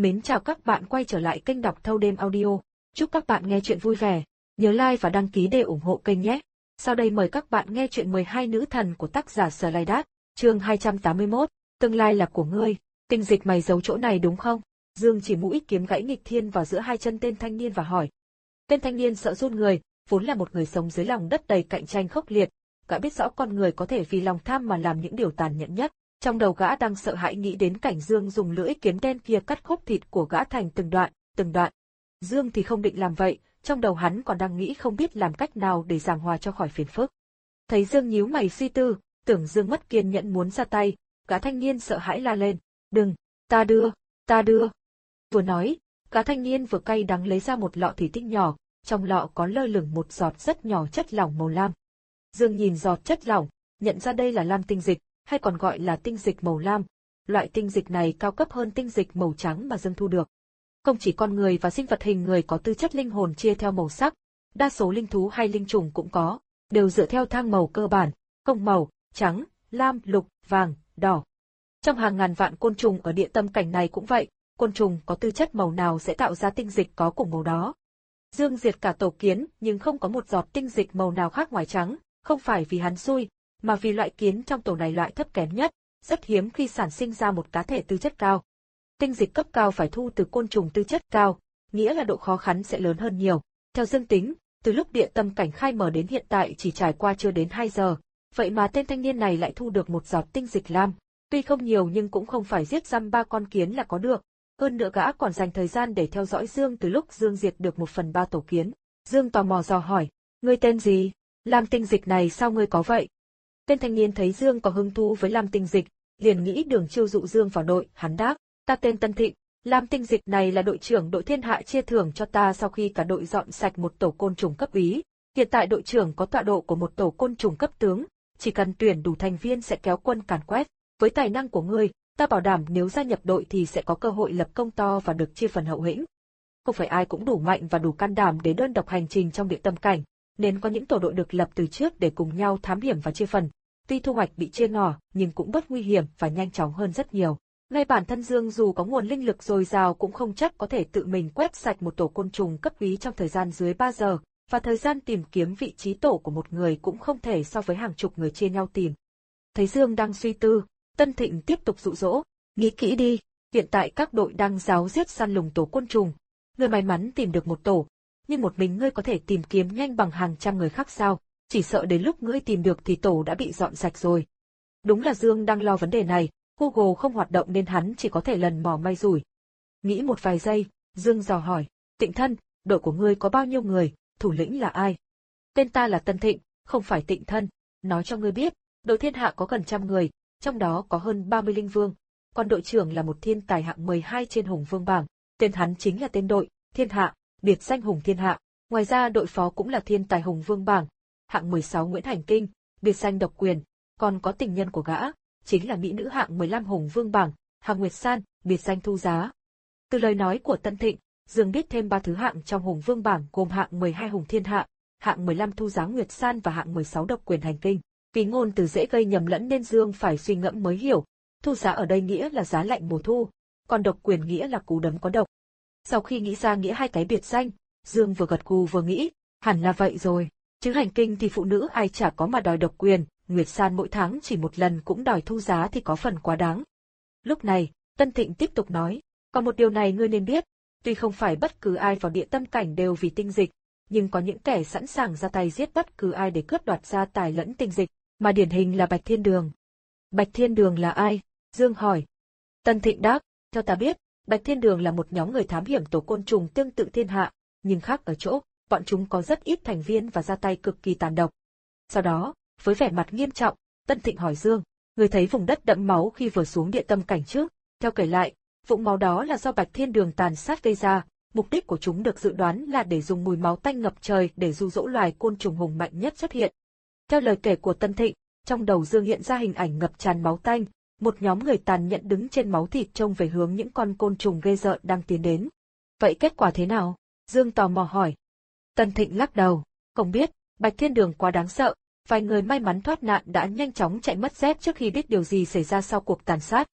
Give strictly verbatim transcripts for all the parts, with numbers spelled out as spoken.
Mến chào các bạn quay trở lại kênh đọc thâu đêm audio. Chúc các bạn nghe chuyện vui vẻ. Nhớ like và đăng ký để ủng hộ kênh nhé. Sau đây mời các bạn nghe chuyện mười hai nữ thần của tác giả Sở Lai Đát, chương hai trăm tám mươi mốt. Tương lai là của ngươi. Tinh dịch mày giấu chỗ này đúng không? Dương chỉ mũi kiếm gãy nghịch thiên vào giữa hai chân tên thanh niên và hỏi. Tên thanh niên sợ run người, vốn là một người sống dưới lòng đất đầy cạnh tranh khốc liệt. Gã biết rõ con người có thể vì lòng tham mà làm những điều tàn nhẫn nhất. Trong đầu gã đang sợ hãi nghĩ đến cảnh Dương dùng lưỡi kiếm đen kia cắt khúc thịt của gã thành từng đoạn, từng đoạn. Dương thì không định làm vậy, trong đầu hắn còn đang nghĩ không biết làm cách nào để giảng hòa cho khỏi phiền phức. Thấy Dương nhíu mày suy tư, tưởng Dương mất kiên nhẫn muốn ra tay, gã thanh niên sợ hãi la lên, đừng, ta đưa, ta đưa. Vừa nói, gã thanh niên vừa cay đắng lấy ra một lọ thủy tinh nhỏ, trong lọ có lơ lửng một giọt rất nhỏ chất lỏng màu lam. Dương nhìn giọt chất lỏng, nhận ra đây là lam tinh dịch, hay còn gọi là tinh dịch màu lam. Loại tinh dịch này cao cấp hơn tinh dịch màu trắng mà Dương thu được. Không chỉ con người và sinh vật hình người có tư chất linh hồn chia theo màu sắc, đa số linh thú hay linh trùng cũng có, đều dựa theo thang màu cơ bản, không màu, trắng, lam, lục, vàng, đỏ. Trong hàng ngàn vạn côn trùng ở địa tâm cảnh này cũng vậy, côn trùng có tư chất màu nào sẽ tạo ra tinh dịch có cùng màu đó. Dương diệt cả tổ kiến nhưng không có một giọt tinh dịch màu nào khác ngoài trắng, không phải vì hắn xui, mà vì loại kiến trong tổ này loại thấp kém nhất, rất hiếm khi sản sinh ra một cá thể tư chất cao. Tinh dịch cấp cao phải thu từ côn trùng tư chất cao, nghĩa là độ khó khăn sẽ lớn hơn nhiều. Theo Dương tính, từ lúc địa tâm cảnh khai mở đến hiện tại chỉ trải qua chưa đến hai giờ, vậy mà tên thanh niên này lại thu được một giọt tinh dịch lam. Tuy không nhiều nhưng cũng không phải giết dăm ba con kiến là có được. Hơn nữa gã còn dành thời gian để theo dõi Dương từ lúc Dương diệt được một phần ba tổ kiến. Dương tò mò dò hỏi, ngươi tên gì? Lam tinh dịch này sao ngươi có vậy? Tên thanh niên thấy Dương có hứng thú với lam tinh dịch, liền nghĩ đường chiêu dụ Dương vào đội, hắn đáp, ta tên Tân Thịnh, lam tinh dịch này là đội trưởng đội thiên hạ chia thưởng cho ta sau khi cả đội dọn sạch một tổ côn trùng cấp úy. Hiện tại đội trưởng có tọa độ của một tổ côn trùng cấp tướng, chỉ cần tuyển đủ thành viên sẽ kéo quân càn quét. Với tài năng của ngươi, ta bảo đảm nếu gia nhập đội thì sẽ có cơ hội lập công to và được chia phần hậu hĩnh. Không phải ai cũng đủ mạnh và đủ can đảm để đơn độc hành trình trong địa tâm cảnh, nên có những tổ đội được lập từ trước để cùng nhau thám hiểm và chia phần. Tuy thu hoạch bị chia nhỏ, nhưng cũng bớt nguy hiểm và nhanh chóng hơn rất nhiều. Ngay bản thân Dương dù có nguồn linh lực dồi dào cũng không chắc có thể tự mình quét sạch một tổ côn trùng cấp úy trong thời gian dưới ba giờ, và thời gian tìm kiếm vị trí tổ của một người cũng không thể so với hàng chục người chia nhau tìm. Thấy Dương đang suy tư, Tân Thịnh tiếp tục dụ dỗ, nghĩ kỹ đi, hiện tại các đội đang ráo riết săn lùng tổ côn trùng. Ngươi may mắn tìm được một tổ, nhưng một mình ngươi có thể tìm kiếm nhanh bằng hàng trăm người khác sao? Chỉ sợ đến lúc ngươi tìm được thì tổ đã bị dọn sạch rồi. Đúng là Dương đang lo vấn đề này, Google không hoạt động nên hắn chỉ có thể lần mò may rủi. Nghĩ một vài giây, Dương dò hỏi, Tịnh thân, đội của ngươi có bao nhiêu người, thủ lĩnh là ai? Tên ta là Tân Thịnh, không phải Tịnh thân, nói cho ngươi biết, đội thiên hạ có gần trăm người, trong đó có hơn ba mươi linh vương, còn đội trưởng là một thiên tài hạng mười hai trên Hùng Vương bảng, tên hắn chính là tên đội, Thiên Hạ, biệt danh Hùng Thiên Hạ, ngoài ra đội phó cũng là thiên tài Hùng Vương bảng, hạng mười sáu Nguyễn Hành Kinh, biệt danh Độc Quyền, còn có tình nhân của gã, chính là mỹ nữ hạng mười lăm Hùng Vương bảng, Hằng Nguyệt San, biệt danh Thu Giá. Từ lời nói của Tân Thịnh, Dương biết thêm ba thứ hạng trong Hùng Vương bảng gồm hạng mười hai Hùng Thiên Hạ, hạng mười lăm Thu Giá Nguyệt San và hạng mười sáu Độc Quyền Hành Kinh. Vì ngôn từ dễ gây nhầm lẫn nên Dương phải suy ngẫm mới hiểu, Thu Giá ở đây nghĩa là giá lạnh mùa thu, còn Độc Quyền nghĩa là cú đấm có độc. Sau khi nghĩ ra nghĩa hai cái biệt danh, Dương vừa gật gù vừa nghĩ, hẳn là vậy rồi, chứ Hành Kinh thì phụ nữ ai chả có mà đòi Độc Quyền, Nguyệt San mỗi tháng chỉ một lần cũng đòi Thu Giá thì có phần quá đáng. Lúc này, Tân Thịnh tiếp tục nói, còn một điều này ngươi nên biết, tuy không phải bất cứ ai vào địa tâm cảnh đều vì tinh dịch, nhưng có những kẻ sẵn sàng ra tay giết bất cứ ai để cướp đoạt gia tài lẫn tinh dịch, mà điển hình là Bạch Thiên Đường. Bạch Thiên Đường là ai? Dương hỏi. Tân Thịnh đáp, theo ta biết, Bạch Thiên Đường là một nhóm người thám hiểm tổ côn trùng tương tự thiên hạ, nhưng khác ở chỗ, bọn chúng có rất ít thành viên và ra tay cực kỳ tàn độc. Sau đó, với vẻ mặt nghiêm trọng, Tân Thịnh hỏi Dương, người thấy vùng đất đẫm máu khi vừa xuống địa tâm cảnh trước, theo kể lại, vũng máu đó là do Bạch Thiên Đường tàn sát gây ra, mục đích của chúng được dự đoán là để dùng mùi máu tanh ngập trời để dụ dỗ loài côn trùng hùng mạnh nhất xuất hiện. Theo lời kể của Tân Thịnh, trong đầu Dương hiện ra hình ảnh ngập tràn máu tanh, một nhóm người tàn nhẫn đứng trên máu thịt trông về hướng những con côn trùng ghê rợn đang tiến đến. Vậy kết quả thế nào? Dương tò mò hỏi. Tân Thịnh lắc đầu, không biết, Bạch Thiên Đường quá đáng sợ, vài người may mắn thoát nạn đã nhanh chóng chạy mất dép trước khi biết điều gì xảy ra sau cuộc tàn sát.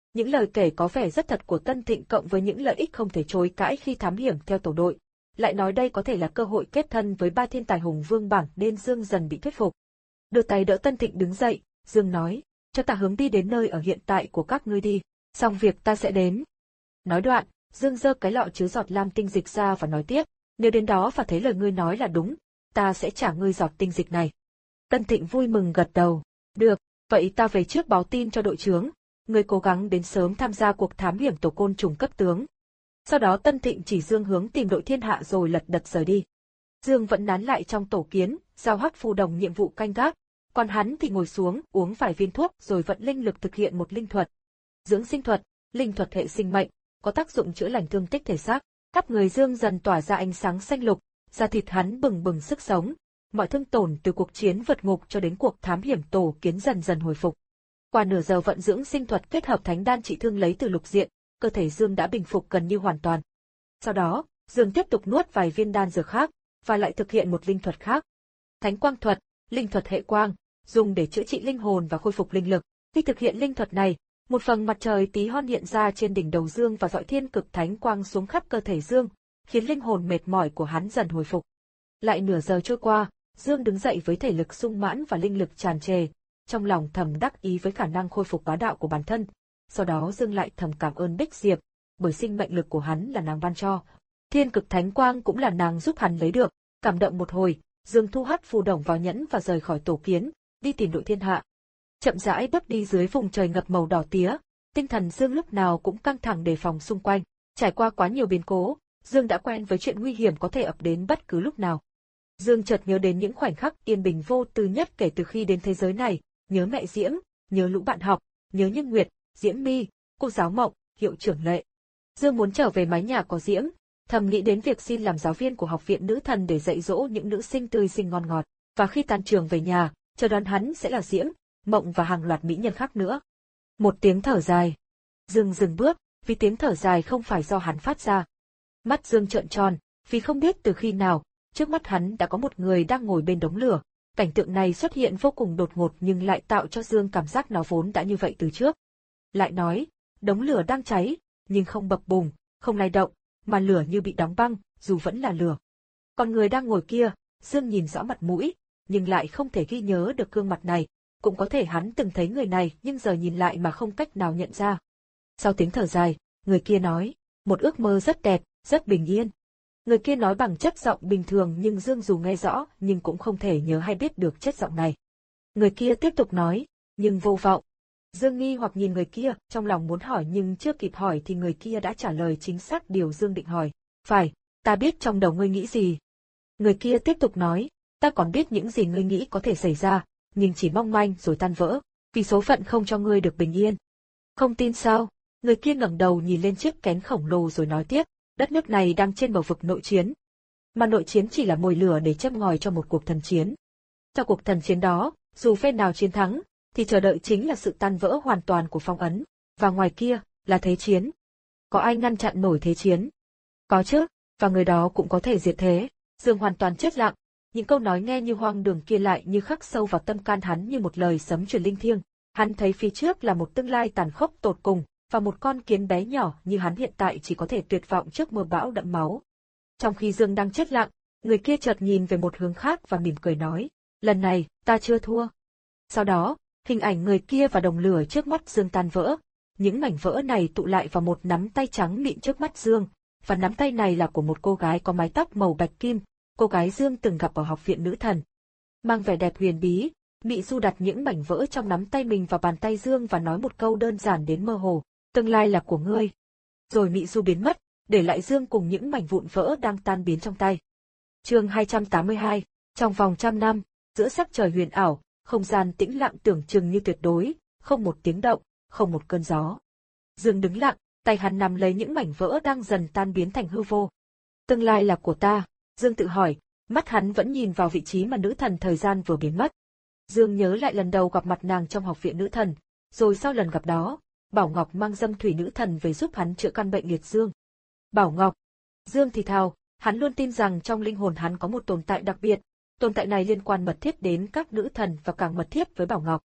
Những lời kể có vẻ rất thật của Tân Thịnh cộng với những lợi ích không thể chối cãi khi thám hiểm theo tổ đội, lại nói đây có thể là cơ hội kết thân với ba thiên tài hùng vương bảng nên Dương dần bị thuyết phục. Đưa tay đỡ Tân Thịnh đứng dậy, Dương nói, cho ta hướng đi đến nơi ở hiện tại của các ngươi đi, xong việc ta sẽ đến. Nói đoạn, Dương giơ cái lọ chứa giọt lam tinh dịch ra và nói tiếp, nếu đến đó và thấy lời ngươi nói là đúng, ta sẽ trả ngươi giọt tinh dịch này. Tân Thịnh vui mừng gật đầu, được, vậy ta về trước báo tin cho đội trưởng, ngươi cố gắng đến sớm tham gia cuộc thám hiểm tổ côn trùng cấp tướng. Sau đó Tân Thịnh chỉ Dương hướng tìm đội thiên hạ rồi lật đật rời đi. Dương vẫn nán lại trong tổ kiến, giao Hắc Phù Đồng nhiệm vụ canh gác, còn hắn thì ngồi xuống uống vài viên thuốc rồi vận linh lực thực hiện một linh thuật. Dưỡng sinh thuật, linh thuật hệ sinh mệnh, có tác dụng chữa lành thương tích thể xác. Khắp người Dương dần tỏa ra ánh sáng xanh lục, da thịt hắn bừng bừng sức sống. Mọi thương tổn từ cuộc chiến vượt ngục cho đến cuộc thám hiểm tổ kiến dần dần hồi phục. Qua nửa giờ vận dưỡng sinh thuật kết hợp thánh đan trị thương lấy từ lục diện, cơ thể Dương đã bình phục gần như hoàn toàn. Sau đó, Dương tiếp tục nuốt vài viên đan dược khác, và lại thực hiện một linh thuật khác. Thánh quang thuật, linh thuật hệ quang, dùng để chữa trị linh hồn và khôi phục linh lực. Khi thực hiện linh thuật này, một phần mặt trời tí hon hiện ra trên đỉnh đầu Dương và dọi thiên cực thánh quang xuống khắp cơ thể Dương, khiến linh hồn mệt mỏi của hắn dần hồi phục. Lại nửa giờ trôi qua, Dương đứng dậy với thể lực sung mãn và linh lực tràn trề, trong lòng thầm đắc ý với khả năng khôi phục bá đạo của bản thân. Sau đó Dương lại thầm cảm ơn Bích Diệp, bởi sinh mệnh lực của hắn là nàng ban cho. Thiên cực thánh quang cũng là nàng giúp hắn lấy được. Cảm động một hồi, Dương thu Hắc Phù Đồng vào nhẫn và rời khỏi tổ kiến, đi tìm đội thiên hạ. Chậm rãi bước đi dưới vùng trời ngập màu đỏ tía, tinh thần Dương lúc nào cũng căng thẳng đề phòng xung quanh. Trải qua quá nhiều biến cố, Dương đã quen với chuyện nguy hiểm có thể ập đến bất cứ lúc nào. Dương chợt nhớ đến những khoảnh khắc yên bình vô tư nhất kể từ khi đến thế giới này, nhớ mẹ Diễm, nhớ lũ bạn học, nhớ Nhân Nguyệt, Diễm My, cô giáo Mộng, hiệu trưởng Lệ. Dương muốn trở về mái nhà có Diễm, thầm nghĩ đến việc xin làm giáo viên của học viện nữ thần để dạy dỗ những nữ sinh tươi xinh ngon ngọt, và khi tan trường về nhà, chờ đón hắn sẽ là Diễm, Mộng và hàng loạt mỹ nhân khác nữa. Một tiếng thở dài. Dương dừng bước, vì tiếng thở dài không phải do hắn phát ra. Mắt Dương trợn tròn, vì không biết từ khi nào, trước mắt hắn đã có một người đang ngồi bên đống lửa. Cảnh tượng này xuất hiện vô cùng đột ngột nhưng lại tạo cho Dương cảm giác nó vốn đã như vậy từ trước. Lại nói, đống lửa đang cháy, nhưng không bập bùng, không lay động, mà lửa như bị đóng băng, dù vẫn là lửa. Còn người đang ngồi kia, Dương nhìn rõ mặt mũi, nhưng lại không thể ghi nhớ được gương mặt này, cũng có thể hắn từng thấy người này nhưng giờ nhìn lại mà không cách nào nhận ra. Sau tiếng thở dài, người kia nói, một ước mơ rất đẹp, rất bình yên. Người kia nói bằng chất giọng bình thường nhưng Dương dù nghe rõ nhưng cũng không thể nhớ hay biết được chất giọng này. Người kia tiếp tục nói, nhưng vô vọng. Dương nghi hoặc nhìn người kia, trong lòng muốn hỏi nhưng chưa kịp hỏi thì người kia đã trả lời chính xác điều Dương định hỏi. Phải, ta biết trong đầu ngươi nghĩ gì. Người kia tiếp tục nói, ta còn biết những gì ngươi nghĩ có thể xảy ra, nhưng chỉ mong manh rồi tan vỡ, vì số phận không cho ngươi được bình yên. Không tin sao? Người kia ngẩng đầu nhìn lên chiếc kén khổng lồ rồi nói tiếp, đất nước này đang trên bờ vực nội chiến. Mà nội chiến chỉ là mồi lửa để châm ngòi cho một cuộc thần chiến. Trong cuộc thần chiến đó, dù phe nào chiến thắng, thì chờ đợi chính là sự tan vỡ hoàn toàn của phong ấn, và ngoài kia, là thế chiến. Có ai ngăn chặn nổi thế chiến? Có chứ, và người đó cũng có thể diệt thế. Dương hoàn toàn chết lặng, những câu nói nghe như hoang đường kia lại như khắc sâu vào tâm can hắn như một lời sấm truyền linh thiêng. Hắn thấy phía trước là một tương lai tàn khốc tột cùng, và một con kiến bé nhỏ như hắn hiện tại chỉ có thể tuyệt vọng trước mưa bão đẫm máu. Trong khi Dương đang chết lặng, người kia chợt nhìn về một hướng khác và mỉm cười nói, lần này, ta chưa thua. Sau đó, hình ảnh người kia và đồng lửa trước mắt Dương tan vỡ, những mảnh vỡ này tụ lại vào một nắm tay trắng mịn trước mắt Dương, và nắm tay này là của một cô gái có mái tóc màu bạch kim, cô gái Dương từng gặp ở học viện nữ thần. Mang vẻ đẹp huyền bí, Mị Du đặt những mảnh vỡ trong nắm tay mình vào bàn tay Dương và nói một câu đơn giản đến mơ hồ, tương lai là của ngươi. Rồi Mị Du biến mất, để lại Dương cùng những mảnh vụn vỡ đang tan biến trong tay. Chương hai trăm tám mươi hai, trong vòng trăm năm, giữa sắc trời huyền ảo, không gian tĩnh lặng tưởng chừng như tuyệt đối, không một tiếng động, không một cơn gió. Dương đứng lặng, tay hắn nắm lấy những mảnh vỡ đang dần tan biến thành hư vô. Tương lai là của ta, Dương tự hỏi, mắt hắn vẫn nhìn vào vị trí mà nữ thần thời gian vừa biến mất. Dương nhớ lại lần đầu gặp mặt nàng trong học viện nữ thần, rồi sau lần gặp đó, Bảo Ngọc mang Dâm Thủy nữ thần về giúp hắn chữa căn bệnh liệt dương. Bảo Ngọc. Dương thì thào, hắn luôn tin rằng trong linh hồn hắn có một tồn tại đặc biệt, tồn tại này liên quan mật thiết đến các nữ thần và càng mật thiết với Bảo Ngọc.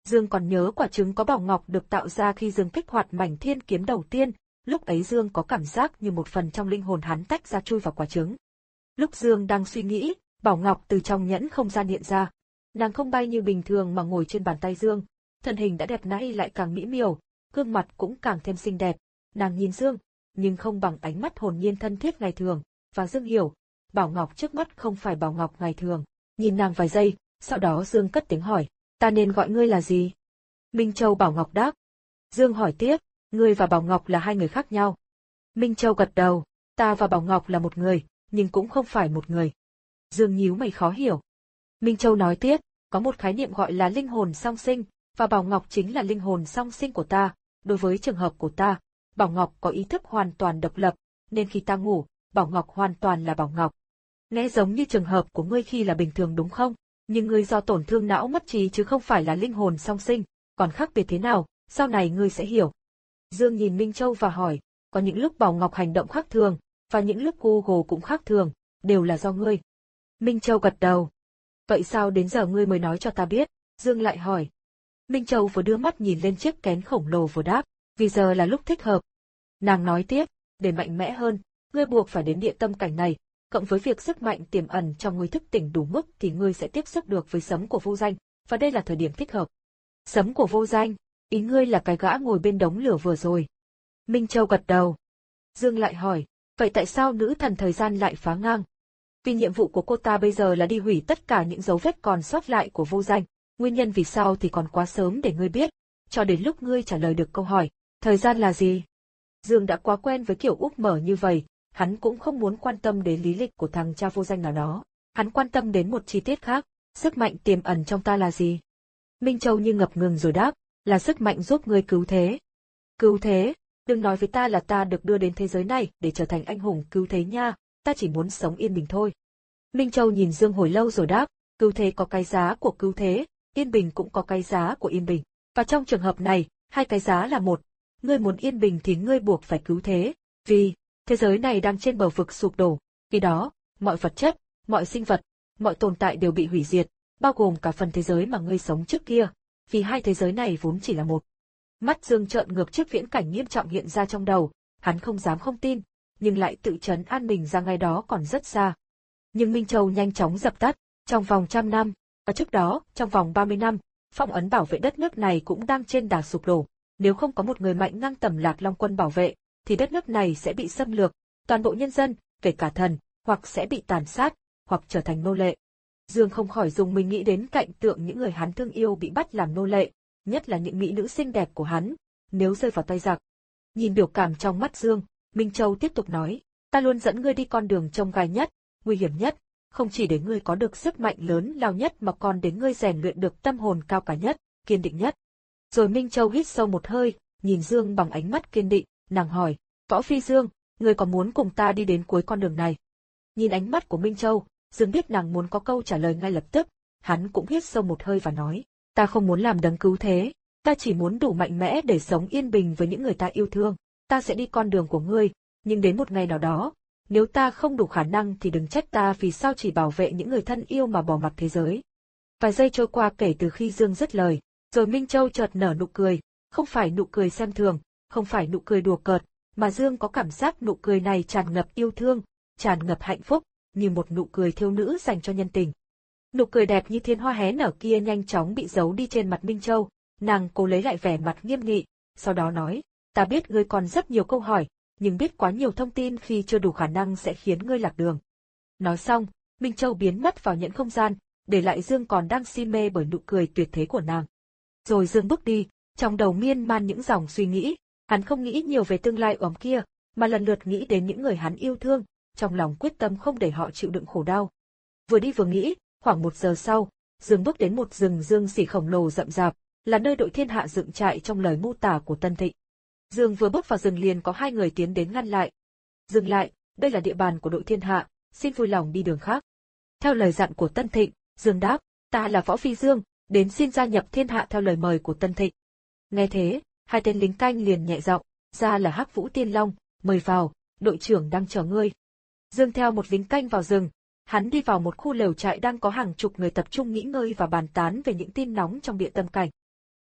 Dương còn nhớ quả trứng có bảo ngọc được tạo ra khi Dương kích hoạt mảnh thiên kiếm đầu tiên, lúc ấy Dương có cảm giác như một phần trong linh hồn hắn tách ra chui vào quả trứng. Lúc Dương đang suy nghĩ, bảo ngọc từ trong nhẫn không gian hiện ra. Nàng không bay như bình thường mà ngồi trên bàn tay Dương, thân hình đã đẹp nay lại càng mỹ miều, gương mặt cũng càng thêm xinh đẹp. Nàng nhìn Dương, nhưng không bằng ánh mắt hồn nhiên thân thiết ngày thường, và Dương hiểu, bảo ngọc trước mắt không phải bảo ngọc ngày thường. Nhìn nàng vài giây, sau đó Dương cất tiếng hỏi, ta nên gọi ngươi là gì? Minh Châu Bảo Ngọc đáp. Dương hỏi tiếp, ngươi và Bảo Ngọc là hai người khác nhau. Minh Châu gật đầu, ta và Bảo Ngọc là một người, nhưng cũng không phải một người. Dương nhíu mày khó hiểu. Minh Châu nói tiếp, có một khái niệm gọi là linh hồn song sinh, và Bảo Ngọc chính là linh hồn song sinh của ta. Đối với trường hợp của ta, Bảo Ngọc có ý thức hoàn toàn độc lập, nên khi ta ngủ, Bảo Ngọc hoàn toàn là Bảo Ngọc. Nghe giống như trường hợp của ngươi khi là bình thường đúng không? Nhưng ngươi do tổn thương não mất trí chứ không phải là linh hồn song sinh, còn khác biệt thế nào, sau này ngươi sẽ hiểu. Dương nhìn Minh Châu và hỏi, có những lúc Bảo Ngọc hành động khác thường, và những lúc Google cũng khác thường, đều là do ngươi. Minh Châu gật đầu. Vậy sao đến giờ ngươi mới nói cho ta biết? Dương lại hỏi. Minh Châu vừa đưa mắt nhìn lên chiếc kén khổng lồ vừa đáp, vì giờ là lúc thích hợp. Nàng nói tiếp, để mạnh mẽ hơn, ngươi buộc phải đến địa tâm cảnh này, cộng với việc sức mạnh tiềm ẩn trong ngươi thức tỉnh đủ mức thì ngươi sẽ tiếp xúc được với sấm của vô danh, và đây là thời điểm thích hợp. Sấm của vô danh, ý ngươi là cái gã ngồi bên đống lửa vừa rồi. Minh Châu gật đầu. Dương lại hỏi, vậy tại sao nữ thần thời gian lại phá ngang? Vì nhiệm vụ của cô ta bây giờ là đi hủy tất cả những dấu vết còn sót lại của vô danh, nguyên nhân vì sao thì còn quá sớm để ngươi biết, cho đến lúc ngươi trả lời được câu hỏi, thời gian là gì? Dương đã quá quen với kiểu úp mở như vậy, hắn cũng không muốn quan tâm đến lý lịch của thằng cha vô danh nào đó, hắn quan tâm đến một chi tiết khác, sức mạnh tiềm ẩn trong ta là gì? Minh Châu như ngập ngừng rồi đáp, là sức mạnh giúp ngươi cứu thế. Cứu thế? Đừng nói với ta là ta được đưa đến thế giới này để trở thành anh hùng cứu thế nha, ta chỉ muốn sống yên bình thôi. Minh Châu nhìn Dương hồi lâu rồi đáp, cứu thế có cái giá của cứu thế, yên bình cũng có cái giá của yên bình, và trong trường hợp này, hai cái giá là một, ngươi muốn yên bình thì ngươi buộc phải cứu thế, vì thế giới này đang trên bờ vực sụp đổ, khi đó, mọi vật chất, mọi sinh vật, mọi tồn tại đều bị hủy diệt, bao gồm cả phần thế giới mà ngươi sống trước kia, vì hai thế giới này vốn chỉ là một. Mắt Dương trợn ngược trước viễn cảnh nghiêm trọng hiện ra trong đầu, hắn không dám không tin, nhưng lại tự trấn an mình ra ngày đó còn rất xa. Nhưng Minh Châu nhanh chóng dập tắt, trong vòng trăm năm, và trước đó, trong vòng ba mươi năm, phong ấn bảo vệ đất nước này cũng đang trên đà sụp đổ, nếu không có một người mạnh ngang tầm Lạc Long quân bảo vệ, thì đất nước này sẽ bị xâm lược, toàn bộ nhân dân, kể cả thần, hoặc sẽ bị tàn sát, hoặc trở thành nô lệ. Dương không khỏi dùng mình nghĩ đến cảnh tượng những người hắn thương yêu bị bắt làm nô lệ, nhất là những mỹ nữ xinh đẹp của hắn, nếu rơi vào tay giặc. Nhìn biểu cảm trong mắt Dương, Minh Châu tiếp tục nói, ta luôn dẫn ngươi đi con đường chông gai nhất, nguy hiểm nhất, không chỉ để ngươi có được sức mạnh lớn lao nhất mà còn để ngươi rèn luyện được tâm hồn cao cả nhất, kiên định nhất. Rồi Minh Châu hít sâu một hơi, nhìn Dương bằng ánh mắt kiên định, nàng hỏi, Võ Phi Dương, ngươi có muốn cùng ta đi đến cuối con đường này? Nhìn ánh mắt của Minh Châu, Dương biết nàng muốn có câu trả lời ngay lập tức, hắn cũng hít sâu một hơi và nói, ta không muốn làm đấng cứu thế, ta chỉ muốn đủ mạnh mẽ để sống yên bình với những người ta yêu thương, ta sẽ đi con đường của ngươi, nhưng đến một ngày nào đó, nếu ta không đủ khả năng thì đừng trách ta vì sao chỉ bảo vệ những người thân yêu mà bỏ mặc thế giới. Vài giây trôi qua kể từ khi Dương dứt lời, rồi Minh Châu chợt nở nụ cười, không phải nụ cười xem thường, không phải nụ cười đùa cợt, mà Dương có cảm giác nụ cười này tràn ngập yêu thương, tràn ngập hạnh phúc, như một nụ cười thiếu nữ dành cho nhân tình. Nụ cười đẹp như thiên hoa hé nở kia nhanh chóng bị giấu đi trên mặt Minh Châu, nàng cố lấy lại vẻ mặt nghiêm nghị, sau đó nói, ta biết ngươi còn rất nhiều câu hỏi, nhưng biết quá nhiều thông tin khi chưa đủ khả năng sẽ khiến ngươi lạc đường. Nói xong, Minh Châu biến mất vào nhẫn không gian, để lại Dương còn đang si mê bởi nụ cười tuyệt thế của nàng. Rồi Dương bước đi, trong đầu miên man những dòng suy nghĩ, hắn không nghĩ nhiều về tương lai ấm kia, mà lần lượt nghĩ đến những người hắn yêu thương, trong lòng quyết tâm không để họ chịu đựng khổ đau. Vừa đi vừa nghĩ, khoảng một giờ sau, Dương bước đến một rừng dương xỉ khổng lồ rậm rạp, là nơi đội thiên hạ dựng trại trong lời mô tả của Tân Thịnh. Dương vừa bước vào rừng liền có hai người tiến đến ngăn lại. Dừng lại, đây là địa bàn của đội thiên hạ, xin vui lòng đi đường khác. Theo lời dặn của Tân Thịnh, Dương đáp, ta là Võ Phi Dương, đến xin gia nhập thiên hạ theo lời mời của Tân Thịnh. Nghe thế, hai tên lính canh liền nhẹ giọng, ra là Hắc Vũ Tiên Long, mời vào, đội trưởng đang chờ ngươi. Dương theo một lính canh vào rừng, hắn đi vào một khu lều trại đang có hàng chục người tập trung nghỉ ngơi và bàn tán về những tin nóng trong địa tâm cảnh.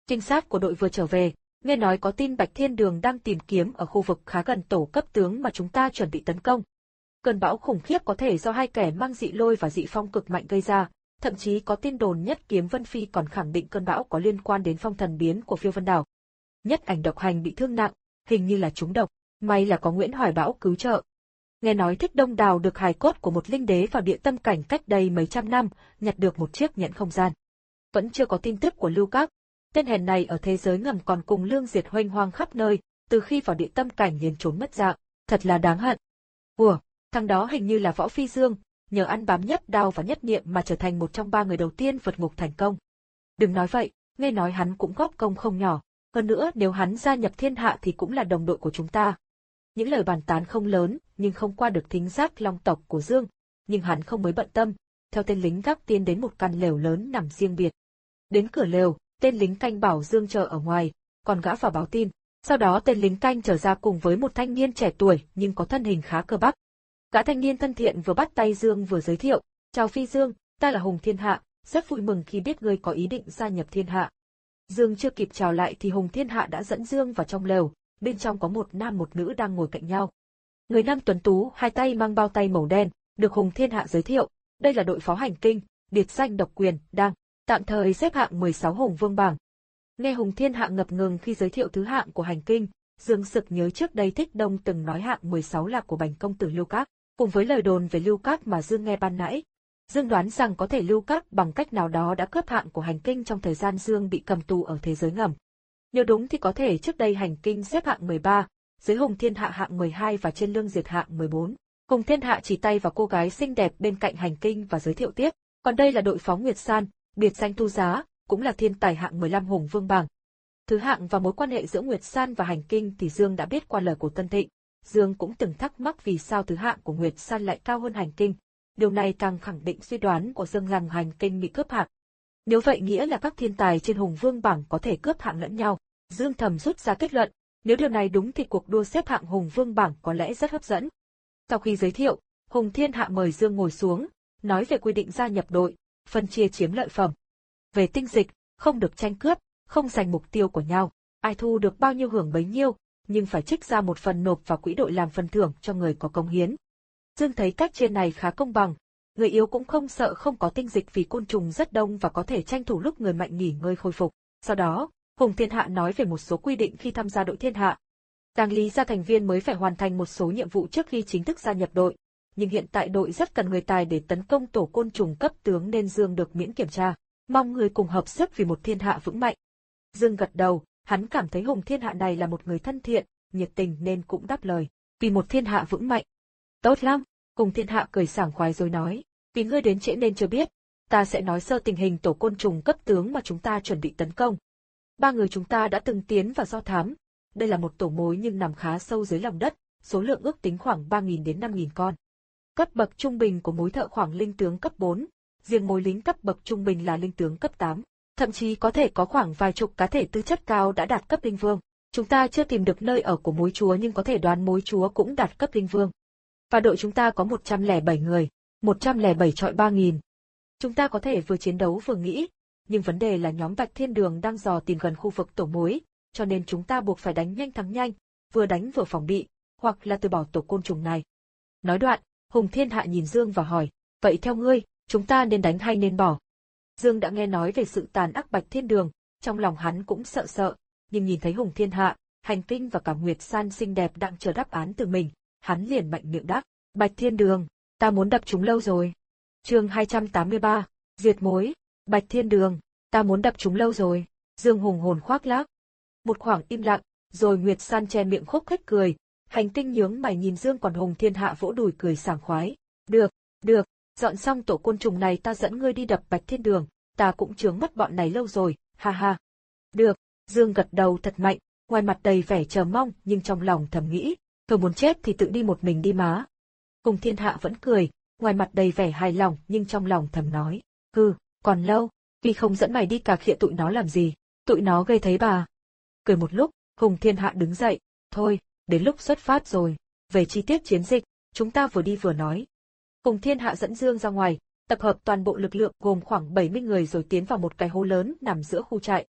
Trinh sát của đội vừa trở về, nghe nói có tin Bạch Thiên Đường đang tìm kiếm ở khu vực khá gần tổ cấp tướng mà chúng ta chuẩn bị tấn công. Cơn bão khủng khiếp có thể do hai kẻ mang dị lôi và dị phong cực mạnh gây ra, thậm chí có tin đồn Nhất Kiếm Vân Phi còn khẳng định cơn bão có liên quan đến phong thần biến của Phiêu Vân Đảo. Nhất Ảnh Độc Hành bị thương nặng, hình như là trúng độc, may là có Nguyễn Hoài Bão cứu trợ. Nghe nói Thích Đông đào được hài cốt của một linh đế vào địa tâm cảnh cách đây mấy trăm năm, nhặt được một chiếc nhẫn không gian. Vẫn chưa có tin tức của Lưu Các. Tên hèn này ở thế giới ngầm còn cùng Lương Diệt hoành hoang khắp nơi, từ khi vào địa tâm cảnh liền trốn mất dạng, thật là đáng hận. Ủa, thằng đó hình như là Võ Phi Dương, nhờ ăn bám Nhất Đao và Nhất Niệm mà trở thành một trong ba người đầu tiên vượt ngục thành công. Đừng nói vậy, nghe nói hắn cũng góp công không nhỏ, hơn nữa nếu hắn gia nhập thiên hạ thì cũng là đồng đội của chúng ta. Những lời bàn tán không lớn, nhưng không qua được thính giác long tộc của Dương, nhưng hắn không mới bận tâm, theo tên lính gác tiến đến một căn lều lớn nằm riêng biệt. Đến cửa lều, tên lính canh bảo Dương chờ ở ngoài, còn gã vào báo tin. Sau đó tên lính canh trở ra cùng với một thanh niên trẻ tuổi nhưng có thân hình khá cơ bắp. Gã thanh niên thân thiện vừa bắt tay Dương vừa giới thiệu, chào Phi Dương, ta là Hùng Thiên Hạ, rất vui mừng khi biết ngươi có ý định gia nhập thiên hạ. Dương chưa kịp chào lại thì Hùng Thiên Hạ đã dẫn Dương vào trong lều, bên trong có một nam một nữ đang ngồi cạnh nhau. Người nam tuấn tú, hai tay mang bao tay màu đen, được Hùng Thiên Hạ giới thiệu, đây là đội pháo hành kinh, biệt danh độc quyền, đang tạm thời xếp hạng mười sáu Hùng Vương bảng. Nghe Hùng Thiên Hạ ngập ngừng khi giới thiệu thứ hạng của hành kinh, Dương sực nhớ trước đây Thích Đông từng nói hạng mười sáu là của Bành công tử Lưu Các, cùng với lời đồn về Lưu Các mà Dương nghe ban nãy. Dương đoán rằng có thể Lưu Các bằng cách nào đó đã cướp hạng của hành kinh trong thời gian Dương bị cầm tù ở thế giới ngầm. Nếu đúng thì có thể trước đây hành kinh xếp hạng mười ba, dưới Hùng Thiên Hạ hạng mười hai và trên Lương Diệt hạng mười bốn. Hùng Thiên Hạ chỉ tay vào cô gái xinh đẹp bên cạnh hành kinh và giới thiệu tiếp, còn đây là đội pháo Nguyệt San, biệt danh Thu Giá, cũng là thiên tài hạng mười lăm Hùng Vương bảng. Thứ hạng và mối quan hệ giữa Nguyệt San và hành kinh thì Dương đã biết qua lời của Tân Thịnh. Dương cũng từng thắc mắc vì sao thứ hạng của Nguyệt San lại cao hơn hành kinh. Điều này càng khẳng định suy đoán của Dương rằng hành kinh bị cướp hạng. Nếu vậy nghĩa là các thiên tài trên Hùng Vương bảng có thể cướp hạng lẫn nhau. Dương thầm rút ra kết luận, nếu điều này đúng thì cuộc đua xếp hạng Hùng Vương bảng có lẽ rất hấp dẫn. Sau khi giới thiệu, Hùng Thiên Hạ mời Dương ngồi xuống, nói về quy định gia nhập đội, phân chia chiếm lợi phẩm. Về tinh dịch, không được tranh cướp, không giành mục tiêu của nhau, ai thu được bao nhiêu hưởng bấy nhiêu, nhưng phải trích ra một phần nộp vào quỹ đội làm phần thưởng cho người có cống hiến. Dương thấy cách trên này khá công bằng, người yếu cũng không sợ không có tinh dịch vì côn trùng rất đông và có thể tranh thủ lúc người mạnh nghỉ ngơi khôi phục. Sau đó, Hùng Thiên Hạ nói về một số quy định khi tham gia đội thiên hạ. Đáng lý ra thành viên mới phải hoàn thành một số nhiệm vụ trước khi chính thức gia nhập đội, nhưng hiện tại đội rất cần người tài để tấn công tổ côn trùng cấp tướng nên Dương được miễn kiểm tra, mong người cùng hợp sức vì một thiên hạ vững mạnh. Dương gật đầu, hắn cảm thấy Hùng Thiên Hạ này là một người thân thiện, nhiệt tình nên cũng đáp lời, vì một thiên hạ vững mạnh. Tốt lắm, Hùng Thiên Hạ cười sảng khoái rồi nói, vì ngươi đến trễ nên chưa biết, ta sẽ nói sơ tình hình tổ côn trùng cấp tướng mà chúng ta chuẩn bị tấn công. Ba người chúng ta đã từng tiến vào do thám, đây là một tổ mối nhưng nằm khá sâu dưới lòng đất, số lượng ước tính khoảng ba nghìn đến năm nghìn con. Cấp bậc trung bình của mối thợ khoảng linh tướng cấp bốn, riêng mối lính cấp bậc trung bình là linh tướng cấp tám, thậm chí có thể có khoảng vài chục cá thể tư chất cao đã đạt cấp linh vương. Chúng ta chưa tìm được nơi ở của mối chúa nhưng có thể đoán mối chúa cũng đạt cấp linh vương. Và đội chúng ta có một trăm lẻ bảy người, một trăm lẻ bảy trọi ba nghìn. Chúng ta có thể vừa chiến đấu vừa nghĩ, nhưng vấn đề là nhóm Bạch Thiên Đường đang dò tìm gần khu vực tổ mối, cho nên chúng ta buộc phải đánh nhanh thắng nhanh, vừa đánh vừa phòng bị, hoặc là từ bỏ tổ côn trùng này. Nói đoạn, Hùng Thiên Hạ nhìn Dương và hỏi, vậy theo ngươi, chúng ta nên đánh hay nên bỏ? Dương đã nghe nói về sự tàn ác Bạch Thiên Đường, trong lòng hắn cũng sợ sợ, nhưng nhìn thấy Hùng Thiên Hạ, hành kinh và cả Nguyệt San xinh đẹp đang chờ đáp án từ mình, hắn liền mạnh miệng đáp, Bạch Thiên Đường, ta muốn đập chúng lâu rồi. Chương hai trăm tám mươi ba, diệt mối. Bạch Thiên Đường, ta muốn đập chúng lâu rồi. Dương hùng hồn khoác lác. Một khoảng im lặng, rồi Nguyệt San che miệng khúc khích cười, hành tinh nhướng mày nhìn Dương còn Hùng Thiên Hạ vỗ đùi cười sảng khoái. Được, được, dọn xong tổ côn trùng này ta dẫn ngươi đi đập Bạch Thiên Đường, ta cũng chướng mắt bọn này lâu rồi, ha ha. Được, Dương gật đầu thật mạnh, ngoài mặt đầy vẻ chờ mong nhưng trong lòng thầm nghĩ, tôi muốn chết thì tự đi một mình đi má. Hùng Thiên Hạ vẫn cười, ngoài mặt đầy vẻ hài lòng nhưng trong lòng thầm nói, hừ, còn lâu, vì không dẫn mày đi cà khịa tụi nó làm gì, tụi nó gây thấy bà. Cười một lúc, Hùng Thiên Hạ đứng dậy, thôi, đến lúc xuất phát rồi, về chi tiết chiến dịch, chúng ta vừa đi vừa nói. Hùng Thiên Hạ dẫn Dương ra ngoài, tập hợp toàn bộ lực lượng gồm khoảng bảy mươi người rồi tiến vào một cái hố lớn nằm giữa khu trại.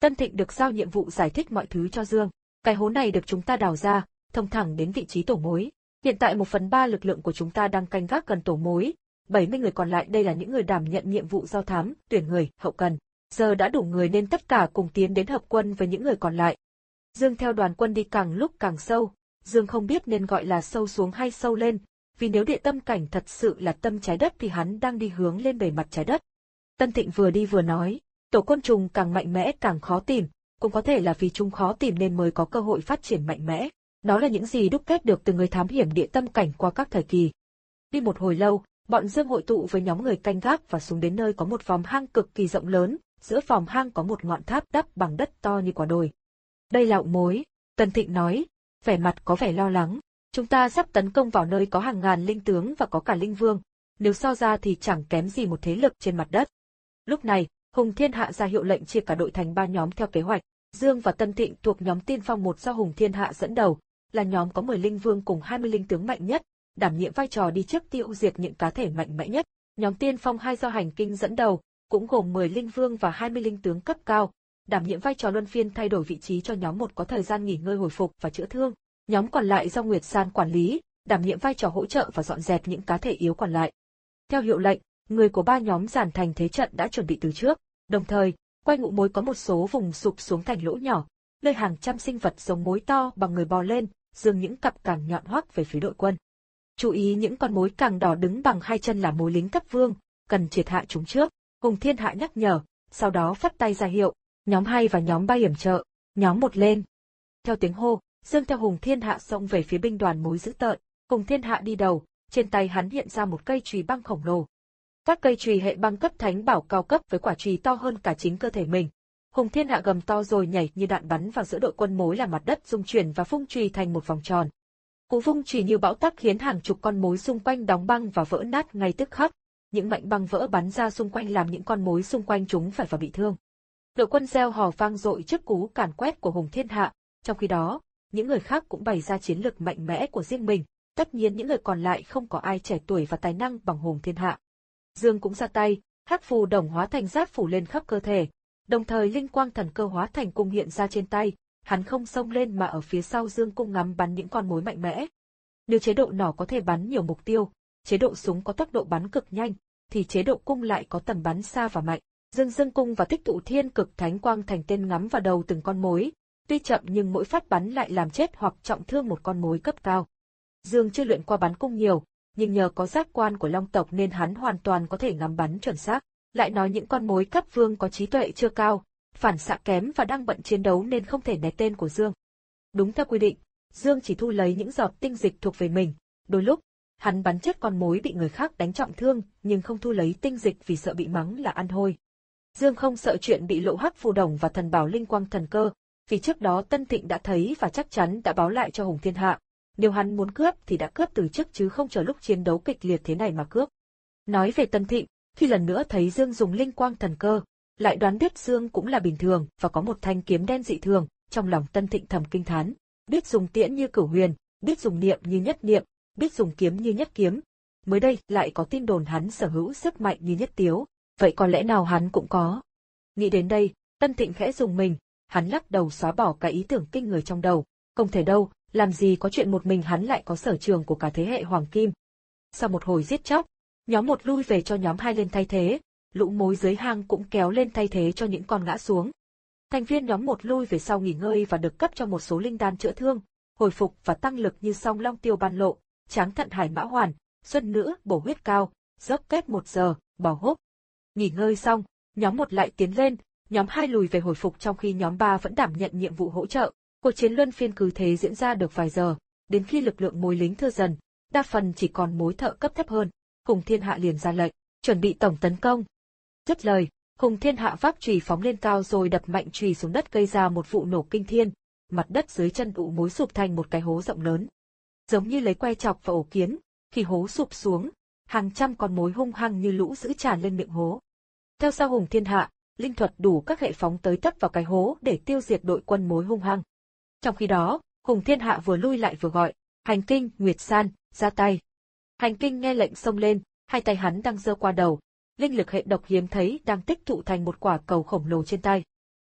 Tân Thịnh được giao nhiệm vụ giải thích mọi thứ cho Dương. Cái hố này được chúng ta đào ra, thông thẳng đến vị trí tổ mối. Hiện tại một phần ba lực lượng của chúng ta đang canh gác gần tổ mối, bảy mươi người còn lại đây là những người đảm nhận nhiệm vụ do thám, tuyển người, hậu cần. Giờ đã đủ người nên tất cả cùng tiến đến hợp quân với những người còn lại. Dương theo đoàn quân đi càng lúc càng sâu, Dương không biết nên gọi là sâu xuống hay sâu lên, vì nếu địa tâm cảnh thật sự là tâm trái đất thì hắn đang đi hướng lên bề mặt trái đất. Tân Thịnh vừa đi vừa nói, tổ côn trùng càng mạnh mẽ càng khó tìm, cũng có thể là vì chúng khó tìm nên mới có cơ hội phát triển mạnh mẽ. Đó là những gì đúc kết được từ người thám hiểm địa tâm cảnh qua các thời kỳ. Đi một hồi lâu, bọn Dương hội tụ với nhóm người canh gác và xuống đến nơi có một vòng hang cực kỳ rộng lớn, giữa vòng hang có một ngọn tháp đắp bằng đất to như quả đồi. Đây là ụ mối, Tân Thịnh nói, vẻ mặt có vẻ lo lắng. Chúng ta sắp tấn công vào nơi có hàng ngàn linh tướng và có cả linh vương, nếu so ra thì chẳng kém gì một thế lực trên mặt đất. Lúc này, Hùng Thiên Hạ ra hiệu lệnh chia cả đội thành ba nhóm theo kế hoạch. Dương và Tân Thịnh thuộc nhóm Tiên Phong một do Hùng Thiên Hạ dẫn đầu, là nhóm có mười linh vương cùng hai mươi linh tướng mạnh nhất, đảm nhiệm vai trò đi trước tiêu diệt những cá thể mạnh mẽ nhất. Nhóm Tiên Phong hai do Hành Kinh dẫn đầu, cũng gồm mười linh vương và hai mươi linh tướng cấp cao, đảm nhiệm vai trò luân phiên thay đổi vị trí cho nhóm một có thời gian nghỉ ngơi hồi phục và chữa thương. Nhóm còn lại do Nguyệt San quản lý, đảm nhiệm vai trò hỗ trợ và dọn dẹp những cá thể yếu còn lại. Theo hiệu lệnh, người của ba nhóm dàn thành thế trận đã chuẩn bị từ trước, đồng thời, quanh ngụ mối có một số vùng sụp xuống thành lỗ nhỏ, nơi hàng trăm sinh vật giống mối to bằng người bò lên, dường những cặp càng nhọn hoắt về phía đội quân. Chú ý những con mối càng đỏ đứng bằng hai chân là mối lính cấp vương, cần triệt hạ chúng trước. Hùng Thiên Hạ nhắc nhở, sau đó phất tay ra hiệu, nhóm hai và nhóm ba yểm trợ, nhóm một lên. Theo tiếng hô, Dương theo Hùng Thiên Hạ xông về phía binh đoàn mối dữ tợn. Hùng Thiên Hạ đi đầu, trên tay hắn hiện ra một cây chùy băng khổng lồ. Các cây chùy hệ băng cấp thánh bảo cao cấp với quả chùy to hơn cả chính cơ thể mình. Hùng Thiên Hạ gầm to rồi nhảy như đạn bắn vào giữa đội quân mối, làm mặt đất rung chuyển và vung chùy thành một vòng tròn. Cú vung chùy như bão táp khiến hàng chục con mối xung quanh đóng băng và vỡ nát ngay tức khắc. Những mảnh băng vỡ bắn ra xung quanh làm những con mối xung quanh chúng phải và bị thương. Đội quân reo hò vang dội trước cú càn quét của Hùng Thiên Hạ. Trong khi đó, những người khác cũng bày ra chiến lược mạnh mẽ của riêng mình. Tất nhiên những người còn lại không có ai trẻ tuổi và tài năng bằng Hùng Thiên Hạ. Dương cũng ra tay, hắc phù đồng hóa thành giáp phủ lên khắp cơ thể, đồng thời linh quang thần cơ hóa thành cung hiện ra trên tay. Hắn không xông lên mà ở phía sau Dương cung ngắm bắn những con mối mạnh mẽ. Nếu chế độ nỏ có thể bắn nhiều mục tiêu, chế độ súng có tốc độ bắn cực nhanh, thì chế độ cung lại có tầm bắn xa và mạnh. Dương Dương cung và tích tụ thiên cực thánh quang thành tên ngắm vào đầu từng con mối, tuy chậm nhưng mỗi phát bắn lại làm chết hoặc trọng thương một con mối cấp cao. Dương chưa luyện qua bắn cung nhiều, nhưng nhờ có giác quan của Long tộc nên hắn hoàn toàn có thể ngắm bắn chuẩn xác. Lại nói những con mối cấp vương có trí tuệ chưa cao, phản xạ kém và đang bận chiến đấu nên không thể né tên của Dương. Đúng theo quy định, Dương chỉ thu lấy những giọt tinh dịch thuộc về mình. Đôi lúc, hắn bắn chết con mối bị người khác đánh trọng thương, nhưng không thu lấy tinh dịch vì sợ bị mắng là ăn hôi. Dương không sợ chuyện bị lộ hắc phù đồng và thần bảo linh quang thần cơ, vì trước đó Tân Thịnh đã thấy và chắc chắn đã báo lại cho Hùng Thiên Hạ. Nếu hắn muốn cướp thì đã cướp từ trước chứ không chờ lúc chiến đấu kịch liệt thế này mà cướp. Nói về Tân Thịnh, khi lần nữa thấy Dương dùng linh quang thần cơ, lại đoán biết Dương cũng là bình thường và có một thanh kiếm đen dị thường, trong lòng Tân Thịnh thầm kinh thán. Biết dùng tiễn như cửu huyền, biết dùng niệm như nhất niệm, biết dùng kiếm như nhất kiếm. Mới đây lại có tin đồn hắn sở hữu sức mạnh như nhất tiếu, vậy có lẽ nào hắn cũng có. Nghĩ đến đây, Tân Thịnh khẽ dùng mình, hắn lắc đầu xóa bỏ cái ý tưởng kinh người trong đầu. Không thể đâu, làm gì có chuyện một mình hắn lại có sở trường của cả thế hệ hoàng kim. Sau một hồi giết chóc, nhóm một lui về cho nhóm hai lên thay thế, lũ mối dưới hang cũng kéo lên thay thế cho những con ngã xuống. Thành viên nhóm một lui về sau nghỉ ngơi và được cấp cho một số linh đan chữa thương, hồi phục và tăng lực như song long tiêu ban lộ, tráng thận hải mã hoàn, xuân nữ bổ huyết cao, dốc kết một giờ, bảo húc. Nghỉ ngơi xong, nhóm một lại tiến lên, nhóm hai lùi về hồi phục trong khi nhóm ba vẫn đảm nhận nhiệm vụ hỗ trợ. Cuộc chiến luân phiên cứ thế diễn ra được vài giờ, đến khi lực lượng mối lính thưa dần, đa phần chỉ còn mối thợ cấp thấp hơn. Hùng Thiên Hạ liền ra lệnh, chuẩn bị tổng tấn công. Dứt lời, Hùng Thiên Hạ vác chùy phóng lên cao rồi đập mạnh chùy xuống đất gây ra một vụ nổ kinh thiên, mặt đất dưới chân ụ mối sụp thành một cái hố rộng lớn. Giống như lấy que chọc vào ổ kiến, khi hố sụp xuống, hàng trăm con mối hung hăng như lũ dữ tràn lên miệng hố. Theo sau Hùng Thiên Hạ, linh thuật đủ các hệ phóng tới tấp vào cái hố để tiêu diệt đội quân mối hung hăng. Trong khi đó, Hùng Thiên Hạ vừa lui lại vừa gọi, Hành Kinh, Nguyệt San, ra tay. Hành Kinh nghe lệnh xông lên, hai tay hắn đang giơ qua đầu, linh lực hệ độc hiếm thấy đang tích tụ thành một quả cầu khổng lồ trên tay.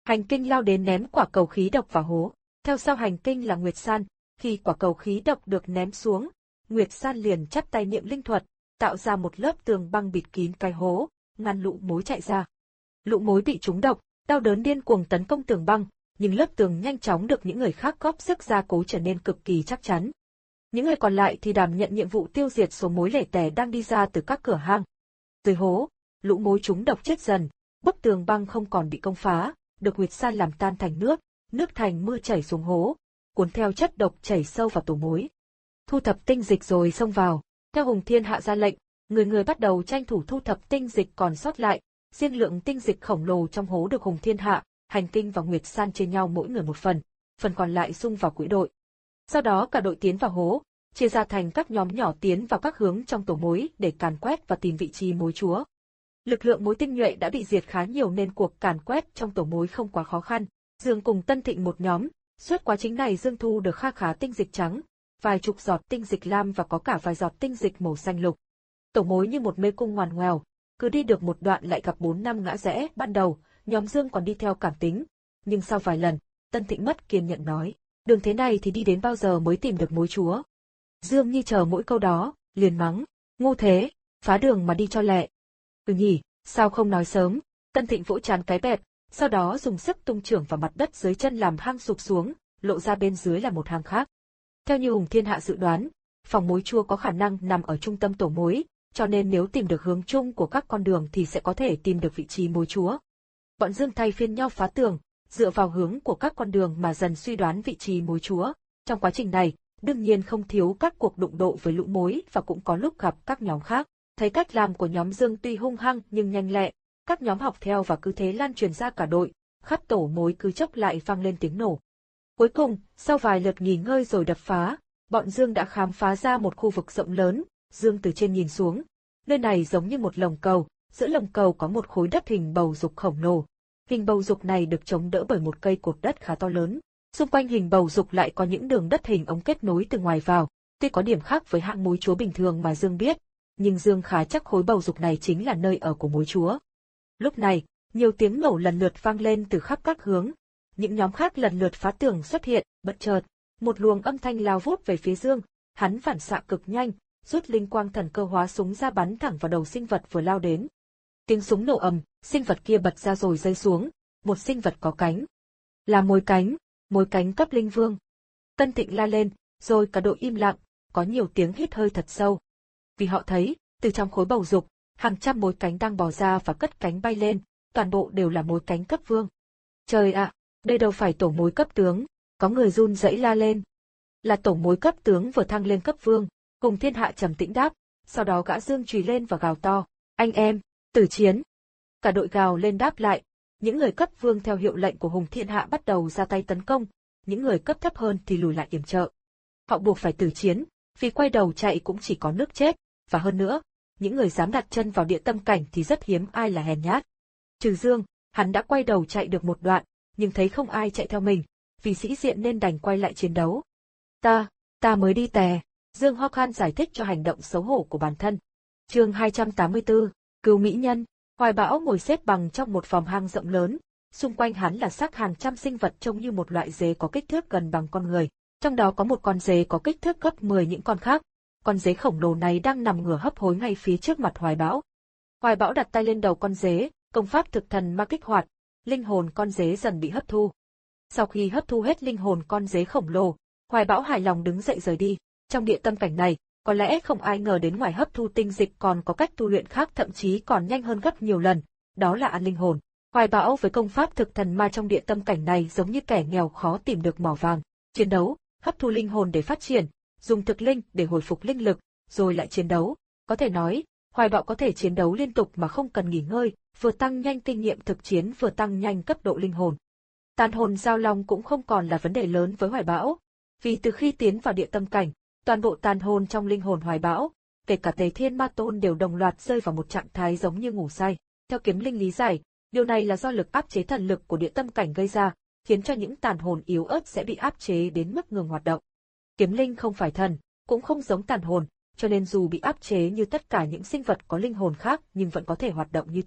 Hành Kinh lao đến ném quả cầu khí độc vào hố. Theo sau Hành Kinh là Nguyệt San, khi quả cầu khí độc được ném xuống, Nguyệt San liền chắp tay niệm linh thuật, tạo ra một lớp tường băng bịt kín cái hố, ngăn lũ mối chạy ra. Lũ mối bị trúng độc, đau đớn điên cuồng tấn công tường băng, nhưng lớp tường nhanh chóng được những người khác góp sức gia cố trở nên cực kỳ chắc chắn. Những người còn lại thì đảm nhận nhiệm vụ tiêu diệt số mối lẻ tẻ đang đi ra từ các cửa hang. Dưới hố, lũ mối trúng độc chết dần, bức tường băng không còn bị công phá, được Nguyệt San làm tan thành nước, nước thành mưa chảy xuống hố, cuốn theo chất độc chảy sâu vào tổ mối. Thu thập tinh dịch rồi xông vào, theo Hùng Thiên Hạ ra lệnh, người người bắt đầu tranh thủ thu thập tinh dịch còn sót lại, riêng lượng tinh dịch khổng lồ trong hố được Hùng Thiên Hạ, Hành Kinh và Nguyệt San chia nhau mỗi người một phần, phần còn lại xung vào quỹ đội. Sau đó cả đội tiến vào hố, chia ra thành các nhóm nhỏ tiến vào các hướng trong tổ mối để càn quét và tìm vị trí mối chúa. Lực lượng mối tinh nhuệ đã bị diệt khá nhiều nên cuộc càn quét trong tổ mối không quá khó khăn. Dương cùng Tân Thịnh một nhóm, suốt quá trình này Dương thu được kha khá tinh dịch trắng, vài chục giọt tinh dịch lam và có cả vài giọt tinh dịch màu xanh lục. Tổ mối như một mê cung ngoằn ngoèo, cứ đi được một đoạn lại gặp bốn năm ngã rẽ. Ban đầu, nhóm Dương còn đi theo cảm tính, nhưng sau vài lần, Tân Thịnh mất kiên nhẫn nói, đường thế này thì đi đến bao giờ mới tìm được mối chúa. Dương Nhi chờ mỗi câu đó, liền mắng, ngu thế, phá đường mà đi cho lẹ. Ừ nhỉ, sao không nói sớm. Tân Thịnh vỗ trán cái bẹt, sau đó dùng sức tung chưởng vào mặt đất dưới chân làm hang sụp xuống, lộ ra bên dưới là một hang khác. Theo như Hùng Thiên Hạ dự đoán, phòng mối chua có khả năng nằm ở trung tâm tổ mối, cho nên nếu tìm được hướng chung của các con đường thì sẽ có thể tìm được vị trí mối chúa. Bọn Dương thay phiên nhau phá tường, dựa vào hướng của các con đường mà dần suy đoán vị trí mối chúa. Trong quá trình này, đương nhiên không thiếu các cuộc đụng độ với lũ mối và cũng có lúc gặp các nhóm khác. Thấy cách làm của nhóm Dương tuy hung hăng nhưng nhanh lẹ, các nhóm học theo và cứ thế lan truyền ra cả đội, khắp tổ mối cứ chốc lại vang lên tiếng nổ. Cuối cùng, sau vài lượt nghỉ ngơi rồi đập phá, bọn Dương đã khám phá ra một khu vực rộng lớn. Dương từ trên nhìn xuống, nơi này giống như một lồng cầu, giữa lồng cầu có một khối đất hình bầu dục khổng lồ. Hình bầu dục này được chống đỡ bởi một cây cột đất khá to lớn. Xung quanh hình bầu dục lại có những đường đất hình ống kết nối từ ngoài vào. Tuy có điểm khác với hạng mối chúa bình thường mà Dương biết, nhưng Dương khá chắc khối bầu dục này chính là nơi ở của mối chúa. Lúc này, nhiều tiếng nổ lần lượt vang lên từ khắp các hướng. Những nhóm khác lần lượt phá tường xuất hiện, bất chợt, một luồng âm thanh lao vút về phía Dương, hắn phản xạ cực nhanh, rút linh quang thần cơ hóa súng ra bắn thẳng vào đầu sinh vật vừa lao đến. Tiếng súng nổ ầm, sinh vật kia bật ra rồi rơi xuống, một sinh vật có cánh. Là mối cánh, mối cánh cấp linh vương. Tân Thịnh la lên, rồi cả đội im lặng, có nhiều tiếng hít hơi thật sâu. Vì họ thấy, từ trong khối bầu dục, hàng trăm mối cánh đang bò ra và cất cánh bay lên, toàn bộ đều là mối cánh cấp vương. Trời ạ, đây đâu phải tổ mối cấp tướng, có người run rẩy la lên. Là tổ mối cấp tướng vừa thăng lên cấp vương, Hùng Thiên Hạ trầm tĩnh đáp, sau đó gã Dương chùy lên và gào to, anh em, tử chiến. Cả đội gào lên đáp lại, những người cấp vương theo hiệu lệnh của Hùng Thiên Hạ bắt đầu ra tay tấn công, những người cấp thấp hơn thì lùi lại yểm trợ. Họ buộc phải tử chiến, vì quay đầu chạy cũng chỉ có nước chết, và hơn nữa, những người dám đặt chân vào địa tâm cảnh thì rất hiếm ai là hèn nhát. Trừ Dương, hắn đã quay đầu chạy được một đoạn, nhưng thấy không ai chạy theo mình, vì sĩ diện nên đành quay lại chiến đấu. Ta, ta mới đi tè, Dương ho khan giải thích cho hành động xấu hổ của bản thân. Chương hai trăm tám mươi tư, cứu mỹ nhân. Hoài Bão ngồi xếp bằng trong một phòng hang rộng lớn, xung quanh hắn là xác hàng trăm sinh vật trông như một loại dế có kích thước gần bằng con người. Trong đó có một con dế có kích thước gấp mười những con khác. Con dế khổng lồ này đang nằm ngửa hấp hối ngay phía trước mặt Hoài Bão. Hoài Bão đặt tay lên đầu con dế, công pháp thực thần ma kích hoạt, linh hồn con dế dần bị hấp thu. Sau khi hấp thu hết linh hồn con dế khổng lồ, Hoài Bão hài lòng đứng dậy rời đi. Trong địa tâm cảnh này, có lẽ không ai ngờ đến ngoài hấp thu tinh dịch còn có cách tu luyện khác thậm chí còn nhanh hơn gấp nhiều lần, đó là ăn linh hồn. Hoài Bão với công pháp thực thần ma trong địa tâm cảnh này giống như kẻ nghèo khó tìm được mỏ vàng. Chiến đấu, hấp thu linh hồn để phát triển, dùng thực linh để hồi phục linh lực, rồi lại chiến đấu. Có thể nói, Hoài Bão có thể chiến đấu liên tục mà không cần nghỉ ngơi, vừa tăng nhanh kinh nghiệm thực chiến vừa tăng nhanh cấp độ linh hồn. Tàn hồn giao long cũng không còn là vấn đề lớn với Hoài Bão, vì từ khi tiến vào địa tâm cảnh, toàn bộ tàn hồn trong linh hồn Hoài Bão, kể cả Tề Thiên Ma Tôn đều đồng loạt rơi vào một trạng thái giống như ngủ say. Theo Kiếm Linh lý giải, điều này là do lực áp chế thần lực của địa tâm cảnh gây ra, khiến cho những tàn hồn yếu ớt sẽ bị áp chế đến mức ngừng hoạt động. Kiếm Linh không phải thần, cũng không giống tàn hồn, cho nên dù bị áp chế như tất cả những sinh vật có linh hồn khác nhưng vẫn có thể hoạt động như thường.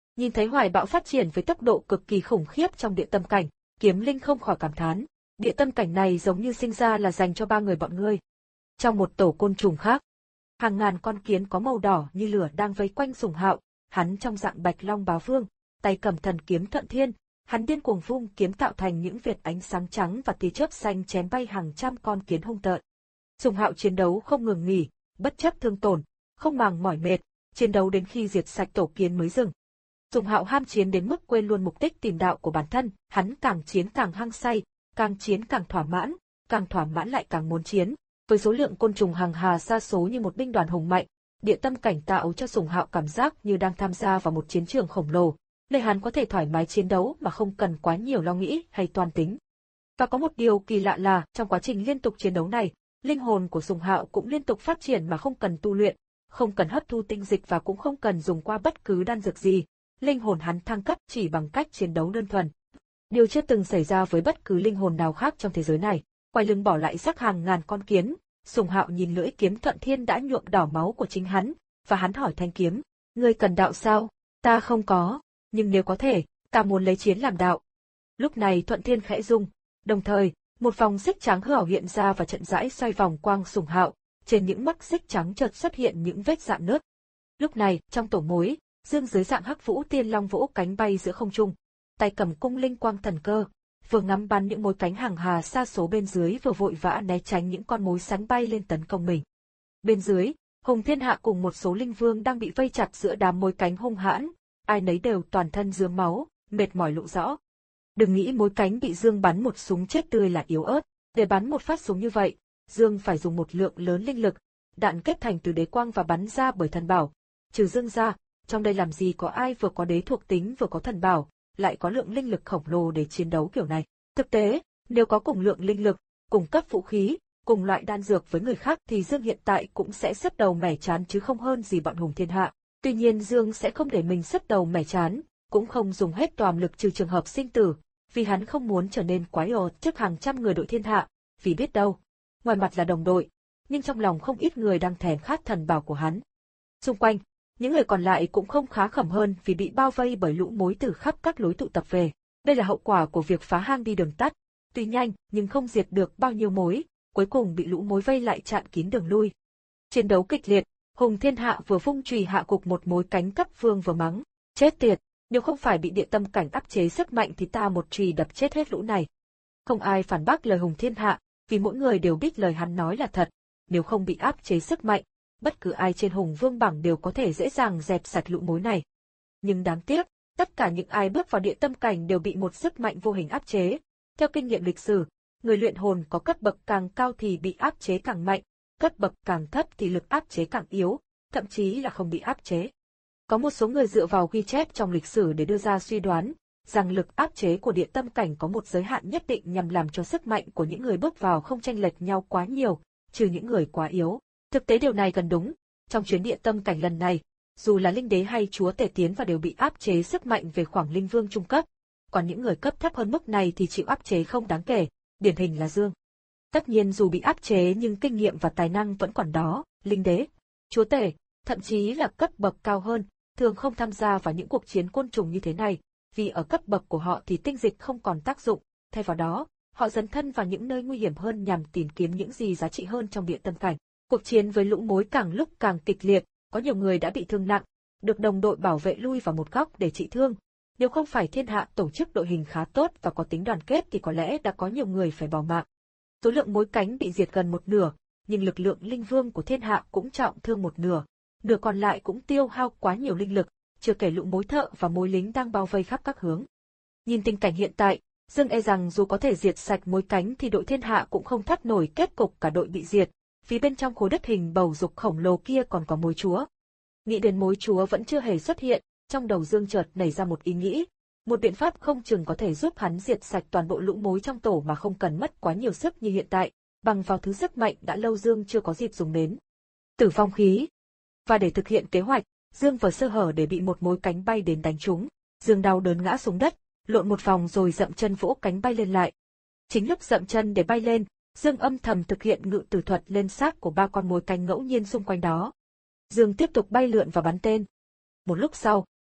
Nhìn thấy hoài bão phát triển với tốc độ cực kỳ khủng khiếp trong địa tâm cảnh, Kiếm Linh không khỏi cảm thán, địa tâm cảnh này giống như sinh ra là dành cho ba người bọn ngươi. Trong một tổ côn trùng khác, hàng ngàn con kiến có màu đỏ như lửa đang vây quanh Sùng Hạo, hắn trong dạng Bạch Long Bá Vương, tay cầm thần kiếm Thuận Thiên, hắn điên cuồng vung kiếm tạo thành những vệt ánh sáng trắng và tia chớp xanh chém bay hàng trăm con kiến hung tợn. Sùng Hạo chiến đấu không ngừng nghỉ, bất chấp thương tổn, không màng mỏi mệt, chiến đấu đến khi diệt sạch tổ kiến mới dừng. Sùng Hạo ham chiến đến mức quên luôn mục đích tìm đạo của bản thân, hắn càng chiến càng hăng say, càng chiến càng thỏa mãn, càng thỏa mãn lại càng muốn chiến. Với số lượng côn trùng hàng hà sa số như một binh đoàn hùng mạnh, địa tâm cảnh tạo cho Sùng Hạo cảm giác như đang tham gia vào một chiến trường khổng lồ, nơi hắn có thể thoải mái chiến đấu mà không cần quá nhiều lo nghĩ hay toan tính. Và có một điều kỳ lạ là, trong quá trình liên tục chiến đấu này, linh hồn của Sùng Hạo cũng liên tục phát triển mà không cần tu luyện, không cần hấp thu tinh dịch và cũng không cần dùng qua bất cứ đan dược gì. Linh hồn hắn thăng cấp chỉ bằng cách chiến đấu đơn thuần. Điều chưa từng xảy ra với bất cứ linh hồn nào khác trong thế giới này. Quay lưng bỏ lại xác hàng ngàn con kiến, Sùng Hạo nhìn lưỡi kiếm Thuận Thiên đã nhuộm đỏ máu của chính hắn, và hắn hỏi thanh kiếm, ngươi cần đạo sao? Ta không có, nhưng nếu có thể, ta muốn lấy chiến làm đạo. Lúc này Thuận Thiên khẽ rung, đồng thời, một vòng xích trắng hở hiện ra và trận rãi xoay vòng quang Sùng Hạo, trên những mắt xích trắng chợt xuất hiện những vết rạn nứt. Lúc này, trong tổ mối, Dương dưới dạng Hắc Vũ Tiên Long vỗ cánh bay giữa không trung, tay cầm cung linh quang thần cơ, vừa ngắm bắn những mối cánh hàng hà sa số bên dưới vừa vội vã né tránh những con mối sắn bay lên tấn công mình. Bên dưới, Hùng Thiên Hạ cùng một số linh vương đang bị vây chặt giữa đám mối cánh hung hãn, ai nấy đều toàn thân rướm máu, mệt mỏi lộ rõ. Đừng nghĩ mối cánh bị Dương bắn một súng chết tươi là yếu ớt, để bắn một phát súng như vậy, Dương phải dùng một lượng lớn linh lực, đạn kết thành từ đế quang và bắn ra bởi thần bảo. Trừ Dương ra, trong đây làm gì có ai vừa có đế thuộc tính vừa có thần bảo, lại có lượng linh lực khổng lồ để chiến đấu kiểu này. Thực tế, nếu có cùng lượng linh lực, cùng cấp vũ khí, cùng loại đan dược với người khác thì Dương hiện tại cũng sẽ sứt đầu mẻ chán chứ không hơn gì bọn Hùng Thiên Hạ. Tuy nhiên Dương sẽ không để mình sứt đầu mẻ chán, cũng không dùng hết toàn lực trừ trường hợp sinh tử, vì hắn không muốn trở nên quái ột trước hàng trăm người đội Thiên Hạ, vì biết đâu, ngoài mặt là đồng đội, nhưng trong lòng không ít người đang thèm khát thần bảo của hắn. Xung quanh, những người còn lại cũng không khá khẩm hơn vì bị bao vây bởi lũ mối từ khắp các lối tụ tập về. Đây là hậu quả của việc phá hang đi đường tắt, tuy nhanh nhưng không diệt được bao nhiêu mối, cuối cùng bị lũ mối vây lại chặn kín đường lui. Chiến đấu kịch liệt, Hùng Thiên Hạ vừa vung chùy hạ gục một mối cánh cấp vương vừa mắng, chết tiệt, nếu không phải bị địa tâm cảnh áp chế sức mạnh thì ta một chùy đập chết hết lũ này. Không ai phản bác lời Hùng Thiên Hạ, vì mỗi người đều biết lời hắn nói là thật, nếu không bị áp chế sức mạnh, bất cứ ai trên Hùng Vương bảng đều có thể dễ dàng dẹp sạch lũ mối này. Nhưng đáng tiếc, tất cả những ai bước vào địa tâm cảnh đều bị một sức mạnh vô hình áp chế. Theo kinh nghiệm lịch sử, người luyện hồn có cấp bậc càng cao thì bị áp chế càng mạnh, cấp bậc càng thấp thì lực áp chế càng yếu, thậm chí là không bị áp chế. Có một số người dựa vào ghi chép trong lịch sử để đưa ra suy đoán rằng lực áp chế của địa tâm cảnh có một giới hạn nhất định nhằm làm cho sức mạnh của những người bước vào không chênh lệch nhau quá nhiều, trừ những người quá yếu. Thực tế điều này gần đúng, trong chuyến địa tâm cảnh lần này, dù là linh đế hay chúa tể tiến vào đều bị áp chế sức mạnh về khoảng linh vương trung cấp, còn những người cấp thấp hơn mức này thì chịu áp chế không đáng kể, điển hình là Dương. Tất nhiên dù bị áp chế nhưng kinh nghiệm và tài năng vẫn còn đó, linh đế, chúa tể, thậm chí là cấp bậc cao hơn, thường không tham gia vào những cuộc chiến côn trùng như thế này, vì ở cấp bậc của họ thì tinh dịch không còn tác dụng, thay vào đó, họ dấn thân vào những nơi nguy hiểm hơn nhằm tìm kiếm những gì giá trị hơn trong địa tâm cảnh. Cuộc chiến với lũ mối càng lúc càng kịch liệt, có nhiều người đã bị thương nặng, được đồng đội bảo vệ lui vào một góc để trị thương. Nếu không phải Thiên Hạ tổ chức đội hình khá tốt và có tính đoàn kết thì có lẽ đã có nhiều người phải bỏ mạng. Số lượng mối cánh bị diệt gần một nửa, nhưng lực lượng linh vương của Thiên Hạ cũng trọng thương một nửa, nửa còn lại cũng tiêu hao quá nhiều linh lực, chưa kể lũ mối thợ và mối lính đang bao vây khắp các hướng. Nhìn tình cảnh hiện tại, Dương e rằng dù có thể diệt sạch mối cánh thì đội Thiên Hạ cũng không thoát nổi kết cục cả đội bị diệt, vì bên trong khối đất hình bầu dục khổng lồ kia còn có mối chúa. Nghĩ đến mối chúa vẫn chưa hề xuất hiện, trong đầu Dương chợt nảy ra một ý nghĩ, một biện pháp không chừng có thể giúp hắn diệt sạch toàn bộ lũ mối trong tổ mà không cần mất quá nhiều sức như hiện tại, bằng vào thứ sức mạnh đã lâu Dương chưa có dịp dùng đến. Tử vong khí. Và để thực hiện kế hoạch, Dương vừa sơ hở để bị một mối cánh bay đến đánh trúng, Dương đau đớn ngã xuống đất, lộn một vòng rồi dậm chân vỗ cánh bay lên lại. Chính lúc dậm chân để bay lên, Dương âm thầm thực hiện ngự tử thuật lên xác của ba con mối cánh ngẫu nhiên xung quanh đó. Dương tiếp tục bay lượn và bắn tên. Một lúc sau,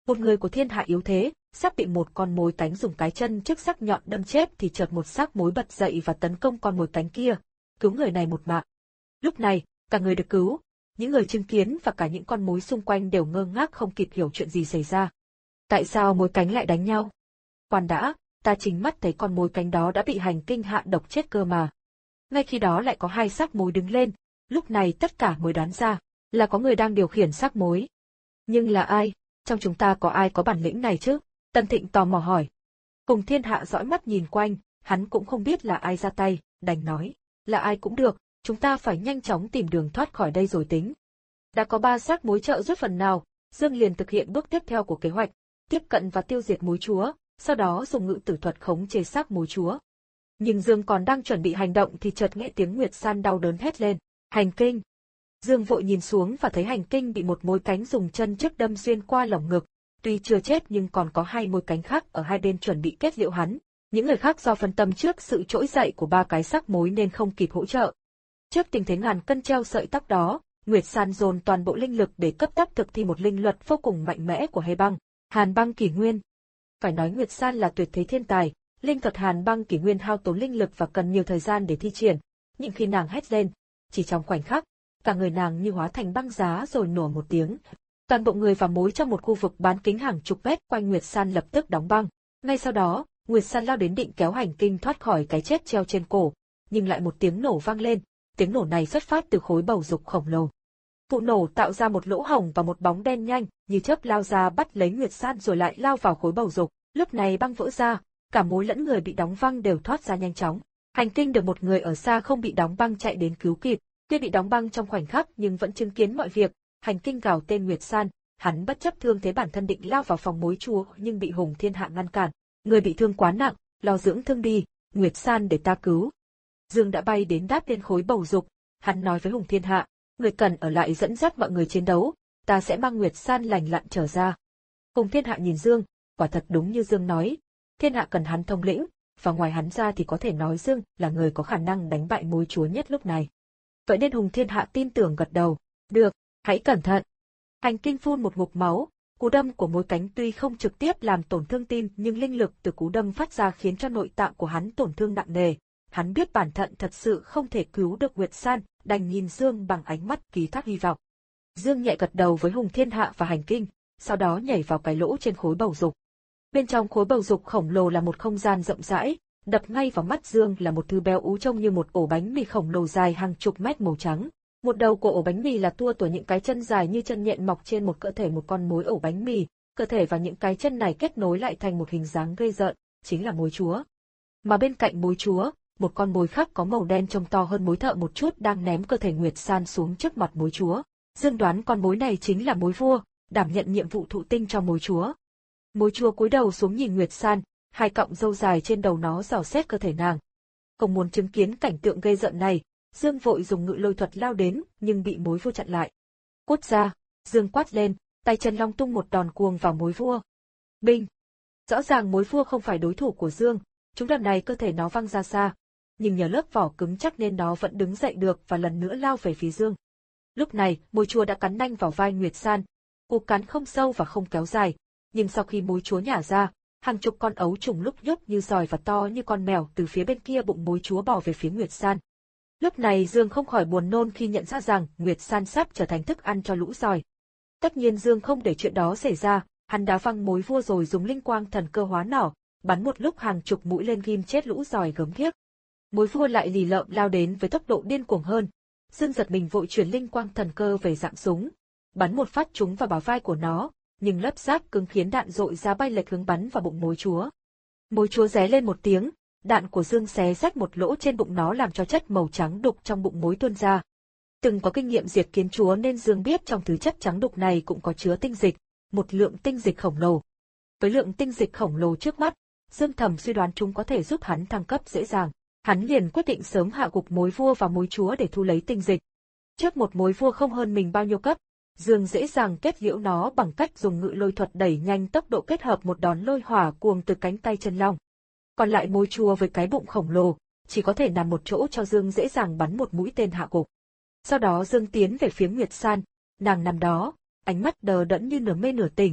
Một người của thiên hạ yếu thế, sắp bị một con mối cánh dùng cái chân trước sắc nhọn đâm chết thì chợt một xác mối bật dậy và tấn công con mồi cánh kia, cứu người này một mạng. Lúc này, cả người được cứu, những người chứng kiến và cả những con mối xung quanh đều ngơ ngác không kịp hiểu chuyện gì xảy ra. Tại sao mối cánh lại đánh nhau? Khoan đã, ta chính mắt thấy con mối cánh đó đã bị hành kinh hạ độc chết cơ mà. Ngay khi đó lại có hai xác mối đứng lên, lúc này tất cả mới đoán ra, là có người đang điều khiển xác mối. Nhưng là ai? Trong chúng ta có ai có bản lĩnh này chứ? Tần Thịnh tò mò hỏi. Cùng Thiên Hạ dõi mắt nhìn quanh, hắn cũng không biết là ai ra tay, đành nói, là ai cũng được, chúng ta phải nhanh chóng tìm đường thoát khỏi đây rồi tính. Đã có ba xác mối trợ giúp phần nào, Dương liền thực hiện bước tiếp theo của kế hoạch, tiếp cận và tiêu diệt mối chúa, sau đó dùng ngự tử thuật khống chế xác mối chúa. Nhưng Dương còn đang chuẩn bị hành động thì chợt nghe tiếng Nguyệt San đau đớn hét lên, hành kinh. Dương vội nhìn xuống và thấy hành kinh bị một mối cánh dùng chân trước đâm xuyên qua lồng ngực, tuy chưa chết nhưng còn có hai mối cánh khác ở hai bên chuẩn bị kết liễu hắn. Những người khác do phân tâm trước sự trỗi dậy của ba cái xác mối nên không kịp hỗ trợ. Trước tình thế ngàn cân treo sợi tóc đó, Nguyệt San dồn toàn bộ linh lực để cấp tốc thực thi một linh luật vô cùng mạnh mẽ của Hề Băng, Hàn Băng Kỷ Nguyên. Phải nói Nguyệt San là tuyệt thế thiên tài, linh thuật Hàn Băng Kỷ Nguyên hao tốn linh lực và cần nhiều thời gian để thi triển, nhưng khi nàng hét lên, chỉ trong khoảnh khắc, cả người nàng như hóa thành băng giá rồi nổ một tiếng. Toàn bộ người và mối trong một khu vực bán kính hàng chục mét quanh Nguyệt San lập tức đóng băng. Ngay sau đó, Nguyệt San lao đến định kéo hành kinh thoát khỏi cái chết treo trên cổ, nhưng lại một tiếng nổ vang lên, tiếng nổ này xuất phát từ khối bầu dục khổng lồ. Vụ nổ tạo ra một lỗ hổng và một bóng đen nhanh, như chớp lao ra bắt lấy Nguyệt San rồi lại lao vào khối bầu dục. Lúc này băng vỡ ra, cả mối lẫn người bị đóng băng đều thoát ra nhanh chóng. Hành kinh được một người ở xa không bị đóng băng chạy đến cứu kịp, kia bị đóng băng trong khoảnh khắc nhưng vẫn chứng kiến mọi việc. Hành kinh gào tên Nguyệt San, hắn bất chấp thương thế bản thân định lao vào phòng mối chúa nhưng bị Hùng Thiên Hạ ngăn cản. Người bị thương quá nặng, lo dưỡng thương đi, Nguyệt San để ta cứu. Dương đã bay đến đáp lên khối bầu dục, hắn nói với Hùng Thiên Hạ, người cần ở lại dẫn dắt mọi người chiến đấu, ta sẽ mang Nguyệt San lành lặn trở ra. Hùng Thiên Hạ nhìn Dương, quả thật đúng như Dương nói, Thiên Hạ cần hắn thông lĩnh, và ngoài hắn ra thì có thể nói Dương là người có khả năng đánh bại mối chúa nhất lúc này. Vậy nên Hùng Thiên Hạ tin tưởng gật đầu, được, hãy cẩn thận. Hành kinh phun một ngụm máu, cú đâm của mối cánh tuy không trực tiếp làm tổn thương tim nhưng linh lực từ cú đâm phát ra khiến cho nội tạng của hắn tổn thương nặng nề. Hắn biết bản thân thật sự không thể cứu được Nguyệt San, đành nhìn Dương bằng ánh mắt ký thác hy vọng. Dương nhẹ gật đầu với Hùng Thiên Hạ và Hành kinh, sau đó nhảy vào cái lỗ trên khối bầu dục. Bên trong khối bầu dục khổng lồ là một không gian rộng rãi, đập ngay vào mắt Dương là một thứ béo ú trông như một ổ bánh mì khổng lồ dài hàng chục mét màu trắng. Một đầu của ổ bánh mì là tua của những cái chân dài như chân nhện mọc trên một cơ thể một con mối ổ bánh mì, cơ thể và những cái chân này kết nối lại thành một hình dáng ghê rợn, chính là mối chúa. Mà bên cạnh mối chúa, một con mối khác có màu đen trông to hơn mối thợ một chút đang ném cơ thể Nguyệt San xuống trước mặt mối chúa. Dương đoán con mối này chính là mối vua, đảm nhận nhiệm vụ thụ tinh cho mối chúa. Mối chúa cúi đầu xuống nhìn Nguyệt San, hai cọng râu dài trên đầu nó dò xét cơ thể nàng. Không muốn chứng kiến cảnh tượng gây giận này, Dương vội dùng ngự lôi thuật lao đến, nhưng bị mối vua chặn lại. Cút ra, Dương quát lên, tay chân long tung một đòn cuồng vào mối vua. Binh! Rõ ràng mối vua không phải đối thủ của Dương, chúng đòn này cơ thể nó văng ra xa, nhưng nhờ lớp vỏ cứng chắc nên nó vẫn đứng dậy được và lần nữa lao về phía Dương. Lúc này, mối chúa đã cắn nanh vào vai Nguyệt San. Cú cắn không sâu và không kéo dài, nhưng sau khi mối chúa nhả ra, hàng chục con ấu trùng lúc nhúc như giòi và to như con mèo từ phía bên kia bụng mối chúa bò về phía Nguyệt San. Lúc này Dương không khỏi buồn nôn khi nhận ra rằng Nguyệt San sắp trở thành thức ăn cho lũ giòi. Tất nhiên Dương không để chuyện đó xảy ra, hắn đá văng mối vua rồi dùng linh quang thần cơ hóa nỏ, bắn một lúc hàng chục mũi lên ghim chết lũ giòi gớm ghiếc. Mối vua lại lì lợm lao đến với tốc độ điên cuồng hơn. Dương giật mình vội chuyển linh quang thần cơ về dạng súng, bắn một phát trúng vào bả vai của nó, nhưng lớp giáp cứng khiến đạn dội ra bay lệch hướng bắn vào bụng mối chúa. Mối chúa ré lên một tiếng, đạn của Dương xé rách một lỗ trên bụng nó làm cho chất màu trắng đục trong bụng mối tuôn ra. Từng có kinh nghiệm diệt kiến chúa nên Dương biết trong thứ chất trắng đục này cũng có chứa tinh dịch, một lượng tinh dịch khổng lồ. Với lượng tinh dịch khổng lồ trước mắt, Dương thầm suy đoán chúng có thể giúp hắn thăng cấp dễ dàng. Hắn liền quyết định sớm hạ gục mối vua và mối chúa để thu lấy tinh dịch. Trước một mối vua không hơn mình bao nhiêu cấp, Dương dễ dàng kết liễu nó bằng cách dùng ngự lôi thuật đẩy nhanh tốc độ kết hợp một đòn lôi hỏa cuồng từ cánh tay chân long. Còn lại mối chúa với cái bụng khổng lồ, chỉ có thể nằm một chỗ cho Dương dễ dàng bắn một mũi tên hạ gục. Sau đó Dương tiến về phía Nguyệt San, nàng nằm đó, ánh mắt đờ đẫn như nửa mê nửa tỉnh,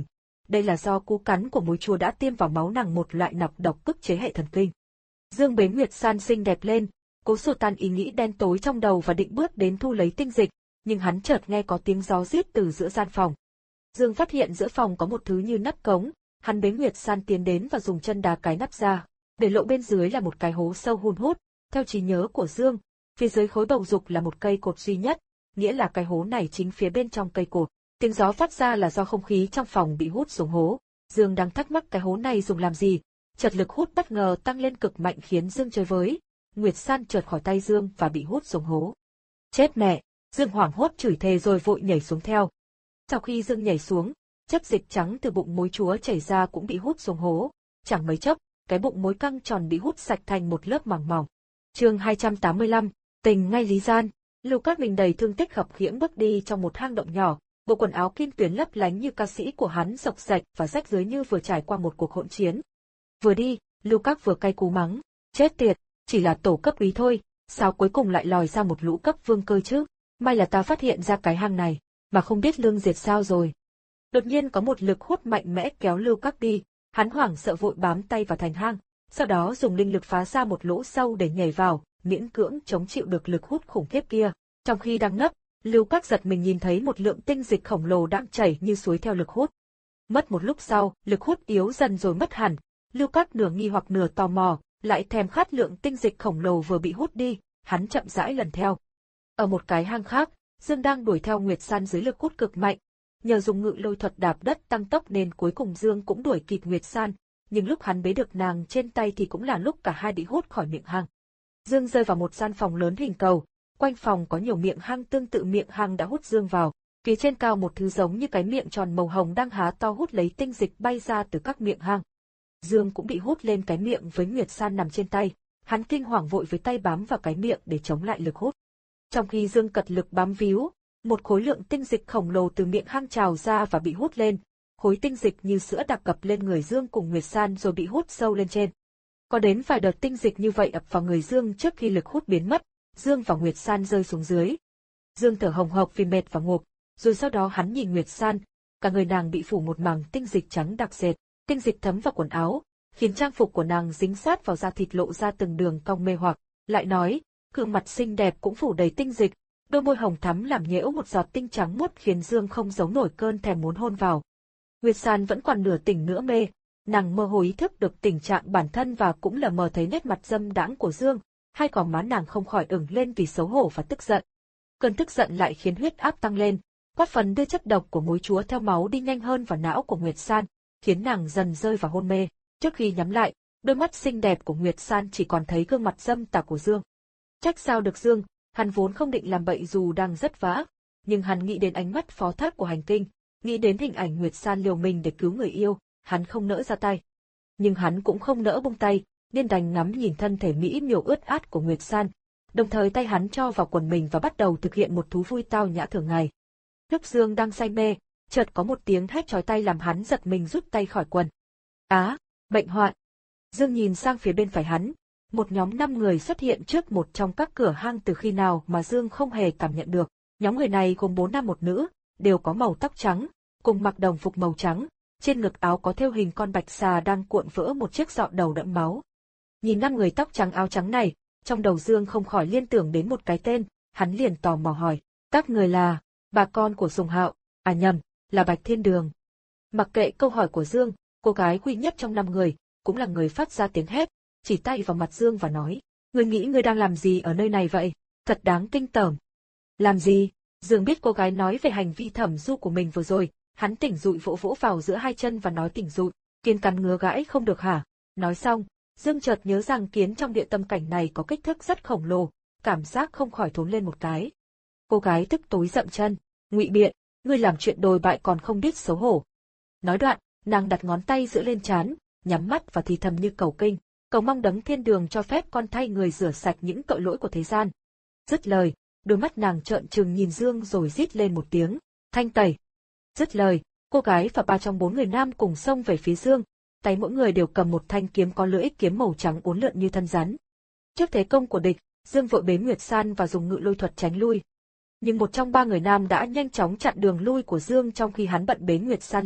đây là do cú cắn của múi chúa đã tiêm vào máu nàng một loại nọc độc bức chế hệ thần kinh. Dương bế Nguyệt San xinh đẹp lên, Cố Sổ Tan ý nghĩ đen tối trong đầu và định bước đến thu lấy tinh dịch, nhưng hắn chợt nghe có tiếng gió rít từ giữa gian phòng. Dương phát hiện giữa phòng có một thứ như nắp cống, hắn bế Nguyệt San tiến đến và dùng chân đá cái nắp ra, để lộ bên dưới là một cái hố sâu hun hút. Theo trí nhớ của Dương, phía dưới khối bầu dục là một cây cột duy nhất, nghĩa là cái hố này chính phía bên trong cây cột. Tiếng gió phát ra là do không khí trong phòng bị hút xuống hố. Dương đang thắc mắc cái hố này dùng làm gì, chợt lực hút bất ngờ tăng lên cực mạnh khiến Dương chơi với. Nguyệt San trượt khỏi tay Dương và bị hút xuống hố. Chết mẹ! Dương hoảng hốt chửi thề rồi vội nhảy xuống theo. Sau khi Dương nhảy xuống, chất dịch trắng từ bụng mối chúa chảy ra cũng bị hút xuống hố. Chẳng mấy chốc, cái bụng mối căng tròn bị hút sạch thành một lớp màng mỏng. Chương hai trăm tám mươi lăm, tình ngay lý gian. Lưu Cát Minh đầy thương tích khập khiễng bước đi trong một hang động nhỏ, bộ quần áo kim tuyến lấp lánh như ca sĩ của hắn rộc rạch và rách rưới như vừa trải qua một cuộc hỗn chiến. Vừa đi, Lưu Cát vừa cay cú mắng, chết tiệt, chỉ là tổ cấp úy thôi, sao cuối cùng lại lòi ra một lũ cấp vương cơ chứ? May là ta phát hiện ra cái hang này, mà không biết Lương Diệt sao rồi. Đột nhiên có một lực hút mạnh mẽ kéo Lưu Cát đi, hắn hoảng sợ vội bám tay vào thành hang, sau đó dùng linh lực phá ra một lỗ sâu để nhảy vào, miễn cưỡng chống chịu được lực hút khủng khiếp kia. Trong khi đang nấp, Lưu Cát giật mình nhìn thấy một lượng tinh dịch khổng lồ đang chảy như suối theo lực hút. Mất một lúc sau, lực hút yếu dần rồi mất hẳn. Lưu Cát nửa nghi hoặc nửa tò mò, lại thèm khát lượng tinh dịch khổng lồ vừa bị hút đi, hắn chậm rãi lần theo. Ở một cái hang khác, Dương đang đuổi theo Nguyệt San dưới lực hút cực mạnh. Nhờ dùng ngự lôi thuật đạp đất tăng tốc nên cuối cùng Dương cũng đuổi kịp Nguyệt San, nhưng lúc hắn bế được nàng trên tay thì cũng là lúc cả hai bị hút khỏi miệng hang. Dương rơi vào một gian phòng lớn hình cầu, quanh phòng có nhiều miệng hang tương tự miệng hang đã hút Dương vào. Phía trên cao một thứ giống như cái miệng tròn màu hồng đang há to hút lấy tinh dịch bay ra từ các miệng hang. Dương cũng bị hút lên cái miệng với Nguyệt San nằm trên tay, hắn kinh hoàng vội với tay bám vào cái miệng để chống lại lực hút. Trong khi Dương cật lực bám víu, một khối lượng tinh dịch khổng lồ từ miệng hang trào ra và bị hút lên. Khối tinh dịch như sữa đặc cập lên người Dương cùng Nguyệt San rồi bị hút sâu lên trên. Có đến vài đợt tinh dịch như vậy ập vào người Dương trước khi lực hút biến mất, Dương và Nguyệt San rơi xuống dưới. Dương thở hồng hộc vì mệt và ngộp, rồi sau đó hắn nhìn Nguyệt San, cả người nàng bị phủ một màng tinh dịch trắng đặc sệt, tinh dịch thấm vào quần áo, khiến trang phục của nàng dính sát vào da thịt lộ ra từng đường cong mê hoặc. Lại nói, gương mặt xinh đẹp cũng phủ đầy tinh dịch, đôi môi hồng thắm làm nhễu một giọt tinh trắng muốt khiến Dương không giấu nổi cơn thèm muốn hôn vào. Nguyệt San vẫn còn nửa tỉnh nửa mê, nàng mơ hồ ý thức được tình trạng bản thân và cũng lờ mờ thấy nét mặt dâm đãng của Dương, hai gò má nàng không khỏi ửng lên vì xấu hổ và tức giận. Cơn tức giận lại khiến huyết áp tăng lên, quát phần đưa chất độc của múi chúa theo máu đi nhanh hơn vào não của Nguyệt San, khiến nàng dần rơi vào hôn mê. Trước khi nhắm lại, đôi mắt xinh đẹp của Nguyệt San chỉ còn thấy gương mặt dâm tà của Dương. Trách sao được Dương, hắn vốn không định làm bậy dù đang rất vã, nhưng hắn nghĩ đến ánh mắt phó thác của hành tinh, nghĩ đến hình ảnh Nguyệt San liều mình để cứu người yêu, hắn không nỡ ra tay. Nhưng hắn cũng không nỡ buông tay, nên đành ngắm nhìn thân thể mỹ miều ướt át của Nguyệt San, đồng thời tay hắn cho vào quần mình và bắt đầu thực hiện một thú vui tao nhã thường ngày. Lúc Dương đang say mê, chợt có một tiếng hét chói tai làm hắn giật mình rút tay khỏi quần. Á, bệnh hoạn! Dương nhìn sang phía bên phải hắn, một nhóm năm người xuất hiện trước một trong các cửa hang từ khi nào mà Dương không hề cảm nhận được. Nhóm người này gồm bốn nam một nữ, đều có màu tóc trắng, cùng mặc đồng phục màu trắng, trên ngực áo có thêu hình con bạch xà đang cuộn vỡ một chiếc sọ đầu đẫm máu. Nhìn năm người tóc trắng áo trắng này, trong đầu Dương không khỏi liên tưởng đến một cái tên, hắn liền tò mò hỏi, các người là bà con của Sùng Hạo, à nhầm, là Bạch Thiên Đường. Mặc kệ câu hỏi của Dương, cô gái duy nhất trong năm người, cũng là người phát ra tiếng hét, chỉ tay vào mặt Dương và nói, ngươi nghĩ ngươi đang làm gì ở nơi này vậy, thật đáng kinh tởm. Làm gì? Dương biết cô gái nói về hành vi thẩm du của mình vừa rồi, hắn tỉnh dụi vỗ vỗ vào giữa hai chân và nói tỉnh dụi, kiến cắn ngứa gãi không được hả? Nói xong, Dương chợt nhớ rằng kiến trong địa tâm cảnh này có kích thước rất khổng lồ, cảm giác không khỏi thốn lên một cái. Cô gái tức tối dậm chân, ngụy biện, ngươi làm chuyện đồi bại còn không biết xấu hổ. Nói đoạn, nàng đặt ngón tay giữa lên trán, nhắm mắt và thì thầm như cầu kinh, cầu mong đấng thiên đường cho phép con thay người rửa sạch những tội lỗi của thế gian. Dứt lời, đôi mắt nàng trợn trừng nhìn Dương rồi rít lên một tiếng, thanh tẩy. Dứt lời, cô gái và ba trong bốn người nam cùng xông về phía Dương, tay mỗi người đều cầm một thanh kiếm có lưỡi kiếm màu trắng uốn lượn như thân rắn. Trước thế công của địch, Dương vội bế Nguyệt San và dùng ngự lôi thuật tránh lui. Nhưng một trong ba người nam đã nhanh chóng chặn đường lui của Dương trong khi hắn bận bế Nguyệt San lên.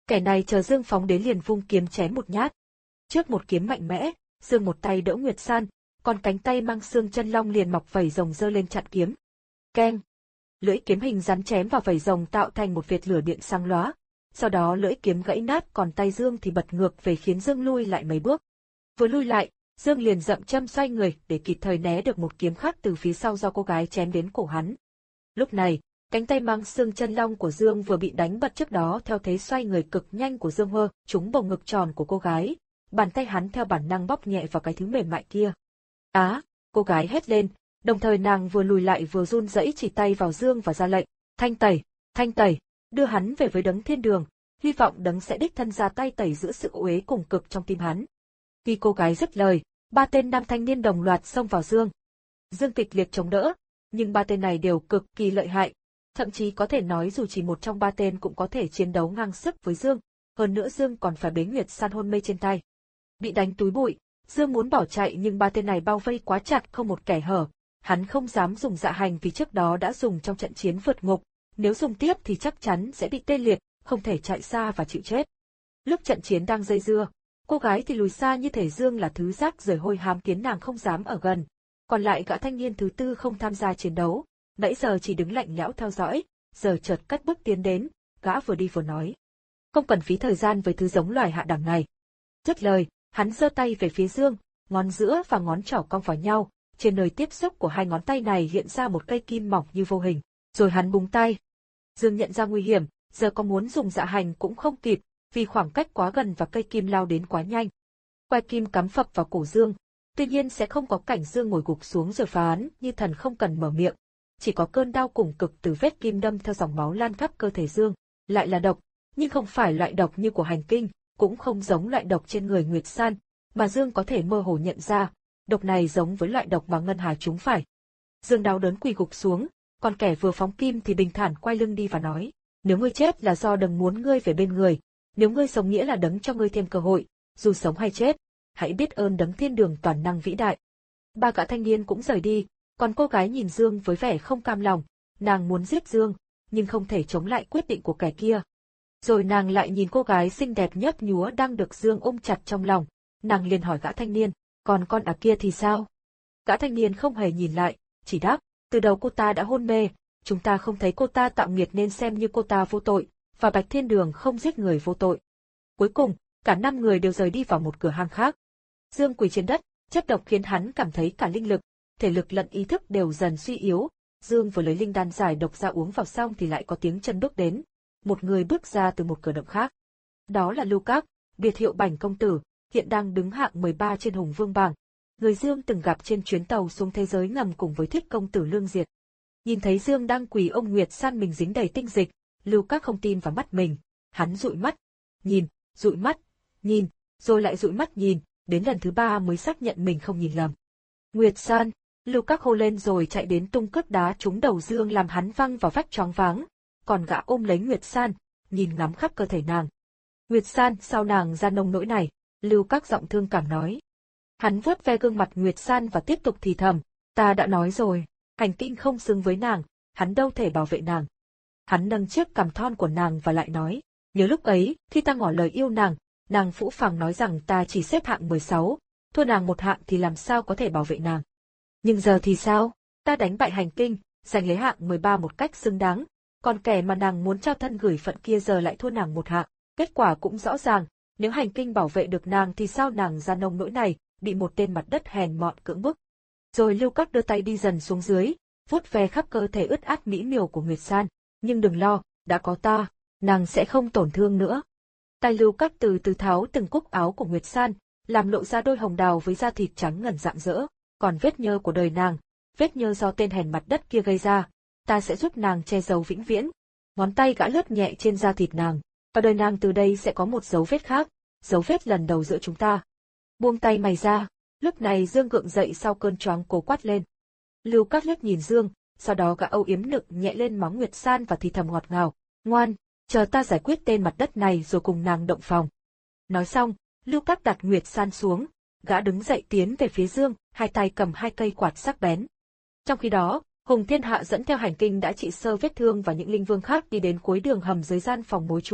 Kẻ này chờ Dương phóng đến liền vung kiếm chém một nhát. Trước một kiếm mạnh mẽ, Dương một tay đỡ Nguyệt San, còn cánh tay mang xương chân long liền mọc vảy rồng giơ lên chặn kiếm. Keng! Lưỡi kiếm hình rắn chém vào vảy rồng tạo thành một vệt lửa điện sáng lóa. Sau đó lưỡi kiếm gãy nát, còn tay Dương thì bật ngược về khiến Dương lui lại mấy bước. Vừa lui lại, Dương liền dậm châm xoay người để kịp thời né được một kiếm khác từ phía sau do cô gái chém đến cổ hắn. Lúc này, cánh tay mang xương chân long của Dương vừa bị đánh bật trước đó theo thế xoay người cực nhanh của Dương hơ trúng bầu ngực tròn của cô gái, bàn tay hắn theo bản năng bóp nhẹ vào cái thứ mềm mại kia. Á! Cô gái hét lên, đồng thời nàng vừa lùi lại vừa run rẩy chỉ tay vào Dương và ra lệnh, thanh tẩy, thanh tẩy, đưa hắn về với đấng thiên đường, hy vọng đấng sẽ đích thân ra tay tẩy giữa sự uế cùng cực trong tim hắn. Khi cô gái dứt lời, ba tên nam thanh niên đồng loạt xông vào Dương. Dương kịch liệt chống đỡ, nhưng ba tên này đều cực kỳ lợi hại, thậm chí có thể nói dù chỉ một trong ba tên cũng có thể chiến đấu ngang sức với Dương, hơn nữa Dương còn phải bế Nguyệt San hôn mê trên tay. Bị đánh túi bụi, Dương muốn bỏ chạy nhưng ba tên này bao vây quá chặt không một kẻ hở, hắn không dám dùng dạ hành vì trước đó đã dùng trong trận chiến vượt ngục, nếu dùng tiếp thì chắc chắn sẽ bị tê liệt, không thể chạy xa và chịu chết. Lúc trận chiến đang dây dưa, cô gái thì lùi xa như thể Dương là thứ rác rưởi hôi hám khiến nàng không dám ở gần. Còn lại gã thanh niên thứ tư không tham gia chiến đấu, nãy giờ chỉ đứng lạnh lẽo theo dõi, giờ chợt cất bước tiến đến, gã vừa đi vừa nói. Không cần phí thời gian với thứ giống loài hạ đẳng này. Dứt lời, hắn giơ tay về phía Dương, ngón giữa và ngón trỏ cong vào nhau, trên nơi tiếp xúc của hai ngón tay này hiện ra một cây kim mỏng như vô hình, rồi hắn búng tay. Dương nhận ra nguy hiểm, giờ có muốn dùng dạ hành cũng không kịp, vì khoảng cách quá gần và cây kim lao đến quá nhanh. Quai kim cắm phập vào cổ Dương, tuy nhiên sẽ không có cảnh Dương ngồi gục xuống rồi phán như thần không cần mở miệng. Chỉ có cơn đau cùng cực từ vết kim đâm theo dòng máu lan khắp cơ thể Dương, lại là độc, nhưng không phải loại độc như của hành kinh, cũng không giống loại độc trên người Nguyệt San, mà Dương có thể mơ hồ nhận ra, độc này giống với loại độc mà Ngân Hà trúng phải. Dương đau đớn quỳ gục xuống, còn kẻ vừa phóng kim thì bình thản quay lưng đi và nói, nếu ngươi chết là do đấng muốn ngươi về bên người, nếu ngươi sống nghĩa là đấng cho ngươi thêm cơ hội, dù sống hay chết, hãy biết ơn đấng thiên đường toàn năng vĩ đại. Ba gã thanh niên cũng rời đi, còn cô gái nhìn Dương với vẻ không cam lòng, nàng muốn giết Dương, nhưng không thể chống lại quyết định của kẻ kia. Rồi nàng lại nhìn cô gái xinh đẹp nhấp nhúa đang được Dương ôm chặt trong lòng, nàng liền hỏi gã thanh niên, còn con ả kia thì sao? Gã thanh niên không hề nhìn lại, chỉ đáp, từ đầu cô ta đã hôn mê, chúng ta không thấy cô ta tạo nghiệt nên xem như cô ta vô tội, và Bạch Thiên Đường không giết người vô tội. Cuối cùng, cả năm người đều rời đi vào một cửa hang khác. Dương quỳ trên đất, chất độc khiến hắn cảm thấy cả linh lực, thể lực lẫn ý thức đều dần suy yếu. Dương vừa lấy linh đan giải độc ra uống vào xong thì lại có tiếng chân bước đến. Một người bước ra từ một cửa động khác. Đó là Lưu Các, biệt hiệu Bảnh công tử, hiện đang đứng hạng mười ba trên Hùng Vương bảng. Người Dương từng gặp trên chuyến tàu xuống thế giới ngầm cùng với Thiết công tử Lương Diệt. Nhìn thấy Dương đang quỳ ôm Nguyệt San mình dính đầy tinh dịch, Lưu Các không tin vào mắt mình, hắn dụi mắt, nhìn, dụi mắt, nhìn, rồi lại dụi mắt nhìn, đến lần thứ ba mới xác nhận mình không nhìn lầm. Nguyệt San, Lưu Các hô lên rồi chạy đến tung cước đá trúng đầu Dương làm hắn văng vào vách choáng váng, còn gã ôm lấy Nguyệt San, nhìn ngắm khắp cơ thể nàng. Nguyệt San, sao nàng ra nông nỗi này? Lưu Các giọng thương cảm nói. Hắn vuốt ve gương mặt Nguyệt San và tiếp tục thì thầm, ta đã nói rồi, hành kinh không xứng với nàng, hắn đâu thể bảo vệ nàng. Hắn nâng chiếc cằm thon của nàng và lại nói, nhớ lúc ấy, khi ta ngỏ lời yêu nàng, nàng phũ phàng nói rằng ta chỉ xếp hạng mười sáu, thua nàng một hạng thì làm sao có thể bảo vệ nàng. Nhưng giờ thì sao? Ta đánh bại hành kinh, giành lấy hạng mười ba một cách xứng đáng, còn kẻ mà nàng muốn trao thân gửi phận kia giờ lại thua nàng một hạng. Kết quả cũng rõ ràng, nếu hành kinh bảo vệ được nàng thì sao nàng ra nông nỗi này, bị một tên mặt đất hèn mọn cưỡng bức. Rồi Lưu Các đưa tay đi dần xuống dưới, vuốt ve khắp cơ thể ướt át mỹ miều của Nguyệt San. Nhưng đừng lo, đã có ta, nàng sẽ không tổn thương nữa. Tay Lưu Các từ từ tháo từng cúc áo của Nguyệt San, làm lộ ra đôi hồng đào với da thịt trắng ngần rạng rỡ. Còn vết nhơ của đời nàng, vết nhơ do tên hèn mặt đất kia gây ra, ta sẽ giúp nàng che giấu vĩnh viễn. Ngón tay gã lướt nhẹ trên da thịt nàng, và đời nàng từ đây sẽ có một dấu vết khác, dấu vết lần đầu giữa chúng ta. Buông tay mày ra. Lúc này Dương gượng dậy sau cơn choáng cố quát lên. Lưu Các liếc nhìn Dương, sau đó gã âu yếm nựng nhẹ lên móng Nguyệt San và thì thầm ngọt ngào, ngoan, chờ ta giải quyết tên mặt đất này rồi cùng nàng động phòng. Nói xong, Lưu Các đặt Nguyệt San xuống, gã đứng dậy tiến về phía Dương, hai tay cầm hai cây quạt sắc bén. Trong khi đó, Hùng Thiên Hạ dẫn theo hành kinh đã trị sơ vết thương và những linh vương khác đi đến cuối đường hầm dưới gian phòng mối chúa,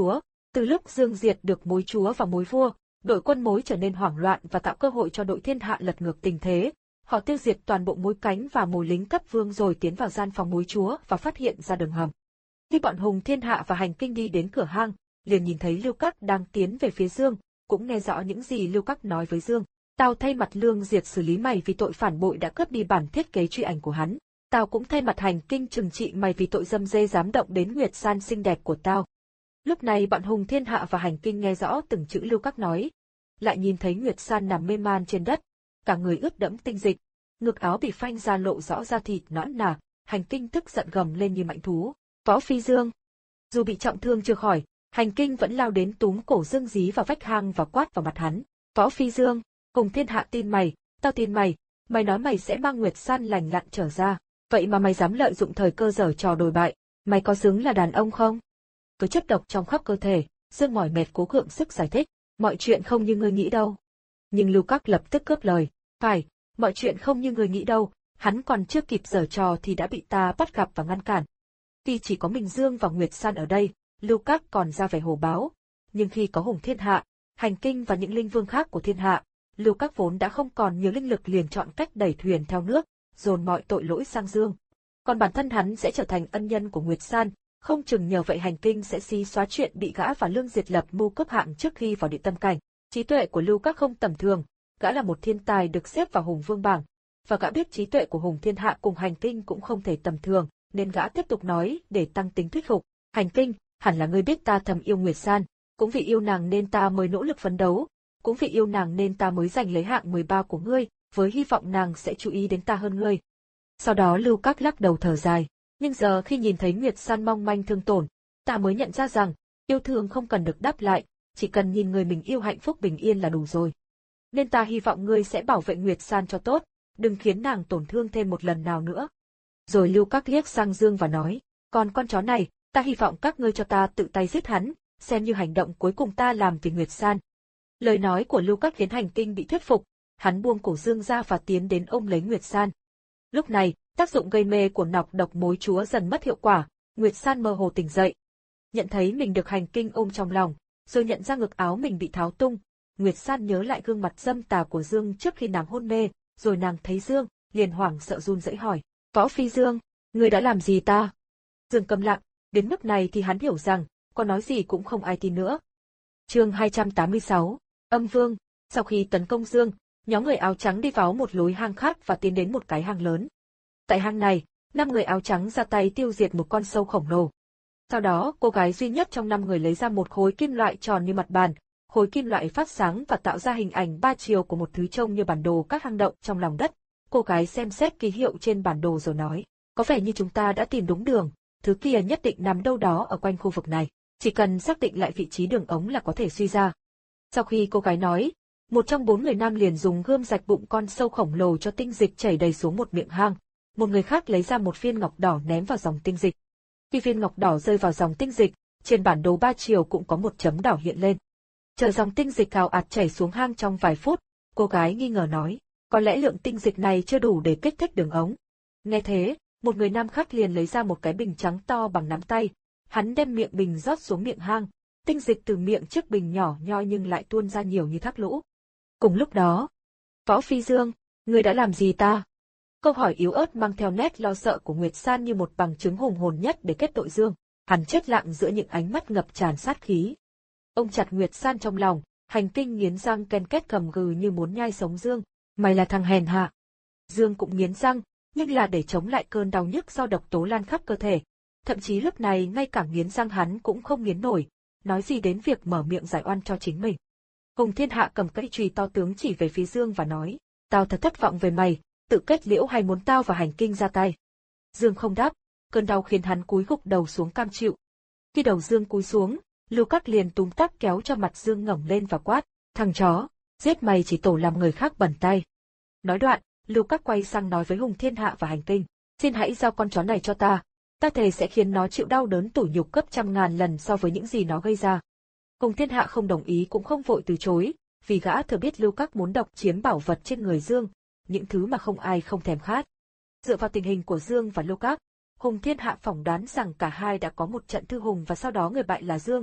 Từ lúc Dương diệt được mối chúa và mối vua, đội quân mối trở nên hoảng loạn và tạo cơ hội cho đội thiên hạ lật ngược tình thế. Họ tiêu diệt toàn bộ mối cánh và mối lính cấp vương rồi tiến vào gian phòng mối chúa và phát hiện ra đường hầm. Khi bọn Hùng Thiên Hạ và Hành Kinh đi đến cửa hang, liền nhìn thấy Lưu Các đang tiến về phía Dương, cũng nghe rõ những gì Lưu Các nói với Dương. Tao thay mặt Lương Diệt xử lý mày vì tội phản bội đã cướp đi bản thiết kế truy ảnh của hắn. Tao cũng thay mặt Hành Kinh trừng trị mày vì tội dâm dê dám động đến Nguyệt San xinh đẹp của tao. Lúc này bọn Hùng Thiên Hạ và Hành Kinh nghe rõ từng chữ Lưu Các nói. Lại nhìn thấy Nguyệt San nằm mê man trên đất, cả người ướt đẫm tinh dịch, ngực áo bị phanh ra lộ rõ da thịt nõn nà. Hành Kinh tức giận gầm lên như mạnh thú. Võ Phi Dương! Dù bị trọng thương chưa khỏi, Hành Kinh vẫn lao đến túm cổ Dương dí vào vách hang và quát vào mặt hắn. Võ Phi Dương! Hùng Thiên Hạ tin mày, tao tin mày, mày nói mày sẽ mang Nguyệt San lành lặn trở ra, vậy mà mày dám lợi dụng thời cơ giở trò đồi bại, mày có xứng là đàn ông không? Với chất độc trong khắp cơ thể, Dương mỏi mệt cố gượng sức giải thích, mọi chuyện không như ngươi nghĩ đâu. Nhưng Lưu Các lập tức cướp lời, phải, mọi chuyện không như ngươi nghĩ đâu, hắn còn chưa kịp giở trò thì đã bị ta bắt gặp và ngăn cản. Tuy chỉ có mình Dương và Nguyệt San ở đây, Lưu Các còn ra vẻ hồ báo, nhưng khi có Hùng Thiên Hạ, Hành Kinh và những linh vương khác của thiên hạ, Lưu Các vốn đã không còn nhiều linh lực liền chọn cách đẩy thuyền theo nước, dồn mọi tội lỗi sang Dương. Còn bản thân hắn sẽ trở thành ân nhân của Nguyệt San, không chừng nhờ vậy Hành Kinh sẽ xí xóa chuyện bị gã và Lương Diệt lập mưu cướp hạng trước khi vào địa tâm cảnh. Trí tuệ của Lưu Các không tầm thường, gã là một thiên tài được xếp vào Hùng Vương bảng, và gã biết trí tuệ của Hùng Thiên Hạ cùng Hành Kinh cũng không thể tầm thường, nên gã tiếp tục nói để tăng tính thuyết phục. Hành Kinh, hẳn là ngươi biết ta thầm yêu Nguyệt San, cũng vì yêu nàng nên ta mới nỗ lực phấn đấu, cũng vì yêu nàng nên ta mới giành lấy hạng mười ba của ngươi, với hy vọng nàng sẽ chú ý đến ta hơn ngươi. Sau đó Lưu Các lắc đầu thở dài, nhưng giờ khi nhìn thấy Nguyệt San mong manh thương tổn, ta mới nhận ra rằng, yêu thương không cần được đáp lại, chỉ cần nhìn người mình yêu hạnh phúc bình yên là đủ rồi. Nên ta hy vọng ngươi sẽ bảo vệ Nguyệt San cho tốt, đừng khiến nàng tổn thương thêm một lần nào nữa. Rồi Lưu Các liếc sang Dương và nói, còn con chó này, ta hy vọng các ngươi cho ta tự tay giết hắn, xem như hành động cuối cùng ta làm vì Nguyệt San. Lời nói của Lưu Các khiến Hành Kinh bị thuyết phục, hắn buông cổ Dương ra và tiến đến ôm lấy Nguyệt San. Lúc này, tác dụng gây mê của nọc độc mối chúa dần mất hiệu quả, Nguyệt San mơ hồ tỉnh dậy. Nhận thấy mình được Hành Kinh ôm trong lòng, rồi nhận ra ngực áo mình bị tháo tung, Nguyệt San nhớ lại gương mặt dâm tà của Dương trước khi nàng hôn mê, rồi nàng thấy Dương, liền hoảng sợ run rẩy hỏi, Võ Phi Dương, ngươi đã làm gì ta? Dương câm lặng, đến mức này thì hắn hiểu rằng, có nói gì cũng không ai tin nữa. Chương hai trăm tám mươi sáu, Âm Vương. Sau khi tấn công Dương, nhóm người áo trắng đi vào một lối hang khác và tiến đến một cái hang lớn. Tại hang này, năm người áo trắng ra tay tiêu diệt một con sâu khổng lồ. Sau đó, cô gái duy nhất trong năm người lấy ra một khối kim loại tròn như mặt bàn, khối kim loại phát sáng và tạo ra hình ảnh ba chiều của một thứ trông như bản đồ các hang động trong lòng đất. Cô gái xem xét ký hiệu trên bản đồ rồi nói, có vẻ như chúng ta đã tìm đúng đường, thứ kia nhất định nằm đâu đó ở quanh khu vực này, chỉ cần xác định lại vị trí đường ống là có thể suy ra. Sau khi cô gái nói, một trong bốn người nam liền dùng gươm rạch bụng con sâu khổng lồ cho tinh dịch chảy đầy xuống một miệng hang, một người khác lấy ra một viên ngọc đỏ ném vào dòng tinh dịch. Khi viên ngọc đỏ rơi vào dòng tinh dịch, trên bản đồ ba chiều cũng có một chấm đỏ hiện lên. Chờ dòng tinh dịch ào ạt chảy xuống hang trong vài phút, cô gái nghi ngờ nói, có lẽ lượng tinh dịch này chưa đủ để kích thích đường ống. Nghe thế, một người nam khác liền lấy ra một cái bình trắng to bằng nắm tay, hắn đem miệng bình rót xuống miệng hang, tinh dịch từ miệng chiếc bình nhỏ nhoi nhưng lại tuôn ra nhiều như thác lũ. Cùng lúc đó, Võ Phi Dương, ngươi đã làm gì ta? Câu hỏi yếu ớt mang theo nét lo sợ của Nguyệt San như một bằng chứng hùng hồn nhất để kết tội Dương. Hắn chết lặng giữa những ánh mắt ngập tràn sát khí. Ông chặt Nguyệt San trong lòng, Hành Kinh nghiến răng ken két gầm gừ như muốn nhai sống Dương. Mày là thằng hèn hạ. Dương cũng nghiến răng, nhưng là để chống lại cơn đau nhức do độc tố lan khắp cơ thể. Thậm chí lúc này ngay cả nghiến răng hắn cũng không nghiến nổi, nói gì đến việc mở miệng giải oan cho chính mình. Hùng Thiên Hạ cầm cây chùy to tướng chỉ về phía Dương và nói, tao thật thất vọng về mày, tự kết liễu hay muốn tao và Hành Kinh ra tay? Dương không đáp, cơn đau khiến hắn cúi gục đầu xuống cam chịu. Khi đầu Dương cúi xuống, Lưu Các liền túm tóc kéo cho mặt Dương ngẩng lên và quát, thằng chó, giết mày chỉ tổ làm người khác bẩn tay. Nói đoạn, Lưu Các quay sang nói với Hùng Thiên Hạ và Hành Kinh, xin hãy giao con chó này cho ta, ta thề sẽ khiến nó chịu đau đớn tủi nhục gấp trăm ngàn lần so với những gì nó gây ra. Hùng Thiên Hạ không đồng ý cũng không vội từ chối, vì gã thừa biết Lưu Các muốn độc chiếm bảo vật trên người Dương, những thứ mà không ai không thèm khát. Dựa vào tình hình của Dương và Lưu Các, Hùng Thiên Hạ phỏng đoán rằng cả hai đã có một trận thư hùng và sau đó người bại là Dương.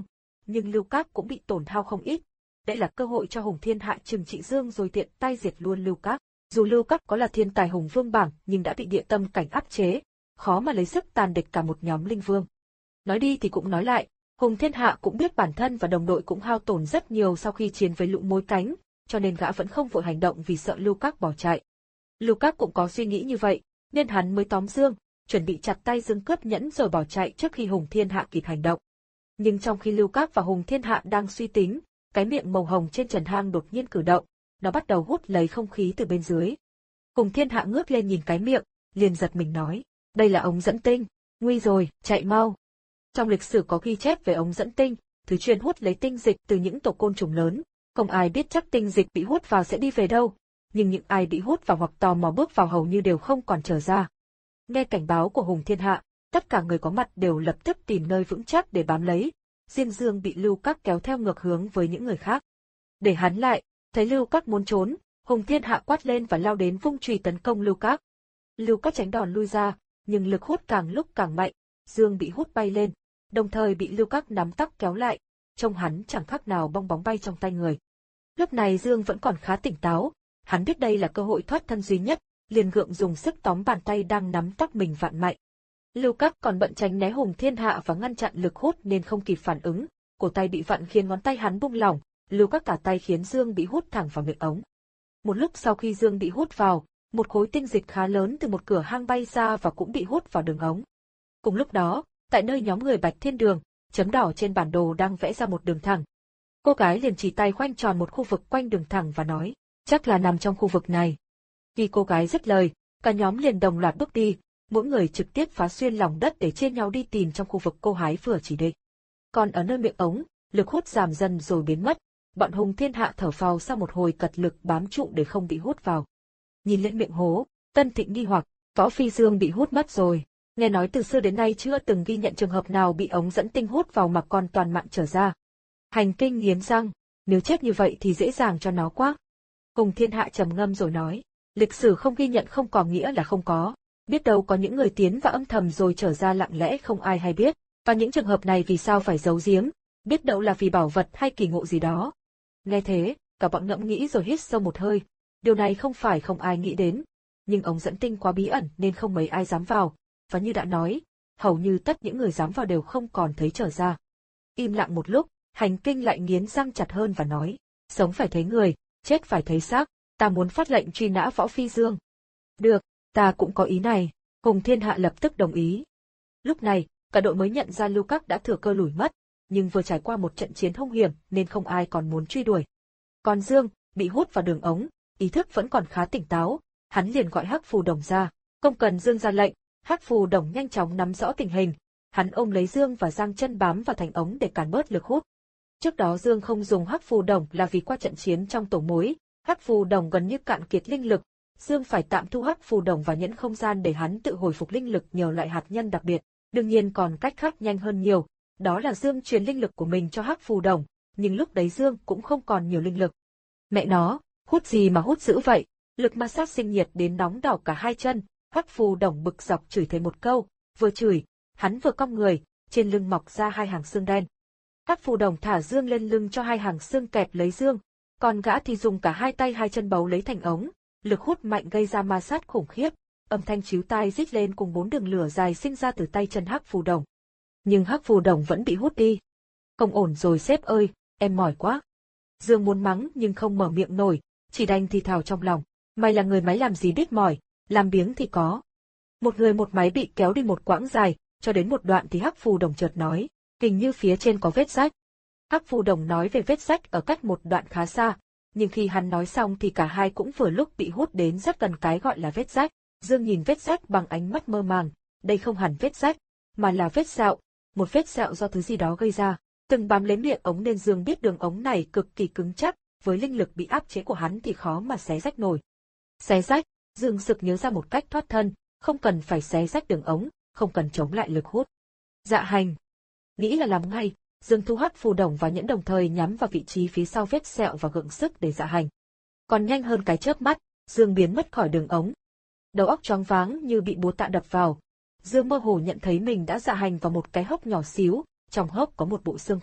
nhưng Lưu Các cũng bị tổn hao không ít. Đây là cơ hội cho Hùng Thiên Hạ trừng trị Dương rồi tiện tay diệt luôn Lưu Các. Dù Lưu Các có là thiên tài hùng vương bảng nhưng đã bị địa tâm cảnh áp chế, khó mà lấy sức tàn địch cả một nhóm linh vương. Nói đi thì cũng nói lại, Hùng Thiên Hạ cũng biết bản thân và đồng đội cũng hao tổn rất nhiều sau khi chiến với Lũ Mối Cánh, cho nên gã vẫn không vội hành động vì sợ Lưu Các bỏ chạy. Lưu Các cũng có suy nghĩ như vậy, nên hắn mới tóm Dương, chuẩn bị chặt tay Dương cướp nhẫn rồi bỏ chạy trước khi Hùng Thiên Hạ kịp hành động. Nhưng trong khi Lưu Các và Hùng Thiên Hạ đang suy tính, cái miệng màu hồng trên trần hang đột nhiên cử động, nó bắt đầu hút lấy không khí từ bên dưới. Hùng Thiên Hạ ngước lên nhìn cái miệng, liền giật mình nói, đây là ống dẫn tinh, nguy rồi, chạy mau. Trong lịch sử có ghi chép về ống dẫn tinh, thứ chuyên hút lấy tinh dịch từ những tổ côn trùng lớn, không ai biết chắc tinh dịch bị hút vào sẽ đi về đâu, nhưng những ai bị hút vào hoặc tò mò bước vào hầu như đều không còn trở ra. Nghe cảnh báo của Hùng Thiên Hạ, tất cả người có mặt đều lập tức tìm nơi vững chắc để bám lấy, riêng Dương bị Lưu Các kéo theo ngược hướng với những người khác. Để hắn lại, thấy Lưu Các muốn trốn, Hùng Thiên Hạ quát lên và lao đến vung chùy tấn công Lưu Các. Lưu Các tránh đòn lui ra, nhưng lực hút càng lúc càng mạnh, Dương bị hút bay lên, đồng thời bị Lưu Các nắm tóc kéo lại, trông hắn chẳng khác nào bong bóng bay trong tay người. Lúc này Dương vẫn còn khá tỉnh táo, hắn biết đây là cơ hội thoát thân duy nhất, liền gượng dùng sức tóm bàn tay đang nắm tóc mình vặn mạnh. Lưu Các còn bận tránh né Hùng Thiên Hạ và ngăn chặn lực hút nên không kịp phản ứng, cổ tay bị vặn khiến ngón tay hắn buông lỏng, Lưu Các cả tay khiến Dương bị hút thẳng vào miệng ống. Một lúc sau khi Dương bị hút vào, một khối tinh dịch khá lớn từ một cửa hang bay ra và cũng bị hút vào đường ống. Cùng lúc đó, tại nơi nhóm người Bạch Thiên Đường, chấm đỏ trên bản đồ đang vẽ ra một đường thẳng. Cô gái liền chỉ tay khoanh tròn một khu vực quanh đường thẳng và nói, chắc là nằm trong khu vực này. Khi cô gái dứt lời, cả nhóm liền đồng loạt bước đi, mỗi người trực tiếp phá xuyên lòng đất để chia nhau đi tìm trong khu vực cô gái vừa chỉ định. Còn ở nơi miệng ống, lực hút giảm dần rồi biến mất, bọn Hùng Thiên Hạ thở phào sau một hồi cật lực bám trụ để không bị hút vào. Nhìn lên miệng hố, Tân Thịnh nghi hoặc, Võ Phi Dương bị hút mất rồi. Nghe nói từ xưa đến nay chưa từng ghi nhận trường hợp nào bị ống dẫn tinh hút vào mà còn toàn mạng trở ra. Hành Kinh nghiến răng, nếu chết như vậy thì dễ dàng cho nó quá. Hùng Thiên Hạ trầm ngâm rồi nói, lịch sử không ghi nhận không có nghĩa là không có. Biết đâu có những người tiến vào âm thầm rồi trở ra lặng lẽ không ai hay biết, và những trường hợp này vì sao phải giấu giếm, biết đâu là vì bảo vật hay kỳ ngộ gì đó. Nghe thế, cả bọn ngẫm nghĩ rồi hít sâu một hơi, điều này không phải không ai nghĩ đến, nhưng ống dẫn tinh quá bí ẩn nên không mấy ai dám vào, và như đã nói, hầu như tất những người dám vào đều không còn thấy trở ra. Im lặng một lúc, Hành Kinh lại nghiến răng chặt hơn và nói, sống phải thấy người, chết phải thấy xác, ta muốn phát lệnh truy nã Võ Phi Dương. Được. Ta cũng có ý này, Hùng Thiên Hạ lập tức đồng ý. Lúc này, cả đội mới nhận ra Lưu Các đã thừa cơ lùi mất, nhưng vừa trải qua một trận chiến hung hiểm nên không ai còn muốn truy đuổi. Còn Dương, bị hút vào đường ống, ý thức vẫn còn khá tỉnh táo, hắn liền gọi Hắc Phù Đồng ra, không cần Dương ra lệnh, Hắc Phù Đồng nhanh chóng nắm rõ tình hình, hắn ôm lấy Dương và giang chân bám vào thành ống để cản bớt lực hút. Trước đó Dương không dùng Hắc Phù Đồng là vì qua trận chiến trong tổ mối, Hắc Phù Đồng gần như cạn kiệt linh lực. Dương phải tạm thu Hắc Phù Đồng và nhẫn không gian để hắn tự hồi phục linh lực nhờ loại hạt nhân đặc biệt. Đương nhiên còn cách khác nhanh hơn nhiều, đó là Dương truyền linh lực của mình cho Hắc Phù Đồng, nhưng lúc đấy Dương cũng không còn nhiều linh lực. Mẹ nó, hút gì mà hút dữ vậy? Lực ma sát sinh nhiệt đến nóng đỏ cả hai chân, Hắc Phù Đồng bực dọc chửi thề một câu, vừa chửi, hắn vừa cong người, trên lưng mọc ra hai hàng xương đen. Hắc Phù Đồng thả Dương lên lưng cho hai hàng xương kẹp lấy Dương, còn gã thì dùng cả hai tay hai chân bấu lấy thành ống. Lực hút mạnh gây ra ma sát khủng khiếp, âm thanh chíu tai rít lên cùng bốn đường lửa dài sinh ra từ tay chân Hắc Phù Đồng. Nhưng Hắc Phù Đồng vẫn bị hút đi. Không ổn rồi sếp ơi, em mỏi quá. Dương muốn mắng nhưng không mở miệng nổi, chỉ đành thì thào trong lòng. Mày là người máy làm gì biết mỏi, làm biếng thì có. Một người một máy bị kéo đi một quãng dài, cho đến một đoạn thì Hắc Phù Đồng chợt nói, hình như phía trên có vết rách. Hắc Phù Đồng nói về vết rách ở cách một đoạn khá xa. Nhưng khi hắn nói xong thì cả hai cũng vừa lúc bị hút đến rất gần cái gọi là vết rách. Dương nhìn vết rách bằng ánh mắt mơ màng, đây không hẳn vết rách, mà là vết sẹo, một vết sẹo do thứ gì đó gây ra. Từng bám lấy miệng ống nên Dương biết đường ống này cực kỳ cứng chắc, với linh lực bị áp chế của hắn thì khó mà xé rách nổi. Xé rách, Dương sực nhớ ra một cách thoát thân, không cần phải xé rách đường ống, không cần chống lại lực hút. Dạ hành. Nghĩ là làm ngay. Dương thu Hắc Phù Đồng và nhẫn đồng thời nhắm vào vị trí phía sau vết sẹo và gượng sức để dạ hành. Còn nhanh hơn cái chớp mắt, Dương biến mất khỏi đường ống. Đầu óc choáng váng như bị búa tạ đập vào. Dương mơ hồ nhận thấy mình đã dạ hành vào một cái hốc nhỏ xíu, trong hốc có một bộ xương khô.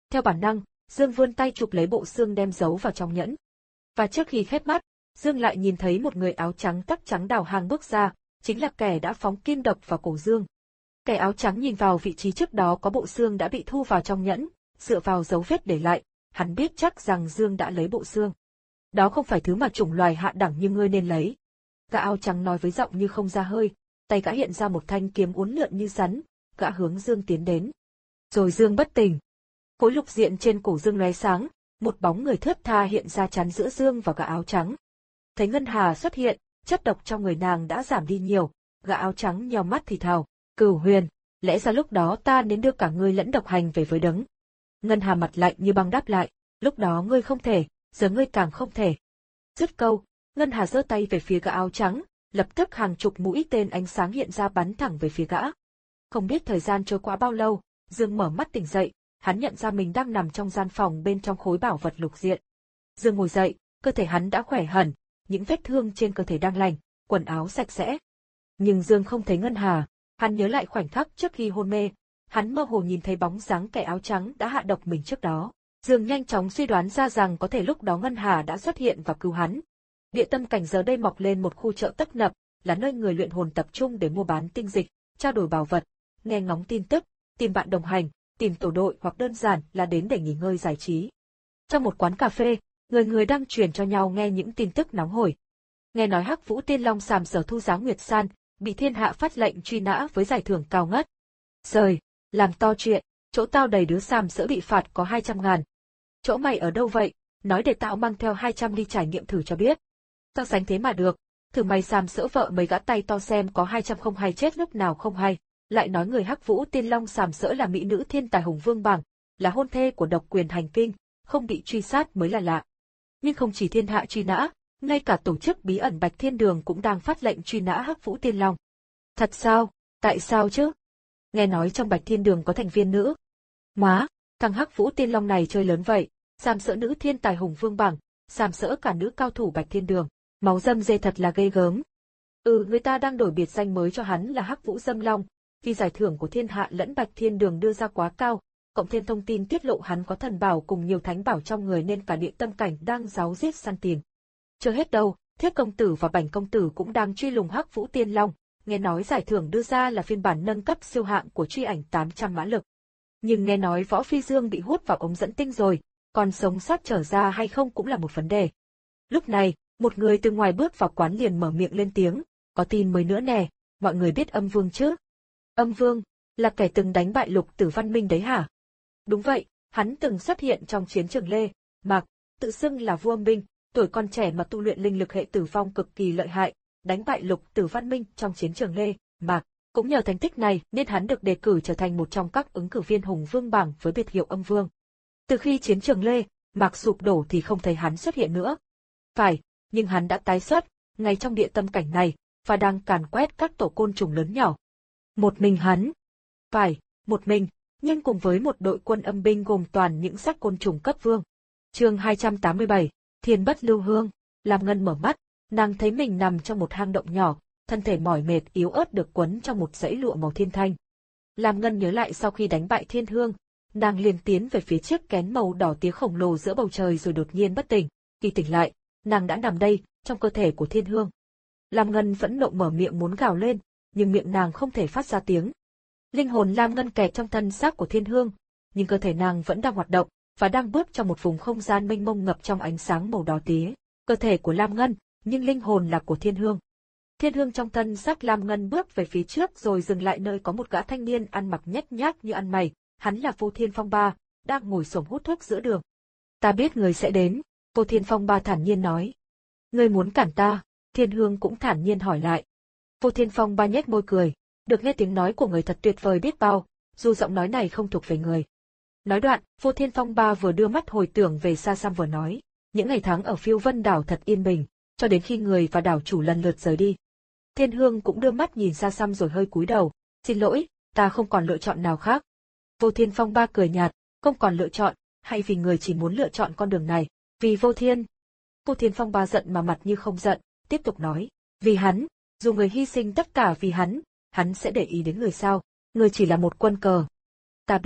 Theo bản năng, Dương vươn tay chụp lấy bộ xương đem giấu vào trong nhẫn. Và trước khi khép mắt, Dương lại nhìn thấy một người áo trắng tóc trắng đào hàng bước ra, chính là kẻ đã phóng kim độc vào cổ Dương. Kẻ áo trắng nhìn vào vị trí trước đó có bộ xương đã bị thu vào trong nhẫn, dựa vào dấu vết để lại, hắn biết chắc rằng Dương đã lấy bộ xương. Đó không phải thứ mà chủng loài hạ đẳng như ngươi nên lấy. Gã áo trắng nói với giọng như không ra hơi, tay gã hiện ra một thanh kiếm uốn lượn như rắn, gã hướng Dương tiến đến. Rồi Dương bất tỉnh. Khối lục diện trên cổ Dương lóe sáng, một bóng người thướt tha hiện ra chắn giữa Dương và gã áo trắng. Thấy Ngân Hà xuất hiện, chất độc trong người nàng đã giảm đi nhiều, gã áo trắng nheo mắt thì thào, Cửu Huyền, lẽ ra lúc đó ta nên đưa cả ngươi lẫn độc hành về với đấng. Ngân Hà mặt lạnh như băng đáp lại, lúc đó ngươi không thể, giờ ngươi càng không thể. Dứt câu, Ngân Hà giơ tay về phía gã áo trắng, lập tức hàng chục mũi tên ánh sáng hiện ra bắn thẳng về phía gã. Không biết thời gian trôi qua bao lâu, Dương mở mắt tỉnh dậy, hắn nhận ra mình đang nằm trong gian phòng bên trong khối bảo vật lục diện. Dương ngồi dậy, cơ thể hắn đã khỏe hẳn, những vết thương trên cơ thể đang lành, quần áo sạch sẽ. Nhưng Dương không thấy Ngân Hà, hắn nhớ lại khoảnh khắc trước khi hôn mê, hắn mơ hồ nhìn thấy bóng dáng kẻ áo trắng đã hạ độc mình trước đó. Dương nhanh chóng suy đoán ra rằng có thể lúc đó Ngân Hà đã xuất hiện và cứu hắn. Địa tâm cảnh giờ đây mọc lên một khu chợ tấp nập, là nơi người luyện hồn tập trung để mua bán tinh dịch, trao đổi bảo vật, nghe ngóng tin tức, tìm bạn đồng hành, tìm tổ đội hoặc đơn giản là đến để nghỉ ngơi giải trí. Trong một quán cà phê, người người đang truyền cho nhau nghe những tin tức nóng hổi. Nghe nói Hắc Vũ Tiên Long Sàm Sở Thu Giá Nguyệt San bị thiên hạ phát lệnh truy nã với giải thưởng cao ngất. Rời, làm to chuyện, chỗ tao đầy đứa Sàm Sỡ bị phạt có hai trăm ngàn. Chỗ mày ở đâu vậy? Nói để tao mang theo hai trăm đi trải nghiệm thử cho biết. Tao sánh thế mà được, thử mày Sàm Sỡ vợ mấy gã tay to xem có hai trăm không hay chết lúc nào không hay. Lại nói người Hắc Vũ Tiên Long Sàm Sỡ là mỹ nữ thiên tài Hùng Vương Bảng, là hôn thê của Độc Quyền Hành Kinh, không bị truy sát mới là lạ. Nhưng không chỉ thiên hạ truy nã, ngay cả tổ chức bí ẩn Bạch Thiên Đường cũng đang phát lệnh truy nã Hắc Vũ Tiên Long. Thật sao? Tại sao chứ? Nghe nói trong Bạch Thiên Đường có thành viên nữ. Má, thằng Hắc Vũ Tiên Long này chơi lớn vậy, sàm sỡ nữ thiên tài Hùng Vương Bảng, sàm sỡ cả nữ cao thủ Bạch Thiên Đường, máu dâm dê thật là ghê gớm. Ừ, người ta đang đổi biệt danh mới cho hắn là Hắc Vũ Dâm Long, vì giải thưởng của thiên hạ lẫn Bạch Thiên Đường đưa ra quá cao, cộng thêm thông tin tiết lộ hắn có thần bảo cùng nhiều thánh bảo trong người nên cả địa tâm cảnh đang giáo giết săn tìm. Chưa hết đâu, Thiết công tử và Bảnh công tử cũng đang truy lùng Hắc Vũ Tiên Long, nghe nói giải thưởng đưa ra là phiên bản nâng cấp siêu hạng của truy ảnh tám trăm mã lực. Nhưng nghe nói Võ Phi Dương bị hút vào ống dẫn tinh rồi, còn sống sót trở ra hay không cũng là một vấn đề. Lúc này, một người từ ngoài bước vào quán liền mở miệng lên tiếng, có tin mới nữa nè, mọi người biết Âm Vương chứ? Âm Vương, là kẻ từng đánh bại Lục Tử Văn Minh đấy hả? Đúng vậy, hắn từng xuất hiện trong chiến trường Lê, Mạc, tự xưng là vua âm binh, tuổi còn trẻ mà tu luyện linh lực hệ tử vong cực kỳ lợi hại, đánh bại Lục Tử Văn Minh trong chiến trường Lê, Mạc. Cũng nhờ thành tích này nên hắn được đề cử trở thành một trong các ứng cử viên Hùng Vương Bảng với biệt hiệu Âm Vương. Từ khi chiến trường Lê, Mạc sụp đổ thì không thấy hắn xuất hiện nữa. Phải, nhưng hắn đã tái xuất, ngay trong địa tâm cảnh này, và đang càn quét các tổ côn trùng lớn nhỏ. Một mình hắn. Phải, một mình, nhưng cùng với một đội quân âm binh gồm toàn những xác côn trùng cấp vương. Chương hai trăm tám mươi bảy, Thiên Bất Lưu Hương. Lam Ngân mở mắt, nàng thấy mình nằm trong một hang động nhỏ, thân thể mỏi mệt yếu ớt được quấn trong một dãy lụa màu thiên thanh. Lam Ngân nhớ lại sau khi đánh bại Thiên Hương, nàng liền tiến về phía chiếc kén màu đỏ tía khổng lồ giữa bầu trời rồi đột nhiên bất tỉnh. Khi tỉnh lại, nàng đã nằm đây, trong cơ thể của Thiên Hương. Lam Ngân phẫn nộ mở miệng muốn gào lên, nhưng miệng nàng không thể phát ra tiếng. Linh hồn Lam Ngân kẹt trong thân xác của Thiên Hương, nhưng cơ thể nàng vẫn đang hoạt động, và đang bước trong một vùng không gian mênh mông ngập trong ánh sáng màu đỏ tía. Cơ thể của Lam Ngân, nhưng linh hồn là của Thiên Hương. Thiên Hương trong thân xác Lam Ngân bước về phía trước rồi dừng lại nơi có một gã thanh niên ăn mặc nhếch nhác như ăn mày, hắn là Vô Thiên Phong Ba, đang ngồi xổm hút thuốc giữa đường. Ta biết người sẽ đến, Vô Thiên Phong Ba thản nhiên nói. Ngươi muốn cản ta? Thiên Hương cũng thản nhiên hỏi lại. Vô Thiên Phong Ba nhếch môi cười, được nghe tiếng nói của người thật tuyệt vời biết bao, dù giọng nói này không thuộc về người. Nói đoạn, Vô Thiên Phong Ba vừa đưa mắt hồi tưởng về xa xăm vừa nói, những ngày tháng ở Phiêu Vân đảo thật yên bình, cho đến khi người và đảo chủ lần lượt rời đi. Thiên Hương cũng đưa mắt nhìn xa xăm rồi hơi cúi đầu, xin lỗi, ta không còn lựa chọn nào khác. Vô Thiên Phong Ba cười nhạt, không còn lựa chọn, hay vì người chỉ muốn lựa chọn con đường này, vì Vô Thiên. Vô Thiên Phong Ba giận mà mặt như không giận, tiếp tục nói, vì hắn, dù người hy sinh tất cả vì hắn, hắn sẽ để ý đến người sao, người chỉ là một quân cờ. Ta biết,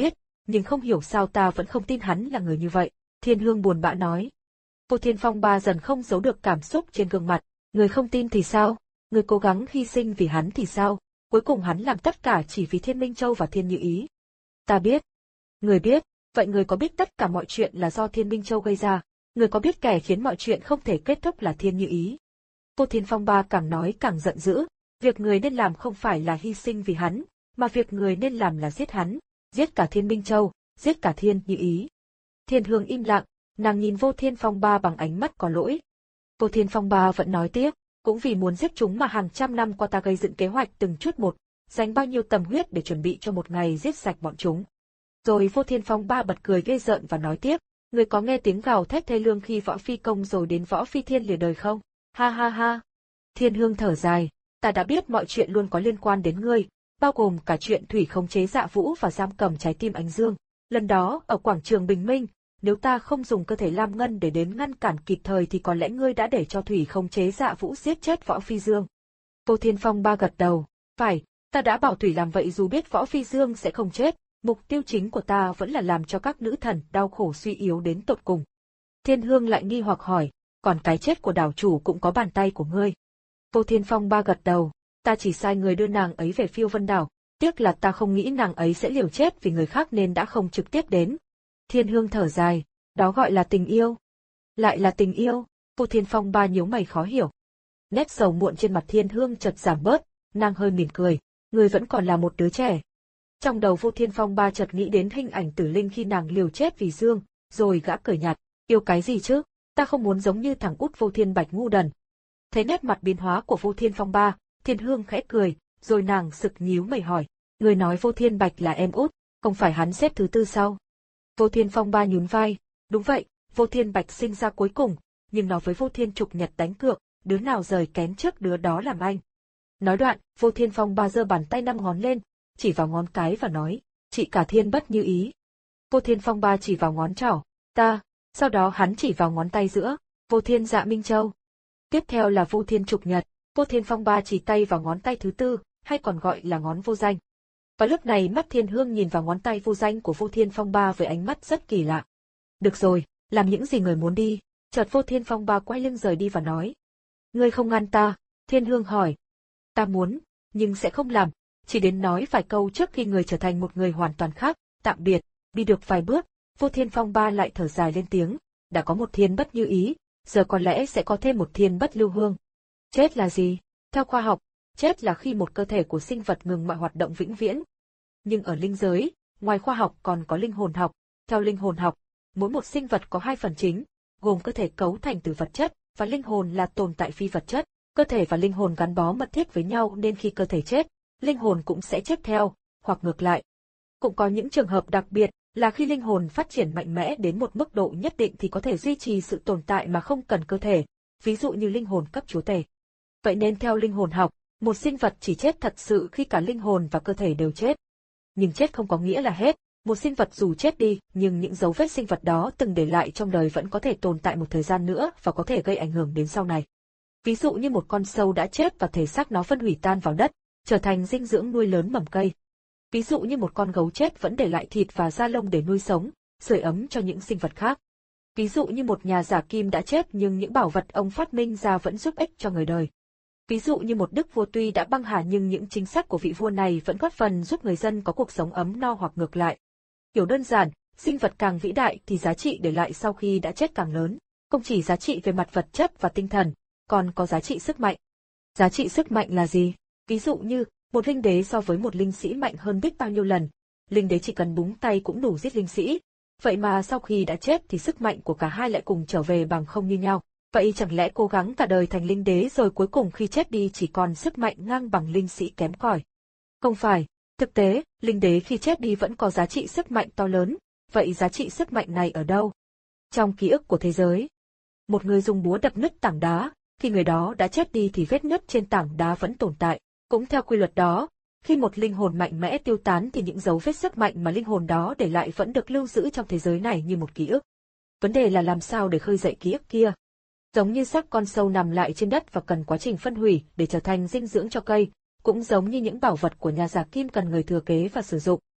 nhưng không hiểu sao ta vẫn không tin hắn là người như vậy. Thiên Hương buồn bã nói. Vô Thiên Phong Ba dần không giấu được cảm xúc trên gương mặt. Người không tin thì sao? Người cố gắng hy sinh vì hắn thì sao? Cuối cùng hắn làm tất cả chỉ vì Thiên Minh Châu và Thiên Như Ý. Ta biết. Người biết, vậy người có biết tất cả mọi chuyện là do Thiên Minh Châu gây ra? Người có biết kẻ khiến mọi chuyện không thể kết thúc là Thiên Như Ý? Vô Thiên Phong Ba càng nói càng giận dữ. Việc người nên làm không phải là hy sinh vì hắn, mà việc người nên làm là giết hắn, giết cả Thiên Minh Châu, giết cả Thiên Như Ý. Thiên Hương im lặng, nàng nhìn Vô Thiên Phong Ba bằng ánh mắt có lỗi. Vô Thiên Phong Ba vẫn nói tiếp, cũng vì muốn giết chúng mà hàng trăm năm qua ta gây dựng kế hoạch từng chút một, dành bao nhiêu tâm huyết để chuẩn bị cho một ngày giết sạch bọn chúng. Rồi Vô Thiên Phong Ba bật cười ghê rợn và nói tiếp, người có nghe tiếng gào thét thê lương khi Võ Phi công rồi đến Võ Phi Thiên lìa đời không? Ha ha ha. Thiên Hương thở dài, ta đã biết mọi chuyện luôn có liên quan đến ngươi, bao gồm cả chuyện Thủy khống chế Dạ Vũ và giam cầm trái tim Ánh Dương. Lần đó, ở quảng trường Bình Minh, nếu ta không dùng cơ thể Lam Ngân để đến ngăn cản kịp thời thì có lẽ ngươi đã để cho Thủy khống chế Dạ Vũ giết chết Võ Phi Dương. Vô Thiên Phong Ba gật đầu, phải, ta đã bảo Thủy làm vậy dù biết Võ Phi Dương sẽ không chết, mục tiêu chính của ta vẫn là làm cho các nữ thần đau khổ suy yếu đến tột cùng. Thiên Hương lại nghi hoặc hỏi, còn cái chết của đảo chủ cũng có bàn tay của ngươi. Vô Thiên Phong Ba gật đầu, ta chỉ sai người đưa nàng ấy về Phiêu Vân Đảo, tiếc là ta không nghĩ nàng ấy sẽ liều chết vì người khác nên đã không trực tiếp đến. Thiên Hương thở dài, đó gọi là tình yêu. Lại là tình yêu, Vô Thiên Phong Ba nhíu mày khó hiểu. Nét sầu muộn trên mặt Thiên Hương chợt giảm bớt, nàng hơi mỉm cười, người vẫn còn là một đứa trẻ. Trong đầu Vô Thiên Phong Ba chợt nghĩ đến hình ảnh Tử Linh khi nàng liều chết vì Dương, rồi gã cười nhạt, yêu cái gì chứ, ta không muốn giống như thằng út Vô Thiên Bạch ngu đần. Thấy nét mặt biến hóa của Vô Thiên Phong Ba, Thiên Hương khẽ cười, rồi nàng sực nhíu mày hỏi, người nói Vô Thiên Bạch là em út, không phải hắn xếp thứ tư sao? Vô Thiên Phong Ba nhún vai, đúng vậy, Vô Thiên Bạch sinh ra cuối cùng, nhưng nó với Vô Thiên Trục Nhật đánh cược, đứa nào rời kém trước đứa đó làm anh. Nói đoạn, Vô Thiên Phong Ba giơ bàn tay năm ngón lên, chỉ vào ngón cái và nói, chị cả Thiên Bất Như Ý. Vô Thiên Phong Ba chỉ vào ngón trỏ, ta, sau đó hắn chỉ vào ngón tay giữa, Vô Thiên Dạ Minh Châu. Tiếp theo là Vô Thiên Trục Nhật, Vô Thiên Phong Ba chỉ tay vào ngón tay thứ tư, hay còn gọi là ngón vô danh. Và lúc này mắt Thiên Hương nhìn vào ngón tay vô danh của Vô Thiên Phong Ba với ánh mắt rất kỳ lạ. Được rồi, làm những gì người muốn đi. Chợt Vô Thiên Phong Ba quay lưng rời đi và nói. Ngươi không ngăn ta, Thiên Hương hỏi. Ta muốn, nhưng sẽ không làm, chỉ đến nói vài câu trước khi người trở thành một người hoàn toàn khác, tạm biệt. Đi được vài bước, Vô Thiên Phong Ba lại thở dài lên tiếng, đã có một Thiên Bất Như Ý, giờ có lẽ sẽ có thêm một Thiên Bất Lưu Hương. Chết là gì? Theo khoa học, chết là khi một cơ thể của sinh vật ngừng mọi hoạt động vĩnh viễn. Nhưng ở linh giới, ngoài khoa học còn có linh hồn học. Theo linh hồn học, mỗi một sinh vật có hai phần chính, gồm cơ thể cấu thành từ vật chất và linh hồn là tồn tại phi vật chất. Cơ thể và linh hồn gắn bó mật thiết với nhau nên khi cơ thể chết, linh hồn cũng sẽ chết theo, hoặc ngược lại. Cũng có những trường hợp đặc biệt là khi linh hồn phát triển mạnh mẽ đến một mức độ nhất định thì có thể duy trì sự tồn tại mà không cần cơ thể, ví dụ như linh hồn cấp chúa tể. Vậy nên theo linh hồn học, một sinh vật chỉ chết thật sự khi cả linh hồn và cơ thể đều chết. Nhưng chết không có nghĩa là hết, một sinh vật dù chết đi nhưng những dấu vết sinh vật đó từng để lại trong đời vẫn có thể tồn tại một thời gian nữa và có thể gây ảnh hưởng đến sau này. Ví dụ như một con sâu đã chết và thể xác nó phân hủy tan vào đất, trở thành dinh dưỡng nuôi lớn mầm cây. Ví dụ như một con gấu chết vẫn để lại thịt và da lông để nuôi sống, sưởi ấm cho những sinh vật khác. Ví dụ như một nhà giả kim đã chết nhưng những bảo vật ông phát minh ra vẫn giúp ích cho người đời. Ví dụ như một đức vua tuy đã băng hà nhưng những chính sách của vị vua này vẫn góp phần giúp người dân có cuộc sống ấm no hoặc ngược lại. Hiểu đơn giản, sinh vật càng vĩ đại thì giá trị để lại sau khi đã chết càng lớn, không chỉ giá trị về mặt vật chất và tinh thần, còn có giá trị sức mạnh. Giá trị sức mạnh là gì? Ví dụ như, một linh đế so với một linh sĩ mạnh hơn biết bao nhiêu lần, linh đế chỉ cần búng tay cũng đủ giết linh sĩ. Vậy mà sau khi đã chết thì sức mạnh của cả hai lại cùng trở về bằng không như nhau. Vậy chẳng lẽ cố gắng cả đời thành linh đế rồi cuối cùng khi chết đi chỉ còn sức mạnh ngang bằng linh sĩ kém cỏi? Không phải, thực tế, linh đế khi chết đi vẫn có giá trị sức mạnh to lớn, vậy giá trị sức mạnh này ở đâu? Trong ký ức của thế giới. Một người dùng búa đập nứt tảng đá, khi người đó đã chết đi thì vết nứt trên tảng đá vẫn tồn tại. Cũng theo quy luật đó, khi một linh hồn mạnh mẽ tiêu tán thì những dấu vết sức mạnh mà linh hồn đó để lại vẫn được lưu giữ trong thế giới này như một ký ức. Vấn đề là làm sao để khơi dậy ký ức kia? Giống như xác con sâu nằm lại trên đất và cần quá trình phân hủy để trở thành dinh dưỡng cho cây, cũng giống như những bảo vật của nhà giả kim cần người thừa kế và sử dụng.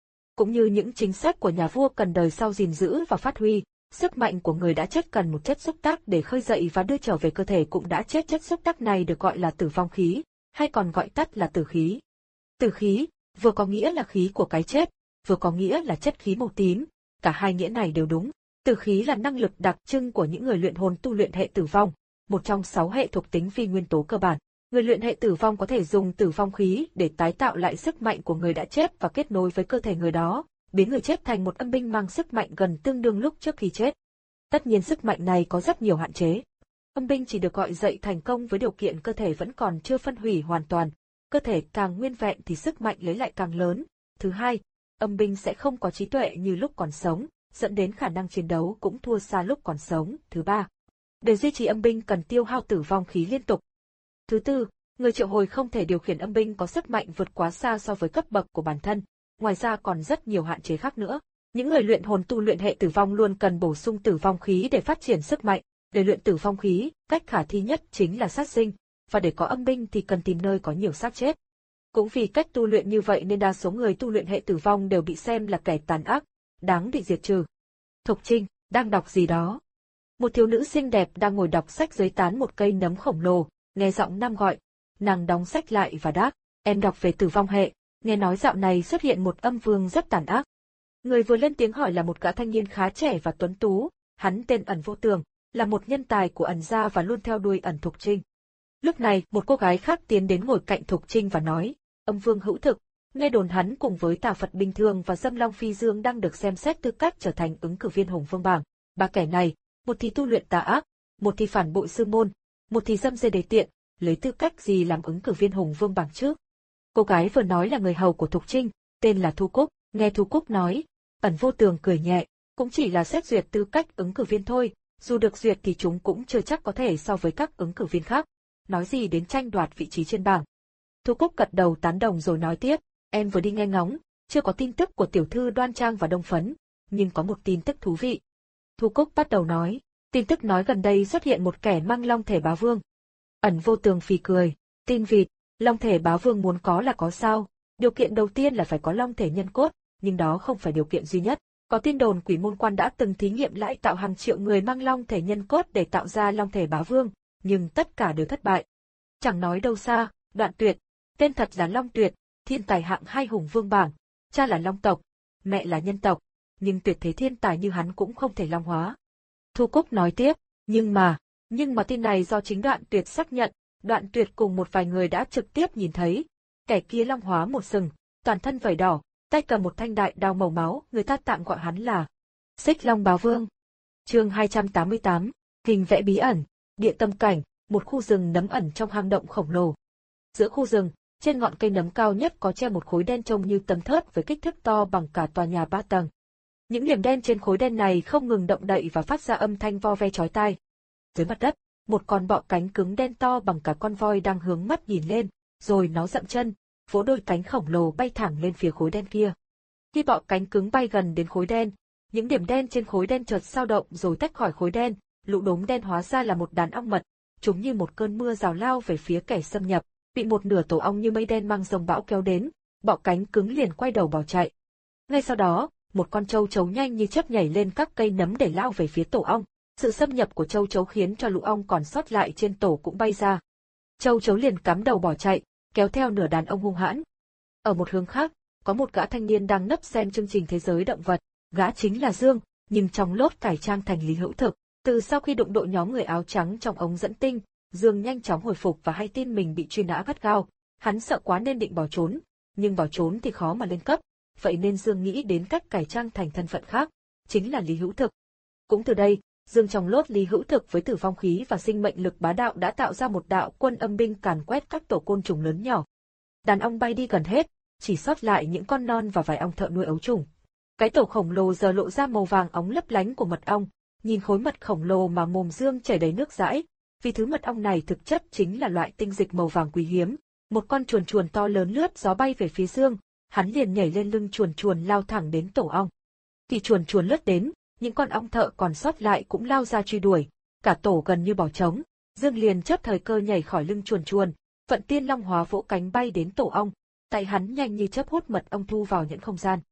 cũng như những chính sách của nhà vua cần đời sau gìn giữ và phát huy. Sức mạnh của người đã chết cần một chất xúc tác để khơi dậy và đưa trở về cơ thể cũng đã chết. Chất xúc tác này được gọi là tử vong khí, hay còn gọi tắt là tử khí. Tử khí, vừa có nghĩa là khí của cái chết, vừa có nghĩa là chất khí màu tím, cả hai nghĩa này đều đúng. Tử khí là năng lực đặc trưng của những người luyện hồn tu luyện hệ tử vong, một trong sáu hệ thuộc tính phi nguyên tố cơ bản. Người luyện hệ tử vong có thể dùng tử vong khí để tái tạo lại sức mạnh của người đã chết và kết nối với cơ thể người đó, biến người chết thành một âm binh mang sức mạnh gần tương đương lúc trước khi chết. Tất nhiên sức mạnh này có rất nhiều hạn chế. Âm binh chỉ được gọi dậy thành công với điều kiện cơ thể vẫn còn chưa phân hủy hoàn toàn, cơ thể càng nguyên vẹn thì sức mạnh lấy lại càng lớn. Thứ hai, âm binh sẽ không có trí tuệ như lúc còn sống, dẫn đến khả năng chiến đấu cũng thua xa lúc còn sống. Thứ ba, để duy trì âm binh cần tiêu hao tử vong khí liên tục. Thứ tư, người triệu hồi không thể điều khiển âm binh có sức mạnh vượt quá xa so với cấp bậc của bản thân. Ngoài ra còn rất nhiều hạn chế khác nữa. Những người luyện hồn tu luyện hệ tử vong luôn cần bổ sung tử vong khí để phát triển sức mạnh. Để luyện tử vong khí, cách khả thi nhất chính là sát sinh, và để có âm binh thì cần tìm nơi có nhiều xác chết. Cũng vì cách tu luyện như vậy nên đa số người tu luyện hệ tử vong đều bị xem là kẻ tàn ác, đáng bị diệt trừ. Thục Trinh đang đọc gì đó. Một thiếu nữ xinh đẹp đang ngồi đọc sách dưới tán một cây nấm khổng lồ, nghe giọng nam gọi. Nàng đóng sách lại và đáp, em đọc về tử vong hệ, nghe nói dạo này xuất hiện một âm vương rất tàn ác. Người vừa lên tiếng hỏi là một gã thanh niên khá trẻ và tuấn tú, hắn tên Ẩn Vô Tường, là một nhân tài của Ẩn gia và luôn theo đuôi Ẩn Thục Trinh. Lúc này, một cô gái khác tiến đến ngồi cạnh Thục Trinh và nói, âm vương hữu thực, nghe đồn hắn cùng với Tà Phật Bình Thường và Dâm Long Phi Dương đang được xem xét tư cách trở thành ứng cử viên Hùng Vương bảng. Ba kẻ này, một thì tu luyện tà ác, một thì phản bội sư môn, một thì dâm dê đề tiện, lấy tư cách gì làm ứng cử viên Hùng Vương bảng chứ? Cô gái vừa nói là người hầu của Thục Trinh, tên là Thu Cúc. Nghe Thu Cúc nói, Ẩn Vô Tường cười nhẹ, cũng chỉ là xét duyệt tư cách ứng cử viên thôi, dù được duyệt thì chúng cũng chưa chắc có thể so với các ứng cử viên khác. Nói gì đến tranh đoạt vị trí trên bảng. Thu Cúc gật đầu tán đồng rồi nói tiếp, em vừa đi nghe ngóng, chưa có tin tức của tiểu thư Đoan Trang và Đông Phấn, nhưng có một tin tức thú vị. Thu Cúc bắt đầu nói, tin tức nói gần đây xuất hiện một kẻ mang long thể bá vương. Ẩn Vô Tường phì cười, tin vịt, long thể bá vương muốn có là có sao, điều kiện đầu tiên là phải có long thể nhân cốt, nhưng đó không phải điều kiện duy nhất. Có tin đồn Quỷ Môn Quan đã từng thí nghiệm lại tạo hàng triệu người mang long thể nhân cốt để tạo ra long thể bá vương, nhưng tất cả đều thất bại. Chẳng nói đâu xa, Đoạn Tuyệt, tên thật là Long Tuyệt, thiên tài hạng hai Hùng Vương bảng, cha là long tộc, mẹ là nhân tộc, nhưng tuyệt thế thiên tài như hắn cũng không thể long hóa. Thu Cúc nói tiếp, nhưng mà, nhưng mà tin này do chính Đoạn Tuyệt xác nhận, Đoạn Tuyệt cùng một vài người đã trực tiếp nhìn thấy, kẻ kia long hóa một sừng, toàn thân vảy đỏ, tay cầm một thanh đại đao màu máu, người ta tạm gọi hắn là Xích Long Bá Vương. Chương hai trăm tám mươi tám, hình vẽ bí ẩn, địa tâm cảnh, một khu rừng nấm ẩn trong hang động khổng lồ. Giữa khu rừng, trên ngọn cây nấm cao nhất có treo một khối đen trông như tấm thớt với kích thước to bằng cả tòa nhà ba tầng. Những điểm đen trên khối đen này không ngừng động đậy và phát ra âm thanh vo ve chói tai. Dưới mặt đất, một con bọ cánh cứng đen to bằng cả con voi đang hướng mắt nhìn lên, rồi nó dậm chân, vỗ đôi cánh khổng lồ bay thẳng lên phía khối đen kia. Khi bọ cánh cứng bay gần đến khối đen, những điểm đen trên khối đen chợt dao động rồi tách khỏi khối đen, lũ đốm đen hóa ra là một đàn ong mật, chúng như một cơn mưa rào lao về phía kẻ xâm nhập, bị một nửa tổ ong như mây đen mang rồng bão kéo đến, bọ cánh cứng liền quay đầu bỏ chạy. Ngay sau đó, một con trâu chấu nhanh như chớp nhảy lên các cây nấm để lao về phía tổ ong. Sự xâm nhập của trâu chấu khiến cho lũ ong còn sót lại trên tổ cũng bay ra. Trâu chấu liền cắm đầu bỏ chạy, kéo theo nửa đàn ong hung hãn. Ở một hướng khác, có một gã thanh niên đang nấp xem chương trình thế giới động vật, gã chính là Dương, nhưng trong lốt cải trang thành Lý Hữu Thực. Từ sau khi đụng độ nhóm người áo trắng trong ống dẫn tinh, Dương nhanh chóng hồi phục và hay tin mình bị truy nã gắt gao. Hắn sợ quá nên định bỏ trốn, nhưng bỏ trốn thì khó mà lên cấp, vậy nên Dương nghĩ đến cách cải trang thành thân phận khác, chính là Lý Hữu Thực. Cũng từ đây, Dương trong lốt Lý Hữu Thực với tử vong khí và sinh mệnh lực bá đạo đã tạo ra một đạo quân âm binh càn quét các tổ côn trùng lớn nhỏ. Đàn ong bay đi gần hết, chỉ sót lại những con non và vài ong thợ nuôi ấu trùng. Cái tổ khổng lồ giờ lộ ra màu vàng óng lấp lánh của mật ong, nhìn khối mật khổng lồ mà mồm Dương chảy đầy nước dãi, vì thứ mật ong này thực chất chính là loại tinh dịch màu vàng quý hiếm. Một con chuồn chuồn to lớn lướt gió bay về phía Dương, hắn liền nhảy lên lưng chuồn chuồn lao thẳng đến tổ ong. Khi chuồn chuồn lướt đến, những con ong thợ còn sót lại cũng lao ra truy đuổi, cả tổ gần như bỏ trống. Dương liền chớp thời cơ nhảy khỏi lưng chuồn chuồn, vận tiên long hóa vỗ cánh bay đến tổ ong, tay hắn nhanh như chớp hút mật ong thu vào nhẫn không gian.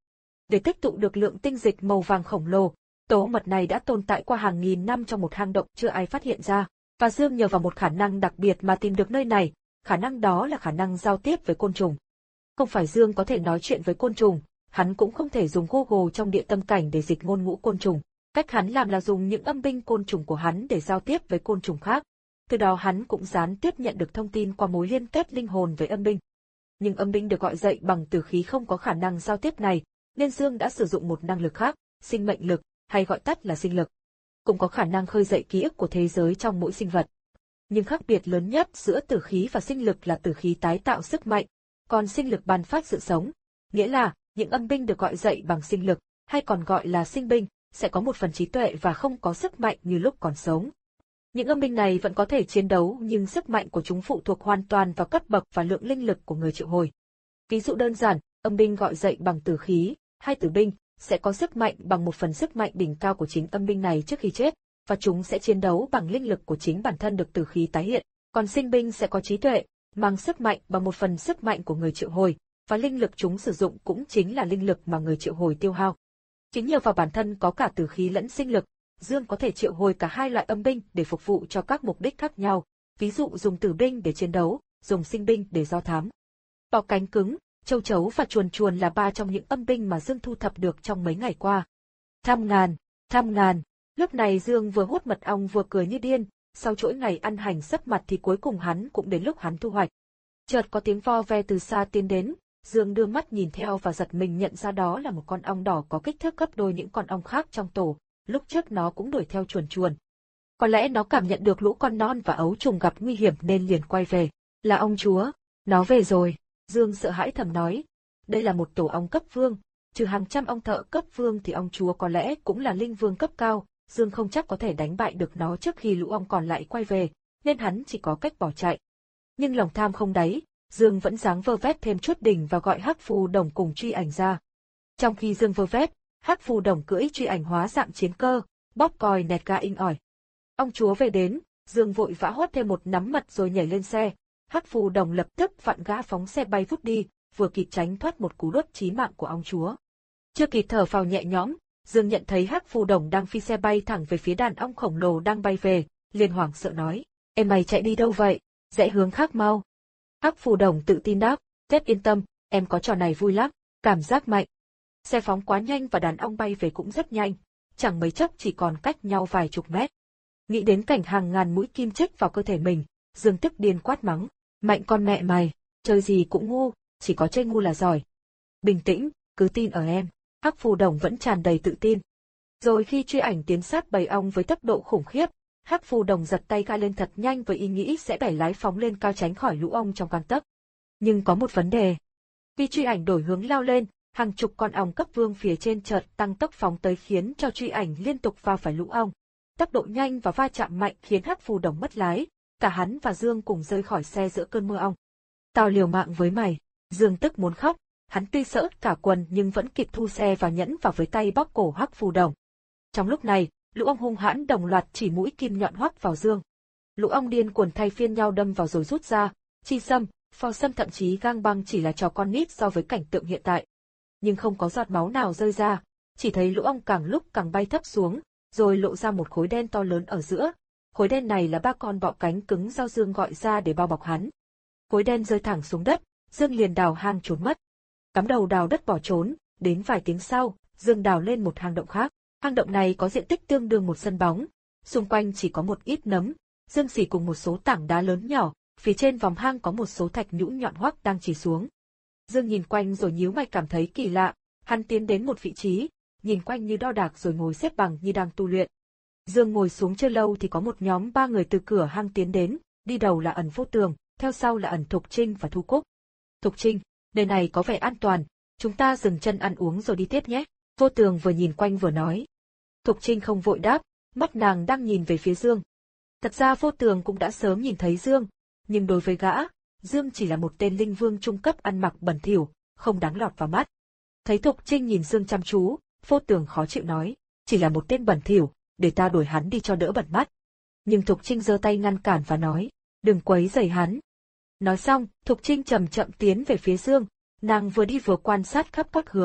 để tích tụ được lượng tinh dịch màu vàng khổng lồ. Tổ mật này đã tồn tại qua hàng nghìn năm trong một hang động chưa ai phát hiện ra, và Dương nhờ vào một khả năng đặc biệt mà tìm được nơi này, khả năng đó là khả năng giao tiếp với côn trùng. Không phải Dương có thể nói chuyện với côn trùng, hắn cũng không thể dùng Google trong địa tâm cảnh để dịch ngôn ngữ côn trùng. Cách hắn làm là dùng những âm binh côn trùng của hắn để giao tiếp với côn trùng khác. Từ đó hắn cũng gián tiếp nhận được thông tin qua mối liên kết linh hồn với âm binh. Nhưng âm binh được gọi dậy bằng tử khí không có khả năng giao tiếp này, nên Dương đã sử dụng một năng lực khác, sinh mệnh lực, hay gọi tắt là sinh lực. Cũng có khả năng khơi dậy ký ức của thế giới trong mỗi sinh vật. Nhưng khác biệt lớn nhất giữa tử khí và sinh lực là tử khí tái tạo sức mạnh, còn sinh lực ban phát sự sống. Nghĩa là, những âm binh được gọi dậy bằng sinh lực, hay còn gọi là sinh binh, sẽ có một phần trí tuệ và không có sức mạnh như lúc còn sống. Những âm binh này vẫn có thể chiến đấu nhưng sức mạnh của chúng phụ thuộc hoàn toàn vào cấp bậc và lượng linh lực của người triệu hồi. Ví dụ đơn giản, âm binh gọi dậy bằng tử khí, hay tử binh, sẽ có sức mạnh bằng một phần sức mạnh đỉnh cao của chính âm binh này trước khi chết, và chúng sẽ chiến đấu bằng linh lực của chính bản thân được tử khí tái hiện. Còn sinh binh sẽ có trí tuệ, mang sức mạnh bằng một phần sức mạnh của người triệu hồi, và linh lực chúng sử dụng cũng chính là linh lực mà người triệu hồi tiêu hao. Chính nhờ vào bản thân có cả tử khí lẫn sinh lực, Dương có thể triệu hồi cả hai loại âm binh để phục vụ cho các mục đích khác nhau, ví dụ dùng tử binh để chiến đấu, dùng sinh binh để do thám. Bọ cánh cứng, châu chấu và chuồn chuồn là ba trong những âm binh mà Dương thu thập được trong mấy ngày qua. Trăm ngàn, trăm ngàn, lúc này Dương vừa hút mật ong vừa cười như điên, sau chuỗi ngày ăn hành sấp mặt thì cuối cùng hắn cũng đến lúc hắn thu hoạch. Chợt có tiếng vo ve từ xa tiến đến, Dương đưa mắt nhìn theo và giật mình nhận ra đó là một con ong đỏ có kích thước gấp đôi những con ong khác trong tổ, lúc trước nó cũng đuổi theo chuồn chuồn. Có lẽ nó cảm nhận được lũ con non và ấu trùng gặp nguy hiểm nên liền quay về. Là ong chúa, nó về rồi, Dương sợ hãi thầm nói. Đây là một tổ ong cấp vương, trừ hàng trăm ong thợ cấp vương thì ong chúa có lẽ cũng là linh vương cấp cao, Dương không chắc có thể đánh bại được nó trước khi lũ ong còn lại quay về, nên hắn chỉ có cách bỏ chạy. Nhưng lòng tham không đáy, Dương vẫn dáng vơ vét thêm chút đỉnh và gọi Hắc Phù Đồng cùng truy ảnh ra. Trong khi Dương vơ vét, Hắc Phù Đồng cưỡi truy ảnh hóa dạng chiến cơ, bóp còi nẹt ga inh ỏi. Ong chúa về đến, Dương vội vã hót thêm một nắm mật rồi nhảy lên xe. Hắc Phù Đồng lập tức vặn gã phóng xe bay vút đi, vừa kịp tránh thoát một cú đốt chí mạng của ong chúa. Chưa kịp thở phào nhẹ nhõm, Dương nhận thấy Hắc Phù Đồng đang phi xe bay thẳng về phía đàn ong khổng lồ đang bay về, liền hoảng sợ nói: "Em mày chạy đi đâu vậy? Rẽ hướng khác mau." Hắc Phù Đồng tự tin đáp: "Tép yên tâm, em có trò này vui lắm, cảm giác mạnh." Xe phóng quá nhanh và đàn ong bay về cũng rất nhanh, chẳng mấy chốc chỉ còn cách nhau vài chục mét. Nghĩ đến cảnh hàng ngàn mũi kim chích vào cơ thể mình, Dương tức điên quát mắng: "Mạnh con mẹ mày, chơi gì cũng ngu, chỉ có chơi ngu là giỏi. Bình tĩnh, cứ tin ở em." Hắc Phù Đồng vẫn tràn đầy tự tin. Rồi khi truy ảnh tiến sát bầy ong với tốc độ khủng khiếp, Hắc Phù Đồng giật tay ga lên thật nhanh với ý nghĩ sẽ bẻ lái phóng lên cao tránh khỏi lũ ong trong gang tấc. Nhưng có một vấn đề. Khi truy ảnh đổi hướng lao lên, hàng chục con ong cấp vương phía trên chợt tăng tốc phóng tới khiến cho truy ảnh liên tục va phải lũ ong. Tốc độ nhanh và va chạm mạnh khiến Hắc Phù Đồng mất lái, cả hắn và Dương cùng rơi khỏi xe giữa cơn mưa ong. "Tao liều mạng với mày." Dương tức muốn khóc, hắn tuy sợ ướt cả quần nhưng vẫn kịp thu xe và nhẫn vào với tay bóp cổ Hắc Phù Đồng. Trong lúc này, lũ ong hung hãn đồng loạt chỉ mũi kim nhọn hoắt vào Dương. Lũ ong điên cuồng thay phiên nhau đâm vào rồi rút ra, chi sâm, phò sâm thậm chí gang băng chỉ là trò con nít so với cảnh tượng hiện tại. Nhưng không có giọt máu nào rơi ra, chỉ thấy lũ ong càng lúc càng bay thấp xuống, rồi lộ ra một khối đen to lớn ở giữa. Khối đen này là ba con bọ cánh cứng do Dương gọi ra để bao bọc hắn. Khối đen rơi thẳng xuống đất, Dương liền đào hang trốn mất. Cắm đầu đào đất bỏ trốn, đến vài tiếng sau, Dương đào lên một hang động khác. Hang động này có diện tích tương đương một sân bóng, xung quanh chỉ có một ít nấm, Dương xỉ cùng một số tảng đá lớn nhỏ, phía trên vòng hang có một số thạch nhũ nhọn hoắt đang chỉ xuống. Dương nhìn quanh rồi nhíu mày cảm thấy kỳ lạ, hắn tiến đến một vị trí, nhìn quanh như đo đạc rồi ngồi xếp bằng như đang tu luyện. Dương ngồi xuống chưa lâu thì có một nhóm ba người từ cửa hang tiến đến, đi đầu là Ẩn Vô Tường, theo sau là Ẩn Thục Trinh và Thu Cúc. "Thục Trinh, nơi này có vẻ an toàn, chúng ta dừng chân ăn uống rồi đi tiếp nhé." Vô Tường vừa nhìn quanh vừa nói. Thục Trinh không vội đáp, mắt nàng đang nhìn về phía Dương. Thật ra Vô Tường cũng đã sớm nhìn thấy Dương, nhưng đối với gã, Dương chỉ là một tên linh vương trung cấp ăn mặc bẩn thỉu, không đáng lọt vào mắt. Thấy Thục Trinh nhìn Dương chăm chú, Vô Tường khó chịu nói, "Chỉ là một tên bẩn thỉu, để ta đuổi hắn đi cho đỡ bẩn mắt." Nhưng Thục Trinh giơ tay ngăn cản và nói, "Đừng quấy rầy hắn." Nói xong, Thục Trinh chậm chậm tiến về phía Dương, nàng vừa đi vừa quan sát khắp các hướng,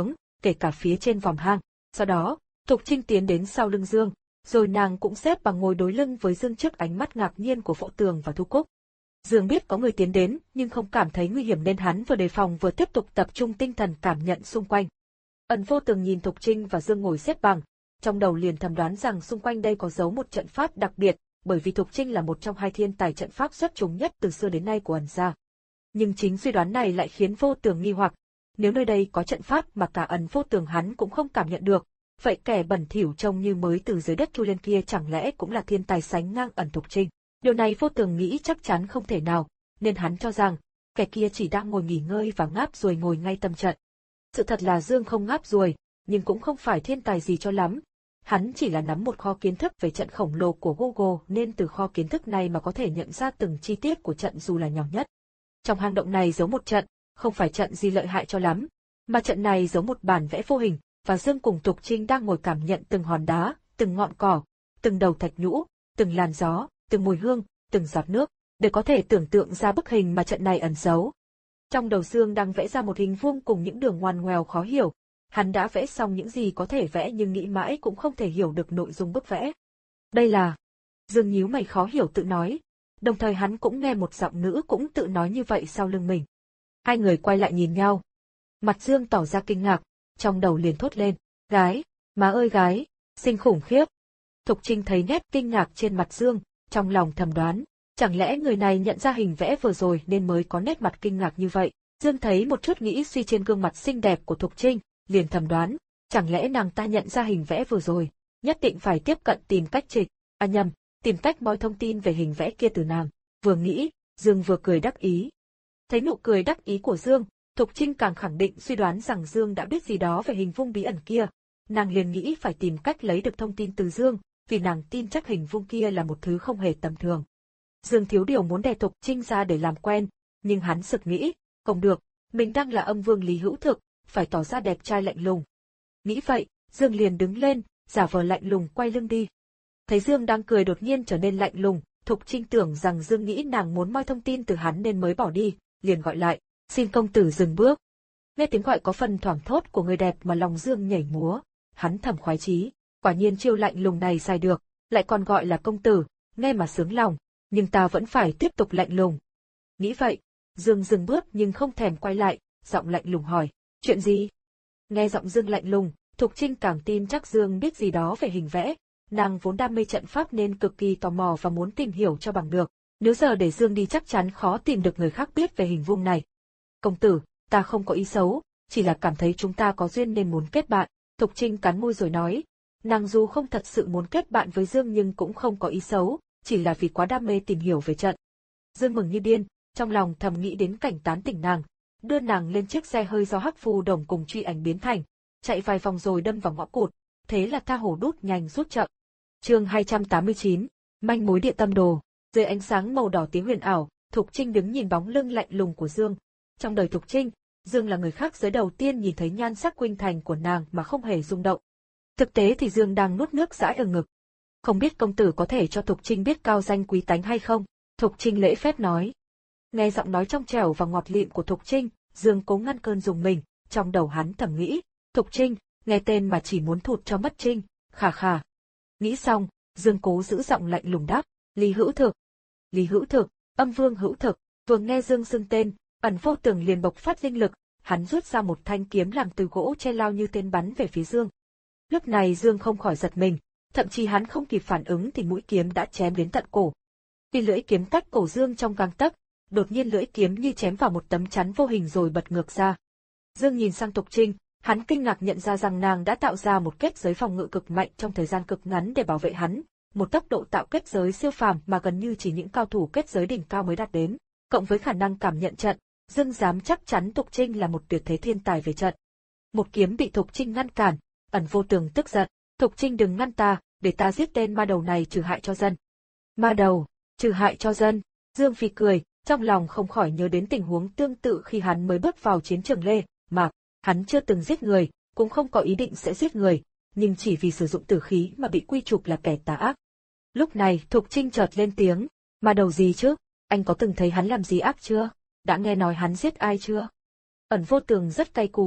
kể cả phía trên vòm hang. Sau đó, Thục Trinh tiến đến sau lưng Dương, rồi nàng cũng xếp bằng ngồi đối lưng với Dương trước ánh mắt ngạc nhiên của Phổ Tường và Thu Cúc. Dương biết có người tiến đến, nhưng không cảm thấy nguy hiểm nên hắn vừa đề phòng vừa tiếp tục tập trung tinh thần cảm nhận xung quanh. Ẩn Vô Tường nhìn Thục Trinh và Dương ngồi xếp bằng, trong đầu liền thầm đoán rằng xung quanh đây có giấu một trận pháp đặc biệt, bởi vì Thục Trinh là một trong hai thiên tài trận pháp xuất chúng nhất từ xưa đến nay của Ẩn gia. Nhưng chính suy đoán này lại khiến Vô Tường nghi hoặc, nếu nơi đây có trận pháp mà cả Ẩn Vô Tường hắn cũng không cảm nhận được, vậy kẻ bẩn thỉu trông như mới từ dưới đất chui lên kia chẳng lẽ cũng là thiên tài sánh ngang Ẩn Thục Trinh? Điều này Vô Tường nghĩ chắc chắn không thể nào, nên hắn cho rằng kẻ kia chỉ đang ngồi nghỉ ngơi và ngáp ruồi ngồi ngay tâm trận. Sự thật là Dương không ngáp ruồi, nhưng cũng không phải thiên tài gì cho lắm. Hắn chỉ là nắm một kho kiến thức về trận khổng lồ của Google nên từ kho kiến thức này mà có thể nhận ra từng chi tiết của trận dù là nhỏ nhất. Trong hang động này giấu một trận, không phải trận gì lợi hại cho lắm, mà trận này giấu một bản vẽ vô hình, và Dương cùng Thục Trinh đang ngồi cảm nhận từng hòn đá, từng ngọn cỏ, từng đầu thạch nhũ, từng làn gió, từng mùi hương, từng giọt nước, để có thể tưởng tượng ra bức hình mà trận này ẩn giấu. Trong đầu Dương đang vẽ ra một hình vuông cùng những đường ngoằn ngoèo khó hiểu. Hắn đã vẽ xong những gì có thể vẽ nhưng nghĩ mãi cũng không thể hiểu được nội dung bức vẽ. Đây là... Dương nhíu mày khó hiểu tự nói, đồng thời hắn cũng nghe một giọng nữ cũng tự nói như vậy sau lưng mình. Hai người quay lại nhìn nhau. Mặt Dương tỏ ra kinh ngạc, trong đầu liền thốt lên, gái, má ơi gái, xinh khủng khiếp. Thục Trinh thấy nét kinh ngạc trên mặt Dương, trong lòng thầm đoán, chẳng lẽ người này nhận ra hình vẽ vừa rồi nên mới có nét mặt kinh ngạc như vậy. Dương thấy một chút nghĩ suy trên gương mặt xinh đẹp của Thục Trinh, liền thầm đoán, chẳng lẽ nàng ta nhận ra hình vẽ vừa rồi, nhất định phải tiếp cận tìm cách trịch, à nhầm, tìm cách moi thông tin về hình vẽ kia từ nàng. Vừa nghĩ, Dương vừa cười đắc ý. Thấy nụ cười đắc ý của Dương, Thục Trinh càng khẳng định suy đoán rằng Dương đã biết gì đó về hình vuông bí ẩn kia. Nàng liền nghĩ phải tìm cách lấy được thông tin từ Dương, vì nàng tin chắc hình vuông kia là một thứ không hề tầm thường. Dương thiếu điều muốn đè Thục Trinh ra để làm quen, nhưng hắn sực nghĩ, không được, mình đang là âm vương Lý Hữu Thực, phải tỏ ra đẹp trai lạnh lùng. Nghĩ vậy, Dương liền đứng lên, giả vờ lạnh lùng quay lưng đi. Thấy Dương đang cười đột nhiên trở nên lạnh lùng, Thục Trinh tưởng rằng Dương nghĩ nàng muốn moi thông tin từ hắn nên mới bỏ đi, liền gọi lại, xin công tử dừng bước. Nghe tiếng gọi có phần thoảng thốt của người đẹp mà lòng Dương nhảy múa, hắn thầm khoái chí, quả nhiên chiêu lạnh lùng này xài được, lại còn gọi là công tử, nghe mà sướng lòng, nhưng ta vẫn phải tiếp tục lạnh lùng. Nghĩ vậy, Dương dừng bước nhưng không thèm quay lại, giọng lạnh lùng hỏi, chuyện gì? Nghe giọng Dương lạnh lùng, Thục Trinh càng tin chắc Dương biết gì đó về hình vẽ, nàng vốn đam mê trận pháp nên cực kỳ tò mò và muốn tìm hiểu cho bằng được, nếu giờ để Dương đi chắc chắn khó tìm được người khác biết về hình vuông này. Công tử, ta không có ý xấu, chỉ là cảm thấy chúng ta có duyên nên muốn kết bạn. Thục Trinh cắn môi rồi nói, nàng dù không thật sự muốn kết bạn với Dương nhưng cũng không có ý xấu, chỉ là vì quá đam mê tìm hiểu về trận. Dương mừng như điên, trong lòng thầm nghĩ đến cảnh tán tỉnh nàng, đưa nàng lên chiếc xe hơi do Hắc Phù Đồng cùng Truy Ảnh biến thành, chạy vài vòng rồi đâm vào ngõ cụt, thế là tha hồ đút nhanh rút chậm. Chương hai trăm tám mươi chín, manh mối địa tâm đồ. Dưới ánh sáng màu đỏ tím huyền ảo, Thục Trinh đứng nhìn bóng lưng lạnh lùng của Dương. Trong đời Thục Trinh, Dương là người khác giới đầu tiên nhìn thấy nhan sắc khuynh thành của nàng mà không hề rung động. Thực tế thì Dương đang nuốt nước dãi ở ngực. Không biết công tử có thể cho Thục Trinh biết cao danh quý tánh hay không? Thục Trinh lễ phép nói. Nghe giọng nói trong trẻo và ngọt lịm của Thục Trinh, Dương cố ngăn cơn rùng mình, trong đầu hắn thầm nghĩ, Thục Trinh, nghe tên mà chỉ muốn thụt cho mất Trinh, khà khà. Nghĩ xong, Dương cố giữ giọng lạnh lùng đáp, Lý Hữu Thực. Lý Hữu Thực, âm vương Hữu Thực. Vừa nghe Dương xưng tên, Ẩn Vô Tường liền bộc phát linh lực, hắn rút ra một thanh kiếm làm từ gỗ che lao như tên bắn về phía Dương. Lúc này Dương không khỏi giật mình, thậm chí hắn không kịp phản ứng thì mũi kiếm đã chém đến tận cổ. Khi lưỡi kiếm tách cổ Dương trong gang tấc, đột nhiên lưỡi kiếm như chém vào một tấm chắn vô hình rồi bật ngược ra. Dương nhìn sang Thục Trinh, hắn kinh ngạc nhận ra rằng nàng đã tạo ra một kết giới phòng ngự cực mạnh trong thời gian cực ngắn để bảo vệ hắn, một tốc độ tạo kết giới siêu phàm mà gần như chỉ những cao thủ kết giới đỉnh cao mới đạt đến, cộng với khả năng cảm nhận trận, Dương dám chắc chắn Thục Trinh là một tuyệt thế thiên tài về trận. Một kiếm bị Thục Trinh ngăn cản, Ẩn Vô Tường tức giận, Thục Trinh đừng ngăn ta, để ta giết tên ma đầu này trừ hại cho dân. Ma đầu, trừ hại cho dân, Dương phì cười, trong lòng không khỏi nhớ đến tình huống tương tự khi hắn mới bước vào chiến trường Lê Mạc, hắn chưa từng giết người, cũng không có ý định sẽ giết người, nhưng chỉ vì sử dụng tử khí mà bị quy chụp là kẻ tà ác. Lúc này Thục Trinh chợt lên tiếng, ma đầu gì chứ, anh có từng thấy hắn làm gì ác chưa, đã nghe nói hắn giết ai chưa? Ẩn Vô Tường rất cay cú,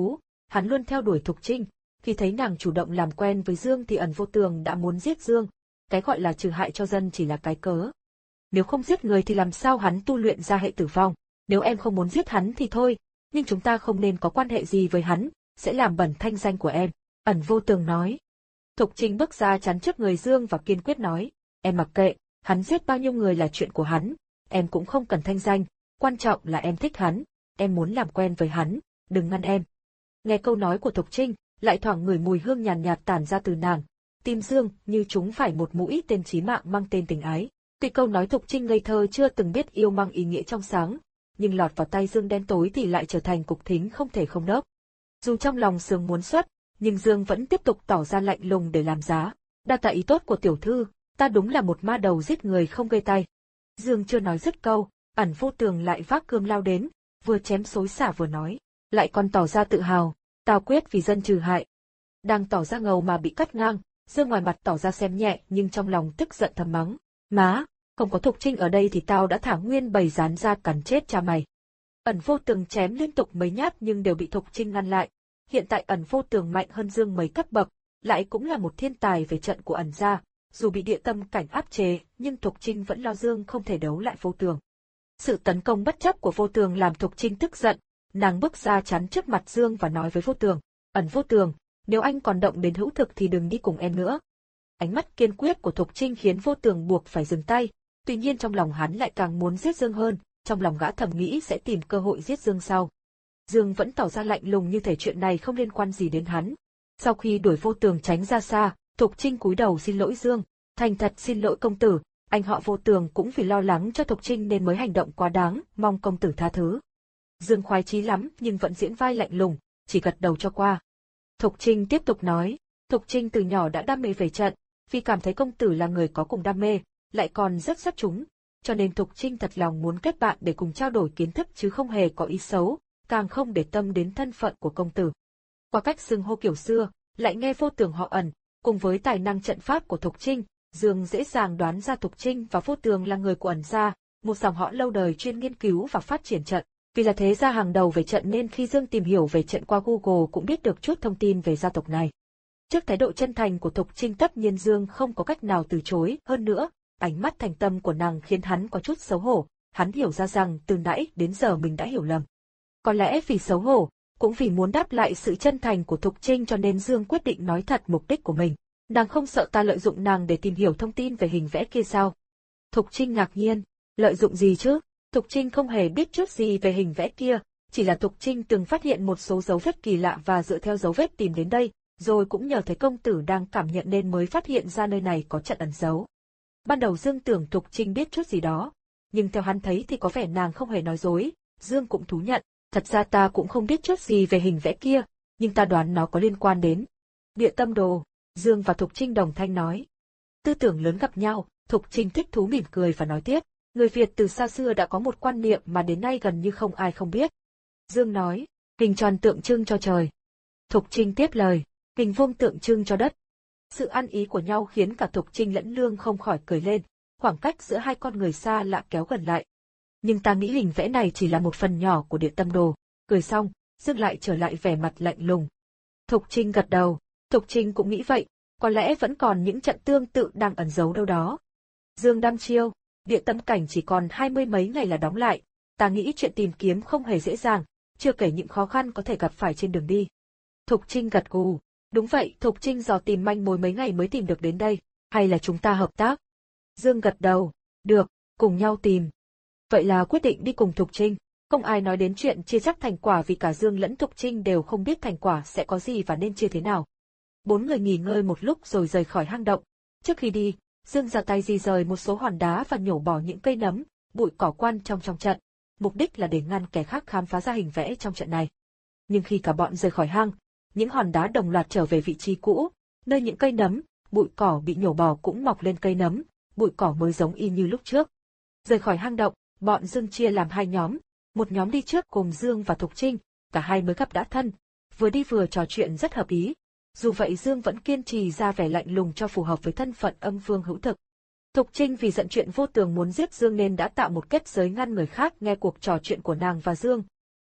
hắn luôn theo đuổi Thục Trinh, khi thấy nàng chủ động làm quen với Dương thì Ẩn Vô Tường đã muốn giết Dương, cái gọi là trừ hại cho dân chỉ là cái cớ. Nếu không giết người thì làm sao hắn tu luyện ra hệ tử vong, nếu em không muốn giết hắn thì thôi, nhưng chúng ta không nên có quan hệ gì với hắn, sẽ làm bẩn thanh danh của em, Ẩn Vô Tường nói. Thục Trinh bước ra chắn trước người Dương và kiên quyết nói, em mặc kệ, hắn giết bao nhiêu người là chuyện của hắn, em cũng không cần thanh danh, quan trọng là em thích hắn, em muốn làm quen với hắn, đừng ngăn em. Nghe câu nói của Thục Trinh, lại thoảng ngửi mùi hương nhàn nhạt, nhạt tản ra từ nàng, tim Dương như chúng phải một mũi tên chí mạng mang tên tình ái. Tuy câu nói Thục Trinh ngây thơ chưa từng biết yêu mang ý nghĩa trong sáng, nhưng lọt vào tay Dương đen tối thì lại trở thành cục thính không thể không nốc. Dù trong lòng Sương muốn xuất, nhưng Dương vẫn tiếp tục tỏ ra lạnh lùng để làm giá. Đa tạ ý tốt của tiểu thư, ta đúng là một ma đầu giết người không gây tay. Dương chưa nói dứt câu, Ẩn Vô Tường lại vác cương lao đến, vừa chém xối xả vừa nói, lại còn tỏ ra tự hào, tao quyết vì dân trừ hại. Đang tỏ ra ngầu mà bị cắt ngang, Dương ngoài mặt tỏ ra xem nhẹ nhưng trong lòng tức giận thầm mắng, má, không có Thục Trinh ở đây thì tao đã thả nguyên bầy rán ra cắn chết cha mày. Ẩn Vô Tường chém liên tục mấy nhát nhưng đều bị Thục Trinh ngăn lại. Hiện tại Ẩn Vô Tường mạnh hơn Dương mấy cấp bậc, lại cũng là một thiên tài về trận của Ẩn gia, dù bị địa tâm cảnh áp chế, nhưng Thục Trinh vẫn lo Dương không thể đấu lại Vô Tường. Sự tấn công bất chấp của Vô Tường làm Thục Trinh tức giận, nàng bước ra chắn trước mặt Dương và nói với Vô Tường, Ẩn Vô Tường, nếu anh còn động đến hữu thực thì đừng đi cùng em nữa. Ánh mắt kiên quyết của Thục Trinh khiến Vô Tường buộc phải dừng tay, tuy nhiên trong lòng hắn lại càng muốn giết Dương hơn, trong lòng gã thầm nghĩ sẽ tìm cơ hội giết Dương sau. Dương vẫn tỏ ra lạnh lùng như thể chuyện này không liên quan gì đến hắn. Sau khi đuổi Vô Tường tránh ra xa, Thục Trinh cúi đầu xin lỗi Dương, thành thật xin lỗi công tử, anh họ Vô Tường cũng vì lo lắng cho Thục Trinh nên mới hành động quá đáng, mong công tử tha thứ. Dương khoái chí lắm nhưng vẫn diễn vai lạnh lùng, chỉ gật đầu cho qua. Thục Trinh tiếp tục nói, Thục Trinh từ nhỏ đã đam mê về trận, vì cảm thấy công tử là người có cùng đam mê, lại còn rất xuất chúng, cho nên Thục Trinh thật lòng muốn kết bạn để cùng trao đổi kiến thức chứ không hề có ý xấu, càng không để tâm đến thân phận của công tử. Qua cách xưng hô kiểu xưa, lại nghe Vô Tường họ Ẩn, cùng với tài năng trận pháp của Thục Trinh, Dương dễ dàng đoán ra Thục Trinh và Vô Tường là người của Ẩn gia, một dòng họ lâu đời chuyên nghiên cứu và phát triển trận. Vì là thế gia hàng đầu về trận nên khi Dương tìm hiểu về trận qua Google cũng biết được chút thông tin về gia tộc này. Trước thái độ chân thành của Thục Trinh tất nhiên Dương không có cách nào từ chối, hơn nữa, ánh mắt thành tâm của nàng khiến hắn có chút xấu hổ, hắn hiểu ra rằng từ nãy đến giờ mình đã hiểu lầm. Có lẽ vì xấu hổ, cũng vì muốn đáp lại sự chân thành của Thục Trinh cho nên Dương quyết định nói thật mục đích của mình. Nàng không sợ ta lợi dụng nàng để tìm hiểu thông tin về hình vẽ kia sao? Thục Trinh ngạc nhiên, lợi dụng gì chứ? Thục Trinh không hề biết chút gì về hình vẽ kia, chỉ là Thục Trinh từng phát hiện một số dấu vết kỳ lạ và dựa theo dấu vết tìm đến đây, rồi cũng nhờ thấy công tử đang cảm nhận nên mới phát hiện ra nơi này có trận ẩn giấu. Ban đầu Dương tưởng Thục Trinh biết chút gì đó, nhưng theo hắn thấy thì có vẻ nàng không hề nói dối, Dương cũng thú nhận, thật ra ta cũng không biết chút gì về hình vẽ kia, nhưng ta đoán nó có liên quan đến địa tâm đồ, Dương và Thục Trinh đồng thanh nói. Tư tưởng lớn gặp nhau, Thục Trinh thích thú mỉm cười và nói tiếp, người Việt từ xa xưa đã có một quan niệm mà đến nay gần như không ai không biết. Dương nói, hình tròn tượng trưng cho trời. Thục Trinh tiếp lời, hình vuông tượng trưng cho đất. Sự ăn ý của nhau khiến cả Thục Trinh lẫn Lương không khỏi cười lên, khoảng cách giữa hai con người xa lạ kéo gần lại. Nhưng ta nghĩ hình vẽ này chỉ là một phần nhỏ của địa tâm đồ. Cười xong, Dương lại trở lại vẻ mặt lạnh lùng. Thục Trinh gật đầu, Thục Trinh cũng nghĩ vậy, có lẽ vẫn còn những trận tương tự đang ẩn giấu đâu đó. Dương đăm chiêu, địa tâm cảnh chỉ còn hai mươi mấy ngày là đóng lại, ta nghĩ chuyện tìm kiếm không hề dễ dàng, chưa kể những khó khăn có thể gặp phải trên đường đi. Thục Trinh gật gù, đúng vậy, Thục Trinh dò tìm manh mối mấy ngày mới tìm được đến đây, hay là chúng ta hợp tác? Dương gật đầu, được, cùng nhau tìm. Vậy là quyết định đi cùng Thục Trinh, không ai nói đến chuyện chia chắc thành quả vì cả Dương lẫn Thục Trinh đều không biết thành quả sẽ có gì và nên chia thế nào. Bốn người nghỉ ngơi một lúc rồi rời khỏi hang động. Trước khi đi, Dương ra tay di rời một số hòn đá và nhổ bỏ những cây nấm, bụi cỏ quan trong trong trận, mục đích là để ngăn kẻ khác khám phá ra hình vẽ trong trận này. Nhưng khi cả bọn rời khỏi hang, những hòn đá đồng loạt trở về vị trí cũ, nơi những cây nấm, bụi cỏ bị nhổ bỏ cũng mọc lên cây nấm, bụi cỏ mới giống y như lúc trước. Rời khỏi hang động, bọn Dương chia làm hai nhóm, một nhóm đi trước cùng Dương và Thục Trinh, cả hai mới gặp đã thân, vừa đi vừa trò chuyện rất hợp ý. Dù vậy Dương vẫn kiên trì ra vẻ lạnh lùng cho phù hợp với thân phận âm vương hữu thực. Thục Trinh vì giận chuyện Vô Tường muốn giết Dương nên đã tạo một kết giới ngăn người khác nghe cuộc trò chuyện của nàng và Dương.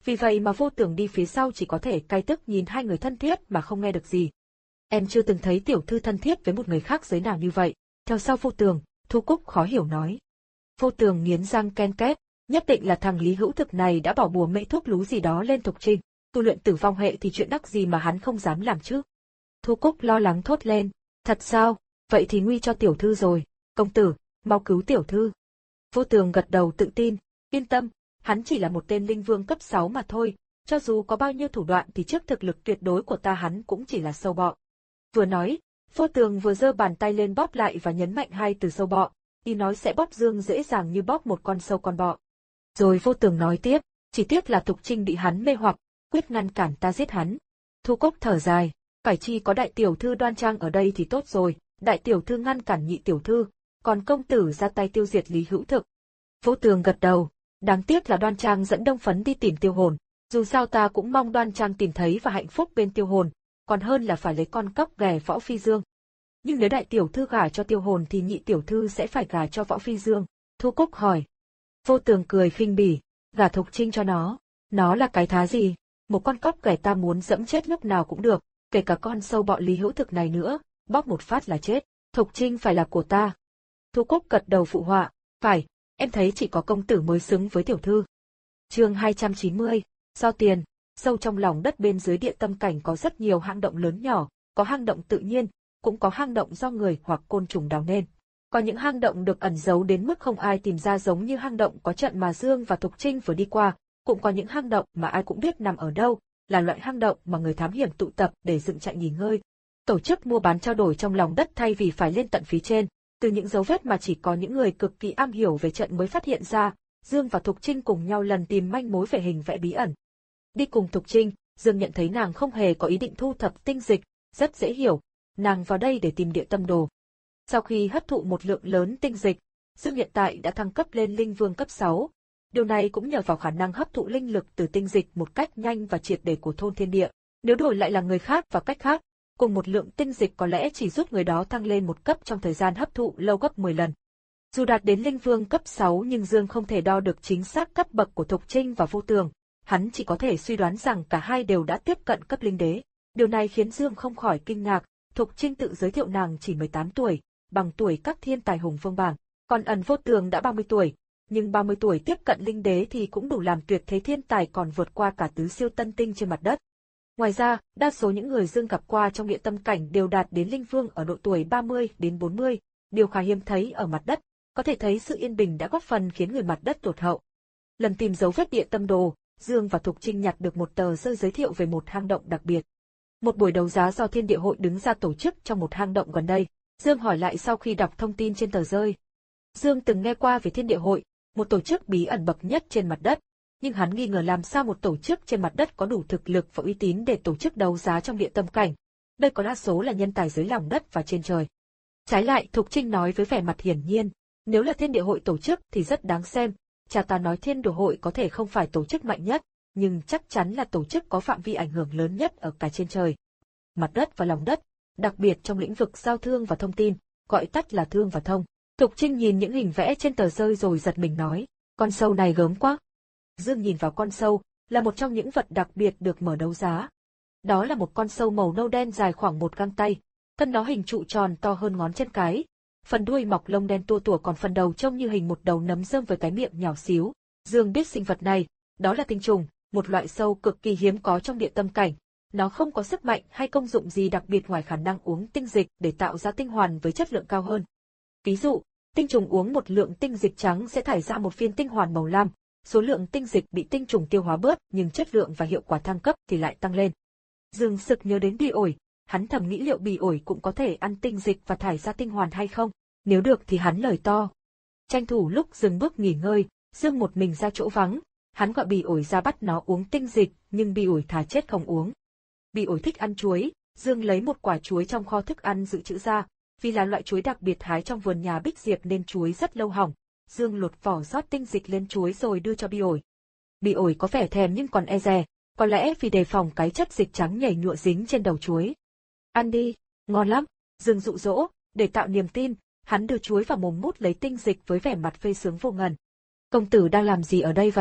Vì vậy mà Vô Tường đi phía sau chỉ có thể cay tức nhìn hai người thân thiết mà không nghe được gì. Em chưa từng thấy tiểu thư thân thiết với một người khác giới nào như vậy. Theo sau Vô Tường, Thu Cúc khó hiểu nói. Vô Tường nghiến răng ken két, nhất định là thằng Lý Hữu Thực này đã bỏ bùa mễ thuốc lú gì đó lên Thục Trinh. Tu luyện tử vong hệ thì chuyện đắc gì mà hắn không dám làm chứ. Thu Cúc lo lắng thốt lên. Thật sao? Vậy thì nguy cho tiểu thư rồi. Công tử, mau cứu tiểu thư. Vô Tường gật đầu tự tin. Yên tâm, hắn chỉ là một tên linh vương cấp sáu mà thôi. Cho dù có bao nhiêu thủ đoạn thì trước thực lực tuyệt đối của ta hắn cũng chỉ là sâu bọ. Vừa nói, Vô Tường vừa giơ bàn tay lên bóp lại và nhấn mạnh hai từ sâu bọ. Y nói sẽ bóp Dương dễ dàng như bóp một con sâu con bọ. Rồi Vô Tường nói tiếp, chỉ tiếc là Thục Trinh bị hắn mê hoặc, quyết ngăn cản ta giết hắn. Thu Cúc thở dài, phải chi có đại tiểu thư Đoan Trang ở đây thì tốt rồi, đại tiểu thư ngăn cản nhị tiểu thư, còn công tử ra tay tiêu diệt Lý Hữu Thực. Vô Tường gật đầu, đáng tiếc là Đoan Trang dẫn Đông Phấn đi tìm Tiêu Hồn, dù sao ta cũng mong Đoan Trang tìm thấy và hạnh phúc bên Tiêu Hồn, còn hơn là phải lấy con cóc ghẻ Võ Phi Dương. Nhưng nếu đại tiểu thư gả cho Tiêu Hồn thì nhị tiểu thư sẽ phải gả cho Võ Phi Dương. Thu Cúc hỏi. Vô Tường cười khinh bỉ, gả Thục Trinh cho nó, nó là cái thá gì? Một con cóc ghẻ ta muốn dẫm chết lúc nào cũng được, kể cả con sâu bọ Lý Hữu Thực này nữa, bóp một phát là chết. Thục Trinh phải là của ta. Thu Cúc gật đầu phụ họa, phải, em thấy chỉ có công tử mới xứng với tiểu thư. Chương hai trăm chín mươi, do tiền. Sâu trong lòng đất bên dưới địa tâm cảnh có rất nhiều hang động lớn nhỏ, có hang động tự nhiên, cũng có hang động do người hoặc côn trùng đào nên. Có những hang động được ẩn giấu đến mức không ai tìm ra, giống như hang động có trận mà Dương và Thục Trinh vừa đi qua, cũng có những hang động mà ai cũng biết nằm ở đâu, là loại hang động mà người thám hiểm tụ tập để dựng trại nghỉ ngơi. Tổ chức mua bán trao đổi trong lòng đất thay vì phải lên tận phía trên, từ những dấu vết mà chỉ có những người cực kỳ am hiểu về trận mới phát hiện ra, Dương và Thục Trinh cùng nhau lần tìm manh mối về hình vẽ bí ẩn. Đi cùng Thục Trinh, Dương nhận thấy nàng không hề có ý định thu thập tinh dịch, rất dễ hiểu, nàng vào đây để tìm địa tâm đồ. Sau khi hấp thụ một lượng lớn tinh dịch, Dương hiện tại đã thăng cấp lên linh vương cấp sáu. Điều này cũng nhờ vào khả năng hấp thụ linh lực từ tinh dịch một cách nhanh và triệt để của thôn thiên địa. Nếu đổi lại là người khác và cách khác, cùng một lượng tinh dịch có lẽ chỉ giúp người đó thăng lên một cấp trong thời gian hấp thụ lâu gấp mười lần. Dù đạt đến linh vương cấp sáu nhưng Dương không thể đo được chính xác cấp bậc của Thục Trinh và Vô Tường, hắn chỉ có thể suy đoán rằng cả hai đều đã tiếp cận cấp linh đế. Điều này khiến Dương không khỏi kinh ngạc, Thục Trinh tự giới thiệu nàng chỉ mười tám tuổi, bằng tuổi các thiên tài hùng vương bảng, còn ẩn Vô Tường đã ba mươi tuổi, nhưng ba mươi tuổi tiếp cận linh đế thì cũng đủ làm tuyệt thế thiên tài, còn vượt qua cả tứ siêu tân tinh trên mặt đất. Ngoài ra, đa số những người Dương gặp qua trong địa tâm cảnh đều đạt đến linh vương ở độ tuổi ba mươi đến bốn mươi, điều khá hiếm thấy ở mặt đất, có thể thấy sự yên bình đã góp phần khiến người mặt đất tụt hậu. Lần tìm dấu vết địa tâm đồ, Dương và Thục Trinh nhặt được một tờ rơi giới thiệu về một hang động đặc biệt. Một buổi đấu giá do Thiên Địa Hội đứng ra tổ chức trong một hang động gần đây. Dương hỏi lại sau khi đọc thông tin trên tờ rơi. Dương từng nghe qua về Thiên Địa Hội, một tổ chức bí ẩn bậc nhất trên mặt đất, nhưng hắn nghi ngờ làm sao một tổ chức trên mặt đất có đủ thực lực và uy tín để tổ chức đấu giá trong địa tâm cảnh. Đây có đa số là nhân tài dưới lòng đất và trên trời. Trái lại, Thục Trinh nói với vẻ mặt hiển nhiên, nếu là Thiên Địa Hội tổ chức thì rất đáng xem. Cha ta nói Thiên Địa Hội có thể không phải tổ chức mạnh nhất, nhưng chắc chắn là tổ chức có phạm vi ảnh hưởng lớn nhất ở cả trên trời, mặt đất và lòng đất, đặc biệt trong lĩnh vực giao thương và thông tin, gọi tắt là thương và thông. Thục Trinh nhìn những hình vẽ trên tờ rơi rồi giật mình nói, con sâu này gớm quá. Dương nhìn vào con sâu, là một trong những vật đặc biệt được mở đấu giá. Đó là một con sâu màu nâu đen dài khoảng một găng tay, thân nó hình trụ tròn to hơn ngón chân cái, phần đuôi mọc lông đen tua tủa, còn phần đầu trông như hình một đầu nấm rơm với cái miệng nhỏ xíu. Dương biết sinh vật này, đó là tinh trùng, một loại sâu cực kỳ hiếm có trong địa tâm cảnh. Nó không có sức mạnh hay công dụng gì đặc biệt ngoài khả năng uống tinh dịch để tạo ra tinh hoàn với chất lượng cao hơn. Ví dụ, tinh trùng uống một lượng tinh dịch trắng sẽ thải ra một viên tinh hoàn màu lam, số lượng tinh dịch bị tinh trùng tiêu hóa bớt nhưng chất lượng và hiệu quả thăng cấp thì lại tăng lên. Dương sực nhớ đến bì ổi, hắn thầm nghĩ liệu bì ổi cũng có thể ăn tinh dịch và thải ra tinh hoàn hay không, nếu được thì hắn lời to. Tranh thủ lúc dừng bước nghỉ ngơi, Dương một mình ra chỗ vắng, hắn gọi bì ổi ra bắt nó uống tinh dịch, nhưng bì ổi thà chết không uống. Bì ổi thích ăn chuối, Dương lấy một quả chuối trong kho thức ăn dự trữ ra, vì là loại chuối đặc biệt hái trong vườn nhà Bích Diệp nên chuối rất lâu hỏng. Dương lột vỏ rót tinh dịch lên chuối rồi đưa cho bì ổi. Bì ổi có vẻ thèm nhưng còn e dè, có lẽ vì đề phòng cái chất dịch trắng nhảy nhụa dính trên đầu chuối. Ăn đi, ngon lắm, Dương dụ dỗ, để tạo niềm tin, hắn đưa chuối vào mồm mút lấy tinh dịch với vẻ mặt phê sướng vô ngần. Công tử đang làm gì ở đây vậy?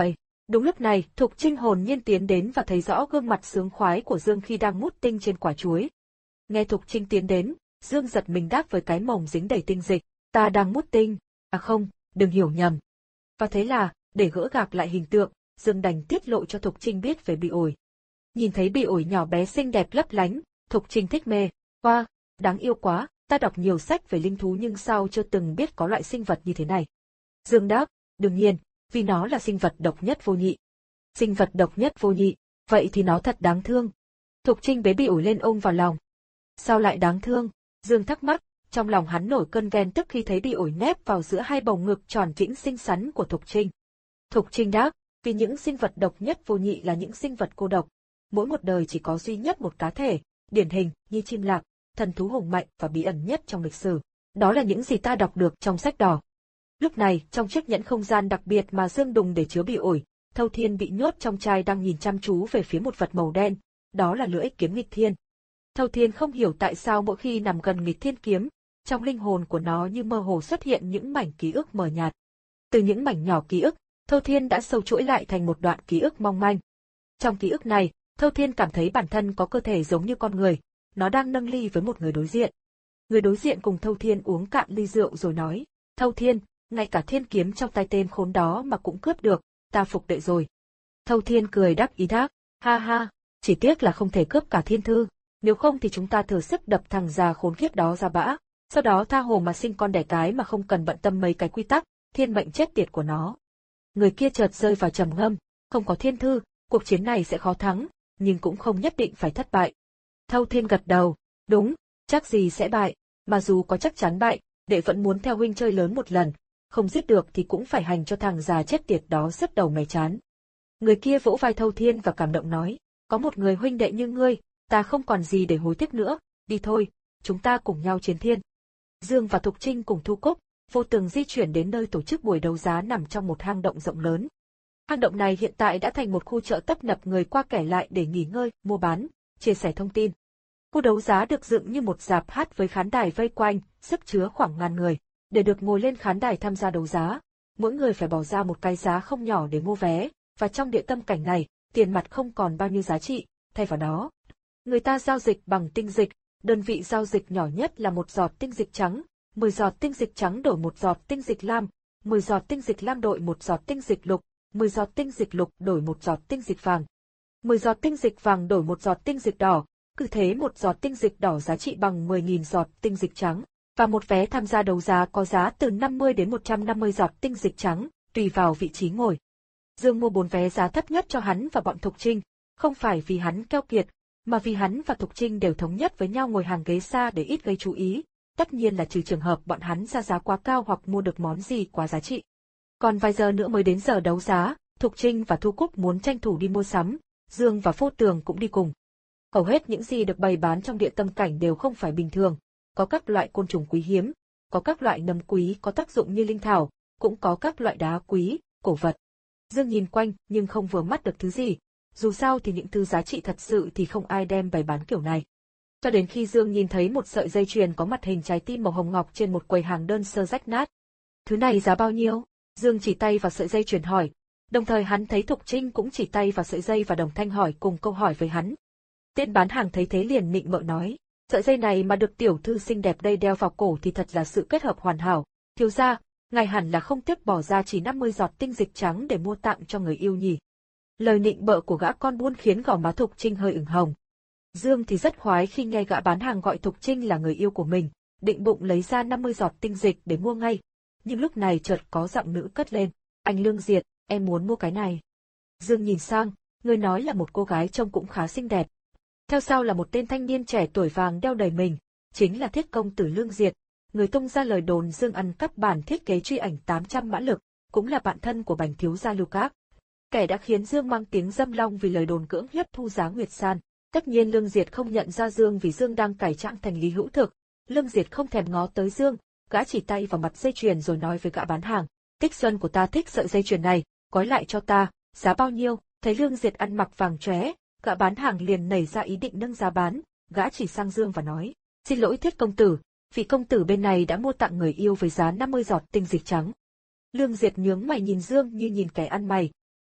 Đúng lúc này, Thục Trinh hồn nhiên tiến đến và thấy rõ gương mặt sướng khoái của Dương khi đang mút tinh trên quả chuối. Nghe Thục Trinh tiến đến, Dương giật mình đáp với cái mồm dính đầy tinh dịch, ta đang mút tinh, à không, đừng hiểu nhầm. Và thế là, để gỡ gạc lại hình tượng, Dương đành tiết lộ cho Thục Trinh biết về bị ổi. Nhìn thấy bị ổi nhỏ bé xinh đẹp lấp lánh, Thục Trinh thích mê, wow, đáng yêu quá, ta đọc nhiều sách về linh thú nhưng sao chưa từng biết có loại sinh vật như thế này. Dương đáp, đương nhiên, vì nó là sinh vật độc nhất vô nhị. Sinh vật độc nhất vô nhị, vậy thì nó thật đáng thương. Thục Trinh bế bị ổi lên ôm vào lòng. Sao lại đáng thương? Dương thắc mắc, trong lòng hắn nổi cơn ghen tức khi thấy bị ổi nép vào giữa hai bầu ngực tròn trĩnh xinh xắn của Thục Trinh. Thục Trinh đáp, vì những sinh vật độc nhất vô nhị là những sinh vật cô độc. Mỗi một đời chỉ có duy nhất một cá thể, điển hình như chim lạc, thần thú hùng mạnh và bí ẩn nhất trong lịch sử. Đó là những gì ta đọc được trong sách đỏ. Lúc này, trong chiếc nhẫn không gian đặc biệt mà Dương đùng để chứa bị ổi, Thâu Thiên bị nhốt trong chai đang nhìn chăm chú về phía một vật màu đen, đó là lưỡi kiếm nghịch thiên. Thâu Thiên không hiểu tại sao mỗi khi nằm gần nghịch thiên kiếm, trong linh hồn của nó như mơ hồ xuất hiện những mảnh ký ức mờ nhạt. Từ những mảnh nhỏ ký ức, Thâu Thiên đã sâu chuỗi lại thành một đoạn ký ức mong manh. Trong ký ức này, Thâu Thiên cảm thấy bản thân có cơ thể giống như con người, nó đang nâng ly với một người đối diện. Người đối diện cùng Thâu Thiên uống cạn ly rượu rồi nói, Thâu Thiên, ngay cả thiên kiếm trong tay tên khốn đó mà cũng cướp được, ta phục đệ rồi. Thâu Thiên cười đắc ý đáp, ha ha, chỉ tiếc là không thể cướp cả thiên thư, nếu không thì chúng ta thừa sức đập thằng già khốn kiếp đó ra bã, sau đó tha hồ mà sinh con đẻ cái mà không cần bận tâm mấy cái quy tắc, thiên mệnh chết tiệt của nó. Người kia chợt rơi vào trầm ngâm, không có thiên thư, cuộc chiến này sẽ khó thắng, nhưng cũng không nhất định phải thất bại. Thâu Thiên gật đầu, đúng, chắc gì sẽ bại, mà dù có chắc chắn bại, đệ vẫn muốn theo huynh chơi lớn một lần, không giết được thì cũng phải hành cho thằng già chết tiệt đó sứt đầu mẻ chán. Người kia vỗ vai Thâu Thiên và cảm động nói, có một người huynh đệ như ngươi, ta không còn gì để hối tiếc nữa, đi thôi, chúng ta cùng nhau chiến thiên. Dương và Thục Trinh cùng Thu Cúc, Vô Tường di chuyển đến nơi tổ chức buổi đấu giá nằm trong một hang động rộng lớn. Hang động này hiện tại đã thành một khu chợ tấp nập người qua kẻ lại để nghỉ ngơi, mua bán, chia sẻ thông tin. Khu đấu giá được dựng như một rạp hát với khán đài vây quanh, sức chứa khoảng ngàn người. Để được ngồi lên khán đài tham gia đấu giá, mỗi người phải bỏ ra một cái giá không nhỏ để mua vé, và trong địa tâm cảnh này, tiền mặt không còn bao nhiêu giá trị, thay vào đó, người ta giao dịch bằng tinh dịch, đơn vị giao dịch nhỏ nhất là một giọt tinh dịch trắng, mười giọt tinh dịch trắng đổi một giọt tinh dịch lam, mười giọt tinh dịch lam đổi một giọt tinh dịch lục, mười giọt tinh dịch lục đổi một giọt tinh dịch vàng, mười giọt tinh dịch vàng đổi một giọt tinh dịch đỏ, cứ thế một giọt tinh dịch đỏ giá trị bằng mười nghìn giọt tinh dịch trắng. Và một vé tham gia đấu giá có giá từ năm mươi đến một trăm năm mươi giọt tinh dịch trắng, tùy vào vị trí ngồi. Dương mua bốn vé giá thấp nhất cho hắn và bọn Thục Trinh, không phải vì hắn keo kiệt, mà vì hắn và Thục Trinh đều thống nhất với nhau ngồi hàng ghế xa để ít gây chú ý, tất nhiên là trừ trường hợp bọn hắn ra giá quá cao hoặc mua được món gì quá giá trị. Còn vài giờ nữa mới đến giờ đấu giá, Thục Trinh và Thu Cúc muốn tranh thủ đi mua sắm, Dương và Vô Tường cũng đi cùng. Hầu hết những gì được bày bán trong địa tâm cảnh đều không phải bình thường. Có các loại côn trùng quý hiếm, có các loại nấm quý có tác dụng như linh thảo, cũng có các loại đá quý, cổ vật. Dương nhìn quanh nhưng không vừa mắt được thứ gì, dù sao thì những thứ giá trị thật sự thì không ai đem bày bán kiểu này. Cho đến khi Dương nhìn thấy một sợi dây chuyền có mặt hình trái tim màu hồng ngọc trên một quầy hàng đơn sơ rách nát. Thứ này giá bao nhiêu? Dương chỉ tay vào sợi dây chuyền hỏi, đồng thời hắn thấy Thục Trinh cũng chỉ tay vào sợi dây và đồng thanh hỏi cùng câu hỏi với hắn. Tên bán hàng thấy thế liền nịnh bợ nói, sợi dây này mà được tiểu thư xinh đẹp đây đeo vào cổ thì thật là sự kết hợp hoàn hảo. Thiếu gia, ngài hẳn là không tiếc bỏ ra chỉ năm mươi giọt tinh dịch trắng để mua tặng cho người yêu nhỉ. Lời nịnh bợ của gã con buôn khiến gò má Thục Trinh hơi ửng hồng. Dương thì rất khoái khi nghe gã bán hàng gọi Thục Trinh là người yêu của mình, định bụng lấy ra năm mươi giọt tinh dịch để mua ngay. Nhưng lúc này chợt có giọng nữ cất lên, anh Lương Diệt, em muốn mua cái này. Dương nhìn sang, người nói là một cô gái trông cũng khá xinh đẹp. Theo sau là một tên thanh niên trẻ tuổi vàng đeo đầy mình, chính là Thiết công tử Lương Diệt, người tung ra lời đồn Dương ăn cắp bản thiết kế truy ảnh tám trăm mã lực, cũng là bạn thân của Bành thiếu gia Lưu Các. Kẻ đã khiến Dương mang tiếng dâm long vì lời đồn cưỡng hiếp Thu Giá Nguyệt San. Tất nhiên Lương Diệt không nhận ra Dương vì Dương đang cải trạng thành Lý Hữu Thực. Lương Diệt không thèm ngó tới Dương, gã chỉ tay vào mặt dây chuyền rồi nói với gã bán hàng, Tích Xuân của ta thích sợi dây chuyền này, gói lại cho ta, giá bao nhiêu? Thấy Lương Diệt ăn mặc vàng chóe, gã bán hàng liền nảy ra ý định nâng giá bán, gã chỉ sang Dương và nói, xin lỗi Thiết công tử, vị công tử bên này đã mua tặng người yêu với giá năm mươi giọt tinh dịch trắng. Lương Diệt nhướng mày nhìn Dương như nhìn kẻ ăn mày,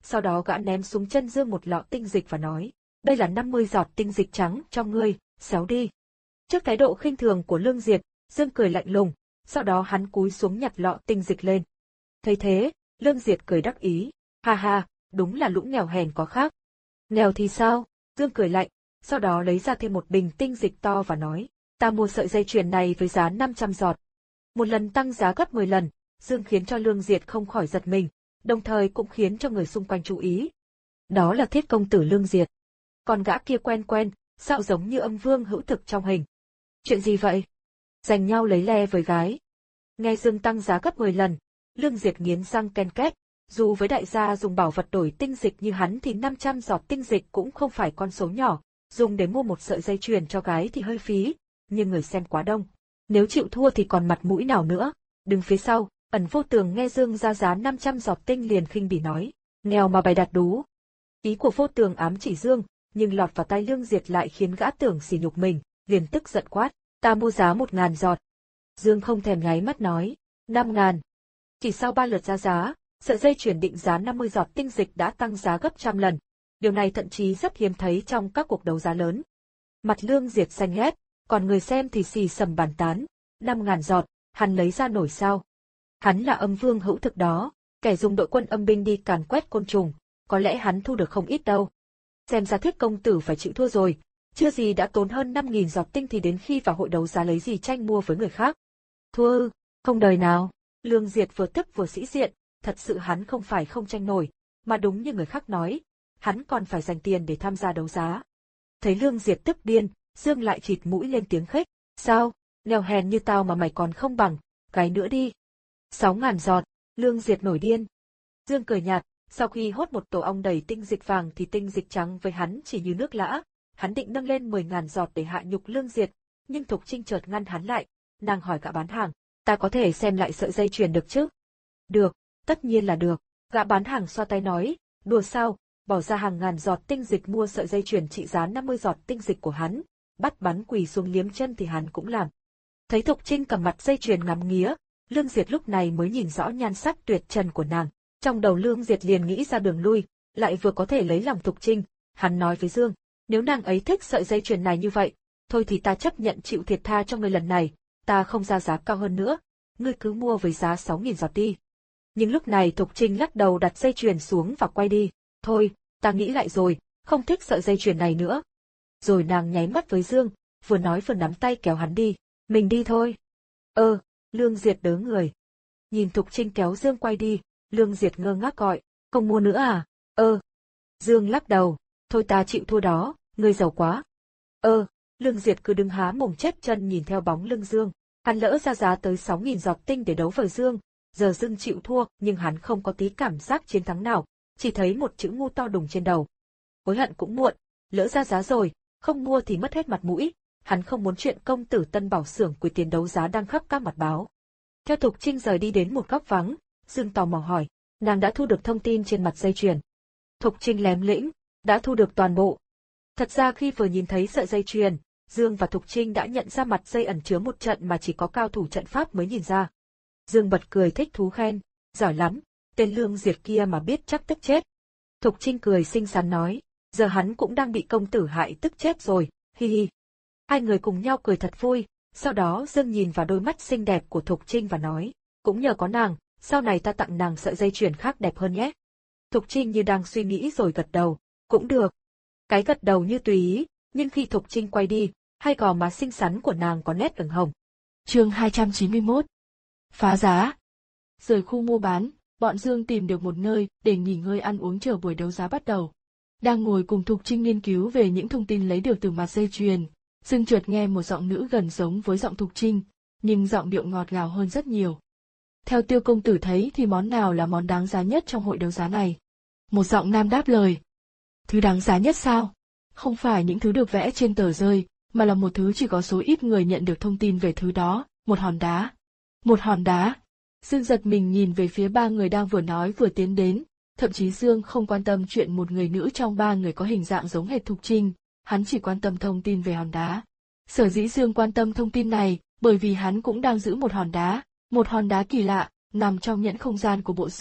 sau đó gã ném xuống chân Dương một lọ tinh dịch và nói, đây là năm mươi giọt tinh dịch trắng cho ngươi, xéo đi. Trước thái độ khinh thường của Lương Diệt, Dương cười lạnh lùng, sau đó hắn cúi xuống nhặt lọ tinh dịch lên. Thấy thế, Lương Diệt cười đắc ý, ha ha, đúng là lũ nghèo hèn có khác. Nghèo thì sao? Dương cười lạnh, sau đó lấy ra thêm một bình tinh dịch to và nói, ta mua sợi dây chuyền này với giá năm trăm giọt. Một lần tăng giá gấp mười lần, Dương khiến cho Lương Diệt không khỏi giật mình, đồng thời cũng khiến cho người xung quanh chú ý. Đó là Thiết công tử Lương Diệt. Còn gã kia quen quen, sao giống như âm vương hữu thực trong hình. Chuyện gì vậy? Giành nhau lấy le với gái. Nghe Dương tăng giá gấp mười lần, Lương Diệt nghiến răng ken két, dù với đại gia dùng bảo vật đổi tinh dịch như hắn thì năm trăm giọt tinh dịch cũng không phải con số nhỏ, dùng để mua một sợi dây chuyền cho gái thì hơi phí, nhưng người xem quá đông. Nếu chịu thua thì còn mặt mũi nào nữa. Đứng phía sau, Ẩn Vô Tường nghe Dương ra giá năm trăm giọt tinh liền khinh bỉ nói, nghèo mà bày đặt đú. Ý của Vô Tường ám chỉ Dương, nhưng lọt vào tai Lương Diệt lại khiến gã tưởng sỉ nhục mình, liền tức giận quát, ta mua giá một ngàn giọt. Dương không thèm nháy mắt nói, năm ngàn. Chỉ sau ba lượt ra giá, sợi dây chuyền định giá năm mươi giọt tinh dịch đã tăng giá gấp trăm lần. Điều này thậm chí rất hiếm thấy trong các cuộc đấu giá lớn. Mặt Lương Diệt xanh lét, còn người xem thì xì xầm bàn tán, năm ngàn giọt, hắn lấy ra nổi sao? Hắn là âm vương hữu thực đó, kẻ dùng đội quân âm binh đi càn quét côn trùng, có lẽ hắn thu được không ít đâu. Xem ra Thiết công tử phải chịu thua rồi, chưa gì đã tốn hơn năm nghìn giọt tinh thì đến khi vào hội đấu giá lấy gì tranh mua với người khác. Thua ư, không đời nào. Lương Diệt vừa tức vừa sĩ diện, thật sự hắn không phải không tranh nổi, mà đúng như người khác nói, hắn còn phải dành tiền để tham gia đấu giá. Thấy Lương Diệt tức điên, Dương lại chịt mũi lên tiếng khích, sao, nghèo hèn như tao mà mày còn không bằng, cái nữa đi. Sáu ngàn giọt, Lương Diệt nổi điên. Dương cười nhạt, sau khi hốt một tổ ong đầy tinh dịch vàng thì tinh dịch trắng với hắn chỉ như nước lã, hắn định nâng lên mười ngàn giọt để hạ nhục Lương Diệt, nhưng Thục Trinh chợt ngăn hắn lại, nàng hỏi gã bán hàng, ta có thể xem lại sợi dây chuyền được chứ? Được, tất nhiên là được, gã bán hàng xoa tay nói, đùa sao, bỏ ra hàng ngàn giọt tinh dịch mua sợi dây chuyền trị giá năm mươi giọt tinh dịch của hắn, bắt bắn quỳ xuống liếm chân thì hắn cũng làm. Thấy Thục Trinh cầm mặt dây chuyền ngắm nghía, Lương Diệt lúc này mới nhìn rõ nhan sắc tuyệt trần của nàng, trong đầu Lương Diệt liền nghĩ ra đường lui, lại vừa có thể lấy lòng Thục Trinh, hắn nói với Dương, nếu nàng ấy thích sợi dây chuyền này như vậy, thôi thì ta chấp nhận chịu thiệt tha cho ngươi lần này, ta không ra giá cao hơn nữa, ngươi cứ mua với giá sáu nghìn giọt đi. Nhưng lúc này Thục Trinh lắc đầu đặt dây chuyền xuống và quay đi, thôi, ta nghĩ lại rồi, không thích sợi dây chuyền này nữa. Rồi nàng nháy mắt với Dương, vừa nói vừa nắm tay kéo hắn đi, mình đi thôi. Ơ, Lương Diệt đớ người. Nhìn Thục Trinh kéo Dương quay đi, Lương Diệt ngơ ngác gọi, không mua nữa à? Ơ. Dương lắc đầu, thôi ta chịu thua đó, ngươi giàu quá. Ơ, Lương Diệt cứ đứng há mồm chép chân nhìn theo bóng lưng Dương. Hắn lỡ ra giá tới sáu nghìn giọt tinh để đấu với Dương, giờ Dương chịu thua nhưng hắn không có tí cảm giác chiến thắng nào, chỉ thấy một chữ ngu to đùng trên đầu. Hối hận cũng muộn, lỡ ra giá rồi, không mua thì mất hết mặt mũi, hắn không muốn chuyện công tử Tân Bảo xưởng quỳ tiền đấu giá đang khắp các mặt báo. Theo Thục Trinh rời đi đến một góc vắng, Dương tò mò hỏi, nàng đã thu được thông tin trên mặt dây chuyền. Thục Trinh lém lĩnh, đã thu được toàn bộ. Thật ra khi vừa nhìn thấy sợi dây chuyền, Dương và Thục Trinh đã nhận ra mặt dây ẩn chứa một trận mà chỉ có cao thủ trận pháp mới nhìn ra. Dương bật cười thích thú khen, giỏi lắm, tên Lương Diệt kia mà biết chắc tức chết. Thục Trinh cười xinh xắn nói, giờ hắn cũng đang bị công tử hại tức chết rồi, hi hi. Hai người cùng nhau cười thật vui, sau đó Dương nhìn vào đôi mắt xinh đẹp của Thục Trinh và nói, cũng nhờ có nàng, sau này ta tặng nàng sợi dây chuyền khác đẹp hơn nhé. Thục Trinh như đang suy nghĩ rồi gật đầu, cũng được. Cái gật đầu như tùy ý, nhưng khi Thục Trinh quay đi, hai gò má xinh xắn của nàng có nét ửng hồng. Chương hai trăm chín mươi mốt. Phá giá. Rời khu mua bán, bọn Dương tìm được một nơi để nghỉ ngơi ăn uống chờ buổi đấu giá bắt đầu. Đang ngồi cùng Thục Trinh nghiên cứu về những thông tin lấy được từ mặt dây chuyền, Dương chợt nghe một giọng nữ gần giống với giọng Thục Trinh, nhưng giọng điệu ngọt ngào hơn rất nhiều. Theo Tiêu công tử thấy thì món nào là món đáng giá nhất trong hội đấu giá này? Một giọng nam đáp lời. Thứ đáng giá nhất sao? Không phải những thứ được vẽ trên tờ rơi, mà là một thứ chỉ có số ít người nhận được thông tin về thứ đó, một hòn đá. Một hòn đá. Dương giật mình nhìn về phía ba người đang vừa nói vừa tiến đến, thậm chí Dương không quan tâm chuyện một người nữ trong ba người có hình dạng giống hệt Thục Trinh, hắn chỉ quan tâm thông tin về hòn đá. Sở dĩ Dương quan tâm thông tin này, bởi vì hắn cũng đang giữ một hòn đá, một hòn đá kỳ lạ, nằm trong nhẫn không gian của bộ xương,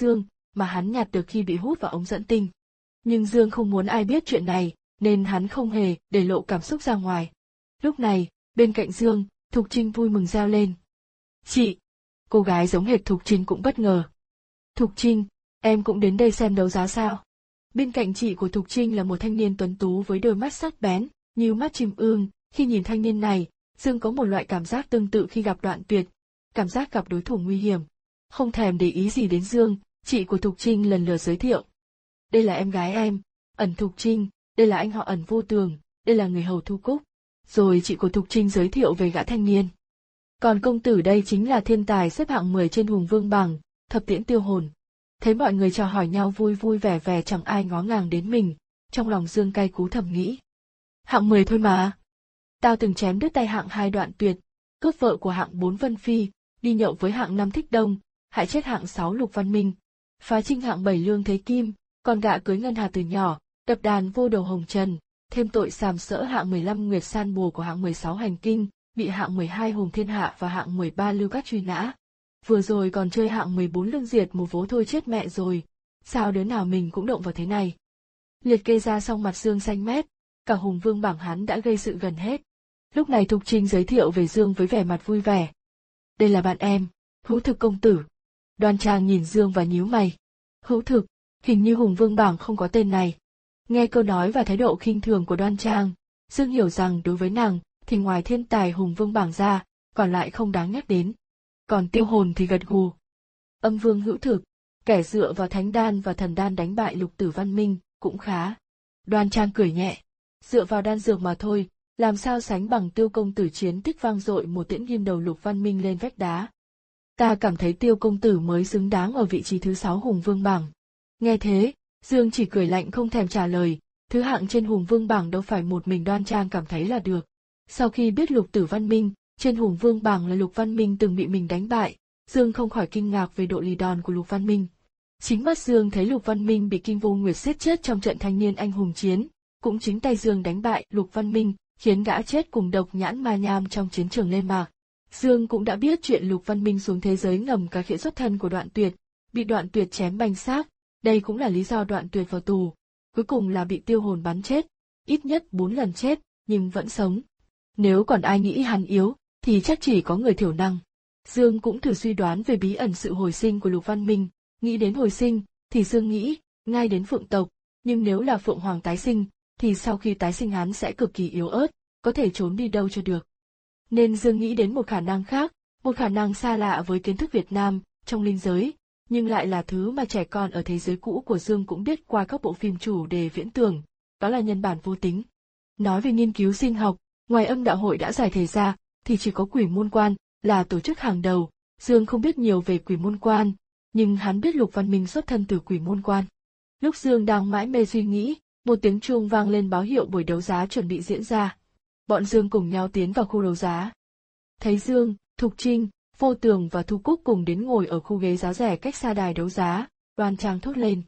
mà hắn nhặt được khi bị hút vào ống dẫn tinh. Nhưng Dương không muốn ai biết chuyện này, nên hắn không hề để lộ cảm xúc ra ngoài. Lúc này, bên cạnh Dương, Thục Trinh vui mừng reo lên. Chị! Cô gái giống hệt Thục Trinh cũng bất ngờ. Thục Trinh, em cũng đến đây xem đấu giá sao? Bên cạnh chị của Thục Trinh là một thanh niên tuấn tú với đôi mắt sắc bén, như mắt chim ưng. Khi nhìn thanh niên này, Dương có một loại cảm giác tương tự khi gặp Đoạn Tuyệt, cảm giác gặp đối thủ nguy hiểm. Không thèm để ý gì đến Dương, chị của Thục Trinh lần lượt giới thiệu. Đây là em gái em, Ẩn Thục Trinh, đây là anh họ Ẩn Vô Tường, đây là người hầu Thu Cúc. Rồi chị của Thục Trinh giới thiệu về gã thanh niên. Còn công tử đây chính là thiên tài xếp hạng mười trên Hùng Vương bảng, Thập Tiễn Tiêu Hồn. Thấy mọi người chào hỏi nhau vui vui vẻ vẻ chẳng ai ngó ngàng đến mình, trong lòng Dương cay cú thầm nghĩ. Hạng mười thôi mà. Tao từng chém đứt tay hạng hai Đoạn Tuyệt, cướp vợ của hạng bốn Vân Phi, đi nhậu với hạng năm Thích Đông, hại chết hạng sáu Lục Văn Minh, phá trinh hạng bảy Lương Thế Kim, còn gạ cưới Ngân Hà từ nhỏ, đập đàn vô đầu Hồng Trần, thêm tội sàm sỡ hạng mười lăm Nguyệt San Bùa của hạng mười sáu Hành Kinh, bị hạng mười hai Hùng Thiên Hạ và hạng mười ba Lưu Cát truy nã. Vừa rồi còn chơi hạng mười bốn Lương Diệt một vố thôi chết mẹ rồi, sao đứa nào mình cũng động vào thế này. Liệt kê ra xong mặt Dương xanh mét, cả Hùng Vương bảng hắn đã gây sự gần hết. Lúc này Thục Trinh giới thiệu về Dương với vẻ mặt vui vẻ. Đây là bạn em, Hữu Thực công tử. Đoan Trang nhìn Dương và nhíu mày. Hữu Thực, hình như Hùng Vương bảng không có tên này. Nghe câu nói và thái độ khinh thường của Đoan Trang, Dương hiểu rằng đối với nàng, thì ngoài thiên tài Hùng Vương bảng ra, còn lại không đáng nhắc đến. Còn Tiêu Hồn thì gật gù. Âm Vương Hữu Thực, kẻ dựa vào Thánh Đan và Thần Đan đánh bại Lục Tử Văn Minh, cũng khá. Đoan Trang cười nhẹ. Dựa vào đan dược mà thôi, làm sao sánh bằng Tiêu công tử chiến tích vang dội một tiễn ghim đầu Lục Văn Minh lên vách đá. Ta cảm thấy Tiêu công tử mới xứng đáng ở vị trí thứ sáu Hùng Vương bảng. Nghe thế, Dương chỉ cười lạnh không thèm trả lời, thứ hạng trên Hùng Vương bảng đâu phải một mình Đoan Trang cảm thấy là được. Sau khi biết Lục Tử Văn Minh, trên Hùng Vương bảng là Lục Văn Minh từng bị mình đánh bại, Dương không khỏi kinh ngạc về độ lì đòn của Lục Văn Minh. Chính mắt Dương thấy Lục Văn Minh bị Kinh Vô Nguyệt giết chết trong trận thanh niên anh hùng chiến, cũng chính tay Dương đánh bại Lục Văn Minh, khiến gã chết cùng Độc Nhãn Ma Nham trong chiến trường Lê Mạc. Dương cũng đã biết chuyện Lục Văn Minh xuống thế giới ngầm cá khịa xuất thân của Đoạn Tuyệt, bị Đoạn Tuyệt chém banh xác, đây cũng là lý do Đoạn Tuyệt vào tù, cuối cùng là bị Tiêu Hồn bắn chết, ít nhất bốn lần chết, nhưng vẫn sống. Nếu còn ai nghĩ hắn yếu, thì chắc chỉ có người thiểu năng. Dương cũng thử suy đoán về bí ẩn sự hồi sinh của Lục Văn Minh, nghĩ đến hồi sinh, thì Dương nghĩ, ngay đến Phượng tộc, nhưng nếu là Phượng Hoàng tái sinh, thì sau khi tái sinh hắn sẽ cực kỳ yếu ớt, có thể trốn đi đâu cho được. Nên Dương nghĩ đến một khả năng khác, một khả năng xa lạ với kiến thức Việt Nam, trong linh giới, nhưng lại là thứ mà trẻ con ở thế giới cũ của Dương cũng biết qua các bộ phim chủ đề viễn tưởng, đó là nhân bản vô tính. Nói về nghiên cứu sinh học, ngoài Âm Đạo Hội đã giải thể ra, thì chỉ có Quỷ Môn Quan là tổ chức hàng đầu. Dương không biết nhiều về Quỷ Môn Quan, nhưng hắn biết Lục Văn Minh xuất thân từ Quỷ Môn Quan. Lúc Dương đang mãi mê suy nghĩ, một tiếng chuông vang lên báo hiệu buổi đấu giá chuẩn bị diễn ra. Bọn Dương cùng nhau tiến vào khu đấu giá. Thấy Dương, Thục Trinh, Vô Tường và Thu Cúc cùng đến ngồi ở khu ghế giá rẻ cách xa đài đấu giá, Đoan Trang thốt lên.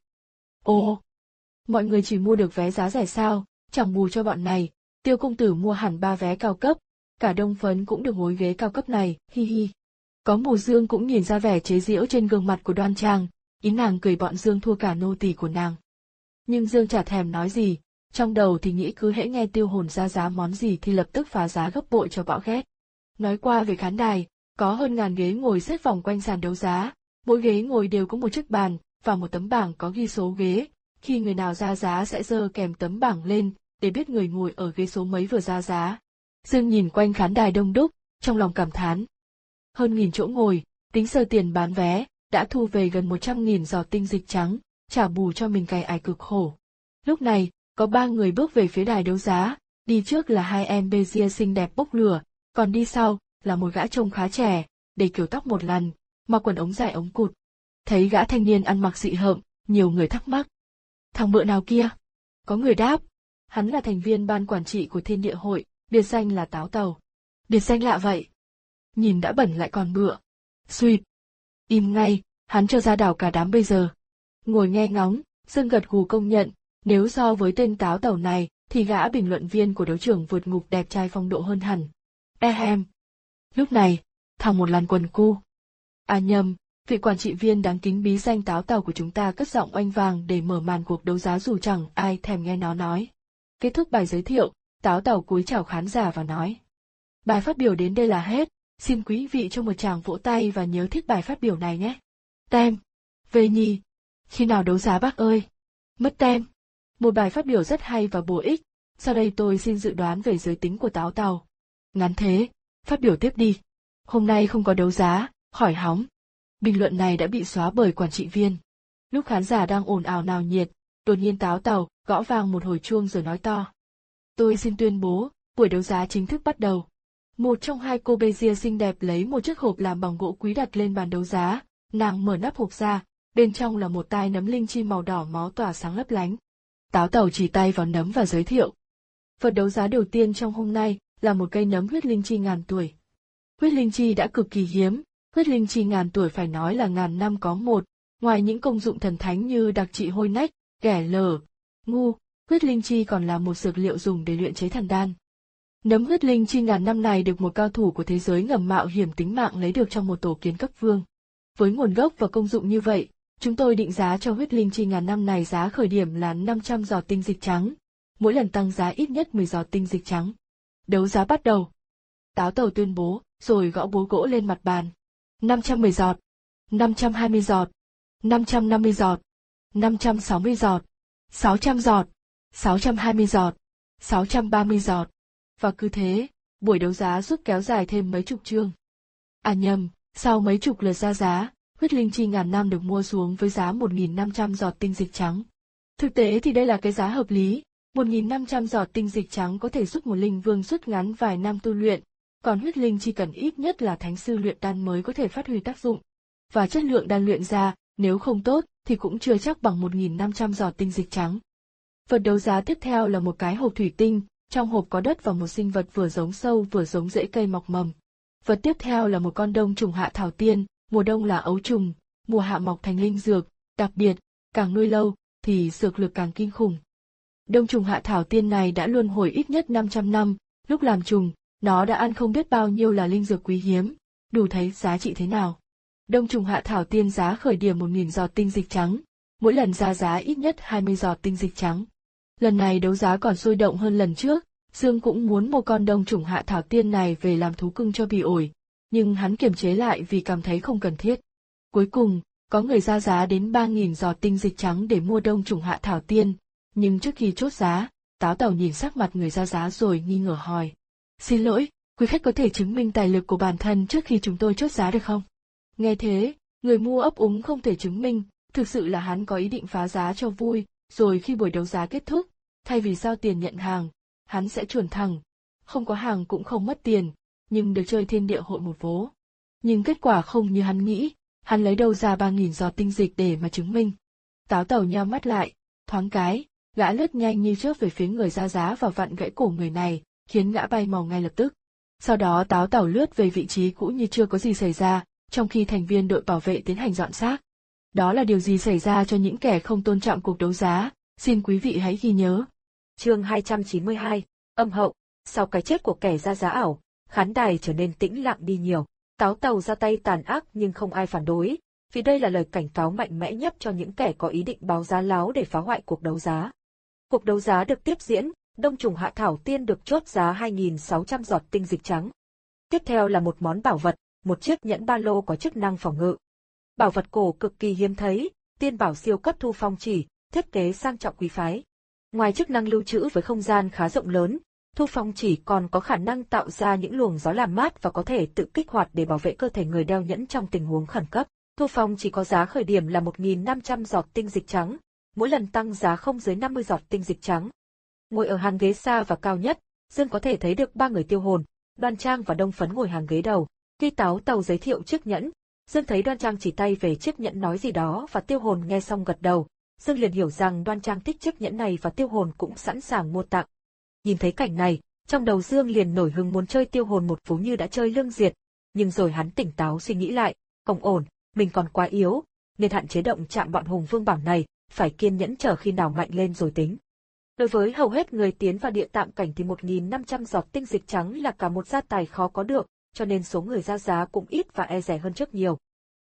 Ồ, mọi người chỉ mua được vé giá rẻ sao, chẳng bù cho bọn này, Tiêu công tử mua hẳn ba vé cao cấp, cả Đông Phấn cũng được ngồi ghế cao cấp này, hi hi. Có mù Dương cũng nhìn ra vẻ chế giễu trên gương mặt của Đoan Trang, ý nàng cười bọn Dương thua cả nô tỳ của nàng. Nhưng Dương chả thèm nói gì, trong đầu thì nghĩ cứ hễ nghe Tiêu Hồn ra giá món gì thì lập tức phá giá gấp bội cho bão ghét. Nói qua về khán đài, có hơn ngàn ghế ngồi xếp vòng quanh sàn đấu giá, mỗi ghế ngồi đều có một chiếc bàn và một tấm bảng có ghi số ghế, khi người nào ra giá sẽ giơ kèm tấm bảng lên để biết người ngồi ở ghế số mấy vừa ra giá. Dương nhìn quanh khán đài đông đúc, trong lòng cảm thán. Hơn nghìn chỗ ngồi, tính sơ tiền bán vé, đã thu về gần một trăm nghìn giọt tinh dịch trắng, trả bù cho mình cày ải cực khổ. Lúc này, có ba người bước về phía đài đấu giá, đi trước là hai em Bezier xinh đẹp bốc lửa, còn đi sau là một gã trông khá trẻ, để kiểu tóc một lần, mặc quần ống dài ống cụt. Thấy gã thanh niên ăn mặc dị hợm, nhiều người thắc mắc. Thằng bựa nào kia? Có người đáp, hắn là thành viên ban quản trị của Thiên Địa Hội, biệt danh là Táo Tàu. Biệt danh lạ vậy. Nhìn đã bẩn lại còn bựa. Suýt. Im ngay, hắn cho ra đảo cả đám bây giờ. Ngồi nghe ngóng, Dương gật gù công nhận, nếu so với tên Táo Tàu này, thì gã bình luận viên của đấu trường vượt ngục đẹp trai phong độ hơn hẳn. Ehem. Lúc này, thằng một làn quần cu. À nhầm, Vị quản trị viên đáng kính bí danh Táo Tàu của chúng ta cất giọng oanh vàng để mở màn cuộc đấu giá dù chẳng ai thèm nghe nó nói. Kết thúc bài giới thiệu, Táo Tàu cúi chào khán giả và nói. Bài phát biểu đến đây là hết, xin quý vị cho một tràng vỗ tay và nhớ thích bài phát biểu này nhé. Tem. Về nhì. Khi nào đấu giá bác ơi? Mất tem. Một bài phát biểu rất hay và bổ ích, sau đây tôi xin dự đoán về giới tính của Táo Tàu. Ngắn thế, phát biểu tiếp đi. Hôm nay không có đấu giá, khỏi hóng. Bình luận này đã bị xóa bởi quản trị viên. Lúc khán giả đang ồn ào náo nhiệt, đột nhiên Táo Tàu gõ vang một hồi chuông rồi nói to. Tôi xin tuyên bố, buổi đấu giá chính thức bắt đầu. Một trong hai cô Bezier xinh đẹp lấy một chiếc hộp làm bằng gỗ quý đặt lên bàn đấu giá, nàng mở nắp hộp ra, bên trong là một tai nấm linh chi màu đỏ máu tỏa sáng lấp lánh. Táo Tàu chỉ tay vào nấm và giới thiệu. Vật đấu giá đầu tiên trong hôm nay là một cây nấm huyết linh chi ngàn tuổi. Huyết linh chi đã cực kỳ hiếm, huyết linh chi ngàn tuổi phải nói là ngàn năm có một, ngoài những công dụng thần thánh như đặc trị hôi nách, ghẻ lở, ngu, huyết linh chi còn là một dược liệu dùng để luyện chế thần đan. Nấm huyết linh chi ngàn năm này được một cao thủ của thế giới ngầm mạo hiểm tính mạng lấy được trong một tổ kiến cấp vương. Với nguồn gốc và công dụng như vậy, chúng tôi định giá cho huyết linh chi ngàn năm này giá khởi điểm là năm trăm giọt tinh dịch trắng, mỗi lần tăng giá ít nhất mười giọt tinh dịch trắng. Đấu giá bắt đầu. Táo Tàu tuyên bố, rồi gõ búa gỗ lên mặt bàn. năm trăm mười giọt, năm trăm hai mươi giọt, năm trăm năm mươi giọt, năm trăm sáu mươi giọt, sáu trăm giọt, sáu trăm hai mươi giọt, sáu trăm ba mươi giọt. Và cứ thế, buổi đấu giá giúp kéo dài thêm mấy chục chương. À nhầm, sau mấy chục lượt ra giá, huyết linh chi ngàn năm được mua xuống với giá một nghìn năm trăm giọt tinh dịch trắng. Thực tế thì đây là cái giá hợp lý, một nghìn năm trăm giọt tinh dịch trắng có thể giúp một linh vương rút ngắn vài năm tu luyện, còn huyết linh chi cần ít nhất là thánh sư luyện đan mới có thể phát huy tác dụng. Và chất lượng đan luyện ra, nếu không tốt thì cũng chưa chắc bằng một nghìn năm trăm giọt tinh dịch trắng. Vật đấu giá tiếp theo là một cái hộp thủy tinh, trong hộp có đất và một sinh vật vừa giống sâu vừa giống rễ cây mọc mầm. Vật tiếp theo là một con đông trùng hạ thảo tiên, mùa đông là ấu trùng, mùa hạ mọc thành linh dược, đặc biệt, càng nuôi lâu, thì dược lực càng kinh khủng. Đông trùng hạ thảo tiên này đã luân hồi ít nhất năm trăm năm, lúc làm trùng, nó đã ăn không biết bao nhiêu là linh dược quý hiếm, đủ thấy giá trị thế nào. Đông trùng hạ thảo tiên giá khởi điểm một nghìn giọt tinh dịch trắng, mỗi lần ra giá ít nhất hai mươi giọt tinh dịch trắng. Lần này đấu giá còn sôi động hơn lần trước, Dương cũng muốn một con đông trùng hạ thảo tiên này về làm thú cưng cho bỉ ổi, nhưng hắn kiềm chế lại vì cảm thấy không cần thiết. Cuối cùng, có người ra giá đến ba nghìn giọt tinh dịch trắng để mua đông trùng hạ thảo tiên, nhưng trước khi chốt giá, Táo Tàu nhìn sắc mặt người ra giá rồi nghi ngờ hỏi. Xin lỗi, quý khách có thể chứng minh tài lực của bản thân trước khi chúng tôi chốt giá được không? Nghe thế, người mua ấp úng không thể chứng minh, thực sự là hắn có ý định phá giá cho vui, rồi khi buổi đấu giá kết thúc, thay vì giao tiền nhận hàng, hắn sẽ chuẩn thẳng, không có hàng cũng không mất tiền, nhưng được chơi thiên địa hội một vố. Nhưng kết quả không như hắn nghĩ, hắn lấy đâu ra ba nghìn giọt tinh dịch để mà chứng minh. Táo Tàu nheo mắt lại, thoáng cái, gã lướt nhanh như chớp về phía người ra giá và vặn gãy cổ người này, khiến gã bay màu ngay lập tức. Sau đó Táo Tàu lướt về vị trí cũ như chưa có gì xảy ra, trong khi thành viên đội bảo vệ tiến hành dọn xác. Đó là điều gì xảy ra cho những kẻ không tôn trọng cuộc đấu giá, xin quý vị hãy ghi nhớ. Chương hai trăm chín mươi hai, âm hậu. Sau cái chết của kẻ ra giá ảo, khán đài trở nên tĩnh lặng đi nhiều. Táo Tàu ra tay tàn ác nhưng không ai phản đối, vì đây là lời cảnh cáo mạnh mẽ nhất cho những kẻ có ý định báo giá láo để phá hoại cuộc đấu giá. Cuộc đấu giá được tiếp diễn, đông trùng hạ thảo tiên được chốt giá hai nghìn sáu trăm giọt tinh dịch trắng. Tiếp theo là một món bảo vật, một chiếc nhẫn ba lô có chức năng phòng ngự. Bảo vật cổ cực kỳ hiếm thấy, tiên bảo siêu cấp thu phong chỉ, thiết kế sang trọng quý phái. Ngoài chức năng lưu trữ với không gian khá rộng lớn, thu phong chỉ còn có khả năng tạo ra những luồng gió làm mát và có thể tự kích hoạt để bảo vệ cơ thể người đeo nhẫn trong tình huống khẩn cấp. Thu phong chỉ có giá khởi điểm là một nghìn năm trăm giọt tinh dịch trắng, mỗi lần tăng giá không dưới năm mươi giọt tinh dịch trắng. Ngồi ở hàng ghế xa và cao nhất, Dương có thể thấy được ba người tiêu hồn, Đoan Trang và Đông Phấn ngồi hàng ghế đầu. Khi Táo Tàu giới thiệu chiếc nhẫn, Dương thấy Đoan Trang chỉ tay về chiếc nhẫn nói gì đó và tiêu hồn nghe xong gật đầu. Dương liền hiểu rằng Đoan Trang thích chiếc nhẫn này và tiêu hồn cũng sẵn sàng mua tặng. Nhìn thấy cảnh này, trong đầu Dương liền nổi hứng muốn chơi tiêu hồn một vố như đã chơi lương diệt, nhưng rồi hắn tỉnh táo suy nghĩ lại, không ổn, mình còn quá yếu, nên hạn chế động chạm bọn hùng vương bảng này, phải kiên nhẫn chờ khi nào mạnh lên rồi tính. Đối với hầu hết người tiến vào địa tạm cảnh thì một nghìn năm trăm giọt tinh dịch trắng là cả một gia tài khó có được, cho nên số người ra giá cũng ít và e rẻ hơn trước nhiều.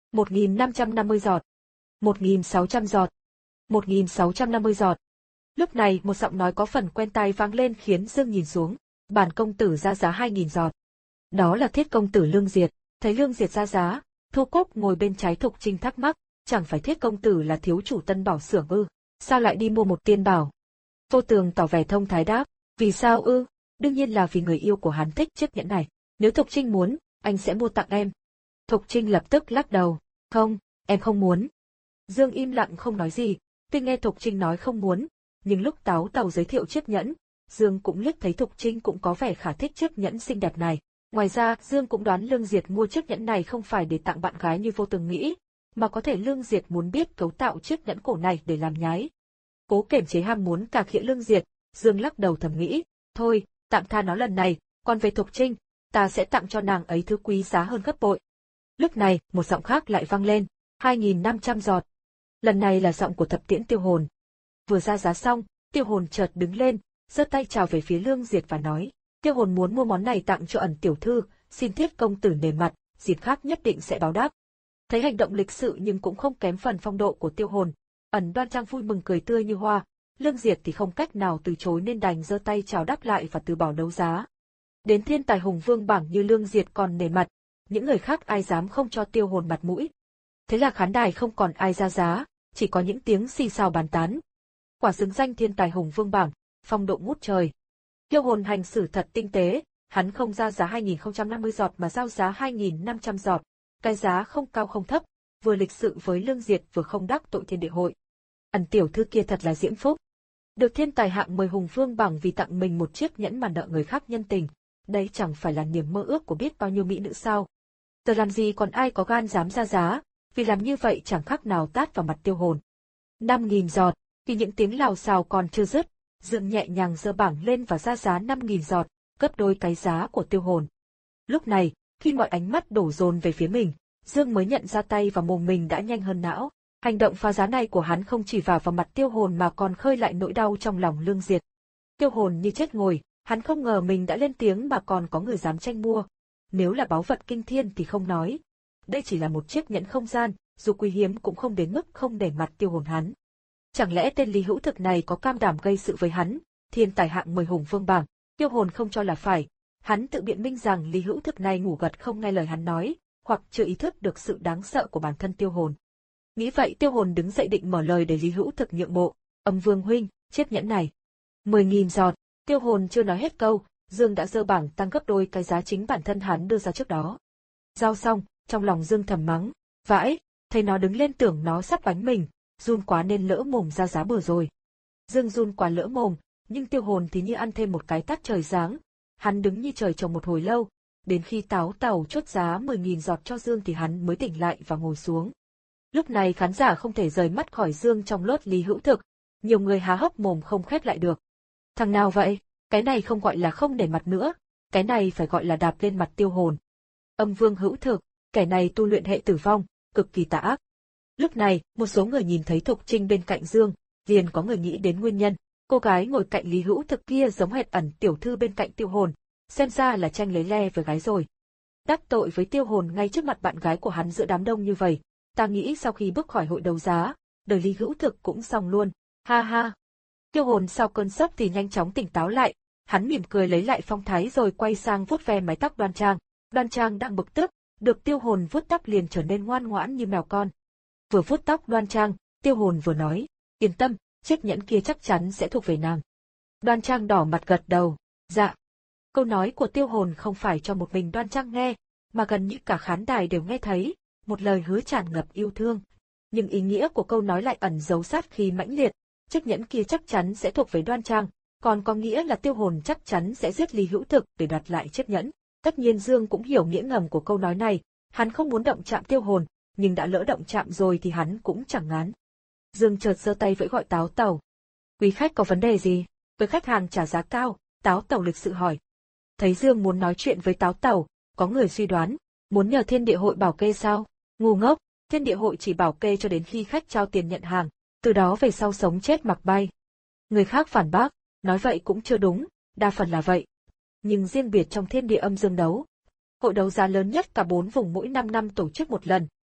một nghìn năm trăm năm mươi giọt, một nghìn sáu trăm giọt, một nghìn sáu trăm năm mươi giọt. Lúc này một giọng nói có phần quen tai vang lên khiến Dương nhìn xuống, bản công tử ra giá hai nghìn giọt. Đó là Thiết công tử Lương Diệt. Thấy Lương Diệt ra giá, Thu Cúc ngồi bên trái Thục Trinh thắc mắc, chẳng phải Thiết công tử là thiếu chủ Tân Bảo xưởng ư, sao lại đi mua một tiên bảo? Vô Tường tỏ vẻ thông thái đáp, vì sao ư? Đương nhiên là vì người yêu của hắn thích chiếc nhẫn này, nếu Thục Trinh muốn, anh sẽ mua tặng em. Thục Trinh lập tức lắc đầu, không, em không muốn. Dương im lặng không nói gì, tuy nghe Thục Trinh nói không muốn, nhưng lúc Táo Tàu giới thiệu chiếc nhẫn, Dương cũng liếc thấy Thục Trinh cũng có vẻ khá thích chiếc nhẫn xinh đẹp này. Ngoài ra, Dương cũng đoán Lương Diệt mua chiếc nhẫn này không phải để tặng bạn gái như Vô Tường nghĩ, mà có thể Lương Diệt muốn biết cấu tạo chiếc nhẫn cổ này để làm nhái. Cố kiềm chế ham muốn cà khịa Lương Diệt, Dương lắc đầu thầm nghĩ, thôi, tạm tha nó lần này, còn về Thục Trinh, ta sẽ tặng cho nàng ấy thứ quý giá hơn gấp bội. Lúc này, một giọng khác lại vang lên, hai nghìn năm trăm giọt. Lần này là giọng của Thập Tiễn Tiêu Hồn. Vừa ra giá xong, Tiêu Hồn chợt đứng lên, giơ tay chào về phía Lương Diệt và nói, Tiêu Hồn muốn mua món này tặng cho Ẩn tiểu thư, xin Thiết công tử nể mặt, dịp khác nhất định sẽ báo đáp. Thấy hành động lịch sự nhưng cũng không kém phần phong độ của Tiêu Hồn, Ẩn Đoan Trang vui mừng cười tươi như hoa, Lương Diệt thì không cách nào từ chối nên đành giơ tay chào đáp lại và từ bỏ đấu giá. Đến thiên tài hùng vương bảng như Lương Diệt còn nể mặt, những người khác ai dám không cho Tiêu Hồn mặt mũi. Thế là khán đài không còn ai ra giá, chỉ có những tiếng xì xào bàn tán. Quả xứng danh thiên tài hùng vương bảng, phong độ ngút trời. Tiêu Hồn hành xử thật tinh tế, hắn không ra giá hai nghìn không trăm năm mươi giọt mà giao giá hai nghìn năm trăm giọt, cái giá không cao không thấp, vừa lịch sự với Lương Diệt vừa không đắc tội thiên địa hội. Ẩn tiểu thư kia thật là diễm phúc. Được thiên tài hạng mười hùng vương bảng vì tặng mình một chiếc nhẫn mà nợ người khác nhân tình, đây chẳng phải là niềm mơ ước của biết bao nhiêu mỹ nữ sao. Giờ làm gì còn ai có gan dám ra giá, vì làm như vậy chẳng khác nào tát vào mặt Tiêu Hồn. năm nghìn giọt, vì những tiếng lào xào còn chưa dứt, Dương nhẹ nhàng giơ bảng lên và ra giá năm nghìn giọt, gấp đôi cái giá của Tiêu Hồn. Lúc này, khi mọi ánh mắt đổ dồn về phía mình, Dương mới nhận ra tay và mồm mình đã nhanh hơn não. Hành động phá giá này của hắn không chỉ vả vào mặt Tiêu Hồn mà còn khơi lại nỗi đau trong lòng Lương Diệt. Tiêu Hồn như chết ngồi, hắn không ngờ mình đã lên tiếng mà còn có người dám tranh mua. Nếu là báu vật kinh thiên thì không nói. Đây chỉ là một chiếc nhẫn không gian, dù quý hiếm cũng không đến mức không để mặt Tiêu Hồn hắn. Chẳng lẽ tên Lý Hữu Thực này có cam đảm gây sự với hắn, thiên tài hạng mười hùng vương bảng? Tiêu Hồn không cho là phải. Hắn tự biện minh rằng Lý Hữu Thực này ngủ gật không nghe lời hắn nói, hoặc chưa ý thức được sự đáng sợ của bản thân Tiêu Hồn. Nghĩ vậy Tiêu Hồn đứng dậy định mở lời để Lý Hữu Thực nhượng bộ. Âm Vương huynh, chiếc nhẫn này. mười nghìn giọt. Tiêu Hồn chưa nói hết câu, Dương đã giơ bảng tăng gấp đôi cái giá chính bản thân hắn đưa ra trước đó. Giao xong, trong lòng Dương thầm mắng, vãi, thấy nó đứng lên tưởng nó sắp bánh mình, run quá nên lỡ mồm ra giá bừa rồi. Dương run quá lỡ mồm, nhưng Tiêu Hồn thì như ăn thêm một cái tát trời giáng. Hắn đứng như trời trồng một hồi lâu, đến khi Táo Tàu chốt giá mười nghìn giọt cho Dương thì hắn mới tỉnh lại và ngồi xuống. Lúc này khán giả không thể rời mắt khỏi Dương trong lốt Lý Hữu Thực, nhiều người há hốc mồm không khép lại được. Thằng nào vậy? Cái này không gọi là không để mặt nữa, cái này phải gọi là đạp lên mặt Tiêu Hồn. Âm Vương Hữu Thực, kẻ này tu luyện hệ tử vong, cực kỳ tà ác. Lúc này, một số người nhìn thấy Thục Trinh bên cạnh Dương, liền có người nghĩ đến nguyên nhân. Cô gái ngồi cạnh Lý Hữu Thực kia giống hệt Ẩn tiểu thư bên cạnh Tiêu Hồn, xem ra là tranh lấy le với gái rồi. Đắc tội với Tiêu Hồn ngay trước mặt bạn gái của hắn giữa đám đông như vậy, ta nghĩ sau khi bước khỏi hội đấu giá, đời Lý Hữu Thực cũng xong luôn, ha ha. Tiêu Hồn sau cơn sốc thì nhanh chóng tỉnh táo lại, hắn mỉm cười lấy lại phong thái rồi quay sang vuốt ve mái tóc Đoan Trang. Đoan Trang đang bực tức, được Tiêu Hồn vuốt tóc liền trở nên ngoan ngoãn như mèo con. Vừa vuốt tóc Đoan Trang, Tiêu Hồn vừa nói, yên tâm, chiếc nhẫn kia chắc chắn sẽ thuộc về nàng. Đoan Trang đỏ mặt gật đầu, dạ. Câu nói của Tiêu Hồn không phải cho một mình Đoan Trang nghe, mà gần như cả khán đài đều nghe thấy, một lời hứa tràn ngập yêu thương. Nhưng ý nghĩa của câu nói lại ẩn giấu sát khí mãnh liệt, chiếc nhẫn kia chắc chắn sẽ thuộc về Đoan Trang, còn có nghĩa là Tiêu Hồn chắc chắn sẽ giết Lý Hữu Thực để đoạt lại chiếc nhẫn. Tất nhiên Dương cũng hiểu nghĩa ngầm của câu nói này, hắn không muốn động chạm Tiêu Hồn, nhưng đã lỡ động chạm rồi thì hắn cũng chẳng ngán. Dương chợt giơ tay vẫy gọi Táo Tàu. Quý khách có vấn đề gì? Với khách hàng trả giá cao, Táo Tàu lịch sự hỏi. Thấy Dương muốn nói chuyện với Táo Tàu, có người suy đoán, muốn nhờ thiên địa hội bảo kê sao? Ngu ngốc, thiên địa hội chỉ bảo kê cho đến khi khách trao tiền nhận hàng, từ đó về sau sống chết mặc bay. Người khác phản bác, nói vậy cũng chưa đúng, đa phần là vậy. Nhưng riêng biệt trong thiên địa âm dương đấu, hội đấu giá lớn nhất cả bốn vùng mỗi năm năm tổ chức một lần,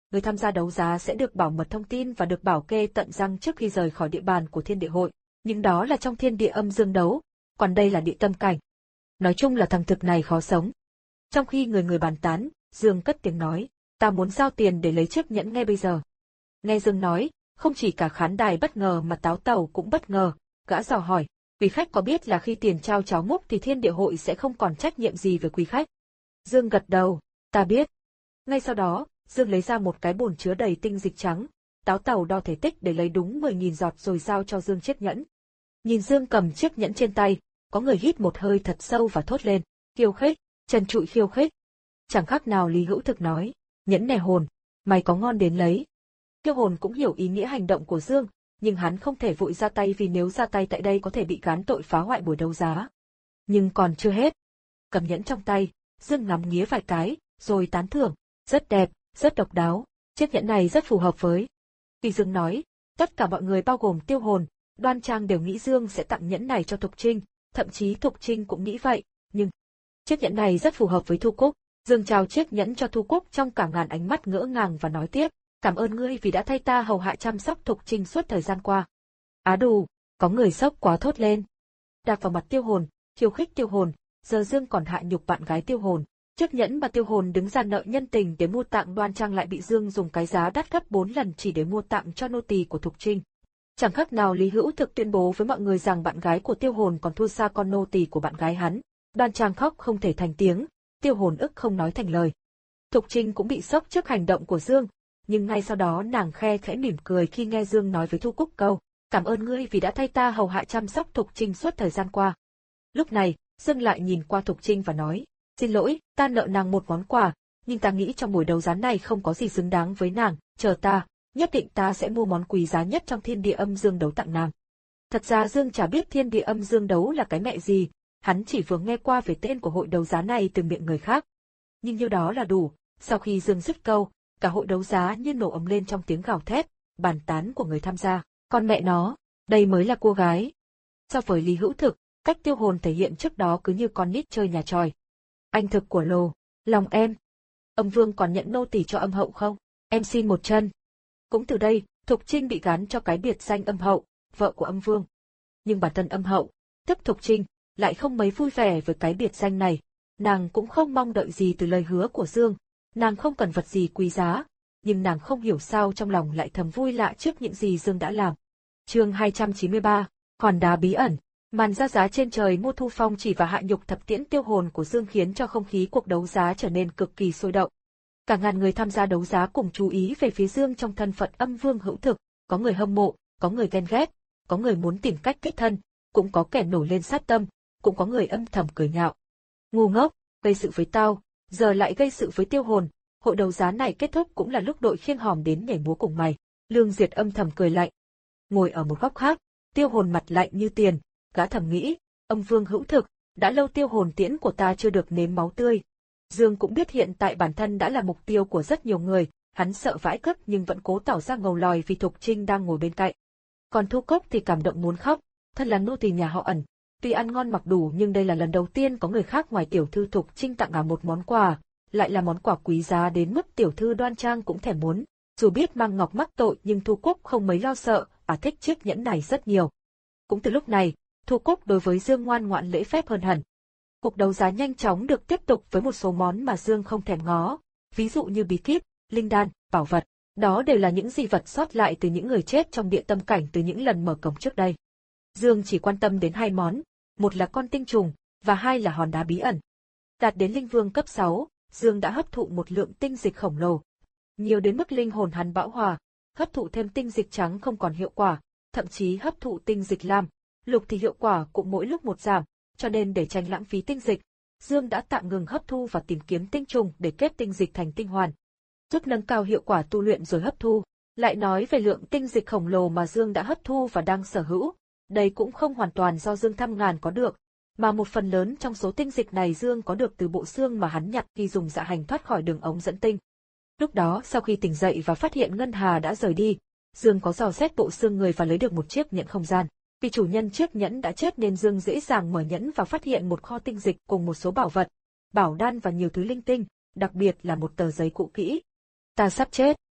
người tham gia đấu giá sẽ được bảo mật thông tin và được bảo kê tận răng trước khi rời khỏi địa bàn của thiên địa hội, nhưng đó là trong thiên địa âm dương đấu, còn đây là địa tâm cảnh. Nói chung là thằng thực này khó sống. Trong khi người người bàn tán, Dương cất tiếng nói, ta muốn giao tiền để lấy chiếc nhẫn ngay bây giờ. Nghe Dương nói, không chỉ cả khán đài bất ngờ mà Táo Tàu cũng bất ngờ, gã dò hỏi, quý khách có biết là khi tiền trao cháo múc thì thiên địa hội sẽ không còn trách nhiệm gì với quý khách? Dương gật đầu, ta biết. Ngay sau đó, Dương lấy ra một cái bồn chứa đầy tinh dịch trắng, Táo Tàu đo thể tích để lấy đúng mười nghìn giọt rồi giao cho Dương chiếc nhẫn. Nhìn Dương cầm chiếc nhẫn trên tay, có người hít một hơi thật sâu và thốt lên, khiêu khích, trần trụi khiêu khích. Chẳng khác nào Lý Hữu Thực nói, nhẫn nè hồn, mày có ngon đến lấy. Tiêu Hồn cũng hiểu ý nghĩa hành động của Dương, nhưng hắn không thể vội ra tay vì nếu ra tay tại đây có thể bị gán tội phá hoại buổi đấu giá. Nhưng còn chưa hết. Cầm nhẫn trong tay, Dương ngắm nghía vài cái, rồi tán thưởng, rất đẹp, rất độc đáo, chiếc nhẫn này rất phù hợp với. Vì Dương nói, tất cả mọi người bao gồm Tiêu Hồn, Đoan Trang đều nghĩ Dương sẽ tặng nhẫn này cho Thục Trinh, thậm chí Thục Trinh cũng nghĩ vậy, nhưng chiếc nhẫn này rất phù hợp với Thu Cúc. Dương trao chiếc nhẫn cho Thu Cúc trong cả ngàn ánh mắt ngỡ ngàng và nói tiếp, cảm ơn ngươi vì đã thay ta hầu hạ chăm sóc Thục Trinh suốt thời gian qua. Á đù, có người sốc quá thốt lên. Đạp vào mặt Tiêu Hồn, khiêu khích Tiêu Hồn, giờ Dương còn hạ nhục bạn gái Tiêu Hồn. Chiếc nhẫn mà Tiêu Hồn đứng ra nợ nhân tình để mua tặng Đoan Trang lại bị Dương dùng cái giá đắt gấp bốn lần chỉ để mua tặng cho nô tỳ của Thục Trinh. Chẳng khác nào Lý Hữu Thực tuyên bố với mọi người rằng bạn gái của Tiêu Hồn còn thua xa con nô tỳ của bạn gái hắn. Đoan Trang khóc không thể thành tiếng, Tiêu Hồn ức không nói thành lời. Thục Trinh cũng bị sốc trước hành động của Dương, nhưng ngay sau đó nàng khe khẽ mỉm cười khi nghe Dương nói với Thu Cúc câu, cảm ơn ngươi vì đã thay ta hầu hạ chăm sóc Thục Trinh suốt thời gian qua. Lúc này, Dương lại nhìn qua Thục Trinh và nói, xin lỗi, ta nợ nàng một món quà, nhưng ta nghĩ trong buổi đấu giá này không có gì xứng đáng với nàng, chờ ta, nhất định ta sẽ mua món quý giá nhất trong thiên địa âm dương đấu tặng nàng. Thật ra Dương chả biết thiên địa âm dương đấu là cái mẹ gì, hắn chỉ vừa nghe qua về tên của hội đấu giá này từ miệng người khác. Nhưng như đó là đủ, sau khi Dương dứt câu, cả hội đấu giá như nổ ầm lên trong tiếng gào thét, bàn tán của người tham gia, con mẹ nó, đây mới là cô gái. So với Lý Hữu Thực, cách Tiêu Hồn thể hiện trước đó cứ như con nít chơi nhà tròi. Anh thực của lồ, lòng em. Âm Vương còn nhận nô tỳ cho âm hậu không? Em xin một chân. Cũng từ đây, Thục Trinh bị gán cho cái biệt danh âm hậu, vợ của âm Vương. Nhưng bản thân âm hậu, tức Thục Trinh, lại không mấy vui vẻ với cái biệt danh này. Nàng cũng không mong đợi gì từ lời hứa của Dương, nàng không cần vật gì quý giá, nhưng nàng không hiểu sao trong lòng lại thầm vui lạ trước những gì Dương đã làm. Chương hai trăm chín mươi ba, hòn đá bí ẩn. Màn ra giá trên trời mua thu phong chỉ và hạ nhục thập tiễn Tiêu Hồn của Dương khiến cho không khí cuộc đấu giá trở nên cực kỳ sôi động. Cả ngàn người tham gia đấu giá cùng chú ý về phía Dương trong thân phận âm Vương Hữu Thực, có người hâm mộ, có người ghen ghét, có người muốn tìm cách kết thân, cũng có kẻ nổi lên sát tâm, cũng có người âm thầm cười nhạo. Ngu ngốc, gây sự với tao, giờ lại gây sự với Tiêu Hồn, hội đấu giá này kết thúc cũng là lúc đội khiêng hòm đến nhảy múa cùng mày. Lương Diệt âm thầm cười lạnh. Ngồi ở một góc khác, Tiêu Hồn mặt lạnh như tiền, gã thầm nghĩ, âm Vương Hữu Thực, đã lâu Tiêu Hồn tiễn của ta chưa được nếm máu tươi. Dương cũng biết hiện tại bản thân đã là mục tiêu của rất nhiều người, hắn sợ vãi cất nhưng vẫn cố tỏ ra ngầu lòi vì Thục Trinh đang ngồi bên cạnh. Còn Thu Cốc thì cảm động muốn khóc, thân là nô tỳ nhà họ Ẩn, tuy ăn ngon mặc đủ nhưng đây là lần đầu tiên có người khác ngoài tiểu thư Thục Trinh tặng ả một món quà, lại là món quà quý giá đến mức tiểu thư Đoan Trang cũng thèm muốn. Dù biết mang ngọc mắc tội nhưng Thu Cúc không mấy lo sợ, ả thích chiếc nhẫn này rất nhiều. Cũng từ lúc này, Thu Cúc đối với Dương ngoan ngoãn lễ phép hơn hẳn. Cuộc đấu giá nhanh chóng được tiếp tục với một số món mà Dương không thèm ngó, ví dụ như bí kíp, linh đan, bảo vật. Đó đều là những di vật sót lại từ những người chết trong địa tâm cảnh từ những lần mở cổng trước đây. Dương chỉ quan tâm đến hai món, một là con tinh trùng, và hai là hòn đá bí ẩn. Đạt đến linh vương cấp sáu, Dương đã hấp thụ một lượng tinh dịch khổng lồ. Nhiều đến mức linh hồn hắn bão hòa, hấp thụ thêm tinh dịch trắng không còn hiệu quả, thậm chí hấp thụ tinh dịch lam, lục thì hiệu quả cũng mỗi lúc một giảm, cho nên để tránh lãng phí tinh dịch, Dương đã tạm ngừng hấp thu và tìm kiếm tinh trùng để kết tinh dịch thành tinh hoàn, giúp nâng cao hiệu quả tu luyện rồi hấp thu. Lại nói về lượng tinh dịch khổng lồ mà Dương đã hấp thu và đang sở hữu, đây cũng không hoàn toàn do Dương Thăm Ngàn có được, mà một phần lớn trong số tinh dịch này Dương có được từ bộ xương mà hắn nhặt khi dùng dạ hành thoát khỏi đường ống dẫn tinh. Lúc đó sau khi tỉnh dậy và phát hiện Ngân Hà đã rời đi, Dương có dò xét bộ xương người và lấy được một chiếc nhẫn không gian. Vì chủ nhân chiếc nhẫn đã chết nên Dương dễ dàng mở nhẫn và phát hiện một kho tinh dịch cùng một số bảo vật, bảo đan và nhiều thứ linh tinh, đặc biệt là một tờ giấy cũ kỹ. Ta sắp chết.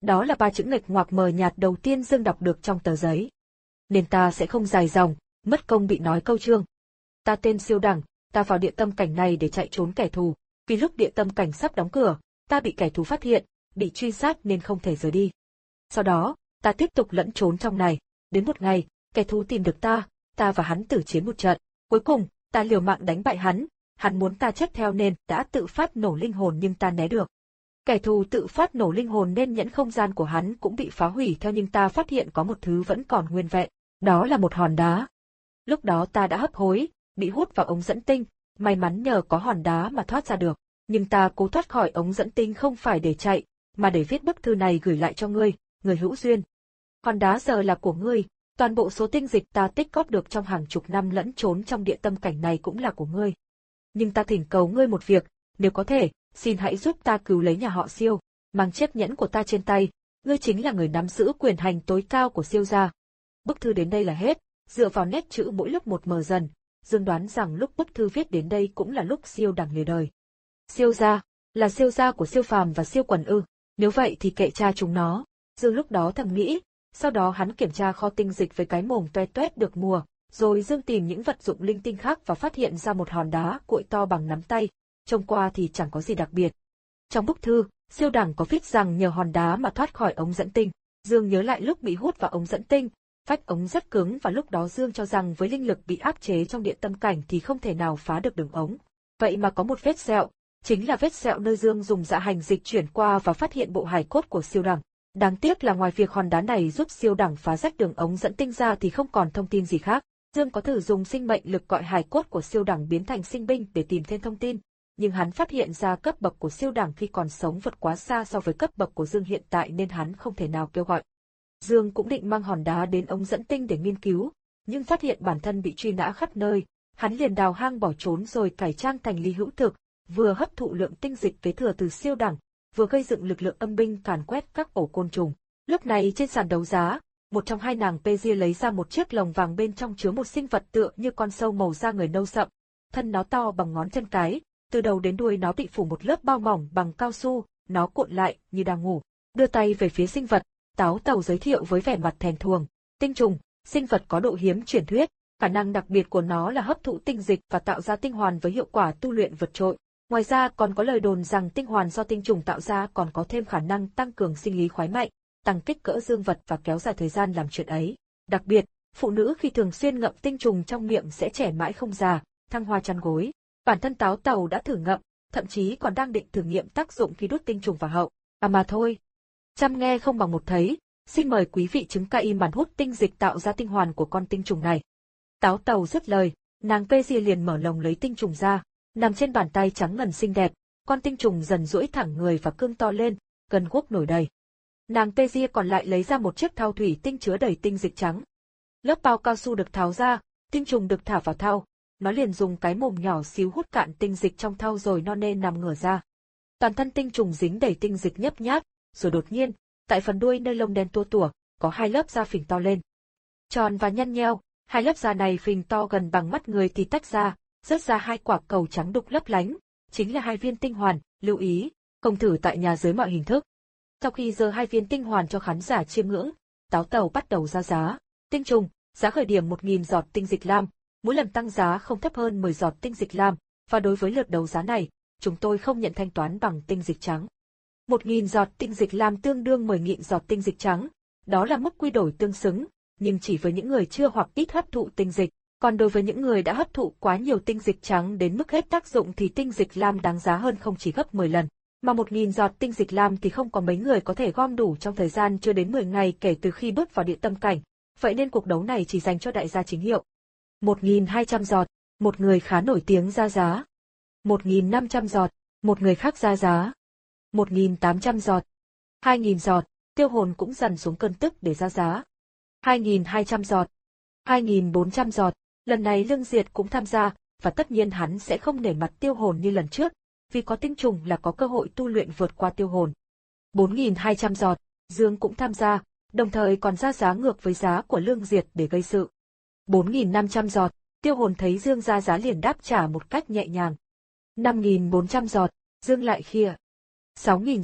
Đó là ba chữ nghịch ngoạc mờ nhạt đầu tiên Dương đọc được trong tờ giấy. Nên ta sẽ không dài dòng, mất công bị nói câu chương. Ta tên Siêu Đẳng, ta vào địa tâm cảnh này để chạy trốn kẻ thù. Vì lúc địa tâm cảnh sắp đóng cửa, ta bị kẻ thù phát hiện, bị truy sát nên không thể rời đi. Sau đó, ta tiếp tục lẫn trốn trong này. Đến một ngày, kẻ thù tìm được ta, ta và hắn tử chiến một trận. Cuối cùng, ta liều mạng đánh bại hắn. Hắn muốn ta chết theo nên đã tự phát nổ linh hồn nhưng ta né được. Kẻ thù tự phát nổ linh hồn nên nhẫn không gian của hắn cũng bị phá hủy theo nhưng ta phát hiện có một thứ vẫn còn nguyên vẹn. Đó là một hòn đá. Lúc đó ta đã hấp hối, bị hút vào ống dẫn tinh, may mắn nhờ có hòn đá mà thoát ra được. Nhưng ta cố thoát khỏi ống dẫn tinh không phải để chạy, mà để viết bức thư này gửi lại cho ngươi, người hữu duyên. Hòn đá giờ là của ngươi, toàn bộ số tinh dịch ta tích góp được trong hàng chục năm lẫn trốn trong địa tâm cảnh này cũng là của ngươi. Nhưng ta thỉnh cầu ngươi một việc, nếu có thể, xin hãy giúp ta cứu lấy nhà họ Siêu, mang chiếc nhẫn của ta trên tay, ngươi chính là người nắm giữ quyền hành tối cao của Siêu gia. Bức thư đến đây là hết, dựa vào nét chữ mỗi lúc một mờ dần, Dương đoán rằng lúc bức thư viết đến đây cũng là lúc Siêu Đẳng lìa đời. Siêu gia, là Siêu gia của Siêu Phàm và Siêu Quần ư? Nếu vậy thì kệ cha chúng nó. Dương lúc đó thầm nghĩ, sau đó hắn kiểm tra kho tinh dịch với cái mồm toe toét được mùa, rồi Dương tìm những vật dụng linh tinh khác và phát hiện ra một hòn đá cuội to bằng nắm tay, trông qua thì chẳng có gì đặc biệt. Trong bức thư, Siêu Đẳng có viết rằng nhờ hòn đá mà thoát khỏi ống dẫn tinh. Dương nhớ lại lúc bị hút vào ống dẫn tinh, vách ống rất cứng và lúc đó Dương cho rằng với linh lực bị áp chế trong địa tâm cảnh thì không thể nào phá được đường ống. Vậy mà có một vết sẹo, chính là vết sẹo nơi Dương dùng dạ hành dịch chuyển qua và phát hiện bộ hài cốt của Siêu Đẳng. Đáng tiếc là ngoài việc hòn đá này giúp Siêu Đẳng phá rách đường ống dẫn tinh ra thì không còn thông tin gì khác. Dương có thử dùng sinh mệnh lực gọi hài cốt của Siêu Đẳng biến thành sinh binh để tìm thêm thông tin, nhưng hắn phát hiện ra cấp bậc của Siêu Đẳng khi còn sống vượt quá xa so với cấp bậc của Dương hiện tại nên hắn không thể nào kêu gọi. Dương cũng định mang hòn đá đến ống dẫn tinh để nghiên cứu, nhưng phát hiện bản thân bị truy nã khắp nơi, hắn liền đào hang bỏ trốn rồi cải trang thành Lý Hữu Thực, vừa hấp thụ lượng tinh dịch kế thừa từ Siêu Đẳng, vừa gây dựng lực lượng âm binh càn quét các ổ côn trùng. Lúc này trên sàn đấu giá, một trong hai nàng Pegia lấy ra một chiếc lồng vàng bên trong chứa một sinh vật tựa như con sâu màu da người nâu sậm, thân nó to bằng ngón chân cái, từ đầu đến đuôi nó bị phủ một lớp bao mỏng bằng cao su, nó cuộn lại như đang ngủ. Đưa tay về phía sinh vật, Táo Tàu giới thiệu với vẻ mặt thèm thuồng. Tinh trùng, sinh vật có độ hiếm truyền thuyết, khả năng đặc biệt của nó là hấp thụ tinh dịch và tạo ra tinh hoàn với hiệu quả tu luyện vượt trội. Ngoài ra còn có lời đồn rằng tinh hoàn do tinh trùng tạo ra còn có thêm khả năng tăng cường sinh lý khoái mạnh, tăng kích cỡ dương vật và kéo dài thời gian làm chuyện ấy. Đặc biệt, phụ nữ khi thường xuyên ngậm tinh trùng trong miệng sẽ trẻ mãi không già, thăng hoa chăn gối. Bản thân Táo Tàu đã thử ngậm, thậm chí còn đang định thử nghiệm tác dụng khi đút tinh trùng vào hậu. À mà thôi, trăm nghe không bằng một thấy, xin mời quý vị chứng ca im bản hút tinh dịch tạo ra tinh hoàn của con tinh trùng này. Táo Tàu dứt lời, nàng Pegia liền mở lồng lấy tinh trùng ra, nằm trên bàn tay trắng ngần xinh đẹp, con tinh trùng dần duỗi thẳng người và cương to lên, gần guốc nổi đầy. Nàng Pegia còn lại lấy ra một chiếc thau thủy tinh chứa đầy tinh dịch trắng. Lớp bao cao su được tháo ra, tinh trùng được thả vào thau, nó liền dùng cái mồm nhỏ xíu hút cạn tinh dịch trong thau rồi non nê nằm ngửa ra. Toàn thân tinh trùng dính đầy tinh dịch nhấp nháp, rồi đột nhiên, tại phần đuôi nơi lông đen tua tủa, có hai lớp da phình to lên. Tròn và nhăn nheo, hai lớp da này phình to gần bằng mắt người thì tách ra, rớt ra hai quả cầu trắng đục lấp lánh, chính là hai viên tinh hoàn, lưu ý, không thử tại nhà dưới mọi hình thức. Sau khi giơ hai viên tinh hoàn cho khán giả chiêm ngưỡng, Táo Tàu bắt đầu ra giá. Tinh trùng, giá khởi điểm một nghìn giọt tinh dịch lam, mỗi lần tăng giá không thấp hơn mười giọt tinh dịch lam, và đối với lượt đấu giá này, chúng tôi không nhận thanh toán bằng tinh dịch trắng. một nghìn giọt tinh dịch lam tương đương mười nghìn giọt tinh dịch trắng, đó là mức quy đổi tương xứng, nhưng chỉ với những người chưa hoặc ít hấp thụ tinh dịch, còn đối với những người đã hấp thụ quá nhiều tinh dịch trắng đến mức hết tác dụng thì tinh dịch lam đáng giá hơn không chỉ gấp mười lần. Mà một nghìn giọt tinh dịch lam thì không có mấy người có thể gom đủ trong thời gian chưa đến mười ngày kể từ khi bước vào địa tâm cảnh, vậy nên cuộc đấu này chỉ dành cho đại gia chính hiệu. một nghìn hai trăm giọt, một người khá nổi tiếng ra giá. một nghìn năm trăm giọt, một người khác ra giá. một nghìn tám trăm giọt. hai nghìn giọt, Tiêu Hồn cũng dần xuống cơn tức để ra giá. hai nghìn hai trăm giọt. hai nghìn bốn trăm giọt, lần này Lương Diệt cũng tham gia, và tất nhiên hắn sẽ không nể mặt Tiêu Hồn như lần trước, vì có tinh trùng là có cơ hội tu luyện vượt qua Tiêu Hồn. bốn nghìn hai trăm giọt, Dương cũng tham gia, đồng thời còn ra giá ngược với giá của Lương Diệt để gây sự. bốn nghìn năm trăm giọt, Tiêu Hồn thấy Dương ra giá liền đáp trả một cách nhẹ nhàng. năm nghìn bốn trăm giọt, Dương lại khịa. sáu nghìn giọt,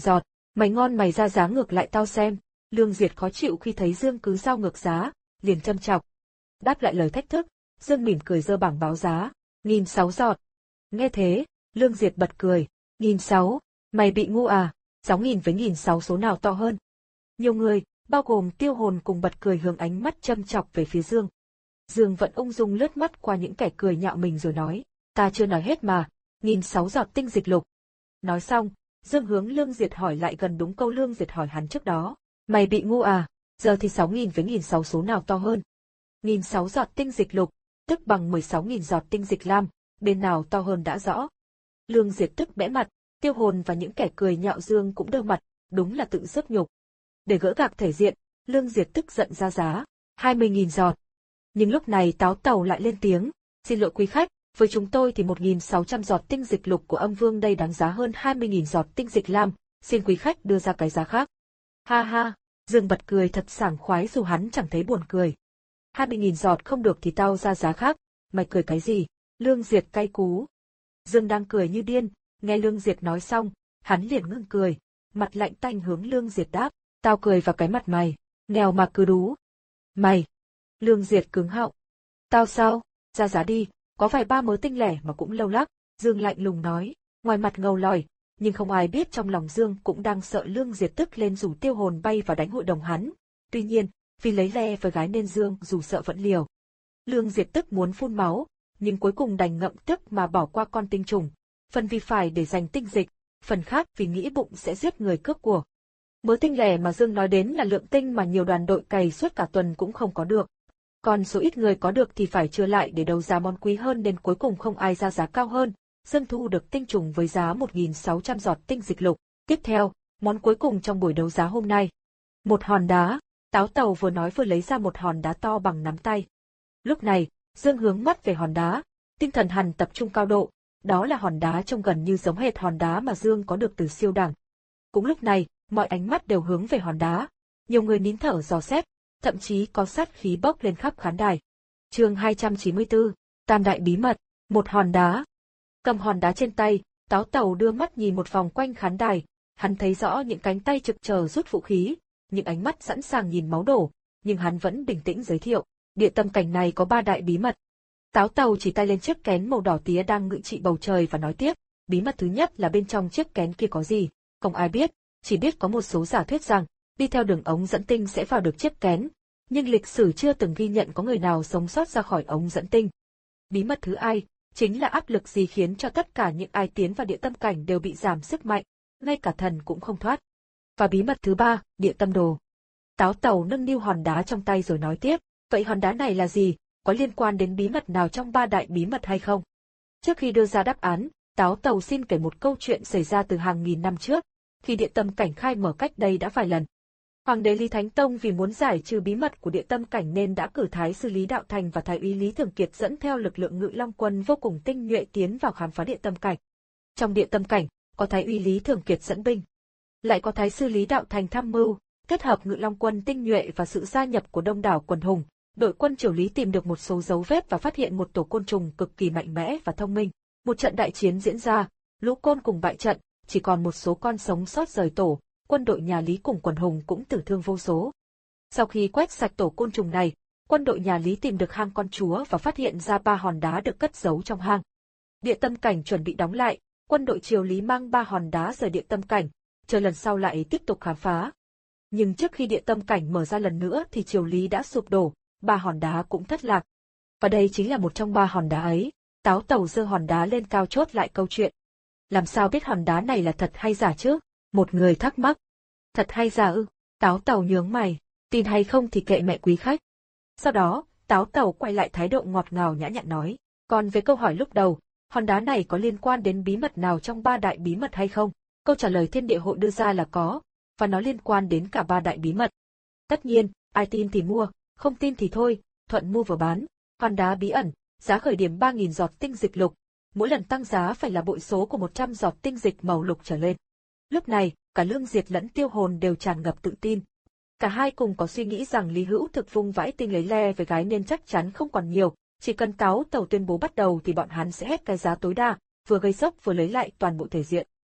Mày ngon mày ra giá ngược lại tao xem. Lương Diệt khó chịu khi thấy Dương cứ giao ngược giá, liền châm chọc. Đáp lại lời thách thức, Dương mỉm cười giơ bảng báo giá, nghìn sáu giọt. Nghe thế, Lương Diệt bật cười, nghìn sáu, mày bị ngu à, sáu nghìn với nghìn sáu số nào to hơn. Nhiều người, bao gồm Tiêu Hồn cùng bật cười hướng ánh mắt châm chọc về phía Dương. Dương vẫn ung dung lướt mắt qua những kẻ cười nhạo mình rồi nói, ta chưa nói hết mà, nghìn sáu giọt tinh dịch lục. Nói xong, Dương hướng Lương Diệt hỏi lại gần đúng câu Lương Diệt hỏi hắn trước đó, mày bị ngu à, giờ thì sáu nghìn với nghìn sáu số nào to hơn. Nghìn sáu giọt tinh dịch lục, tức bằng mười sáu nghìn giọt tinh dịch lam, bên nào to hơn đã rõ. Lương Diệt tức bẽ mặt, Tiêu Hồn và những kẻ cười nhạo Dương cũng đơ mặt, đúng là tự dứt nhục. Để gỡ gạc thể diện, Lương Diệt tức giận ra giá, hai mươi nghìn giọt. Nhưng lúc này Táo Tàu lại lên tiếng, xin lỗi quý khách, với chúng tôi thì một nghìn sáu trăm giọt tinh dịch lục của âm vương đây đáng giá hơn hai mươi nghìn giọt tinh dịch lam, xin quý khách đưa ra cái giá khác. Ha ha, Dương bật cười thật sảng khoái dù hắn chẳng thấy buồn cười. hai mươi nghìn giọt không được thì tao ra giá khác, mày cười cái gì? Lương Diệt cay cú. Dương đang cười như điên, nghe Lương Diệt nói xong, hắn liền ngưng cười, mặt lạnh tanh hướng Lương Diệt đáp, tao cười vào cái mặt mày, nghèo mà cứ đú. Mày! Lương Diệt cứng họng. Tao sao? Ra giá đi, có vài ba mớ tinh lẻ mà cũng lâu lắc, Dương lạnh lùng nói, ngoài mặt ngầu lòi, nhưng không ai biết trong lòng Dương cũng đang sợ Lương Diệt tức lên rủ Tiêu Hồn bay vào đánh hội đồng hắn. Tuy nhiên, vì lấy le với gái nên Dương dù sợ vẫn liều. Lương Diệt tức muốn phun máu, nhưng cuối cùng đành ngậm tức mà bỏ qua con tinh trùng, phần vì phải để dành tinh dịch, phần khác vì nghĩ bụng sẽ giết người cướp của. Mớ tinh lẻ mà Dương nói đến là lượng tinh mà nhiều đoàn đội cày suốt cả tuần cũng không có được. Còn số ít người có được thì phải chừa lại để đấu giá món quý hơn nên cuối cùng không ai ra giá cao hơn. Dương thu được tinh trùng với giá một nghìn sáu trăm giọt tinh dịch lục. Tiếp theo, món cuối cùng trong buổi đấu giá hôm nay. Một hòn đá. Táo Tàu vừa nói vừa lấy ra một hòn đá to bằng nắm tay. Lúc này, Dương hướng mắt về hòn đá, tinh thần hắn tập trung cao độ, đó là hòn đá trông gần như giống hệt hòn đá mà Dương có được từ siêu đẳng. Cũng lúc này, mọi ánh mắt đều hướng về hòn đá, nhiều người nín thở dò xét, thậm chí có sát khí bốc lên khắp khán đài. Chương hai trăm chín mươi tư, Tam đại bí mật, một hòn đá. Cầm hòn đá trên tay, Táo Tàu đưa mắt nhìn một vòng quanh khán đài, hắn thấy rõ những cánh tay trực chờ rút vũ khí, những ánh mắt sẵn sàng nhìn máu đổ, nhưng hắn vẫn bình tĩnh giới thiệu, địa tâm cảnh này có ba đại bí mật. Táo Tàu chỉ tay lên chiếc kén màu đỏ tía đang ngự trị bầu trời và nói tiếp, bí mật thứ nhất là bên trong chiếc kén kia có gì, không ai biết, chỉ biết có một số giả thuyết rằng, đi theo đường ống dẫn tinh sẽ vào được chiếc kén, nhưng lịch sử chưa từng ghi nhận có người nào sống sót ra khỏi ống dẫn tinh. Bí mật thứ hai, chính là áp lực gì khiến cho tất cả những ai tiến vào địa tâm cảnh đều bị giảm sức mạnh, ngay cả thần cũng không thoát. Và bí mật thứ ba, địa tâm đồ. Táo Tàu nâng niu hòn đá trong tay rồi nói tiếp, vậy hòn đá này là gì, có liên quan đến bí mật nào trong ba đại bí mật hay không? Trước khi đưa ra đáp án, Táo Tàu xin kể một câu chuyện xảy ra từ hàng nghìn năm trước, khi địa tâm cảnh khai mở cách đây đã vài lần. Hoàng đế Lý Thánh Tông vì muốn giải trừ bí mật của địa tâm cảnh nên đã cử Thái sư Lý Đạo Thành và Thái úy Lý Thường Kiệt dẫn theo lực lượng Ngự Long quân vô cùng tinh nhuệ tiến vào khám phá địa tâm cảnh. Trong địa tâm cảnh, có Thái úy Lý Thường Kiệt dẫn binh, lại có Thái sư Lý Đạo Thành tham mưu, kết hợp Ngự Long quân tinh nhuệ và sự gia nhập của đông đảo quần hùng, đội quân Triều Lý tìm được một số dấu vết và phát hiện một tổ côn trùng cực kỳ mạnh mẽ và thông minh. Một trận đại chiến diễn ra, lũ côn cùng bại trận, chỉ còn một số con sống sót rời tổ, quân đội nhà Lý cùng quần hùng cũng tử thương vô số. Sau khi quét sạch tổ côn trùng này, quân đội nhà Lý tìm được hang con chúa và phát hiện ra ba hòn đá được cất giấu trong hang. Địa tâm cảnh chuẩn bị đóng lại, quân đội Triều Lý mang ba hòn đá rời địa tâm cảnh, chờ lần sau lại tiếp tục khám phá. Nhưng trước khi địa tâm cảnh mở ra lần nữa thì Triều Lý đã sụp đổ, ba hòn đá cũng thất lạc. Và đây chính là một trong ba hòn đá ấy. Táo Tàu giơ hòn đá lên cao chốt lại câu chuyện. Làm sao biết hòn đá này là thật hay giả chứ? Một người thắc mắc. Thật hay giả ư? Táo Tàu nhướng mày, tin hay không thì kệ mẹ quý khách. Sau đó, Táo Tàu quay lại thái độ ngọt ngào nhã nhặn nói, còn về câu hỏi lúc đầu, hòn đá này có liên quan đến bí mật nào trong ba đại bí mật hay không? Câu trả lời thiên địa hội đưa ra là có, và nó liên quan đến cả ba đại bí mật. Tất nhiên, ai tin thì mua, không tin thì thôi, thuận mua vừa bán. Hòn đá bí ẩn, giá khởi điểm ba nghìn giọt tinh dịch lục, mỗi lần tăng giá phải là bội số của một trăm giọt tinh dịch màu lục trở lên. Lúc này, cả Lương Diệt lẫn Tiêu Hồn đều tràn ngập tự tin. Cả hai cùng có suy nghĩ rằng Lý Hữu thực vung vãi tinh lấy le với gái nên chắc chắn không còn nhiều, chỉ cần Táo Tàu tuyên bố bắt đầu thì bọn hắn sẽ hết cái giá tối đa, vừa gây sốc vừa lấy lại toàn bộ thể diện.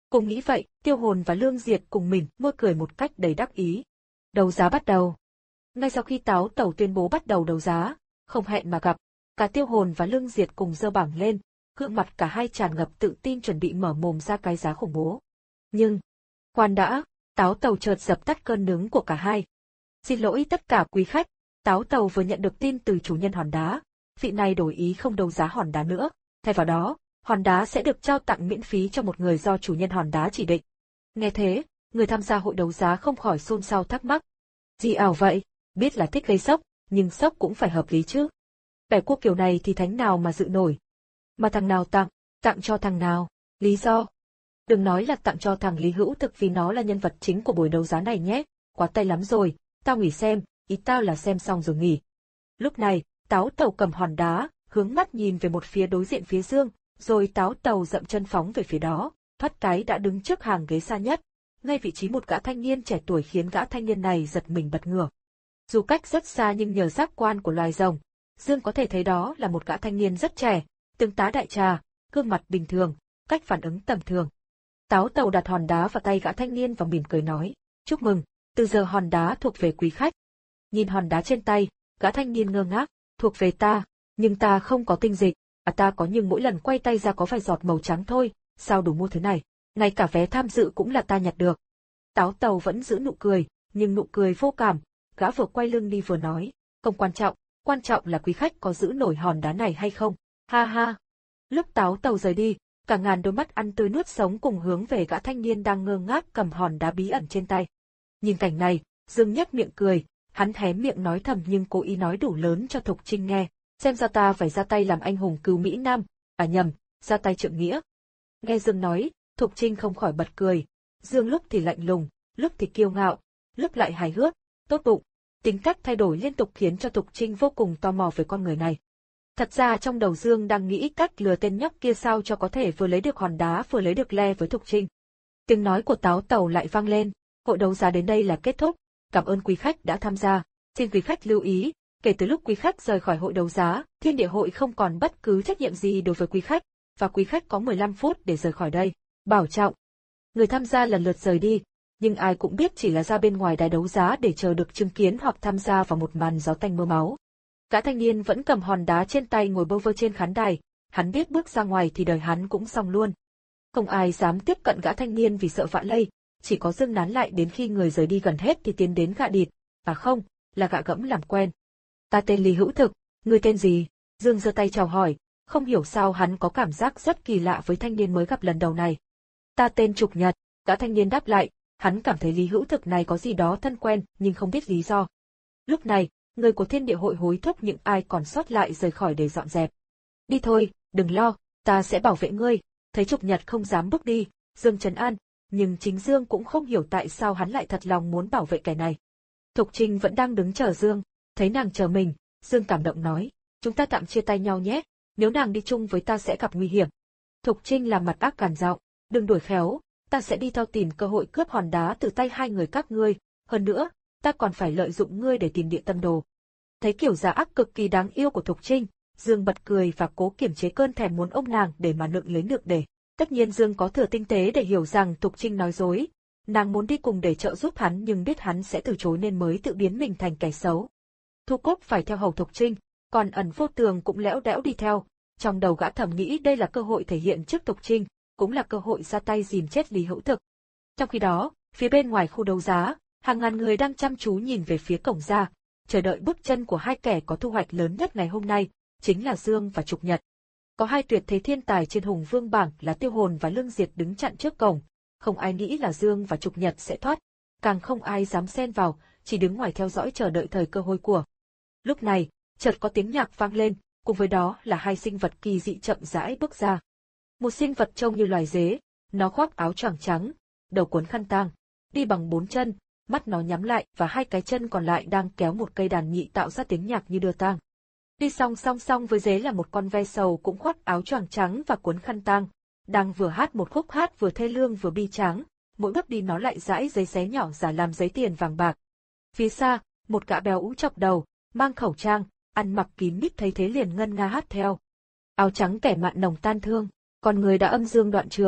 Cùng nghĩ vậy, Tiêu Hồn và Lương Diệt cùng mình môi cười một cách đầy đắc ý. Đấu giá bắt đầu. Ngay sau khi Táo Tẩu tuyên bố bắt đầu đấu giá, không hẹn mà gặp, cả Tiêu Hồn và Lương Diệt cùng giơ bảng lên, gương mặt cả hai tràn ngập tự tin chuẩn bị mở mồm ra cái giá khủng bố. Nhưng, khoan đã, Táo Tẩu chợt dập tắt cơn nướng của cả hai. Xin lỗi tất cả quý khách, Táo Tẩu vừa nhận được tin từ chủ nhân hòn đá, vị này đổi ý không đấu giá hòn đá nữa, thay vào đó, hòn đá sẽ được trao tặng miễn phí cho một người do chủ nhân hòn đá chỉ định. Nghe thế, người tham gia hội đấu giá không khỏi xôn xao thắc mắc. Gì ảo vậy, biết là thích gây sốc, nhưng sốc cũng phải hợp lý chứ. Bẻ quốc kiểu này thì thánh nào mà dự nổi. Mà thằng nào tặng, tặng cho thằng nào, lý do. Đừng nói là tặng cho thằng Lý Hữu Thực vì nó là nhân vật chính của buổi đấu giá này nhé, quá tay lắm rồi, tao nghỉ xem, ý tao là xem xong rồi nghỉ. Lúc này, Táo Tẩu cầm hòn đá, hướng mắt nhìn về một phía đối diện phía Dương, rồi Táo Tẩu dậm chân phóng về phía đó, thoát cái đã đứng trước hàng ghế xa nhất, ngay vị trí một gã thanh niên trẻ tuổi khiến gã thanh niên này giật mình bật ngửa. Dù cách rất xa nhưng nhờ giác quan của loài rồng, Dương có thể thấy đó là một gã thanh niên rất trẻ, tướng tá đại trà, gương mặt bình thường, cách phản ứng tầm thường. Táo Tẩu đặt hòn đá vào tay gã thanh niên và mỉm cười nói, chúc mừng, từ giờ hòn đá thuộc về quý khách. Nhìn hòn đá trên tay, gã thanh niên ngơ ngác, thuộc về ta, nhưng ta không có tinh dịch, à ta có nhưng mỗi lần quay tay ra có vài giọt màu trắng thôi, sao đủ mua thứ này, ngay cả vé tham dự cũng là ta nhặt được. Táo Tẩu vẫn giữ nụ cười, nhưng nụ cười vô cảm, gã vừa quay lưng đi vừa nói, không quan trọng, quan trọng là quý khách có giữ nổi hòn đá này hay không, ha ha. Lúc Táo Tẩu rời đi, cả ngàn đôi mắt ăn tươi nuốt sống cùng hướng về gã thanh niên đang ngơ ngác cầm hòn đá bí ẩn trên tay. Nhìn cảnh này, Dương nhếch miệng cười, hắn hé miệng nói thầm nhưng cố ý nói đủ lớn cho Thục Trinh nghe, xem ra ta phải ra tay làm anh hùng cứu Mỹ Nam, à nhầm, ra tay trượng nghĩa. Nghe Dương nói, Thục Trinh không khỏi bật cười, Dương lúc thì lạnh lùng, lúc thì kiêu ngạo, lúc lại hài hước, tốt bụng, tính cách thay đổi liên tục khiến cho Thục Trinh vô cùng tò mò về con người này. Thật ra trong đầu Dương đang nghĩ cách lừa tên nhóc kia sao cho có thể vừa lấy được hòn đá vừa lấy được le với Thục Trinh. Tiếng nói của Táo Tẩu lại vang lên, hội đấu giá đến đây là kết thúc, cảm ơn quý khách đã tham gia, xin quý khách lưu ý, kể từ lúc quý khách rời khỏi hội đấu giá, Thiên Địa hội không còn bất cứ trách nhiệm gì đối với quý khách, và quý khách có mười lăm phút để rời khỏi đây, bảo trọng. Người tham gia lần lượt rời đi, nhưng ai cũng biết chỉ là ra bên ngoài đài đấu giá để chờ được chứng kiến hoặc tham gia vào một màn gió tanh mưa máu. Gã thanh niên vẫn cầm hòn đá trên tay ngồi bơ vơ trên khán đài, hắn biết bước ra ngoài thì đời hắn cũng xong luôn. Không ai dám tiếp cận gã thanh niên vì sợ vạ lây, chỉ có Dương nán lại đến khi người rời đi gần hết thì tiến đến gạ địt, à không, là gạ gẫm làm quen. Ta tên Lý Hữu Thực, người tên gì? Dương giơ tay chào hỏi, không hiểu sao hắn có cảm giác rất kỳ lạ với thanh niên mới gặp lần đầu này. Ta tên Trục Nhật, gã thanh niên đáp lại, hắn cảm thấy Lý Hữu Thực này có gì đó thân quen nhưng không biết lý do. Lúc này, người của Thiên Địa hội hối thúc những ai còn sót lại rời khỏi để dọn dẹp. Đi thôi, đừng lo, ta sẽ bảo vệ ngươi. Thấy Trục Nhật không dám bước đi, Dương trấn an, nhưng chính Dương cũng không hiểu tại sao hắn lại thật lòng muốn bảo vệ kẻ này. Thục Trinh vẫn đang đứng chờ Dương, thấy nàng chờ mình, Dương cảm động nói, chúng ta tạm chia tay nhau nhé, nếu nàng đi chung với ta sẽ gặp nguy hiểm. Thục Trinh làm mặt ác gằn giọng, đừng đuổi khéo, ta sẽ đi theo tìm cơ hội cướp hòn đá từ tay hai người các ngươi, hơn nữa, ta còn phải lợi dụng ngươi để tìm địa tâm đồ. Thấy kiểu giả ác cực kỳ đáng yêu của Thục Trinh, Dương bật cười và cố kiềm chế cơn thèm muốn ôm nàng để mà nựng lấy nựng để. Tất nhiên Dương có thừa tinh tế để hiểu rằng Thục Trinh nói dối, nàng muốn đi cùng để trợ giúp hắn nhưng biết hắn sẽ từ chối nên mới tự biến mình thành kẻ xấu. Thu Cúc phải theo hầu Thục Trinh, còn Ẩn Vô Tường cũng lẽo đẽo đi theo, trong đầu gã thầm nghĩ đây là cơ hội thể hiện trước Thục Trinh, cũng là cơ hội ra tay dìm chết Lý Hữu Thực. Trong khi đó, phía bên ngoài khu đấu giá, hàng ngàn người đang chăm chú nhìn về phía cổng ra, chờ đợi bước chân của hai kẻ có thu hoạch lớn nhất ngày hôm nay, chính là Dương và Trục Nhật. Có hai tuyệt thế thiên tài trên Hùng Vương bảng là Tiêu Hồn và Lương Diệt đứng chặn trước cổng, không ai nghĩ là Dương và Trục Nhật sẽ thoát, càng không ai dám xen vào, chỉ đứng ngoài theo dõi chờ đợi thời cơ hội của. Lúc này, chợt có tiếng nhạc vang lên, cùng với đó là hai sinh vật kỳ dị chậm rãi bước ra. Một sinh vật trông như loài dế, nó khoác áo choàng trắng, đầu cuốn khăn tang, đi bằng bốn chân, mắt nó nhắm lại và hai cái chân còn lại đang kéo một cây đàn nhị tạo ra tiếng nhạc như đưa tang. Đi song song song với dế là một con ve sầu cũng khoác áo choàng trắng và cuốn khăn tang, đang vừa hát một khúc hát vừa thê lương vừa bi tráng, mỗi bước đi nó lại dãi giấy xé nhỏ giả làm giấy tiền vàng bạc. Phía xa, một gã béo ú chọc đầu, mang khẩu trang, ăn mặc kín mít thấy thế liền ngân nga hát theo. Áo trắng kẻ mạn nồng tan thương, con người đã âm dương đoạn trường,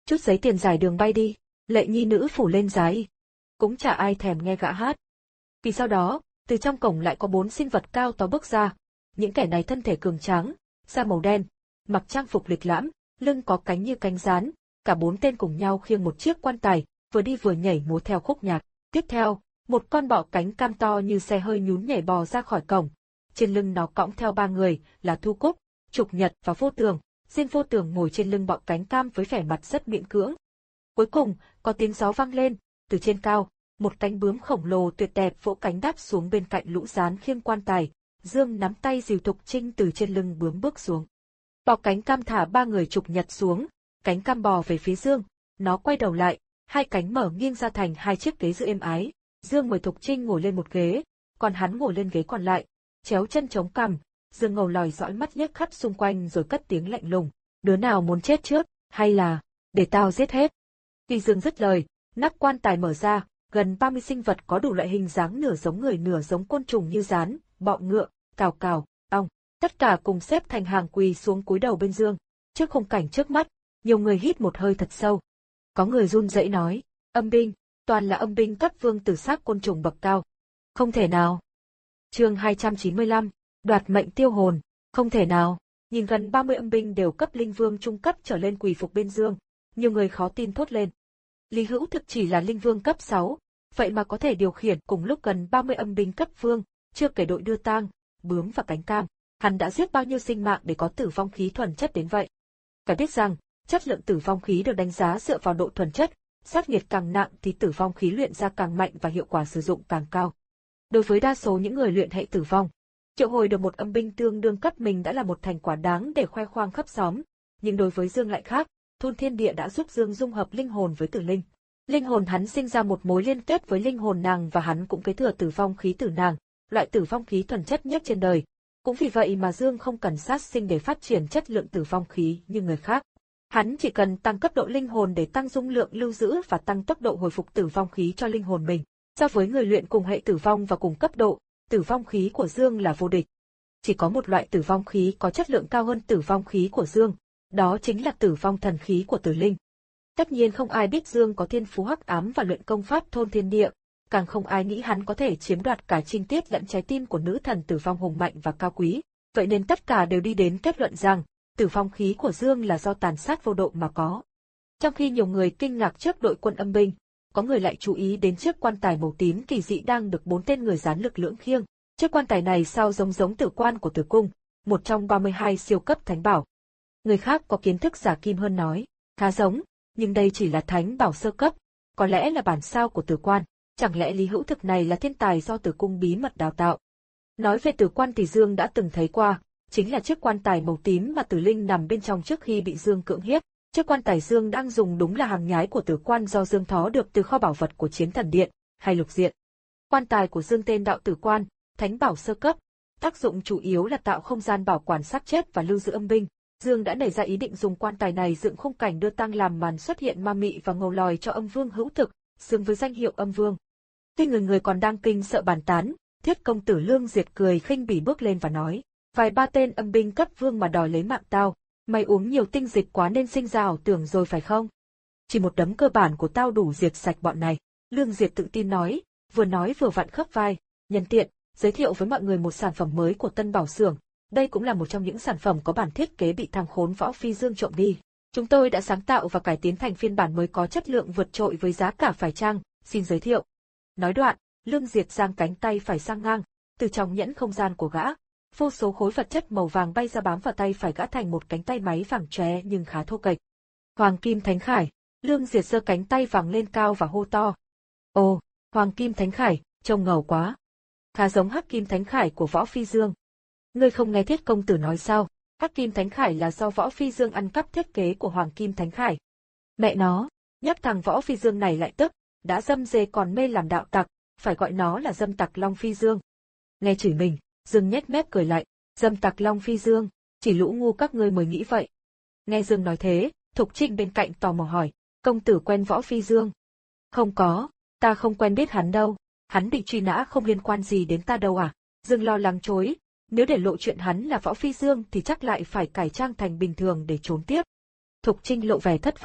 chút giấy tiền dài đường bay đi, lệ nhi nữ phủ lên giái. Cũng chả ai thèm nghe gã hát. Vì sau đó, từ trong cổng lại có bốn sinh vật cao to bước ra, những kẻ này thân thể cường tráng, da màu đen, mặc trang phục lịch lãm, lưng có cánh như cánh gián, cả bốn tên cùng nhau khiêng một chiếc quan tài, vừa đi vừa nhảy múa theo khúc nhạc. Tiếp theo, một con bọ cánh cam to như xe hơi nhún nhảy bò ra khỏi cổng. Trên lưng nó cõng theo ba người, là Thu Cúc, Trục Nhật và Vô Tường. Diên Vô Tường ngồi trên lưng bọ cánh cam với vẻ mặt rất miễn cưỡng. Cuối cùng, có tiếng gió vang lên, từ trên cao, một cánh bướm khổng lồ tuyệt đẹp vỗ cánh đáp xuống bên cạnh lũ gián khiêng quan tài. Dương nắm tay dìu Thục Trinh từ trên lưng bướm bước xuống. Bọ cánh cam thả ba người Trục Nhật xuống, cánh cam bò về phía Dương, nó quay đầu lại, hai cánh mở nghiêng ra thành hai chiếc ghế dựa êm ái. Dương mời Thục Trinh ngồi lên một ghế, còn hắn ngồi lên ghế còn lại, chéo chân chống cằm. Dương ngầu lòi dõi mắt liếc khắp xung quanh rồi cất tiếng lạnh lùng, đứa nào muốn chết trước, hay là, để tao giết hết. Khi Dương dứt lời, nắp quan tài mở ra, gần ba mươi sinh vật có đủ loại hình dáng nửa giống người nửa giống côn trùng như rán, bọ ngựa, cào cào, ong, tất cả cùng xếp thành hàng quỳ xuống cúi đầu bên Dương. Trước khung cảnh trước mắt, nhiều người hít một hơi thật sâu. Có người run rẩy nói, âm binh, toàn là âm binh cấp vương tử xác côn trùng bậc cao. Không thể nào. Chương hai trăm chín mươi lăm, đoạt mệnh tiêu hồn, không thể nào. Nhìn gần ba mươi âm binh đều cấp linh vương trung cấp trở lên quỳ phục bên Dương, nhiều người khó tin thốt lên. Lý Hữu thực chỉ là linh vương cấp sáu, vậy mà có thể điều khiển cùng lúc gần ba mươi âm binh cấp vương, chưa kể đội đưa tang, bướm và cánh cam. Hắn đã giết bao nhiêu sinh mạng để có tử vong khí thuần chất đến vậy? Phải biết rằng, chất lượng tử vong khí được đánh giá dựa vào độ thuần chất, sát nghiệt càng nặng thì tử vong khí luyện ra càng mạnh và hiệu quả sử dụng càng cao. Đối với đa số những người luyện hệ tử vong, triệu hồi được một âm binh tương đương cấp mình đã là một thành quả đáng để khoe khoang khắp xóm, nhưng đối với Dương lại khác, thôn thiên địa đã giúp Dương dung hợp linh hồn với tử linh. Linh hồn hắn sinh ra một mối liên kết với linh hồn nàng và hắn cũng kế thừa tử vong khí tử nàng, loại tử vong khí thuần chất nhất trên đời. Cũng vì vậy mà Dương không cần sát sinh để phát triển chất lượng tử vong khí như người khác. Hắn chỉ cần tăng cấp độ linh hồn để tăng dung lượng lưu giữ và tăng tốc độ hồi phục tử vong khí cho linh hồn mình. So với người luyện cùng hệ tử vong và cùng cấp độ, tử vong khí của Dương là vô địch. Chỉ có một loại tử vong khí có chất lượng cao hơn tử vong khí của Dương, đó chính là tử vong thần khí của tử linh. Tất nhiên không ai biết Dương có thiên phú hắc ám và luyện công pháp thôn thiên địa, càng không ai nghĩ hắn có thể chiếm đoạt cả trinh tiết lẫn trái tim của nữ thần tử vong hùng mạnh và cao quý. Vậy nên tất cả đều đi đến kết luận rằng, tử vong khí của Dương là do tàn sát vô độ mà có. Trong khi nhiều người kinh ngạc trước đội quân âm binh, có người lại chú ý đến chiếc quan tài màu tím kỳ dị đang được bốn tên người gián lực lưỡng khiêng. Chiếc quan tài này sao giống giống tử quan của Tử Cung, một trong ba mươi hai siêu cấp thánh bảo. Người khác có kiến thức giả kim hơn nói, khá giống, nhưng đây chỉ là thánh bảo sơ cấp, có lẽ là bản sao của Tử Quan, chẳng lẽ Lý Hữu thực này là thiên tài do Tử Cung bí mật đào tạo. Nói về Tử Quan thì Dương đã từng thấy qua, chính là chiếc quan tài màu tím mà Tử Linh nằm bên trong trước khi bị Dương cưỡng hiếp. Chiếc quan tài Dương đang dùng đúng là hàng nhái của Tử Quan do Dương thó được từ kho bảo vật của Chiến Thần Điện, hay Lục Diện. Quan tài của Dương tên Đạo Tử Quan, thánh bảo sơ cấp, tác dụng chủ yếu là tạo không gian bảo quản xác chết và lưu giữ âm binh. Dương đã nảy ra ý định dùng quan tài này dựng khung cảnh đưa tang làm màn xuất hiện ma mị và ngầu lòi cho âm vương Hữu Thực, xứng với danh hiệu âm vương. Khi người người còn đang kinh sợ bàn tán, Thiết công tử Lương Diệt cười khinh bỉ bước lên và nói, vài ba tên âm binh cấp vương mà đòi lấy mạng tao, mày uống nhiều tinh dịch quá nên sinh ra ảo tưởng rồi phải không? Chỉ một đấm cơ bản của tao đủ diệt sạch bọn này. Lương Diệt tự tin nói, vừa nói vừa vặn khớp vai, nhân tiện, giới thiệu với mọi người một sản phẩm mới của Tân Bảo Xưởng. Đây cũng là một trong những sản phẩm có bản thiết kế bị thằng khốn Võ Phi Dương trộm đi. Chúng tôi đã sáng tạo và cải tiến thành phiên bản mới có chất lượng vượt trội với giá cả phải chăng, xin giới thiệu. Nói đoạn, Lương Diệt giang cánh tay phải sang ngang, từ trong nhẫn không gian của gã, vô số khối vật chất màu vàng bay ra bám vào tay phải gã thành một cánh tay máy vàng chóe nhưng khá thô kệch. Hoàng Kim Thánh Khải, Lương Diệt giơ cánh tay vàng lên cao và hô to. Ồ, Hoàng Kim Thánh Khải, trông ngầu quá. Khá giống Hắc Kim Thánh Khải của Võ Phi Dương. Ngươi không nghe Thiết công tử nói sao, Hắc Kim Thánh Khải là do Võ Phi Dương ăn cắp thiết kế của Hoàng Kim Thánh Khải. Mẹ nó, nhắc thằng Võ Phi Dương này lại tức, đã dâm dê còn mê làm đạo tặc, phải gọi nó là dâm tặc Long Phi Dương. Nghe chửi mình, Dương nhếch mép cười lại, dâm tặc Long Phi Dương, chỉ lũ ngu các ngươi mới nghĩ vậy. Nghe Dương nói thế, Thục Trinh bên cạnh tò mò hỏi, công tử quen Võ Phi Dương? Không có, ta không quen biết hắn đâu, hắn bị truy nã không liên quan gì đến ta đâu à? Dương lo lắng chối, nếu để lộ chuyện hắn là Võ Phi Dương thì chắc lại phải cải trang thành bình thường để trốn tiếp. Thục Trinh lộ vẻ thất vọng,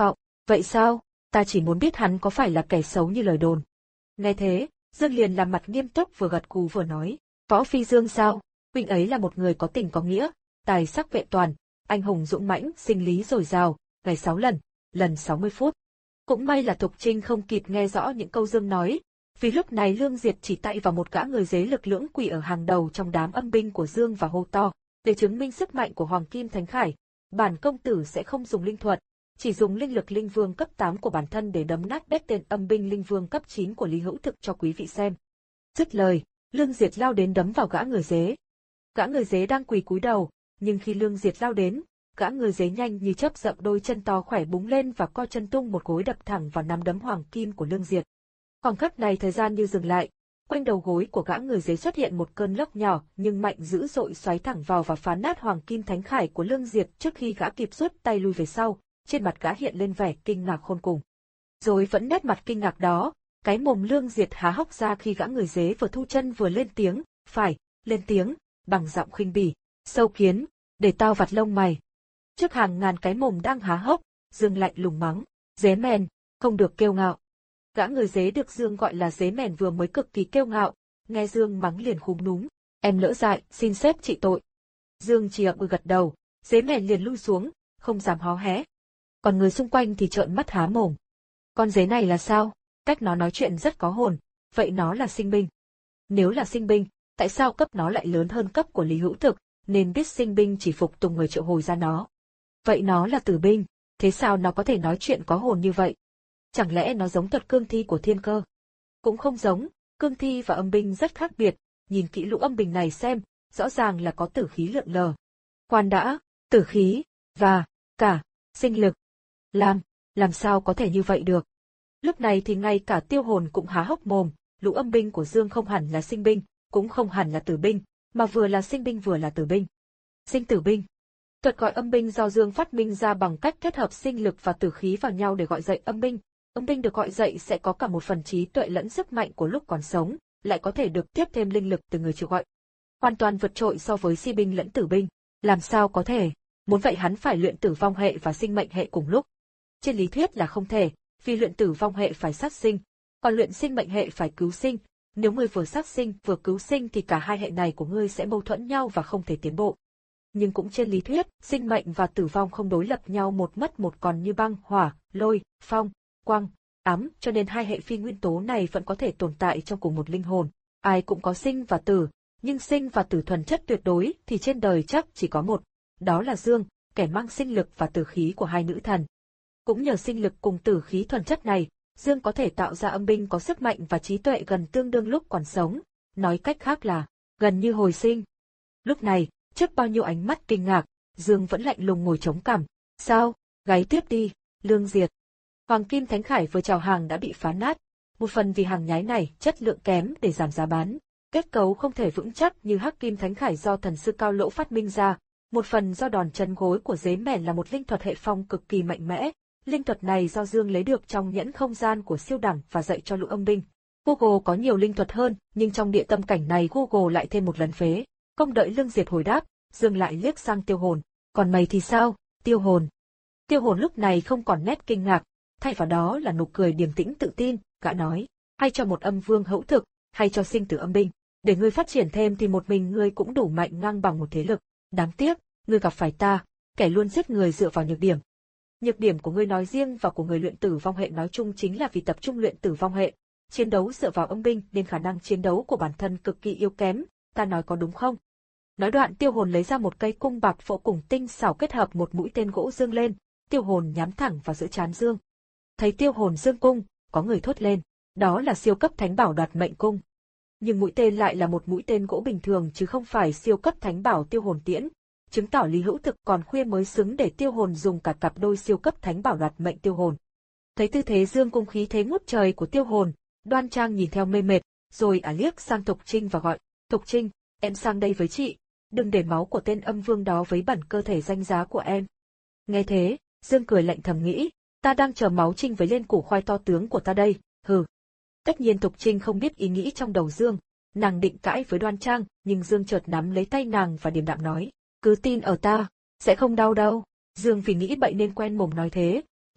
Vậy sao? Ta chỉ muốn biết hắn có phải là kẻ xấu như lời đồn. Nghe thế, Dương liền làm mặt nghiêm túc vừa gật gù vừa nói. Võ Phi Dương sao? Huynh ấy là một người có tình có nghĩa, tài sắc vẹn toàn, anh hùng dũng mãnh, sinh lý dồi dào, ngày sáu lần, lần sáu mươi phút. Cũng may là Thục Trinh không kịp nghe rõ những câu Dương nói, vì lúc này Lương Diệt chỉ tay vào một gã người dế lực lưỡng quỳ ở hàng đầu trong đám âm binh của Dương và hô to, để chứng minh sức mạnh của Hoàng Kim Thánh Khải, bản công tử sẽ không dùng linh thuật, chỉ dùng linh lực linh vương cấp tám của bản thân để đấm nát bét tên âm binh linh vương cấp chín của Lý Hữu Thực cho quý vị xem. Dứt lời, Lương Diệt lao đến đấm vào gã người dế. Gã người dế đang quỳ cúi đầu, nhưng khi Lương Diệt lao đến, gã người dế nhanh như chớp dậm đôi chân to khỏe búng lên và co chân tung một gối đập thẳng vào nắm đấm hoàng kim của Lương Diệt. Khoảng khắc này thời gian như dừng lại, quanh đầu gối của gã người dế xuất hiện một cơn lốc nhỏ nhưng mạnh dữ dội xoáy thẳng vào và phá nát hoàng kim thánh khải của Lương Diệt trước khi gã kịp rút tay lui về sau, trên mặt gã hiện lên vẻ kinh ngạc khôn cùng. Rồi vẫn nét mặt kinh ngạc đó, cái mồm Lương Diệt há hốc ra khi gã người dế vừa thu chân vừa lên tiếng, phải, lên tiếng, bằng giọng khinh bỉ, sâu kiến, để tao vặt lông mày. Trước hàng ngàn cái mồm đang há hốc, Dương lạnh lùng mắng, dế mèn, không được kiêu ngạo. Gã người dế được Dương gọi là dế mèn vừa mới cực kỳ kiêu ngạo, nghe Dương mắng liền khúm núm, em lỡ dại, xin sếp trị tội. Dương chỉ ậm ừ gật đầu, dế mèn liền lui xuống, không dám hó hé. Còn người xung quanh thì trợn mắt há mồm. Con dế này là sao? Cách nó nói chuyện rất có hồn, vậy nó là sinh binh. Nếu là sinh binh, tại sao cấp nó lại lớn hơn cấp của Lý Hữu Thực, nên biết sinh binh chỉ phục tùng người triệu hồi ra nó. Vậy nó là tử binh, thế sao nó có thể nói chuyện có hồn như vậy? Chẳng lẽ nó giống thuật cương thi của thiên cơ? Cũng không giống, cương thi và âm binh rất khác biệt, nhìn kỹ lũ âm binh này xem, rõ ràng là có tử khí lượn lờ. Khoan đã, tử khí, và, cả, sinh lực. Làm, làm sao có thể như vậy được? Lúc này thì ngay cả Tiêu Hồn cũng há hốc mồm, lũ âm binh của Dương không hẳn là sinh binh, cũng không hẳn là tử binh, mà vừa là sinh binh vừa là tử binh. Sinh tử binh. Thuật gọi âm binh do Dương phát minh ra bằng cách kết hợp sinh lực và tử khí vào nhau để gọi dậy âm binh. Âm binh được gọi dậy sẽ có cả một phần trí tuệ lẫn sức mạnh của lúc còn sống, lại có thể được tiếp thêm linh lực từ người chịu gọi. Hoàn toàn vượt trội so với si binh lẫn tử binh. Làm sao có thể? Muốn vậy hắn phải luyện tử vong hệ và sinh mệnh hệ cùng lúc. Trên lý thuyết là không thể, vì luyện tử vong hệ phải sát sinh, còn luyện sinh mệnh hệ phải cứu sinh. Nếu ngươi vừa sát sinh vừa cứu sinh thì cả hai hệ này của ngươi sẽ mâu thuẫn nhau và không thể tiến bộ. Nhưng cũng trên lý thuyết, sinh mệnh và tử vong không đối lập nhau một mất một còn như băng, hỏa, lôi, phong, quang, ám, cho nên hai hệ phi nguyên tố này vẫn có thể tồn tại trong cùng một linh hồn. Ai cũng có sinh và tử, nhưng sinh và tử thuần chất tuyệt đối thì trên đời chắc chỉ có một, đó là Dương, kẻ mang sinh lực và tử khí của hai nữ thần. Cũng nhờ sinh lực cùng tử khí thuần chất này, Dương có thể tạo ra âm binh có sức mạnh và trí tuệ gần tương đương lúc còn sống, nói cách khác là gần như hồi sinh. Lúc này, trước bao nhiêu ánh mắt kinh ngạc, Dương vẫn lạnh lùng ngồi chống cằm. Sao? Gáy tiếp đi, Lương Diệt. Hoàng Kim Thánh Khải vừa chào hàng đã bị phá nát, một phần vì hàng nhái này chất lượng kém để giảm giá bán, kết cấu không thể vững chắc như Hắc Kim Thánh Khải do thần sư Cao Lỗ phát minh ra, một phần do đòn chân gối của dế mèn là một linh thuật hệ phong cực kỳ mạnh mẽ. Linh thuật này do Dương lấy được trong nhẫn không gian của siêu đẳng và dạy cho lũ âm binh. Google có nhiều linh thuật hơn, nhưng trong địa tâm cảnh này Google lại thêm một lần phế. Không đợi Lương Diệt hồi đáp, Dương lại liếc sang Tiêu Hồn. Còn mày thì sao, Tiêu Hồn? Tiêu Hồn lúc này không còn nét kinh ngạc, thay vào đó là nụ cười điềm tĩnh tự tin, gã nói, hay cho một âm vương hữu thực, hay cho sinh tử âm binh. Để ngươi phát triển thêm thì một mình ngươi cũng đủ mạnh ngang bằng một thế lực. Đáng tiếc, ngươi gặp phải ta, kẻ luôn giết người dựa vào nhược điểm. Nhược điểm của ngươi nói riêng và của người luyện tử vong hệ nói chung chính là vì tập trung luyện tử vong hệ, chiến đấu dựa vào âm binh nên khả năng chiến đấu của bản thân cực kỳ yếu kém, ta nói có đúng không? Nói đoạn Tiêu Hồn lấy ra một cây cung bạc vô cùng tinh xảo kết hợp một mũi tên gỗ dương lên, Tiêu Hồn nhắm thẳng vào giữa trán Dương. Thấy Tiêu Hồn dương cung, có người thốt lên, đó là siêu cấp thánh bảo đoạt mệnh cung. Nhưng mũi tên lại là một mũi tên gỗ bình thường chứ không phải siêu cấp thánh bảo Tiêu Hồn tiễn. Chứng tỏ Lý Hữu Thực còn khuya mới xứng để Tiêu Hồn dùng cả cặp đôi siêu cấp thánh bảo đoạt mệnh Tiêu Hồn. Thấy tư thế dương cung khí thế ngút trời của Tiêu Hồn, Đoan Trang nhìn theo mê mệt, rồi ả liếc sang Thục Trinh và gọi, Thục Trinh, em sang đây với chị, đừng để máu của tên âm vương đó vấy bẩn cơ thể danh giá của em. Nghe thế, Dương cười lạnh thầm nghĩ, ta đang chờ máu Trinh vấy lên củ khoai to tướng của ta đây, hừ. Tất nhiên Thục Trinh không biết ý nghĩ trong đầu Dương, nàng định cãi với Đoan Trang, nhưng Dương chợt nắm lấy tay nàng và điềm đạm nói, cứ tin ở ta, sẽ không đau đâu. Dương vì nghĩ bậy nên quen mồm nói thế,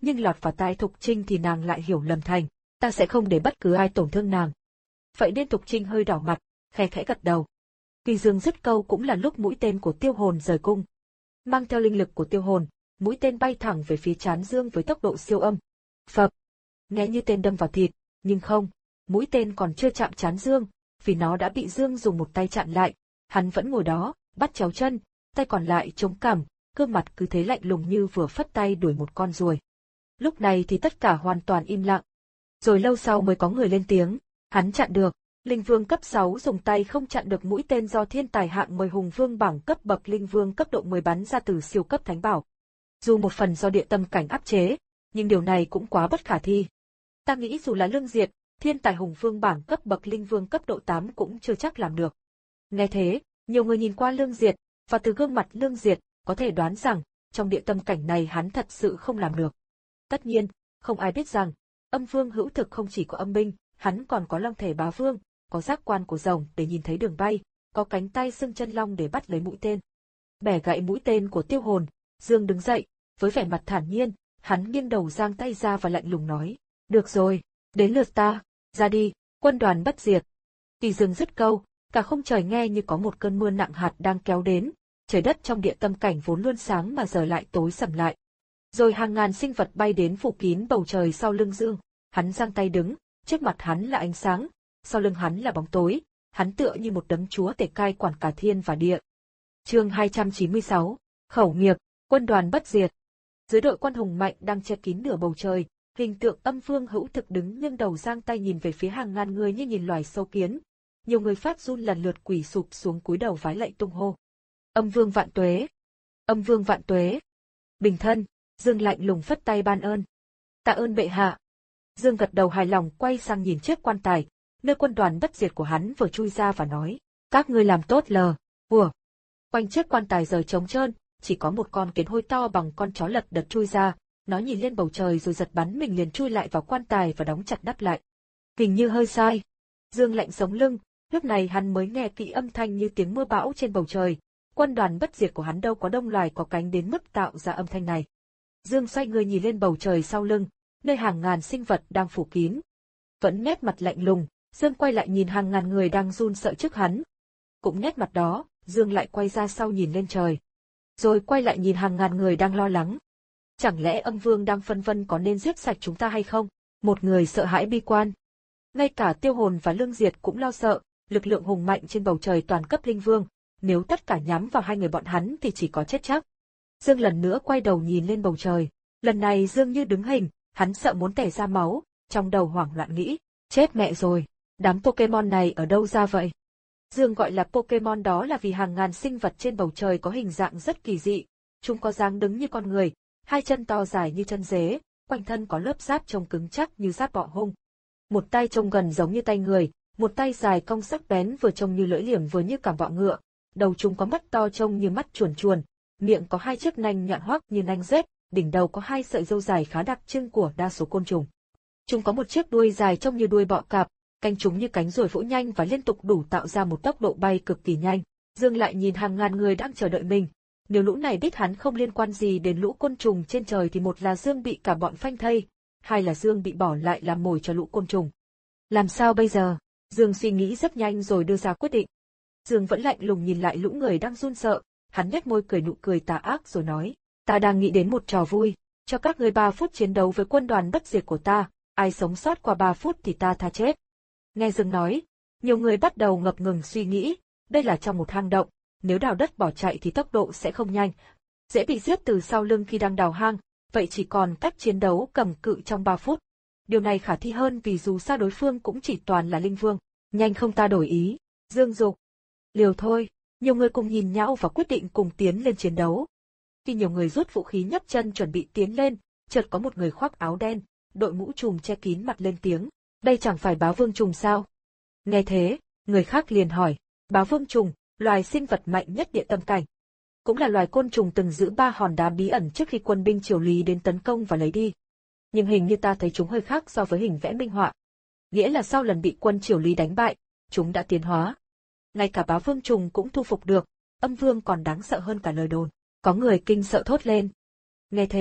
nhưng lọt vào tai Thục Trinh thì nàng lại hiểu lầm thành, ta sẽ không để bất cứ ai tổn thương nàng. Vậy nên Thục Trinh hơi đỏ mặt, khẽ khẽ gật đầu. Vì Dương dứt câu cũng là lúc mũi tên của Tiêu Hồn rời cung. Mang theo linh lực của Tiêu Hồn, mũi tên bay thẳng về phía trán Dương với tốc độ siêu âm. Phập, nghe như tên đâm vào thịt, nhưng không, mũi tên còn chưa chạm trán Dương, vì nó đã bị Dương dùng một tay chặn lại. Hắn vẫn ngồi đó, bắt chéo chân, tay còn lại chống cằm, gương mặt cứ thế lạnh lùng như vừa phất tay đuổi một con ruồi. Lúc này thì tất cả hoàn toàn im lặng. Rồi lâu sau mới có người lên tiếng, hắn chặn được. Linh Vương cấp sáu dùng tay không chặn được mũi tên do thiên tài hạng mười hùng vương bảng cấp bậc Linh Vương cấp độ mười bắn ra từ siêu cấp thánh bảo. Dù một phần do địa tâm cảnh áp chế, nhưng điều này cũng quá bất khả thi. Ta nghĩ dù là Lương Diệt, thiên tài hùng vương bảng cấp bậc Linh Vương cấp độ tám cũng chưa chắc làm được. Nghe thế, nhiều người nhìn qua Lương Diệt, và từ gương mặt Lương Diệt, có thể đoán rằng, trong địa tâm cảnh này hắn thật sự không làm được. Tất nhiên, không ai biết rằng, âm vương hữu thực không chỉ có âm binh, hắn còn có long thể bá vương, có giác quan của rồng để nhìn thấy đường bay, có cánh tay xưng chân long để bắt lấy mũi tên. Bẻ gãy mũi tên của Tiêu Hồn, Dương đứng dậy, với vẻ mặt thản nhiên, hắn nghiêng đầu giang tay ra và lạnh lùng nói, được rồi, đến lượt ta, ra đi, quân đoàn bất diệt. Khi Dương dứt câu, cả không trời nghe như có một cơn mưa nặng hạt đang kéo đến, trời đất trong địa tâm cảnh vốn luôn sáng mà giờ lại tối sầm lại. Rồi hàng ngàn sinh vật bay đến phủ kín bầu trời sau lưng Dương, hắn giang tay đứng, trước mặt hắn là ánh sáng, sau lưng hắn là bóng tối, hắn tựa như một đấng chúa tể cai quản cả thiên và địa. Chương hai trăm chín mươi sáu, Khẩu nghiệp, quân đoàn bất diệt. Dưới đội quân hùng mạnh đang che kín nửa bầu trời, hình tượng âm vương hữu thực đứng nghiêng đầu giang tay nhìn về phía hàng ngàn người như nhìn loài sâu kiến. Nhiều người phát run lần lượt quỳ sụp xuống cúi đầu vái lạy tung hô. Âm vương vạn tuế! Âm vương vạn tuế! Bình thân, Dương lạnh lùng phất tay ban ơn. Tạ ơn bệ hạ. Dương gật đầu hài lòng quay sang nhìn chiếc quan tài, nơi quân đoàn bất diệt của hắn vừa chui ra và nói, các ngươi làm tốt lờ, ùa. Quanh chiếc quan tài giờ trống trơn, chỉ có một con kiến hôi to bằng con chó lật đật chui ra, nó nhìn lên bầu trời rồi giật bắn mình liền chui lại vào quan tài và đóng chặt đắp lại. Hình như hơi sai. Dương lạnh sống lưng, lúc này hắn mới nghe kỹ âm thanh như tiếng mưa bão trên bầu trời, quân đoàn bất diệt của hắn đâu có đông loài có cánh đến mức tạo ra âm thanh này. Dương xoay người nhìn lên bầu trời sau lưng, nơi hàng ngàn sinh vật đang phủ kín. Vẫn nét mặt lạnh lùng, Dương quay lại nhìn hàng ngàn người đang run sợ trước hắn. Cũng nét mặt đó, Dương lại quay ra sau nhìn lên trời. Rồi quay lại nhìn hàng ngàn người đang lo lắng. Chẳng lẽ âm vương đang phân vân có nên giết sạch chúng ta hay không? Một người sợ hãi bi quan. Ngay cả Tiêu Hồn và Lương Diệt cũng lo sợ, lực lượng hùng mạnh trên bầu trời toàn cấp linh vương. Nếu tất cả nhắm vào hai người bọn hắn thì chỉ có chết chắc. Dương lần nữa quay đầu nhìn lên bầu trời. Lần này Dương như đứng hình, hắn sợ muốn tẻ ra máu, trong đầu hoảng loạn nghĩ. Chết mẹ rồi, đám Pokemon này ở đâu ra vậy? Dương gọi là Pokemon đó là vì hàng ngàn sinh vật trên bầu trời có hình dạng rất kỳ dị. Chúng có dáng đứng như con người, hai chân to dài như chân dế, quanh thân có lớp giáp trông cứng chắc như giáp bọ hung. Một tay trông gần giống như tay người, một tay dài cong sắc bén vừa trông như lưỡi liềm vừa như cảm bọ ngựa. Đầu chúng có mắt to trông như mắt chuồn chuồn, miệng có hai chiếc nanh nhọn hoắt như nanh rết, đỉnh đầu có hai sợi râu dài khá đặc trưng của đa số côn trùng. Chúng có một chiếc đuôi dài trông như đuôi bọ cạp, cánh chúng như cánh ruồi vỗ nhanh và liên tục đủ tạo ra một tốc độ bay cực kỳ nhanh. Dương lại nhìn hàng ngàn người đang chờ đợi mình. Nếu lũ này biết hắn không liên quan gì đến lũ côn trùng trên trời thì một là Dương bị cả bọn phanh thây, hai là Dương bị bỏ lại làm mồi cho lũ côn trùng. Làm sao bây giờ? Dương suy nghĩ rất nhanh rồi đưa ra quyết định. Dương vẫn lạnh lùng nhìn lại lũ người đang run sợ, hắn nhếch môi cười nụ cười tà ác rồi nói, ta đang nghĩ đến một trò vui, cho các ngươi ba phút chiến đấu với quân đoàn bất diệt của ta, ai sống sót qua ba phút thì ta tha chết. Nghe Dương nói, nhiều người bắt đầu ngập ngừng suy nghĩ, đây là trong một hang động, nếu đào đất bỏ chạy thì tốc độ sẽ không nhanh, dễ bị giết từ sau lưng khi đang đào hang, vậy chỉ còn cách chiến đấu cầm cự trong ba phút. Điều này khả thi hơn vì dù sao đối phương cũng chỉ toàn là linh vương, nhanh không ta đổi ý, Dương dục. Liều thôi, nhiều người cùng nhìn nhau và quyết định cùng tiến lên chiến đấu. Khi nhiều người rút vũ khí nhấc chân chuẩn bị tiến lên, chợt có một người khoác áo đen, đội mũ trùm che kín mặt lên tiếng, đây chẳng phải Bá Vương Trùng sao? Nghe thế, người khác liền hỏi, Bá Vương Trùng, loài sinh vật mạnh nhất địa tâm cảnh. Cũng là loài côn trùng từng giữ ba hòn đá bí ẩn trước khi quân binh Triều Lý đến tấn công và lấy đi. Nhưng hình như ta thấy chúng hơi khác so với hình vẽ minh họa. Nghĩa là sau lần bị quân Triều Lý đánh bại, chúng đã tiến hóa. Ngay cả Bá Vương Trùng cũng thu phục được, âm vương còn đáng sợ hơn cả lời đồn. Có người kinh sợ thốt lên. Nghe thế,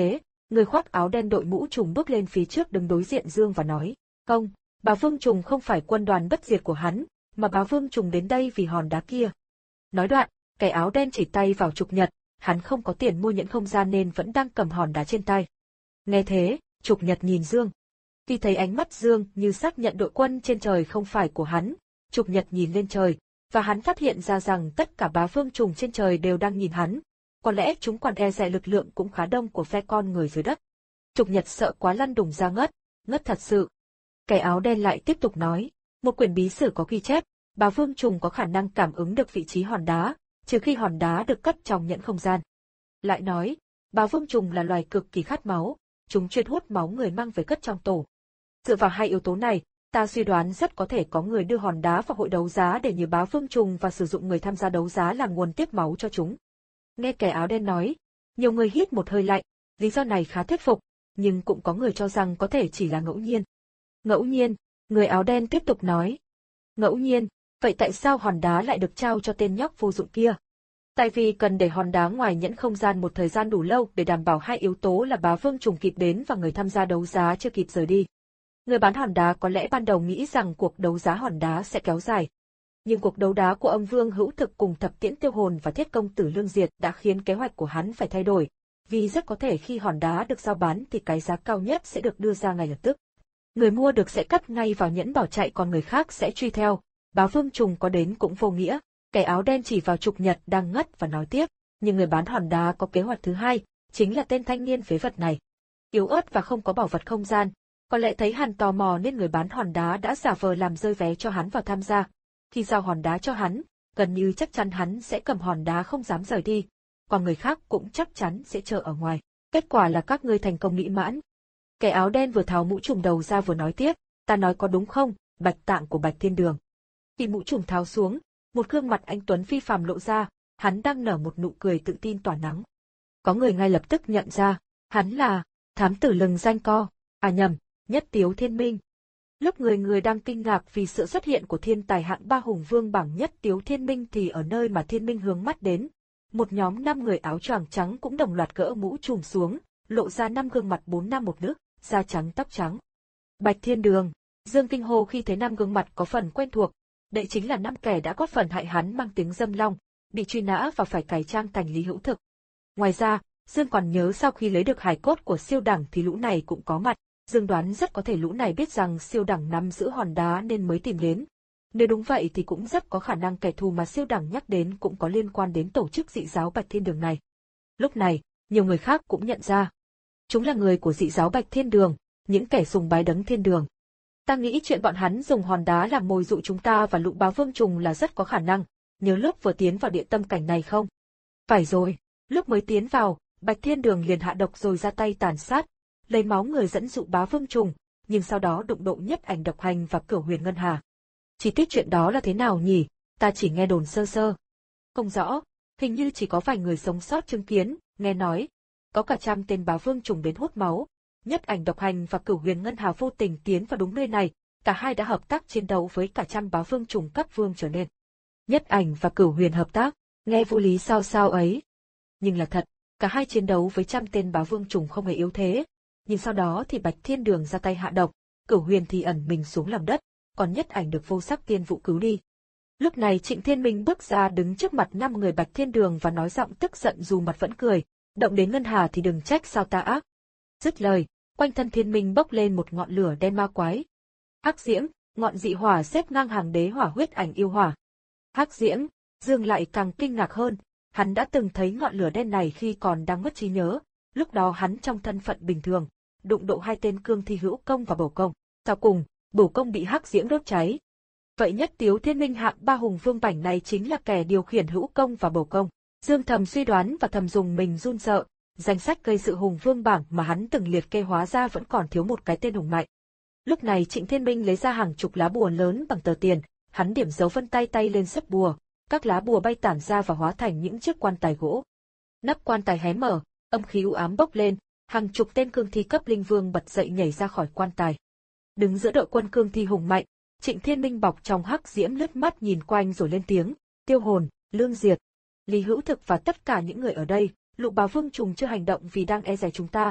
Người khoác áo đen đội mũ trùng bước lên phía trước đứng đối diện Dương và nói, không, Bá Vương Trùng không phải quân đoàn bất diệt của hắn, mà Bá Vương Trùng đến đây vì hòn đá kia. Nói đoạn, kẻ áo đen chỉ tay vào Trục Nhật, hắn không có tiền mua nhẫn không gian nên vẫn đang cầm hòn đá trên tay. Nghe thế, Trục Nhật nhìn Dương. Khi thấy ánh mắt Dương như xác nhận đội quân trên trời không phải của hắn, Trục Nhật nhìn lên trời, và hắn phát hiện ra rằng tất cả Bá Vương Trùng trên trời đều đang nhìn hắn. Có lẽ chúng còn e dè lực lượng cũng khá đông của phe con người dưới đất. Trục Nhật sợ quá lăn đùng ra ngất, ngất thật sự. Kẻ áo đen lại tiếp tục nói, một quyển bí sử có ghi chép, Bá Vương Trùng có khả năng cảm ứng được vị trí hòn đá, trừ khi hòn đá được cất trong nhẫn không gian. Lại nói, Bá Vương Trùng là loài cực kỳ khát máu, chúng chuyên hút máu người mang về cất trong tổ. Dựa vào hai yếu tố này, ta suy đoán rất có thể có người đưa hòn đá vào hội đấu giá để nhờ Bá Vương Trùng và sử dụng người tham gia đấu giá làm nguồn tiếp máu cho chúng. Nghe kẻ áo đen nói, nhiều người hít một hơi lạnh, lý do này khá thuyết phục, nhưng cũng có người cho rằng có thể chỉ là ngẫu nhiên. Ngẫu nhiên, người áo đen tiếp tục nói. Ngẫu nhiên, vậy tại sao hòn đá lại được trao cho tên nhóc vô dụng kia? Tại vì cần để hòn đá ngoài nhẫn không gian một thời gian đủ lâu để đảm bảo hai yếu tố là Bá Vương Trùng kịp đến và người tham gia đấu giá chưa kịp rời đi. Người bán hòn đá có lẽ ban đầu nghĩ rằng cuộc đấu giá hòn đá sẽ kéo dài. Nhưng cuộc đấu đá của âm Vương Hữu Thực cùng Thập Tiễn Tiêu Hồn và Thiết Công Tử Lương Diệt đã khiến kế hoạch của hắn phải thay đổi, vì rất có thể khi hòn đá được giao bán thì cái giá cao nhất sẽ được đưa ra ngay lập tức. Người mua được sẽ cất ngay vào nhẫn bỏ chạy còn người khác sẽ truy theo, Bá Vương Trùng có đến cũng vô nghĩa. Kẻ áo đen chỉ vào Trục Nhật đang ngất và nói tiếp, nhưng người bán hòn đá có kế hoạch thứ hai, chính là tên thanh niên phế vật này. Yếu ớt và không có bảo vật không gian, có lẽ thấy hắn tò mò nên người bán hòn đá đã giả vờ làm rơi vé cho hắn vào tham gia. Khi giao hòn đá cho hắn, gần như chắc chắn hắn sẽ cầm hòn đá không dám rời đi, còn người khác cũng chắc chắn sẽ chờ ở ngoài. Kết quả là các ngươi thành công mỹ mãn. Kẻ áo đen vừa tháo mũ trùm đầu ra vừa nói tiếp, ta nói có đúng không, bạch tạng của Bạch Thiên Đường. Khi mũ trùm tháo xuống, một gương mặt anh tuấn phi phàm lộ ra, hắn đang nở một nụ cười tự tin tỏa nắng. Có người ngay lập tức nhận ra, hắn là thám tử lừng danh Co, à nhầm, Nhất Tiếu Thiên Minh. Lúc người người đang kinh ngạc vì sự xuất hiện của thiên tài hạng ba hùng vương bảng Nhất Tiếu Thiên Minh thì ở nơi mà Thiên Minh hướng mắt đến, một nhóm năm người áo choàng trắng cũng đồng loạt gỡ mũ trùm xuống, lộ ra năm gương mặt bốn nam một nữ, da trắng tóc trắng. Bạch Thiên Đường, Dương kinh hô khi thấy năm gương mặt có phần quen thuộc, đây chính là năm kẻ đã góp phần hại hắn mang tiếng Dâm Long, bị truy nã và phải cải trang thành Lý Hữu Thực. Ngoài ra, Dương còn nhớ sau khi lấy được hài cốt của siêu đẳng thì lũ này cũng có mặt. Dương đoán rất có thể lũ này biết rằng siêu đẳng nắm giữ hòn đá nên mới tìm đến. Nếu đúng vậy thì cũng rất có khả năng kẻ thù mà siêu đẳng nhắc đến cũng có liên quan đến tổ chức dị giáo Bạch Thiên Đường này. Lúc này, nhiều người khác cũng nhận ra. Chúng là người của dị giáo Bạch Thiên Đường, những kẻ sùng bái Đấng Thiên Đường. Ta nghĩ chuyện bọn hắn dùng hòn đá làm mồi dụ chúng ta và lũ Bá Vương Trùng là rất có khả năng, nhớ lúc vừa tiến vào địa tâm cảnh này không? Phải rồi, lúc mới tiến vào, Bạch Thiên Đường liền hạ độc rồi ra tay tàn sát, lấy máu người dẫn dụ Bá Vương Trùng, nhưng sau đó đụng độ Nhất Ảnh Độc Hành và Cửu Huyền Ngân Hà. Chi tiết chuyện đó là thế nào nhỉ? Ta chỉ nghe đồn sơ sơ. Không rõ, hình như chỉ có vài người sống sót chứng kiến, nghe nói. Có cả trăm tên Bá Vương Trùng đến hút máu. Nhất Ảnh Độc Hành và Cửu Huyền Ngân Hà vô tình tiến vào đúng nơi này, cả hai đã hợp tác chiến đấu với cả trăm Bá Vương Trùng cấp vương trở lên. Nhất Ảnh và Cửu Huyền hợp tác, nghe vô lý sao sao ấy. Nhưng là thật, cả hai chiến đấu với trăm tên Bá Vương Trùng không hề yếu thế. Nhưng sau đó thì Bạch Thiên Đường ra tay hạ độc, Cửu Huyền thì ẩn mình xuống lòng đất, còn Nhất Ảnh được Vô Sắc Tiên Vụ cứu đi. Lúc này Trịnh Thiên Minh bước ra đứng trước mặt năm người Bạch Thiên Đường và nói giọng tức giận dù mặt vẫn cười, động đến Ngân Hà thì đừng trách sao ta ác. Dứt lời, quanh thân Thiên Minh bốc lên một ngọn lửa đen ma quái. Hắc Diễm, ngọn dị hỏa xếp ngang hàng đế hỏa huyết ảnh yêu hỏa. Hắc Diễm, Dương lại càng kinh ngạc hơn, hắn đã từng thấy ngọn lửa đen này khi còn đang mất trí nhớ, lúc đó hắn trong thân phận bình thường, đụng độ hai tên cương thi Hữu Công và Bổ Công, sau cùng, Bổ Công bị Hắc Diễm đốt cháy. Vậy Nhất Tiếu Thiên Minh hạng ba hùng vương bảnh này chính là kẻ điều khiển Hữu Công và Bổ Công. Dương thầm suy đoán và thầm dùng mình run sợ, danh sách gây sự hùng vương bảng mà hắn từng liệt kê hóa ra vẫn còn thiếu một cái tên hùng mạnh. Lúc này Trịnh Thiên Minh lấy ra hàng chục lá bùa lớn bằng tờ tiền, hắn điểm dấu vân tay tay lên sấp bùa, các lá bùa bay tản ra và hóa thành những chiếc quan tài gỗ. Nắp quan tài hé mở, âm khí u ám bốc lên, hàng chục tên cương thi cấp linh vương bật dậy nhảy ra khỏi quan tài. Đứng giữa đội quân cương thi hùng mạnh, Trịnh Thiên Minh bọc trong hắc diễm lướt mắt nhìn quanh rồi lên tiếng, Tiêu Hồn, Lương Diệt, Lý Hữu Thực và tất cả những người ở đây, lũ Bá Vương Trùng chưa hành động vì đang e dè chúng ta.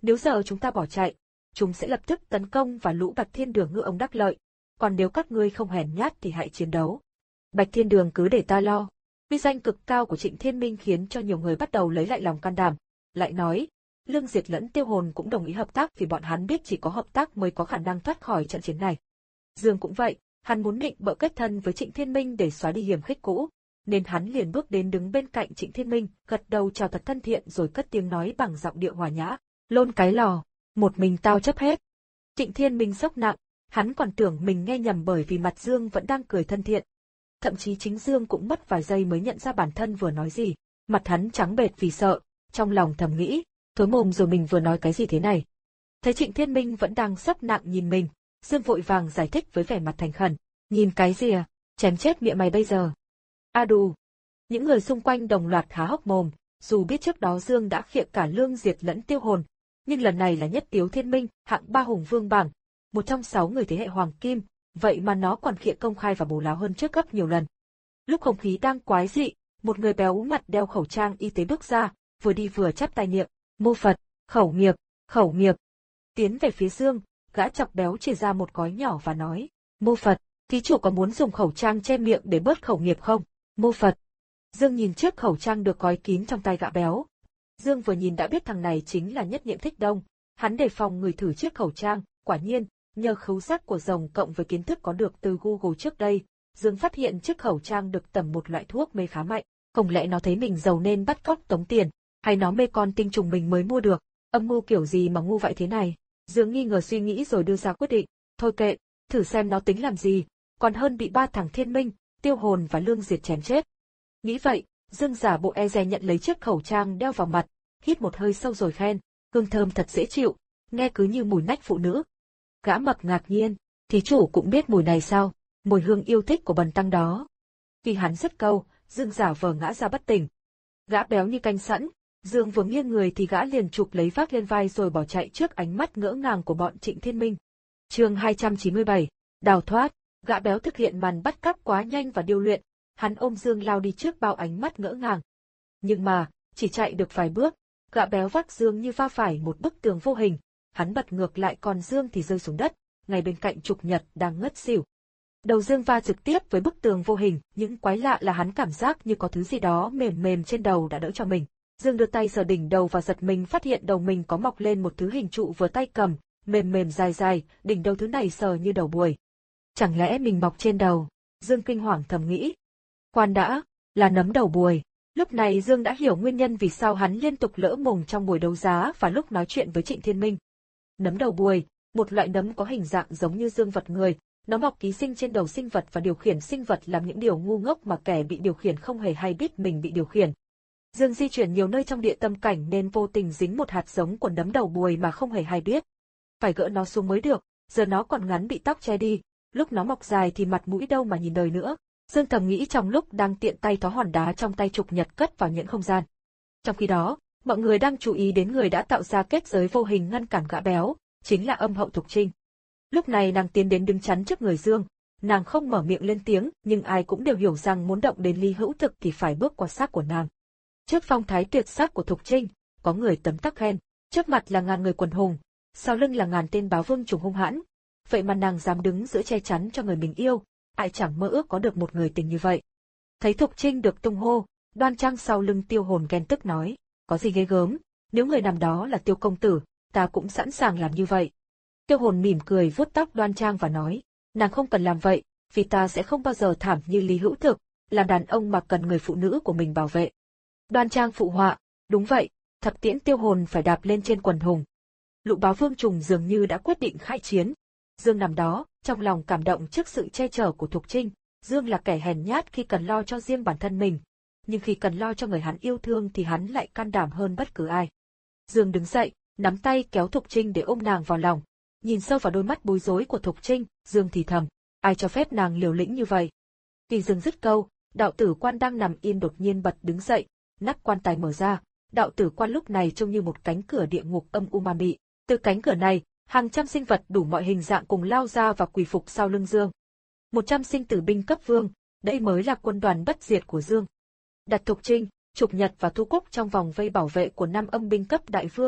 Nếu giờ chúng ta bỏ chạy, chúng sẽ lập tức tấn công và lũ Bạch Thiên Đường ngư ông đắc lợi. Còn nếu các ngươi không hèn nhát thì hãy chiến đấu. Bạch Thiên Đường cứ để ta lo. Uy danh cực cao của Trịnh Thiên Minh khiến cho nhiều người bắt đầu lấy lại lòng can đảm. Lại nói, Lương Diệt lẫn Tiêu Hồn cũng đồng ý hợp tác vì bọn hắn biết chỉ có hợp tác mới có khả năng thoát khỏi trận chiến này. Dương cũng vậy, hắn muốn định bợ kết thân với Trịnh Thiên Minh để xóa đi hiềm khích cũ, nên hắn liền bước đến đứng bên cạnh Trịnh Thiên Minh, gật đầu chào thật thân thiện rồi cất tiếng nói bằng giọng điệu hòa nhã, lôn cái lò, một mình tao chấp hết. Trịnh Thiên Minh sốc nặng, hắn còn tưởng mình nghe nhầm bởi vì mặt Dương vẫn đang cười thân thiện. Thậm chí chính Dương cũng mất vài giây mới nhận ra bản thân vừa nói gì, mặt hắn trắng bệch vì sợ, trong lòng thầm nghĩ, thối mồm rồi mình vừa nói cái gì thế này. Thấy Trịnh Thiên Minh vẫn đang sốc nặng nhìn mình, Dương vội vàng giải thích với vẻ mặt thành khẩn, nhìn cái gì à, chém chết miệng mày bây giờ. A đù. Những người xung quanh đồng loạt há hốc mồm, dù biết trước đó Dương đã khịa cả Lương Diệt lẫn Tiêu Hồn, nhưng lần này là nhất Tiếu Thiên Minh, hạng ba hùng vương bảng, một trong sáu người thế hệ hoàng kim, vậy mà nó còn khịa công khai và bố láo hơn trước gấp nhiều lần. Lúc không khí đang quái dị, một người béo mặt đeo khẩu trang y tế bước ra, vừa đi vừa chắp tay niệm, mô Phật, khẩu nghiệp, khẩu nghiệp. Tiến về phía Dương, gã chọc béo chỉ ra một gói nhỏ và nói, mô Phật, thí chủ có muốn dùng khẩu trang che miệng để bớt khẩu nghiệp không? Mô Phật. Dương nhìn chiếc khẩu trang được gói kín trong tay gã béo. Dương vừa nhìn đã biết thằng này chính là Nhất Niệm Thích Đông, hắn đề phòng người thử chiếc khẩu trang, quả nhiên, nhờ khứu giác của rồng cộng với kiến thức có được từ Google trước đây, Dương phát hiện chiếc khẩu trang được tẩm một loại thuốc mê khá mạnh, không lẽ nó thấy mình giàu nên bắt cóc tống tiền, hay nó mê con tinh trùng mình mới mua được, âm mưu kiểu gì mà ngu vậy thế này. Dương nghi ngờ suy nghĩ rồi đưa ra quyết định, thôi kệ, thử xem nó tính làm gì, còn hơn bị ba thằng Thiên Minh, Tiêu Hồn và Lương Diệt chém chết. Nghĩ vậy, Dương giả bộ e dè nhận lấy chiếc khẩu trang đeo vào mặt, hít một hơi sâu rồi khen, hương thơm thật dễ chịu, nghe cứ như mùi nách phụ nữ. Gã mập ngạc nhiên, thí chủ cũng biết mùi này sao, mùi hương yêu thích của bần tăng đó. Khi hắn dứt câu, Dương giả vờ ngã ra bất tỉnh. Gã béo như canh sẵn, Dương vừa nghiêng người thì gã liền chụp lấy vác lên vai rồi bỏ chạy trước ánh mắt ngỡ ngàng của bọn Trịnh Thiên Minh. Chương hai trăm chín mươi bảy, đào thoát. Gã béo thực hiện màn bắt cắp quá nhanh và điêu luyện, hắn ôm Dương lao đi trước bao ánh mắt ngỡ ngàng. Nhưng mà, chỉ chạy được vài bước, gã béo vác Dương như va phải một bức tường vô hình, hắn bật ngược lại còn Dương thì rơi xuống đất, ngay bên cạnh Trục Nhật đang ngất xỉu. Đầu Dương va trực tiếp với bức tường vô hình, những quái lạ là hắn cảm giác như có thứ gì đó mềm mềm trên đầu đã đỡ cho mình. Dương đưa tay sờ đỉnh đầu và giật mình phát hiện đầu mình có mọc lên một thứ hình trụ vừa tay cầm, mềm mềm dài dài, đỉnh đầu thứ này sờ như đầu buổi. Chẳng lẽ mình mọc trên đầu? Dương kinh hoàng thầm nghĩ. Khoan đã, là nấm đầu buổi. Lúc này Dương đã hiểu nguyên nhân vì sao hắn liên tục lỡ mồm trong buổi đấu giá và lúc nói chuyện với Trịnh Thiên Minh. Nấm đầu buổi, một loại nấm có hình dạng giống như dương vật người, nó mọc ký sinh trên đầu sinh vật và điều khiển sinh vật làm những điều ngu ngốc mà kẻ bị điều khiển không hề hay biết mình bị điều khiển. Dương di chuyển nhiều nơi trong địa tâm cảnh nên vô tình dính một hạt giống của nấm đầu buổi mà không hề hay biết. Phải gỡ nó xuống mới được, giờ nó còn ngắn bị tóc che đi, lúc nó mọc dài thì mặt mũi đâu mà nhìn đời nữa. Dương thầm nghĩ trong lúc đang tiện tay thó hòn đá trong tay Trục Nhật cất vào nhẫn không gian. Trong khi đó, mọi người đang chú ý đến người đã tạo ra kết giới vô hình ngăn cản gã béo, chính là Âm Hậu Thục Trinh. Lúc này nàng tiến đến đứng chắn trước người Dương, nàng không mở miệng lên tiếng, nhưng ai cũng đều hiểu rằng muốn động đến Lý Hữu Thực thì phải bước qua xác của nàng. Trước phong thái tuyệt sắc của Thục Trinh, có người tấm tắc khen, trước mặt là ngàn người quần hùng, sau lưng là ngàn tên báo vương trùng hung hãn. Vậy mà nàng dám đứng giữa che chắn cho người mình yêu, ai chẳng mơ ước có được một người tình như vậy. Thấy Thục Trinh được tung hô, Đoan Trang sau lưng Tiêu Hồn ghen tức nói, có gì ghê gớm, nếu người nằm đó là Tiêu công tử, ta cũng sẵn sàng làm như vậy. Tiêu Hồn mỉm cười vuốt tóc Đoan Trang và nói, nàng không cần làm vậy, vì ta sẽ không bao giờ thảm như Lý Hữu Thực, làm đàn ông mà cần người phụ nữ của mình bảo vệ. Đoan Trang phụ họa, đúng vậy, thập tiễn Tiêu Hồn phải đạp lên trên quần hùng. Lũ báo vương trùng dường như đã quyết định khai chiến. Dương nằm đó, trong lòng cảm động trước sự che chở của Thục Trinh. Dương là kẻ hèn nhát khi cần lo cho riêng bản thân mình, nhưng khi cần lo cho người hắn yêu thương thì hắn lại can đảm hơn bất cứ ai. Dương đứng dậy, nắm tay kéo Thục Trinh để ôm nàng vào lòng. Nhìn sâu vào đôi mắt bối rối của Thục Trinh, Dương thì thầm, ai cho phép nàng liều lĩnh như vậy. Khi Dương dứt câu, đạo tử quan đang nằm yên đột nhiên bật đứng dậy, nắp quan tài mở ra. Đạo tử quan lúc này trông như một cánh cửa địa ngục âm u ma mị. Từ cánh cửa này, hàng trăm sinh vật đủ mọi hình dạng cùng lao ra và quỳ phục sau lưng Dương. Một trăm sinh tử binh cấp vương, đây mới là quân đoàn bất diệt của Dương. Đặt Thục Trinh, Trục Nhật và Thu Cúc trong vòng vây bảo vệ của năm âm binh cấp đại vương,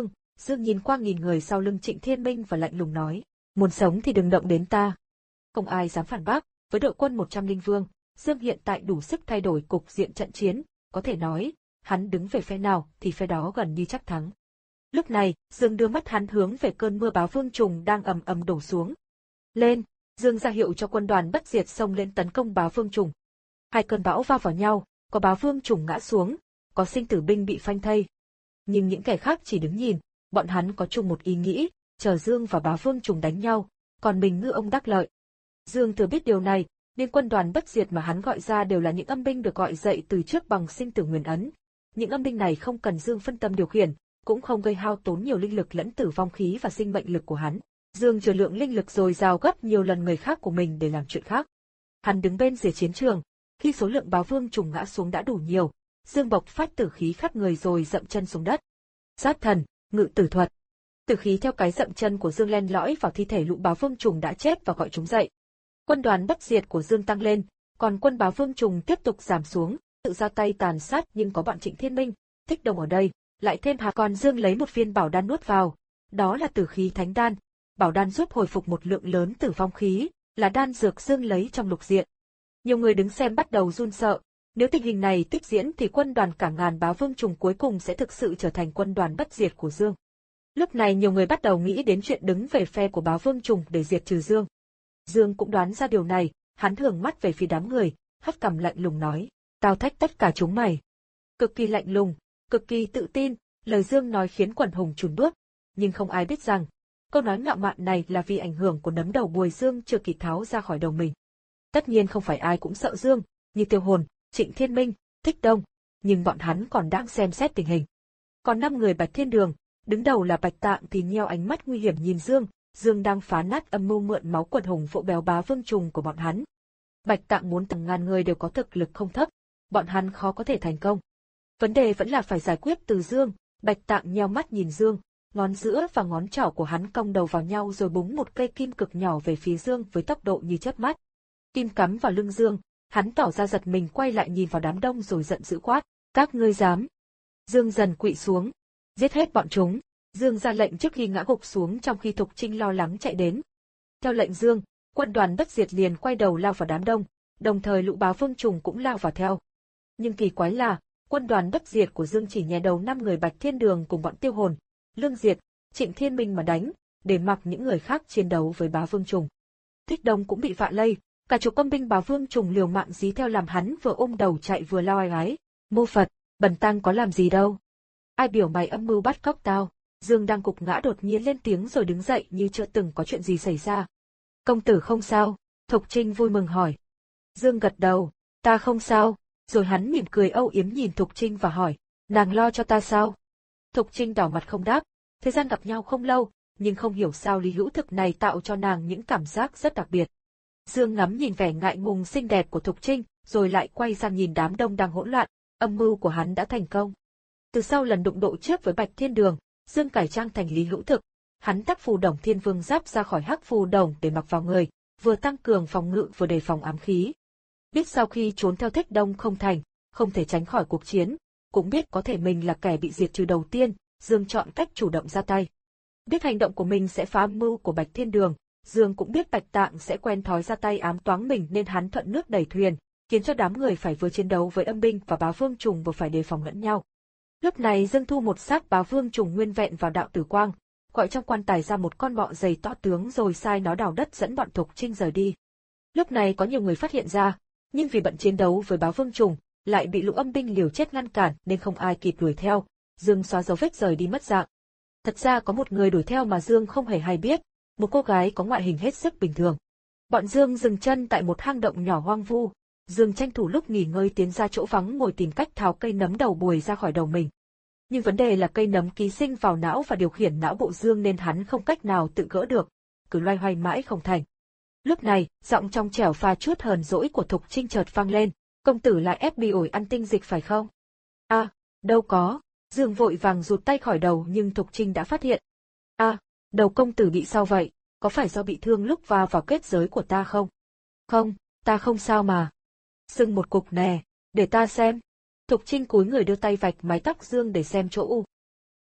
Dương nhìn qua nghìn người sau lưng Trịnh Thiên Minh và lạnh lùng nói, muốn sống thì đừng động đến ta. Không ai dám phản bác, với đội quân một trăm linh vương, Dương hiện tại đủ sức thay đổi cục diện trận chiến, có thể nói, hắn đứng về phe nào thì phe đó gần như chắc thắng. Lúc này, Dương đưa mắt hắn hướng về cơn mưa báo vương trùng đang ầm ầm đổ xuống. Lên, Dương ra hiệu cho quân đoàn bất diệt xông lên tấn công báo vương trùng. Hai cơn bão va vào nhau, có báo vương trùng ngã xuống, có sinh tử binh bị phanh thây. Nhưng những kẻ khác chỉ đứng nhìn, bọn hắn có chung một ý nghĩ, chờ Dương và báo vương trùng đánh nhau, còn mình ngư ông đắc lợi. Dương thừa biết điều này, nên quân đoàn bất diệt mà hắn gọi ra đều là những âm binh được gọi dậy từ trước bằng sinh tử nguyên ấn. Những âm binh này không cần Dương phân tâm điều khiển, cũng không gây hao tốn nhiều linh lực lẫn tử vong khí và sinh mệnh lực của hắn. Dương chứa lượng linh lực dồi dào gấp nhiều lần người khác của mình để làm chuyện khác. Hắn đứng bên rìa chiến trường, khi số lượng báo vương trùng ngã xuống đã đủ nhiều, Dương bộc phát tử khí khắp người rồi dậm chân xuống đất. Sát thần, ngự tử thuật. Tử khí theo cái dậm chân của Dương len lỏi vào thi thể lũ báo vương trùng đã chết và gọi chúng dậy. Quân đoàn bất diệt của Dương tăng lên, còn quân báo vương trùng tiếp tục giảm xuống, tự ra tay tàn sát nhưng có bọn Trịnh Thiên Minh, Thích Đông ở đây, lại thêm Hà còn Dương lấy một viên bảo đan nuốt vào, đó là tử khí thánh đan, bảo đan giúp hồi phục một lượng lớn tử vong khí, là đan dược Dương lấy trong lục diện. Nhiều người đứng xem bắt đầu run sợ, nếu tình hình này tiếp diễn thì quân đoàn cả ngàn báo vương trùng cuối cùng sẽ thực sự trở thành quân đoàn bất diệt của Dương. Lúc này nhiều người bắt đầu nghĩ đến chuyện đứng về phe của báo vương trùng để diệt trừ Dương. Dương cũng đoán ra điều này, hắn thường mắt về phía đám người, hất cằm lạnh lùng nói, tao thách tất cả chúng mày. Cực kỳ lạnh lùng, cực kỳ tự tin, lời Dương nói khiến quần hùng chùn bước, nhưng không ai biết rằng, câu nói ngạo mạn này là vì ảnh hưởng của nấm đầu bùi Dương chưa kịp tháo ra khỏi đầu mình. Tất nhiên không phải ai cũng sợ Dương, như Tiêu Hồn, Trịnh Thiên Minh, Thích Đông, nhưng bọn hắn còn đang xem xét tình hình. Còn năm người Bạch Thiên Đường, đứng đầu là Bạch Tạng thì nheo ánh mắt nguy hiểm nhìn Dương, Dương đang phá nát âm mưu mượn máu quần hùng vỗ béo bá vương trùng của bọn hắn. Bạch Tạng muốn từng ngàn người đều có thực lực không thấp, bọn hắn khó có thể thành công. Vấn đề vẫn là phải giải quyết từ Dương, Bạch Tạng nheo mắt nhìn Dương, ngón giữa và ngón trỏ của hắn cong đầu vào nhau rồi búng một cây kim cực nhỏ về phía Dương với tốc độ như chớp mắt. Kim cắm vào lưng Dương, hắn tỏ ra giật mình quay lại nhìn vào đám đông rồi giận dữ quát, các ngươi dám. Dương dần quỵ xuống, giết hết bọn chúng. Dương ra lệnh trước khi ngã gục xuống trong khi Thục Trinh lo lắng chạy đến. Theo lệnh Dương, quân đoàn bất diệt liền quay đầu lao vào đám đông, đồng thời lũ báo vương trùng cũng lao vào theo. Nhưng kỳ quái là, quân đoàn bất diệt của Dương chỉ nhè đầu năm người Bạch Thiên Đường cùng bọn Tiêu Hồn, Lương Diệt, Trịnh Thiên Minh mà đánh, để mặc những người khác chiến đấu với báo vương trùng. Thích Đông cũng bị vạ lây, cả chục âm binh báo vương trùng liều mạng dí theo làm hắn vừa ôm đầu chạy vừa lao ai ái. Mô Phật, bần tăng có làm gì đâu. Ai biểu mày âm mưu bắt cóc tao. Dương đang gục ngã đột nhiên lên tiếng rồi đứng dậy như chưa từng có chuyện gì xảy ra. Công tử không sao? Thục Trinh vui mừng hỏi. Dương gật đầu, ta không sao, rồi hắn mỉm cười âu yếm nhìn Thục Trinh và hỏi, nàng lo cho ta sao? Thục Trinh đỏ mặt không đáp, thời gian gặp nhau không lâu, nhưng không hiểu sao lý hữu thực này tạo cho nàng những cảm giác rất đặc biệt. Dương ngắm nhìn vẻ ngại ngùng xinh đẹp của Thục Trinh, rồi lại quay sang nhìn đám đông đang hỗn loạn, âm mưu của hắn đã thành công. Từ sau lần đụng độ trước với Bạch Thiên Đường, Dương cải trang thành Lý Hữu Thực, hắn tắc phù đồng thiên vương giáp ra khỏi hắc phù đồng để mặc vào người, vừa tăng cường phòng ngự vừa đề phòng ám khí. Biết sau khi trốn theo Thích Đông không thành, không thể tránh khỏi cuộc chiến, cũng biết có thể mình là kẻ bị diệt trừ đầu tiên, Dương chọn cách chủ động ra tay. Biết hành động của mình sẽ phá mưu của Bạch Thiên Đường, Dương cũng biết Bạch Tạng sẽ quen thói ra tay ám toáng mình nên hắn thuận nước đẩy thuyền, khiến cho đám người phải vừa chiến đấu với âm binh và báo vương trùng vừa phải đề phòng lẫn nhau. Lúc này Dương thu một xác báo vương trùng nguyên vẹn vào đạo tử quang, gọi trong quan tài ra một con bọ dày to tướng rồi sai nó đào đất dẫn bọn Thục Trinh rời đi. Lúc này có nhiều người phát hiện ra, nhưng vì bận chiến đấu với báo vương trùng, lại bị lũ âm binh liều chết ngăn cản nên không ai kịp đuổi theo, Dương xóa dấu vết rời đi mất dạng. Thật ra có một người đuổi theo mà Dương không hề hay biết, một cô gái có ngoại hình hết sức bình thường. Bọn Dương dừng chân tại một hang động nhỏ hoang vu. Dương tranh thủ lúc nghỉ ngơi tiến ra chỗ vắng ngồi tìm cách tháo cây nấm đầu bùi ra khỏi đầu mình. Nhưng vấn đề là cây nấm ký sinh vào não và điều khiển não bộ Dương nên hắn không cách nào tự gỡ được, cứ loay hoay mãi không thành. Lúc này, giọng trong trẻo pha chút hờn dỗi của Thục Trinh chợt vang lên, công tử lại ép bị ổi ăn tinh dịch phải không? À, đâu có, Dương vội vàng rụt tay khỏi đầu nhưng Thục Trinh đã phát hiện. À, đầu công tử bị sao vậy, có phải do bị thương lúc va vào kết giới của ta không? Không, ta không sao mà. Sưng một cục nè, để ta xem. Thục Trinh cúi người đưa tay vạch mái tóc Dương để xem chỗ u.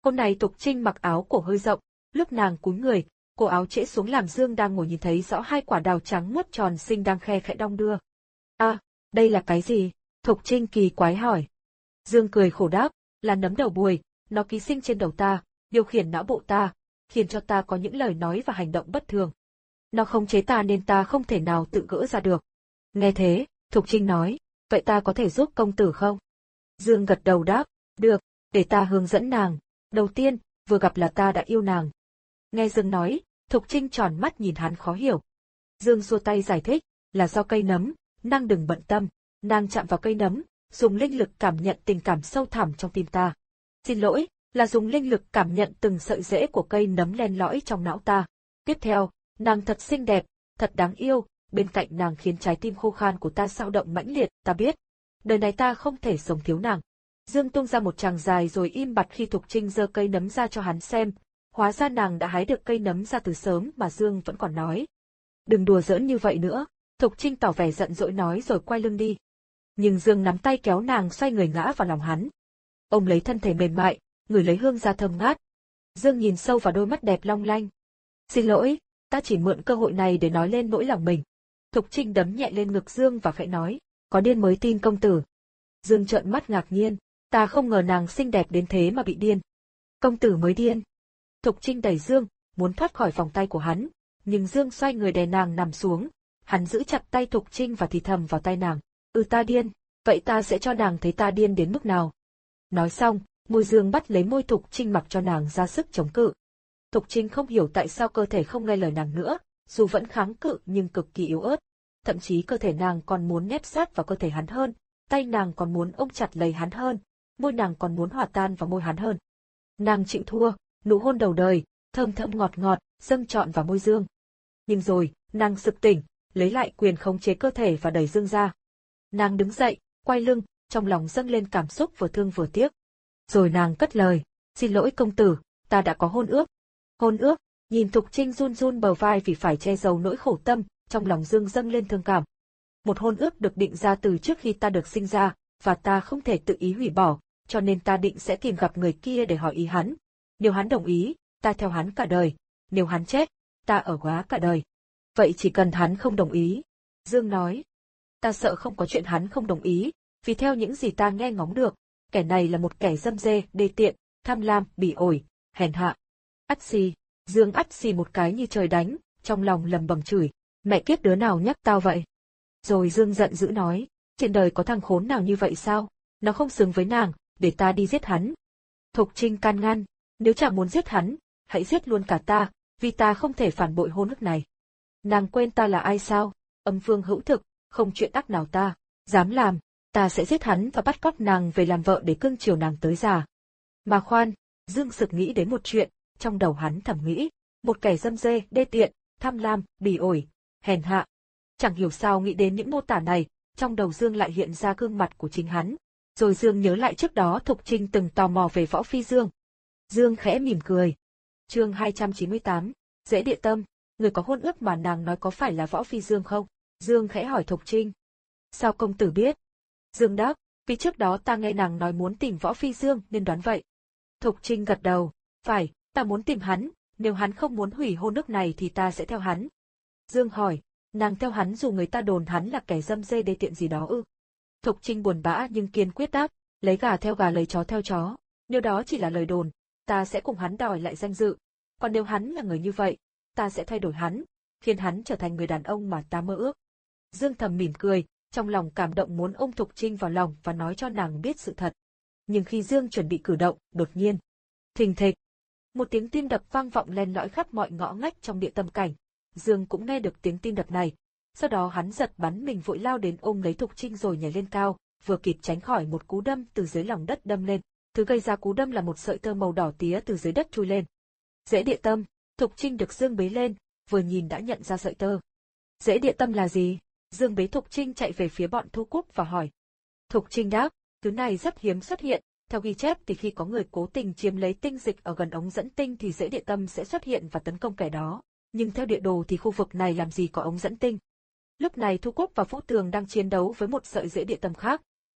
Hôm nay Thục Trinh mặc áo cổ hơi rộng, lúc nàng cúi người, cổ áo trễ xuống làm Dương đang ngồi nhìn thấy rõ hai quả đào trắng muốt tròn xinh đang khe khẽ đong đưa. À, đây là cái gì? Thục Trinh kỳ quái hỏi. Dương cười khổ đáp, là nấm đầu bùi, nó ký sinh trên đầu ta, điều khiển não bộ ta, khiến cho ta có những lời nói và hành động bất thường. Nó không chế ta nên ta không thể nào tự gỡ ra được. Nghe thế, Thục Trinh nói, vậy ta có thể giúp công tử không? Dương gật đầu đáp, được, để ta hướng dẫn nàng. Đầu tiên, vừa gặp là ta đã yêu nàng. Nghe Dương nói, Thục Trinh tròn mắt nhìn hắn khó hiểu. Dương xua tay giải thích, là do cây nấm, nàng đừng bận tâm. Nàng chạm vào cây nấm, dùng linh lực cảm nhận tình cảm sâu thẳm trong tim ta. Xin lỗi, là dùng linh lực cảm nhận từng sợi rễ của cây nấm len lỏi trong não ta. Tiếp theo, nàng thật xinh đẹp, thật đáng yêu, bên cạnh nàng khiến trái tim khô khan của ta xao động mãnh liệt, ta biết. Đời này ta không thể sống thiếu nàng. Dương tung ra một tràng dài rồi im bặt khi Thục Trinh giơ cây nấm ra cho hắn xem. Hóa ra nàng đã hái được cây nấm ra từ sớm mà Dương vẫn còn nói. Đừng đùa giỡn như vậy nữa, Thục Trinh tỏ vẻ giận dỗi nói rồi quay lưng đi. Nhưng Dương nắm tay kéo nàng xoay người ngã vào lòng hắn. Ông lấy thân thể mềm mại, ngửi lấy hương da thơm ngát. Dương nhìn sâu vào đôi mắt đẹp long lanh. Xin lỗi, ta chỉ mượn cơ hội này để nói lên nỗi lòng mình. Thục Trinh đấm nhẹ lên ngực Dương và khẽ nói, có điên mới tin công tử. Dương trợn mắt ngạc nhiên, ta không ngờ nàng xinh đẹp đến thế mà bị điên. Công tử mới điên. Thục Trinh đẩy Dương, muốn thoát khỏi vòng tay của hắn, nhưng Dương xoay người đè nàng nằm xuống. Hắn giữ chặt tay Thục Trinh và thì thầm vào tai nàng, ừ ta điên, vậy ta sẽ cho nàng thấy ta điên đến mức nào. Nói xong, môi Dương bắt lấy môi Thục Trinh mặc cho nàng ra sức chống cự. Thục Trinh không hiểu tại sao cơ thể không nghe lời nàng nữa, dù vẫn kháng cự nhưng cực kỳ yếu ớt. Thậm chí cơ thể nàng còn muốn nép sát vào cơ thể hắn hơn, tay nàng còn muốn ôm chặt lấy hắn hơn, môi nàng còn muốn hòa tan vào môi hắn hơn. Nàng chịu thua, nụ hôn đầu đời, thơm thơm ngọt ngọt, dâng trọn vào môi Dương. Nhưng rồi, nàng sực tỉnh, lấy lại quyền khống chế cơ thể và đẩy Dương ra. Nàng đứng dậy, quay lưng, trong lòng dâng lên cảm xúc vừa thương vừa tiếc. Rồi nàng cất lời, xin lỗi công tử, ta đã có hôn ước. Hôn ước, nhìn Thục Trinh run run bờ vai vì phải che giấu nỗi khổ tâm, trong lòng Dương dâng lên thương cảm. Một hôn ước được định ra từ trước khi ta được sinh ra, và ta không thể tự ý hủy bỏ, cho nên ta định sẽ tìm gặp người kia để hỏi ý hắn. Nếu hắn đồng ý, ta theo hắn cả đời, nếu hắn chết, ta ở góa cả đời. Vậy chỉ cần hắn không đồng ý. Dương nói, ta sợ không có chuyện hắn không đồng ý, vì theo những gì ta nghe ngóng được, kẻ này là một kẻ dâm dê, đê tiện, tham lam, bỉ ổi, hèn hạ. Ắt xì, Dương ắt xì một cái như trời đánh, trong lòng lầm bầm chửi, mẹ kiếp đứa nào nhắc tao vậy. Rồi Dương giận dữ nói, trên đời có thằng khốn nào như vậy sao, nó không xứng với nàng, để ta đi giết hắn. Thục Trinh can ngăn, nếu chàng muốn giết hắn, hãy giết luôn cả ta, vì ta không thể phản bội hôn ước này. Nàng quên ta là ai sao, âm vương hữu thực, không chuyện ác nào ta dám làm, ta sẽ giết hắn và bắt cóc nàng về làm vợ để cưng chiều nàng tới già. Mà khoan, Dương sực nghĩ đến một chuyện, trong đầu hắn thầm nghĩ, một kẻ dâm dê, đê tiện, tham lam, bỉ ổi, hèn hạ. Chẳng hiểu sao nghĩ đến những mô tả này, trong đầu Dương lại hiện ra gương mặt của chính hắn. Rồi Dương nhớ lại trước đó Thục Trinh từng tò mò về Võ Phi Dương. Dương khẽ mỉm cười. Chương hai trăm chín mươi tám, Dễ Địa Tâm, người có hôn ước mà nàng nói có phải là Võ Phi Dương không? Dương khẽ hỏi Thục Trinh. Sao công tử biết? Dương đáp, vì trước đó ta nghe nàng nói muốn tìm Võ Phi Dương nên đoán vậy. Thục Trinh gật đầu, phải, ta muốn tìm hắn, nếu hắn không muốn hủy hôn ước này thì ta sẽ theo hắn. Dương hỏi, nàng theo hắn dù người ta đồn hắn là kẻ dâm dê đê tiện gì đó ư? Thục Trinh buồn bã nhưng kiên quyết đáp, lấy gà theo gà lấy chó theo chó, nếu đó chỉ là lời đồn, ta sẽ cùng hắn đòi lại danh dự. Còn nếu hắn là người như vậy, ta sẽ thay đổi hắn, khiến hắn trở thành người đàn ông mà ta mơ ước. Dương thầm mỉm cười, trong lòng cảm động muốn ôm Thục Trinh vào lòng và nói cho nàng biết sự thật. Nhưng khi Dương chuẩn bị cử động, đột nhiên, thình thịch, một tiếng tim đập vang vọng len lỏi khắp mọi ngõ ngách trong địa tâm cảnh. Dương cũng nghe được tiếng tim đập này. Sau đó hắn giật bắn mình vội lao đến ôm lấy Thục Trinh rồi nhảy lên cao, vừa kịp tránh khỏi một cú đâm từ dưới lòng đất đâm lên. Thứ gây ra cú đâm là một sợi tơ màu đỏ tía từ dưới đất chui lên. Dễ địa tâm, Thục Trinh được Dương bế lên, vừa nhìn đã nhận ra sợi tơ. Dễ địa tâm là gì? Dương bế Thục Trinh chạy về phía bọn Thu Cúc và hỏi. Thục Trinh đáp, thứ này rất hiếm xuất hiện, theo ghi chép thì khi có người cố tình chiếm lấy tinh dịch ở gần ống dẫn tinh thì dễ địa tâm sẽ xuất hiện và tấn công kẻ đó. Nhưng theo địa đồ thì khu vực này làm gì có ống dẫn tinh. Lúc này Thu Cúc và Vũ Tường đang chiến đấu với một sợi dễ địa tâm khác.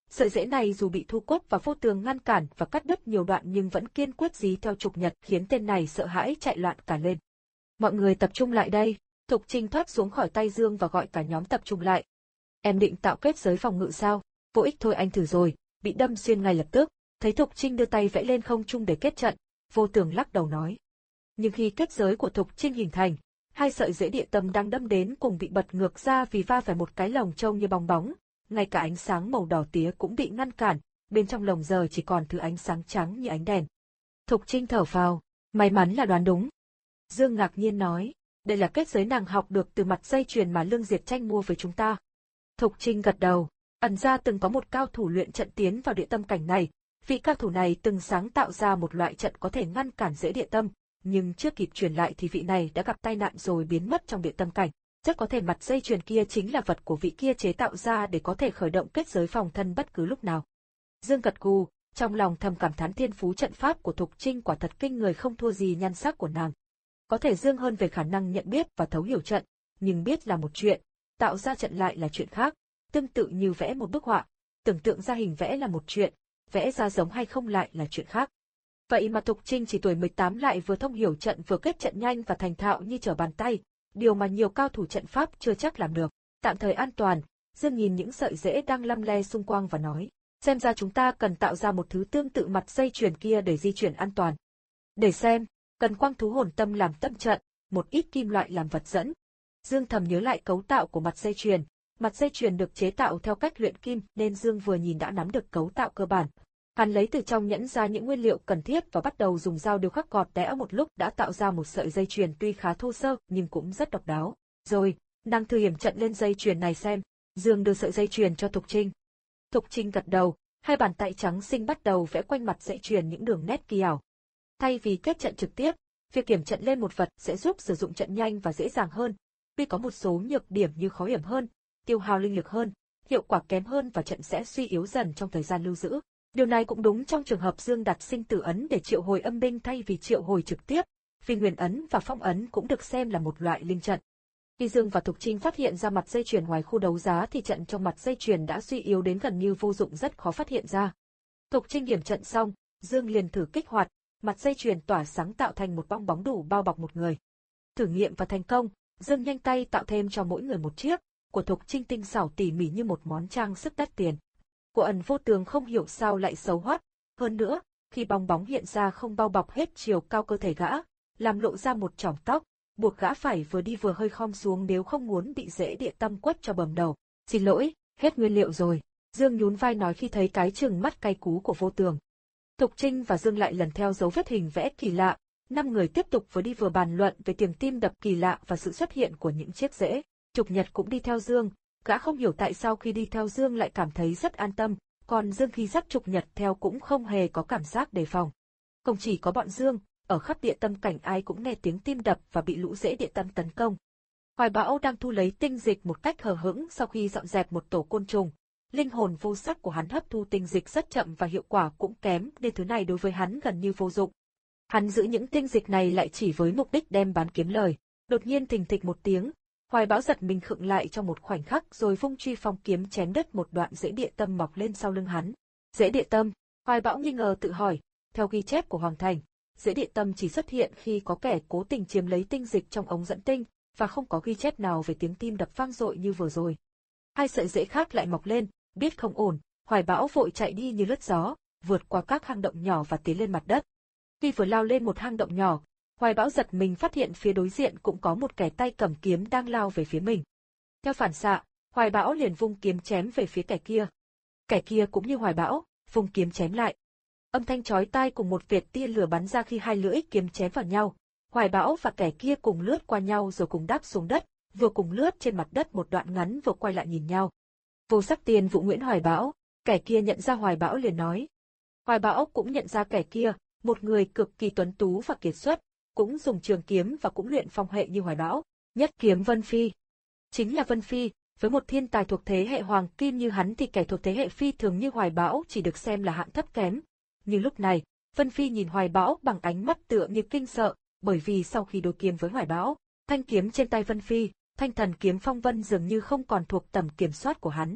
Sợi rễ này dù bị Thu Cốt và Vô Tường ngăn cản và cắt đứt nhiều đoạn nhưng vẫn kiên quyết dí theo Trục Nhật, khiến tên này sợ hãi chạy loạn cả lên. Mọi người tập trung lại đây. Thục Trinh thoát xuống khỏi tay Dương và gọi cả nhóm tập trung lại. Em định tạo kết giới phòng ngự sao? Vô ích thôi, anh thử rồi, bị đâm xuyên ngay lập tức. Thấy Thục Trinh đưa tay vẽ lên không trung để kết trận, Vô Tường lắc đầu nói. Nhưng khi kết giới của Thục Trinh hình thành, hai sợi rễ địa tâm đang đâm đến cùng bị bật ngược ra vì va phải một cái lồng trông như bong bóng, ngay cả ánh sáng màu đỏ tía cũng bị ngăn cản, bên trong lồng giờ chỉ còn thứ ánh sáng trắng như ánh đèn. Thục Trinh thở phào, may mắn là đoán đúng. Dương ngạc nhiên nói, đây là kết giới nàng học được từ mặt dây chuyền mà Lương Diệt Tranh mua với chúng ta. Thục Trinh gật đầu, ẩn ra từng có một cao thủ luyện trận tiến vào địa tâm cảnh này, vị cao thủ này từng sáng tạo ra một loại trận có thể ngăn cản rễ địa tâm, nhưng chưa kịp truyền lại thì vị này đã gặp tai nạn rồi biến mất trong địa tâm cảnh. Rất có thể mặt dây chuyền kia chính là vật của vị kia chế tạo ra để có thể khởi động kết giới phòng thân bất cứ lúc nào. Dương gật gù, trong lòng thầm cảm thán thiên phú trận pháp của Thục Trinh quả thật kinh người, không thua gì nhan sắc của nàng. Có thể Dương hơn về khả năng nhận biết và thấu hiểu trận, nhưng biết là một chuyện, tạo ra trận lại là chuyện khác. Tương tự như vẽ một bức họa, tưởng tượng ra hình vẽ là một chuyện, vẽ ra giống hay không lại là chuyện khác. Vậy mà Thục Trinh chỉ tuổi mười tám lại vừa thông hiểu trận vừa kết trận nhanh và thành thạo như trở bàn tay, điều mà nhiều cao thủ trận pháp chưa chắc làm được. Tạm thời an toàn, Dương nhìn những sợi rễ đang lăm le xung quanh và nói, xem ra chúng ta cần tạo ra một thứ tương tự mặt dây chuyền kia để di chuyển an toàn. Để xem, cần quang thú hồn tâm làm tâm trận, một ít kim loại làm vật dẫn. Dương thầm nhớ lại cấu tạo của mặt dây chuyền. Mặt dây chuyền được chế tạo theo cách luyện kim nên Dương vừa nhìn đã nắm được cấu tạo cơ bản. Hắn lấy từ trong nhẫn ra những nguyên liệu cần thiết và bắt đầu dùng dao điêu khắc gọt đẽo một lúc đã tạo ra một sợi dây chuyền tuy khá thô sơ nhưng cũng rất độc đáo. Rồi, nàng thử hiểm trận lên dây chuyền này xem. Dương đưa sợi dây chuyền cho Thục Trinh. Thục Trinh gật đầu, hai bàn tay trắng xinh bắt đầu vẽ quanh mặt dây chuyền những đường nét kỳ ảo. Thay vì kết trận trực tiếp, việc kiểm trận lên một vật sẽ giúp sử dụng trận nhanh và dễ dàng hơn. Tuy có một số nhược điểm như khó hiểm hơn, tiêu hao linh lực hơn, hiệu quả kém hơn và trận sẽ suy yếu dần trong thời gian lưu giữ. Điều này cũng đúng trong trường hợp Dương đặt sinh tử ấn để triệu hồi âm binh thay vì triệu hồi trực tiếp, vì nguyên ấn và phong ấn cũng được xem là một loại linh trận. Khi Dương và Thục Trinh phát hiện ra mặt dây chuyền ngoài khu đấu giá thì trận trong mặt dây chuyền đã suy yếu đến gần như vô dụng, rất khó phát hiện ra. Thục Trinh điểm trận xong, Dương liền thử kích hoạt, mặt dây chuyền tỏa sáng tạo thành một bong bóng đủ bao bọc một người. Thử nghiệm và thành công, Dương nhanh tay tạo thêm cho mỗi người một chiếc, của Thục Trinh tinh xảo tỉ mỉ như một món trang sức đắt tiền. Của Ẩn Vô Tường không hiểu sao lại xấu hoắt, hơn nữa, khi bong bóng hiện ra không bao bọc hết chiều cao cơ thể gã, làm lộ ra một chỏm tóc, buộc gã phải vừa đi vừa hơi khom xuống nếu không muốn bị rễ địa tâm quất cho bầm đầu. Xin lỗi, hết nguyên liệu rồi. Dương nhún vai nói khi thấy cái trừng mắt cay cú của Vô Tường. Thục Trinh và Dương lại lần theo dấu vết hình vẽ kỳ lạ, năm người tiếp tục vừa đi vừa bàn luận về tiếng tim đập kỳ lạ và sự xuất hiện của những chiếc rễ. Trục Nhật cũng đi theo Dương, gã không hiểu tại sao khi đi theo Dương lại cảm thấy rất an tâm, còn Dương khi dắt Trục Nhật theo cũng không hề có cảm giác đề phòng. Không chỉ có bọn Dương, ở khắp địa tâm cảnh ai cũng nghe tiếng tim đập và bị lũ rễ địa tâm tấn công. Hoài Bão đang thu lấy tinh dịch một cách hờ hững sau khi dọn dẹp một tổ côn trùng. Linh hồn vô sắc của hắn hấp thu tinh dịch rất chậm và hiệu quả cũng kém nên thứ này đối với hắn gần như vô dụng. Hắn giữ những tinh dịch này lại chỉ với mục đích đem bán kiếm lời. Đột nhiên thình thịch một tiếng, Hoài Bão giật mình khựng lại trong một khoảnh khắc rồi vung truy phong kiếm chém đứt một đoạn rễ địa tâm mọc lên sau lưng hắn. Rễ địa tâm, Hoài Bão nghi ngờ tự hỏi, theo ghi chép của Hoàng Thành, rễ địa tâm chỉ xuất hiện khi có kẻ cố tình chiếm lấy tinh dịch trong ống dẫn tinh, và không có ghi chép nào về tiếng tim đập vang dội như vừa rồi. Hai sợi rễ khác lại mọc lên, biết không ổn, Hoài Bão vội chạy đi như lướt gió, vượt qua các hang động nhỏ và tiến lên mặt đất. Khi vừa lao lên một hang động nhỏ, Hoài Bão giật mình phát hiện phía đối diện cũng có một kẻ tay cầm kiếm đang lao về phía mình. Theo phản xạ, Hoài Bão liền vung kiếm chém về phía kẻ kia. Kẻ kia cũng như Hoài Bão, vung kiếm chém lại. Âm thanh chói tai cùng một vệt tia lửa bắn ra khi hai lưỡi kiếm chém vào nhau. Hoài Bão và kẻ kia cùng lướt qua nhau rồi cùng đáp xuống đất, vừa cùng lướt trên mặt đất một đoạn ngắn vừa quay lại nhìn nhau. Vô Sắc Tiên Vũ Nguyễn Hoài Bão, kẻ kia nhận ra Hoài Bão liền nói. Hoài Bão cũng nhận ra kẻ kia, một người cực kỳ tuấn tú và kiệt xuất, cũng dùng trường kiếm và cũng luyện phong hệ như Hoài Bão, nhất kiếm Vân Phi. Chính là Vân Phi, với một thiên tài thuộc thế hệ hoàng kim như hắn thì kẻ thuộc thế hệ phi thường như Hoài Bão chỉ được xem là hạng thấp kém. Nhưng lúc này, Vân Phi nhìn Hoài Bão bằng ánh mắt tựa như kinh sợ, bởi vì sau khi đối kiếm với Hoài Bão, thanh kiếm trên tay Vân Phi, thanh thần kiếm phong vân dường như không còn thuộc tầm kiểm soát của hắn.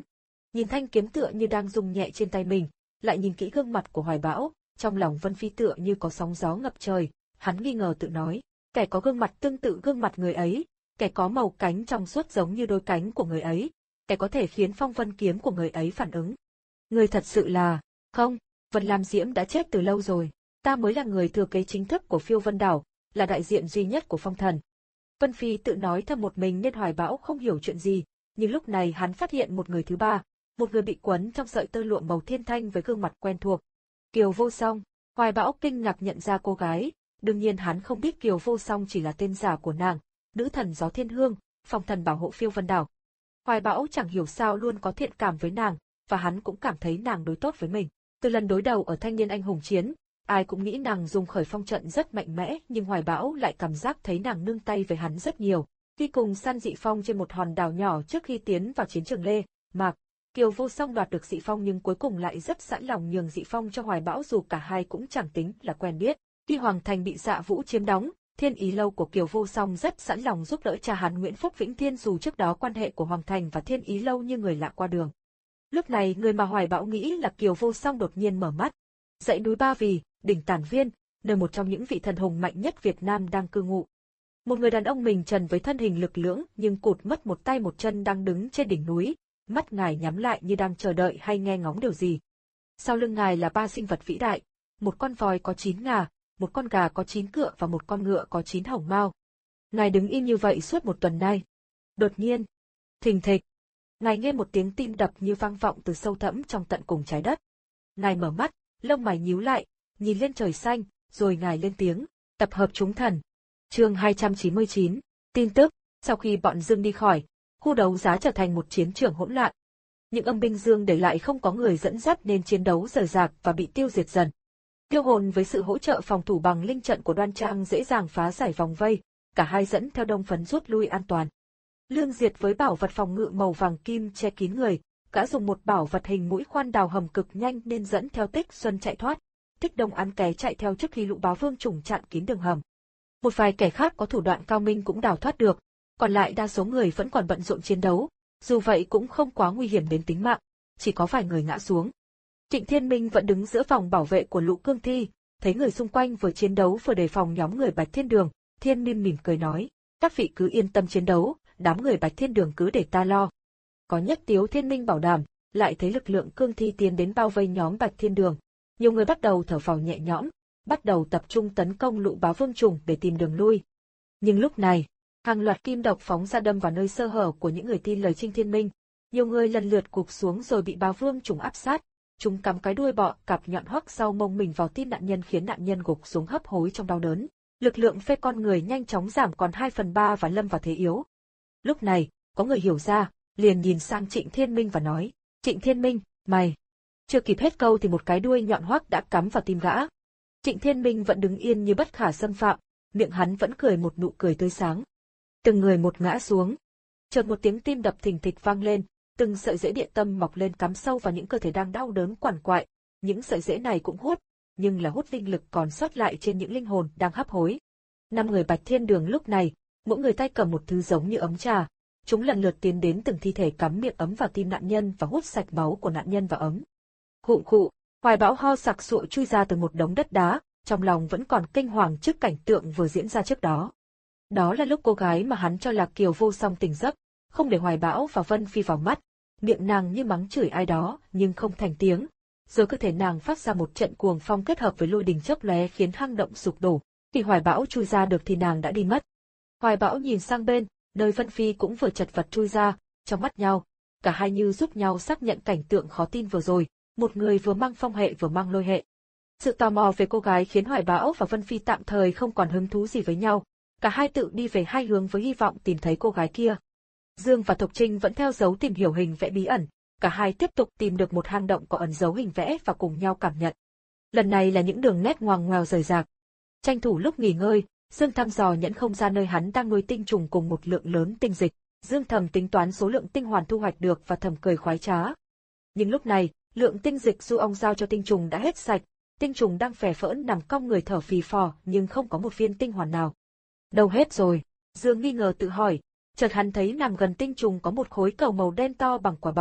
Nhìn thanh kiếm tựa như đang rung nhẹ trên tay mình, lại nhìn kỹ gương mặt của Hoài Bão, trong lòng Vân Phi tựa như có sóng gió ngập trời, hắn nghi ngờ tự nói, kẻ có gương mặt tương tự gương mặt người ấy, kẻ có màu cánh trong suốt giống như đôi cánh của người ấy, kẻ có thể khiến phong vân kiếm của người ấy phản ứng. Người thật sự là, không, Vân Lam Diễm đã chết từ lâu rồi, ta mới là người thừa kế chính thức của Phiêu Vân Đảo, là đại diện duy nhất của phong thần. Vân Phi tự nói thầm một mình nên Hoài Bão không hiểu chuyện gì, nhưng lúc này hắn phát hiện một người thứ ba, một người bị quấn trong sợi tơ lụa màu thiên thanh với gương mặt quen thuộc. Kiều Vô Song. Hoài Bão kinh ngạc nhận ra cô gái, đương nhiên hắn không biết Kiều Vô Song chỉ là tên giả của nàng, nữ thần gió thiên hương, phong thần bảo hộ Phiêu Vân Đảo. Hoài Bão chẳng hiểu sao luôn có thiện cảm với nàng, và hắn cũng cảm thấy nàng đối tốt với mình. Từ lần đối đầu ở Thanh Niên Anh Hùng Chiến, ai cũng nghĩ nàng dùng khởi phong trận rất mạnh mẽ, nhưng Hoài Bão lại cảm giác thấy nàng nương tay với hắn rất nhiều. Khi cùng săn dị phong trên một hòn đảo nhỏ trước khi tiến vào chiến trường Lê Mạc, Kiều Vô Song đoạt được dị phong nhưng cuối cùng lại rất sẵn lòng nhường dị phong cho Hoài Bão dù cả hai cũng chẳng tính là quen biết. Khi Hoàng Thành bị Dạ Vũ chiếm đóng, Thiên Ý Lâu của Kiều Vô Song rất sẵn lòng giúp đỡ cha hắn Nguyễn Phúc Vĩnh Thiên dù trước đó quan hệ của Hoàng Thành và Thiên Ý Lâu như người lạ qua đường. Lúc này người mà Hoài Bão nghĩ là Kiều Vô Song đột nhiên mở mắt. Dãy núi Ba Vì, đỉnh Tản Viên, nơi một trong những vị thần hùng mạnh nhất Việt Nam đang cư ngụ. Một người đàn ông mình trần với thân hình lực lưỡng nhưng cụt mất một tay một chân đang đứng trên đỉnh núi, mắt ngài nhắm lại như đang chờ đợi hay nghe ngóng điều gì. Sau lưng ngài là ba sinh vật vĩ đại, một con voi có chín ngà, một con gà có chín cựa và một con ngựa có chín hồng mao. Ngài đứng im như vậy suốt một tuần nay. Đột nhiên, thình thịch, ngài nghe một tiếng tim đập như vang vọng từ sâu thẳm trong tận cùng trái đất. Ngài mở mắt, lông mày nhíu lại, nhìn lên trời xanh, rồi ngài lên tiếng, tập hợp chúng thần. Chương hai trăm chín mươi chín, tin tức, sau khi bọn Dương đi khỏi, khu đấu giá trở thành một chiến trường hỗn loạn. Những âm binh Dương để lại không có người dẫn dắt nên chiến đấu rời rạc và bị tiêu diệt dần. Tiêu Hồn với sự hỗ trợ phòng thủ bằng linh trận của Đoan Trang dễ dàng phá giải vòng vây, cả hai dẫn theo Đông Phấn rút lui an toàn. Lương Diệt với bảo vật phòng ngự màu vàng kim che kín người, gã dùng một bảo vật hình mũi khoan đào hầm cực nhanh nên dẫn theo Tích Xuân chạy thoát. Tích Đông Án Ké chạy theo trước khi Lũ Báo Vương trùng chặn kín đường hầm. Một vài kẻ khác có thủ đoạn cao minh cũng đào thoát được, còn lại đa số người vẫn còn bận rộn chiến đấu, dù vậy cũng không quá nguy hiểm đến tính mạng, chỉ có vài người ngã xuống. Trịnh Thiên Minh vẫn đứng giữa vòng bảo vệ của Lũ Cương Thi, thấy người xung quanh vừa chiến đấu vừa đề phòng nhóm người Bạch Thiên Đường, Thiên Minh mỉm cười nói, các vị cứ yên tâm chiến đấu, đám người Bạch Thiên Đường cứ để ta lo. Có Nhất Tiếu Thiên Minh bảo đảm, lại thấy lực lượng Cương Thi tiến đến bao vây nhóm Bạch Thiên Đường. Nhiều người bắt đầu thở phào nhẹ nhõm, bắt đầu tập trung tấn công Lũ Báo Vương trùng để tìm đường lui. Nhưng lúc này, hàng loạt kim độc phóng ra đâm vào nơi sơ hở của những người tin lời Trịnh Thiên Minh. Nhiều người lần lượt gục xuống rồi bị Báo Vương trùng áp sát. Chúng cắm cái đuôi bọ cạp nhọn hoắc sau mông mình vào tim nạn nhân khiến nạn nhân gục xuống hấp hối trong đau đớn. Lực lượng phê con người nhanh chóng giảm còn hai phần ba và lâm vào thế yếu. Lúc này, có người hiểu ra, liền nhìn sang Trịnh Thiên Minh và nói, Trịnh Thiên Minh, mày. Chưa kịp hết câu thì một cái đuôi nhọn hoắc đã cắm vào tim gã. Trịnh Thiên Minh vẫn đứng yên như bất khả xâm phạm, miệng hắn vẫn cười một nụ cười tươi sáng. Từng người một ngã xuống. Chợt một tiếng tim đập thình thịch vang lên, từng sợi rễ địa tâm mọc lên cắm sâu vào những cơ thể đang đau đớn quằn quại. Những sợi rễ này cũng hút, nhưng là hút linh lực còn sót lại trên những linh hồn đang hấp hối. Năm người Bạch Thiên Đường lúc này, mỗi người tay cầm một thứ giống như ấm trà. Chúng lần lượt tiến đến từng thi thể cắm miệng ấm vào tim nạn nhân và hút sạch máu của nạn nhân vào ấm. Khụ khụ, Hoài Bão ho sặc sụa chui ra từ một đống đất đá, trong lòng vẫn còn kinh hoàng trước cảnh tượng vừa diễn ra trước đó. Đó là lúc cô gái mà hắn cho là Kiều Vô Song tỉnh giấc, không để Hoài Bão và Vân Phi vào mắt, miệng nàng như mắng chửi ai đó nhưng không thành tiếng, rồi cơ thể nàng phát ra một trận cuồng phong kết hợp với lôi đình chớp lóe khiến hang động sụp đổ. Khi Hoài Bão chui ra được thì nàng đã đi mất. Hoài Bão nhìn sang bên, nơi Vân Phi cũng vừa chật vật chui ra, trong mắt nhau, cả hai như giúp nhau xác nhận cảnh tượng khó tin vừa rồi, một người vừa mang phong hệ vừa mang lôi hệ. Sự tò mò về cô gái khiến Hoài Bão và Vân Phi tạm thời không còn hứng thú gì với nhau, cả hai tự đi về hai hướng với hy vọng tìm thấy cô gái kia. Dương và Thục Trinh vẫn theo dấu tìm hiểu hình vẽ bí ẩn, cả hai tiếp tục tìm được một hang động có ẩn dấu hình vẽ và cùng nhau cảm nhận. Lần này là những đường nét ngoằn ngoèo rời rạc. Tranh thủ lúc nghỉ ngơi, Dương thăm dò nhẫn không gian nơi hắn đang nuôi tinh trùng cùng một lượng lớn tinh dịch. Dương thầm tính toán số lượng tinh hoàn thu hoạch được và thầm cười khoái trá. Nhưng lúc này, lượng tinh dịch du ông giao cho tinh trùng đã hết sạch, tinh trùng đang phè phỡn nằm cong người thở phì phò nhưng không có một viên tinh hoàn nào. Đâu hết rồi? Dương nghi ngờ tự hỏi, chợt hắn thấy nằm gần tinh trùng có một khối cầu màu đen to bằng quả bóng,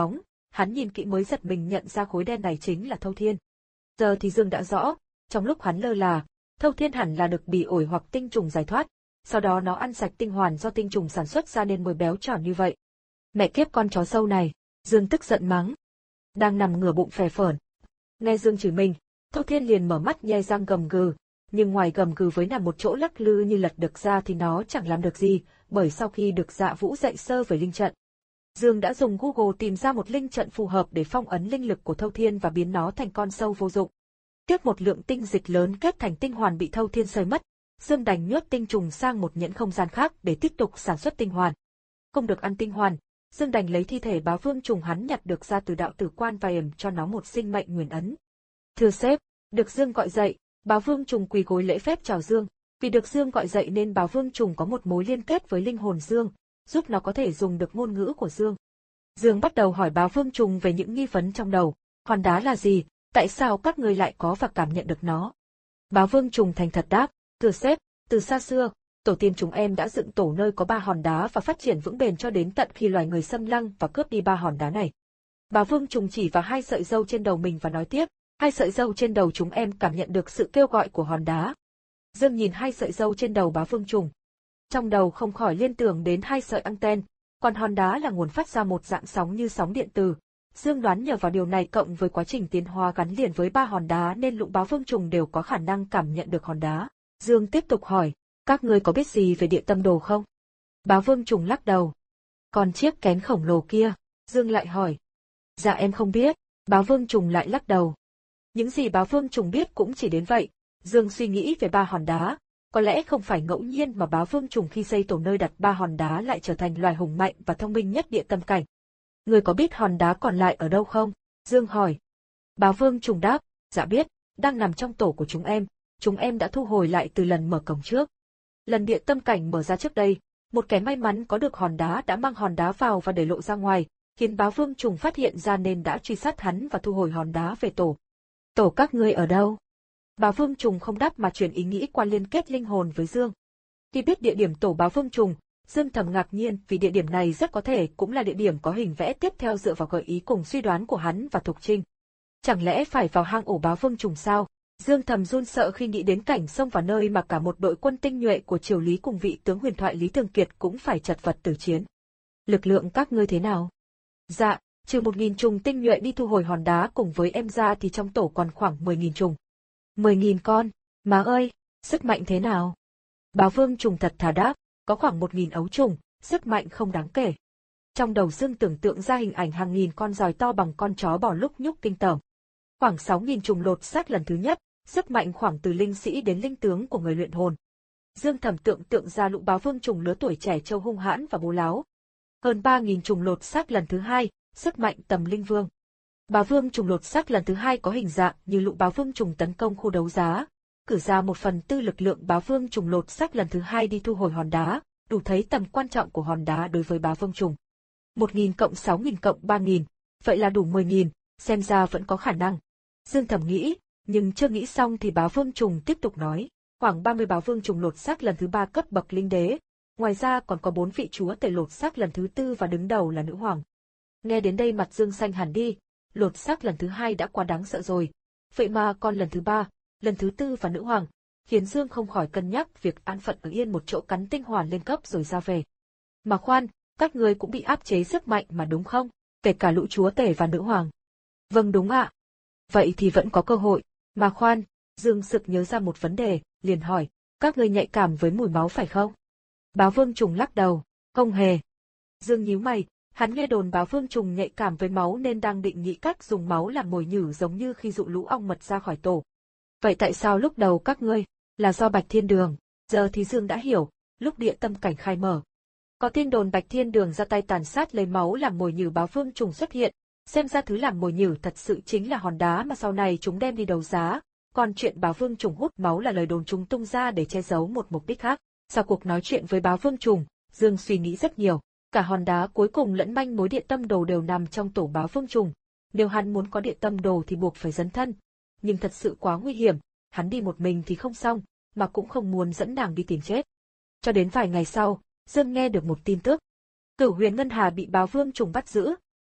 hắn nhìn kỹ mới giật mình nhận ra khối đen này chính là Thâu Thiên. Giờ thì Dương đã rõ, trong lúc hắn lơ là, Thâu Thiên hẳn là được bỉ ổi hoặc tinh trùng giải thoát, sau đó nó ăn sạch tinh hoàn do tinh trùng sản xuất ra nên mới béo tròn như vậy. Mẹ kiếp con chó sâu này, Dương tức giận mắng. Đang nằm ngửa bụng phè phởn. Nghe Dương chửi mình, Thâu Thiên liền mở mắt nhe răng gầm gừ, nhưng ngoài gầm gừ với nằm một chỗ lắc lư như lật được ra thì nó chẳng làm được gì, bởi sau khi được Dạ Vũ dạy sơ về linh trận, Dương đã dùng Google tìm ra một linh trận phù hợp để phong ấn linh lực của Thâu Thiên và biến nó thành con sâu vô dụng. Tiếp một lượng tinh dịch lớn kết thành tinh hoàn bị Thâu Thiên sơi mất, Dương đành nhốt tinh trùng sang một nhẫn không gian khác để tiếp tục sản xuất tinh hoàn. Không được ăn tinh hoàn, Dương đành lấy thi thể bá vương trùng hắn nhặt được ra từ đạo tử quan và yểm cho nó một sinh mệnh nguyền ấn. Thưa sếp, được Dương gọi dậy, bá vương trùng quỳ gối lễ phép chào Dương. Vì được Dương gọi dậy nên bá vương trùng có một mối liên kết với linh hồn Dương, giúp nó có thể dùng được ngôn ngữ của Dương. Dương bắt đầu hỏi bá vương trùng về những nghi vấn trong đầu. Hòn đá là gì? Tại sao các người lại có và cảm nhận được nó? Bá vương trùng thành thật đáp, thưa sếp, từ xa xưa, tổ tiên chúng em đã dựng tổ nơi có ba hòn đá và phát triển vững bền cho đến tận khi loài người xâm lăng và cướp đi ba hòn đá này. Bá vương trùng chỉ vào hai sợi râu trên đầu mình và nói tiếp, hai sợi râu trên đầu chúng em cảm nhận được sự kêu gọi của hòn đá. Dương nhìn hai sợi râu trên đầu bá vương trùng. Trong đầu không khỏi liên tưởng đến hai sợi anten, còn hòn đá là nguồn phát ra một dạng sóng như sóng điện từ. Dương đoán nhờ vào điều này cộng với quá trình tiến hóa gắn liền với ba hòn đá nên lũ bá vương trùng đều có khả năng cảm nhận được hòn đá. Dương tiếp tục hỏi, các ngươi có biết gì về địa tâm đồ không? Bá vương trùng lắc đầu. Còn chiếc kén khổng lồ kia, Dương lại hỏi. Dạ em không biết, bá vương trùng lại lắc đầu. Những gì bá vương trùng biết cũng chỉ đến vậy. Dương suy nghĩ về ba hòn đá, có lẽ không phải ngẫu nhiên mà bá vương trùng khi xây tổ nơi đặt ba hòn đá lại trở thành loài hùng mạnh và thông minh nhất địa tâm cảnh. Người có biết hòn đá còn lại ở đâu không? Dương hỏi. Bá vương trùng đáp, dạ biết, đang nằm trong tổ của chúng em, chúng em đã thu hồi lại từ lần mở cổng trước. Lần địa tâm cảnh mở ra trước đây, một kẻ may mắn có được hòn đá đã mang hòn đá vào và để lộ ra ngoài, khiến bá vương trùng phát hiện ra nên đã truy sát hắn và thu hồi hòn đá về tổ. Tổ các ngươi ở đâu? Bá vương trùng không đáp mà chuyển ý nghĩ qua liên kết linh hồn với Dương. Khi biết địa điểm tổ bá vương trùng, Dương thầm ngạc nhiên vì địa điểm này rất có thể cũng là địa điểm có hình vẽ tiếp theo dựa vào gợi ý cùng suy đoán của hắn và Thục Trinh. Chẳng lẽ phải vào hang ổ bá vương trùng sao? Dương thầm run sợ khi nghĩ đến cảnh xông vào nơi mà cả một đội quân tinh nhuệ của Triều Lý cùng vị tướng huyền thoại Lý Thường Kiệt cũng phải chật vật tử chiến. Lực lượng các ngươi thế nào? Dạ, trừ một nghìn trùng tinh nhuệ đi thu hồi hòn đá cùng với em ra thì trong tổ còn khoảng mười nghìn trùng. Mười nghìn con, má ơi, sức mạnh thế nào? Bá vương trùng thật thà đáp, có khoảng một nghìn ấu trùng, sức mạnh không đáng kể. Trong đầu Dương tưởng tượng ra hình ảnh hàng nghìn con giòi to bằng con chó bò lúc nhúc kinh tởm. Khoảng sáu nghìn trùng lột xác lần thứ nhất, sức mạnh khoảng từ linh sĩ đến linh tướng của người luyện hồn. Dương thầm tượng tượng ra lũ bá vương trùng lứa tuổi trẻ trâu hung hãn và bố láo. Hơn ba nghìn trùng lột xác lần thứ hai, sức mạnh tầm linh vương. Bá vương trùng lột xác lần thứ hai có hình dạng như lũ bá vương trùng tấn công khu đấu giá, cử ra một phần tư lực lượng bá vương trùng lột xác lần thứ hai đi thu hồi hòn đá, đủ thấy tầm quan trọng của hòn đá đối với bá vương trùng. Một nghìn cộng sáu nghìn cộng ba nghìn, vậy là đủ mười nghìn, xem ra vẫn có khả năng. Dương thầm nghĩ, nhưng chưa nghĩ xong thì bá vương trùng tiếp tục nói, khoảng ba mươi bá vương trùng lột xác lần thứ ba cấp bậc linh đế, ngoài ra còn có bốn vị chúa tể lột xác lần thứ tư và đứng đầu là nữ hoàng. Nghe đến đây mặt Dương xanh hẳn đi, lột xác lần thứ hai đã quá đáng sợ rồi, vậy mà còn lần thứ ba, lần thứ tư và nữ hoàng, khiến Dương không khỏi cân nhắc việc an phận ở yên một chỗ cắn tinh hoàn lên cấp rồi ra về. Mà khoan, các ngươi cũng bị áp chế sức mạnh mà đúng không, kể cả lũ chúa tể và nữ hoàng. Vâng đúng ạ. Vậy thì vẫn có cơ hội, mà khoan, Dương sực nhớ ra một vấn đề, liền hỏi, các ngươi nhạy cảm với mùi máu phải không? Bá vương trùng lắc đầu, không hề. Dương nhíu mày, hắn nghe đồn bá vương trùng nhạy cảm với máu nên đang định nghĩ cách dùng máu làm mồi nhử giống như khi dụ lũ ong mật ra khỏi tổ. Vậy tại sao lúc đầu các ngươi, là do Bạch Thiên Đường, giờ thì Dương đã hiểu, lúc địa tâm cảnh khai mở. Có tin đồn Bạch Thiên Đường ra tay tàn sát lấy máu làm mồi nhử bá vương trùng xuất hiện, xem ra thứ làm mồi nhử thật sự chính là hòn đá mà sau này chúng đem đi đấu giá, còn chuyện bá vương trùng hút máu là lời đồn chúng tung ra để che giấu một mục đích khác. Sau cuộc nói chuyện với bá vương trùng, Dương suy nghĩ rất nhiều, cả hòn đá cuối cùng lẫn manh mối địa tâm đồ đều nằm trong tổ bá vương trùng. Nếu hắn muốn có địa tâm đồ thì buộc phải dấn thân, nhưng thật sự quá nguy hiểm, hắn đi một mình thì không xong, mà cũng không muốn dẫn nàng đi tìm chết. Cho đến vài ngày sau, Dương nghe được một tin tức. Cửu Huyền Ngân Hà bị bá vương trùng bắt giữ,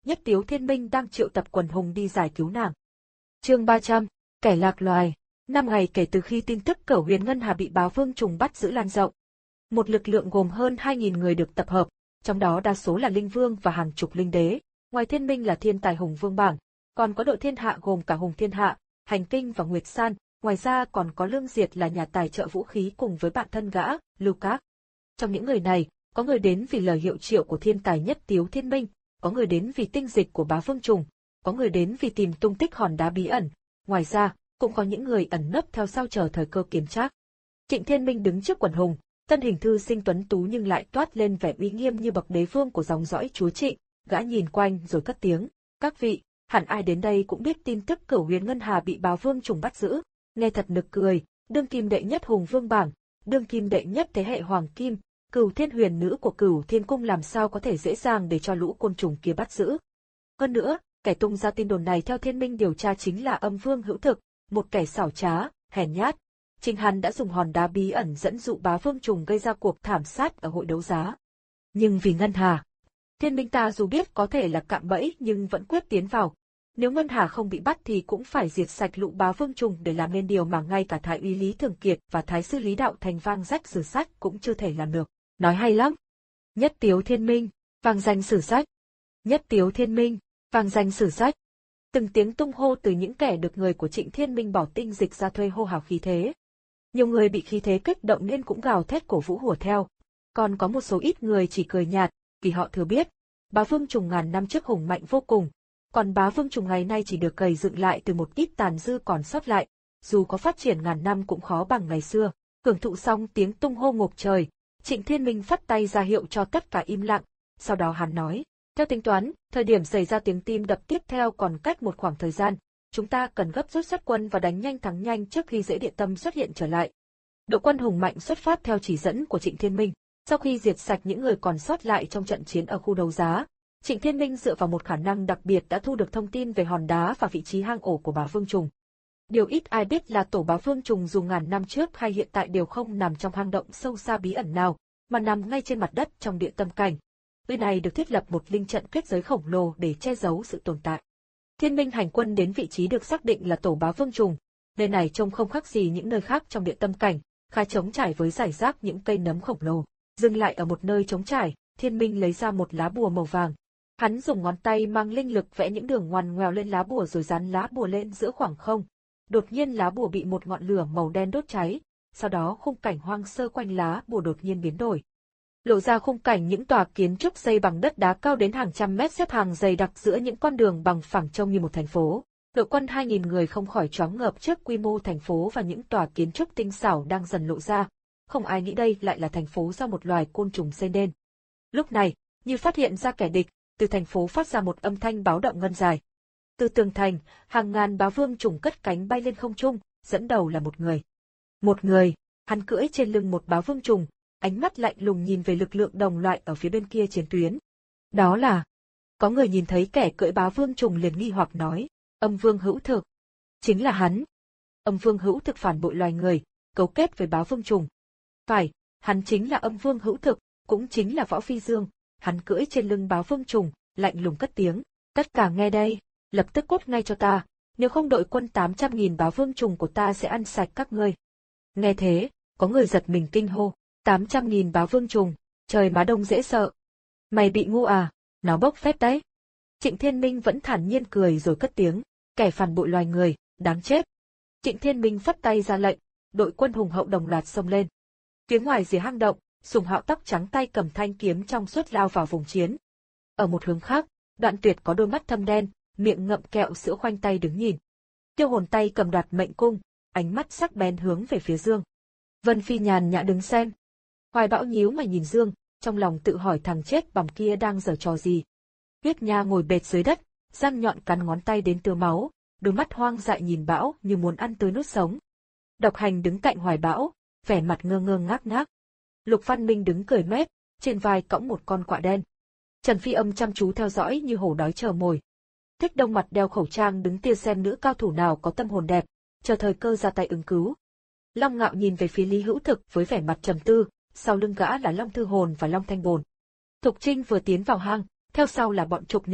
Nhất Tiếu Thiên Minh đang triệu tập quần hùng đi giải cứu nàng. Chương ba trăm, kẻ lạc loài. Năm ngày kể từ khi tin tức Cửu Huyền Ngân Hà bị Bá Vương trùng bắt giữ lan rộng, một lực lượng gồm hơn hai nghìn người được tập hợp, trong đó đa số là linh vương và hàng chục linh đế. Ngoài Thiên Minh là thiên tài Hùng Vương bảng, còn có đội thiên hạ gồm cả Hùng Thiên Hạ, Hành Kinh và Nguyệt San. Ngoài ra còn có Lương Diệt là nhà tài trợ vũ khí cùng với bạn thân gã, Lưu Các. Trong những người này, có người đến vì lời hiệu triệu của thiên tài Nhất Tiếu Thiên Minh, có người đến vì tinh dịch của Bá Vương trùng, có người đến vì tìm tung tích hòn đá bí ẩn. Ngoài ra, cũng có những người ẩn nấp theo sau chờ thời cơ kiếm trác. Trịnh Thiên Minh đứng trước quần hùng, thân hình thư sinh tuấn tú nhưng lại toát lên vẻ uy nghiêm như bậc đế vương của dòng dõi chúa Trịnh. Gã nhìn quanh rồi cất tiếng: "Các vị, hẳn ai đến đây cũng biết tin tức Cửu Huyền Ngân Hà bị Bá Vương trùng bắt giữ. Nghe thật nực cười, đương kim đệ nhất Hùng Vương bảng, đương kim đệ nhất thế hệ hoàng kim, Cửu Thiên Huyền nữ của Cửu Thiên cung làm sao có thể dễ dàng để cho lũ côn trùng kia bắt giữ. Hơn nữa, kẻ tung ra tin đồn này theo Thiên Minh điều tra chính là Âm Vương Hữu Thực, một kẻ xảo trá, hèn nhát. Chính hắn đã dùng hòn đá bí ẩn dẫn dụ Bá Vương trùng gây ra cuộc thảm sát ở hội đấu giá. Nhưng vì Ngân Hà, Thiên Minh ta dù biết có thể là cạm bẫy nhưng vẫn quyết tiến vào. Nếu Ngân Hà không bị bắt thì cũng phải diệt sạch lũ Bá Vương trùng để làm nên điều mà ngay cả Thái úy Lý Thường Kiệt và Thái sư Lý Đạo Thành vang rách sử sách cũng chưa thể làm được." Nói hay lắm. Nhất Tiếu Thiên Minh, vang danh sử sách. Nhất Tiếu Thiên Minh, vang danh sử sách. Từng tiếng tung hô từ những kẻ được người của Trịnh Thiên Minh bỏ tinh dịch ra thuê hô hào khí thế. Nhiều người bị khí thế kích động nên cũng gào thét cổ vũ hùa theo. Còn có một số ít người chỉ cười nhạt, vì họ thừa biết, Bá Vương trùng ngàn năm trước hùng mạnh vô cùng, còn Bá Vương trùng ngày nay chỉ được cày dựng lại từ một ít tàn dư còn sót lại, dù có phát triển ngàn năm cũng khó bằng ngày xưa. Hưởng thụ xong tiếng tung hô ngục trời, Trịnh Thiên Minh phất tay ra hiệu cho tất cả im lặng, sau đó hắn nói: "Theo tính toán, thời điểm xảy ra tiếng tim đập tiếp theo còn cách một khoảng thời gian, chúng ta cần gấp rút xuất quân và đánh nhanh thắng nhanh trước khi Dễ Điện Tâm xuất hiện trở lại." Đội quân hùng mạnh xuất phát theo chỉ dẫn của Trịnh Thiên Minh. Sau khi diệt sạch những người còn sót lại trong trận chiến ở khu đấu giá, Trịnh Thiên Minh dựa vào một khả năng đặc biệt đã thu được thông tin về hòn đá và vị trí hang ổ của Bá Vương trùng. Điều ít ai biết là tổ Bá Vương trùng dù ngàn năm trước hay hiện tại đều không nằm trong hang động sâu xa bí ẩn nào, mà nằm ngay trên mặt đất trong địa tâm cảnh. Nơi này được thiết lập một linh trận kết giới khổng lồ để che giấu sự tồn tại. Thiên Minh hành quân đến vị trí được xác định là tổ Bá Vương trùng. Nơi này trông không khác gì những nơi khác trong địa tâm cảnh, khá trống trải với rải rác những cây nấm khổng lồ. Dừng lại ở một nơi trống trải, Thiên Minh lấy ra một lá bùa màu vàng. Hắn dùng ngón tay mang linh lực vẽ những đường ngoằn ngoèo lên lá bùa rồi dán lá bùa lên giữa khoảng không. Đột nhiên lá bùa bị một ngọn lửa màu đen đốt cháy, sau đó khung cảnh hoang sơ quanh lá bùa đột nhiên biến đổi. Lộ ra khung cảnh những tòa kiến trúc xây bằng đất đá cao đến hàng trăm mét xếp hàng dày đặc giữa những con đường bằng phẳng trông như một thành phố. Đội quân hai nghìn người không khỏi choáng ngợp trước quy mô thành phố và những tòa kiến trúc tinh xảo đang dần lộ ra. Không ai nghĩ đây lại là thành phố do một loài côn trùng xây nên. Lúc này, như phát hiện ra kẻ địch, từ thành phố phát ra một âm thanh báo động ngân dài. Từ tường thành, hàng ngàn Bá Vương trùng cất cánh bay lên không trung, dẫn đầu là một người. Một người, hắn cưỡi trên lưng một Bá Vương trùng, ánh mắt lạnh lùng nhìn về lực lượng đồng loại ở phía bên kia chiến tuyến. Đó là... Có người nhìn thấy kẻ cưỡi Bá Vương trùng liền nghi hoặc nói: Âm Vương Hữu Thực. Chính là hắn. Âm Vương Hữu Thực phản bội loài người, cấu kết với Bá Vương trùng. Phải, hắn chính là Âm Vương Hữu Thực, cũng chính là Võ Phi Dương. Hắn cưỡi trên lưng Bá Vương trùng, lạnh lùng cất tiếng: Tất cả nghe đây, lập tức cút ngay cho ta, nếu không đội quân tám trăm nghìn Bá Vương trùng của ta sẽ ăn sạch các ngươi. Nghe thế, có người giật mình kinh hô: tám trăm nghìn Bá Vương trùng, trời má đông dễ sợ. Mày bị ngu à, nó bốc phét đấy. Trịnh Thiên Minh vẫn thản nhiên cười rồi cất tiếng: Kẻ phản bội loài người, đáng chết. Trịnh Thiên Minh phất tay ra lệnh, đội quân hùng hậu đồng loạt xông lên. Phía ngoài rìa hang động, Sùng Hạo tóc trắng tay cầm thanh kiếm trong suốt lao vào vùng chiến. Ở một hướng khác, Đoạn Tuyệt có đôi mắt thâm đen, miệng ngậm kẹo sữa khoanh tay đứng nhìn. Tiêu Hồn tay cầm đoạt mệnh cung, ánh mắt sắc bén hướng về phía Dương. Vân Phi nhàn nhã đứng xem. Hoài Bão nhíu mày nhìn Dương, trong lòng tự hỏi thằng chết bằm kia đang giở trò gì. Huyết Nha ngồi bệt dưới đất, răng nhọn cắn ngón tay đến tưa máu, đôi mắt hoang dại nhìn Bão như muốn ăn tươi nuốt sống. Độc Hành đứng cạnh Hoài Bão, vẻ mặt ngơ ngơ ngác ngác. Lục Văn Minh đứng cười mép, trên vai cõng một con quạ đen. Trần Phi Âm chăm chú theo dõi như hổ đói chờ mồi. Thích Đông mặt đeo khẩu trang đứng tia xem nữ cao thủ nào có tâm hồn đẹp, chờ thời cơ ra tay ứng cứu. Long Ngạo nhìn về phía Lý Hữu Thực với vẻ mặt trầm tư, sau lưng gã là Long Thư Hồn và Long Thanh Bồn. Thục Trinh vừa tiến vào hang, theo sau là bọn Trục Nhật,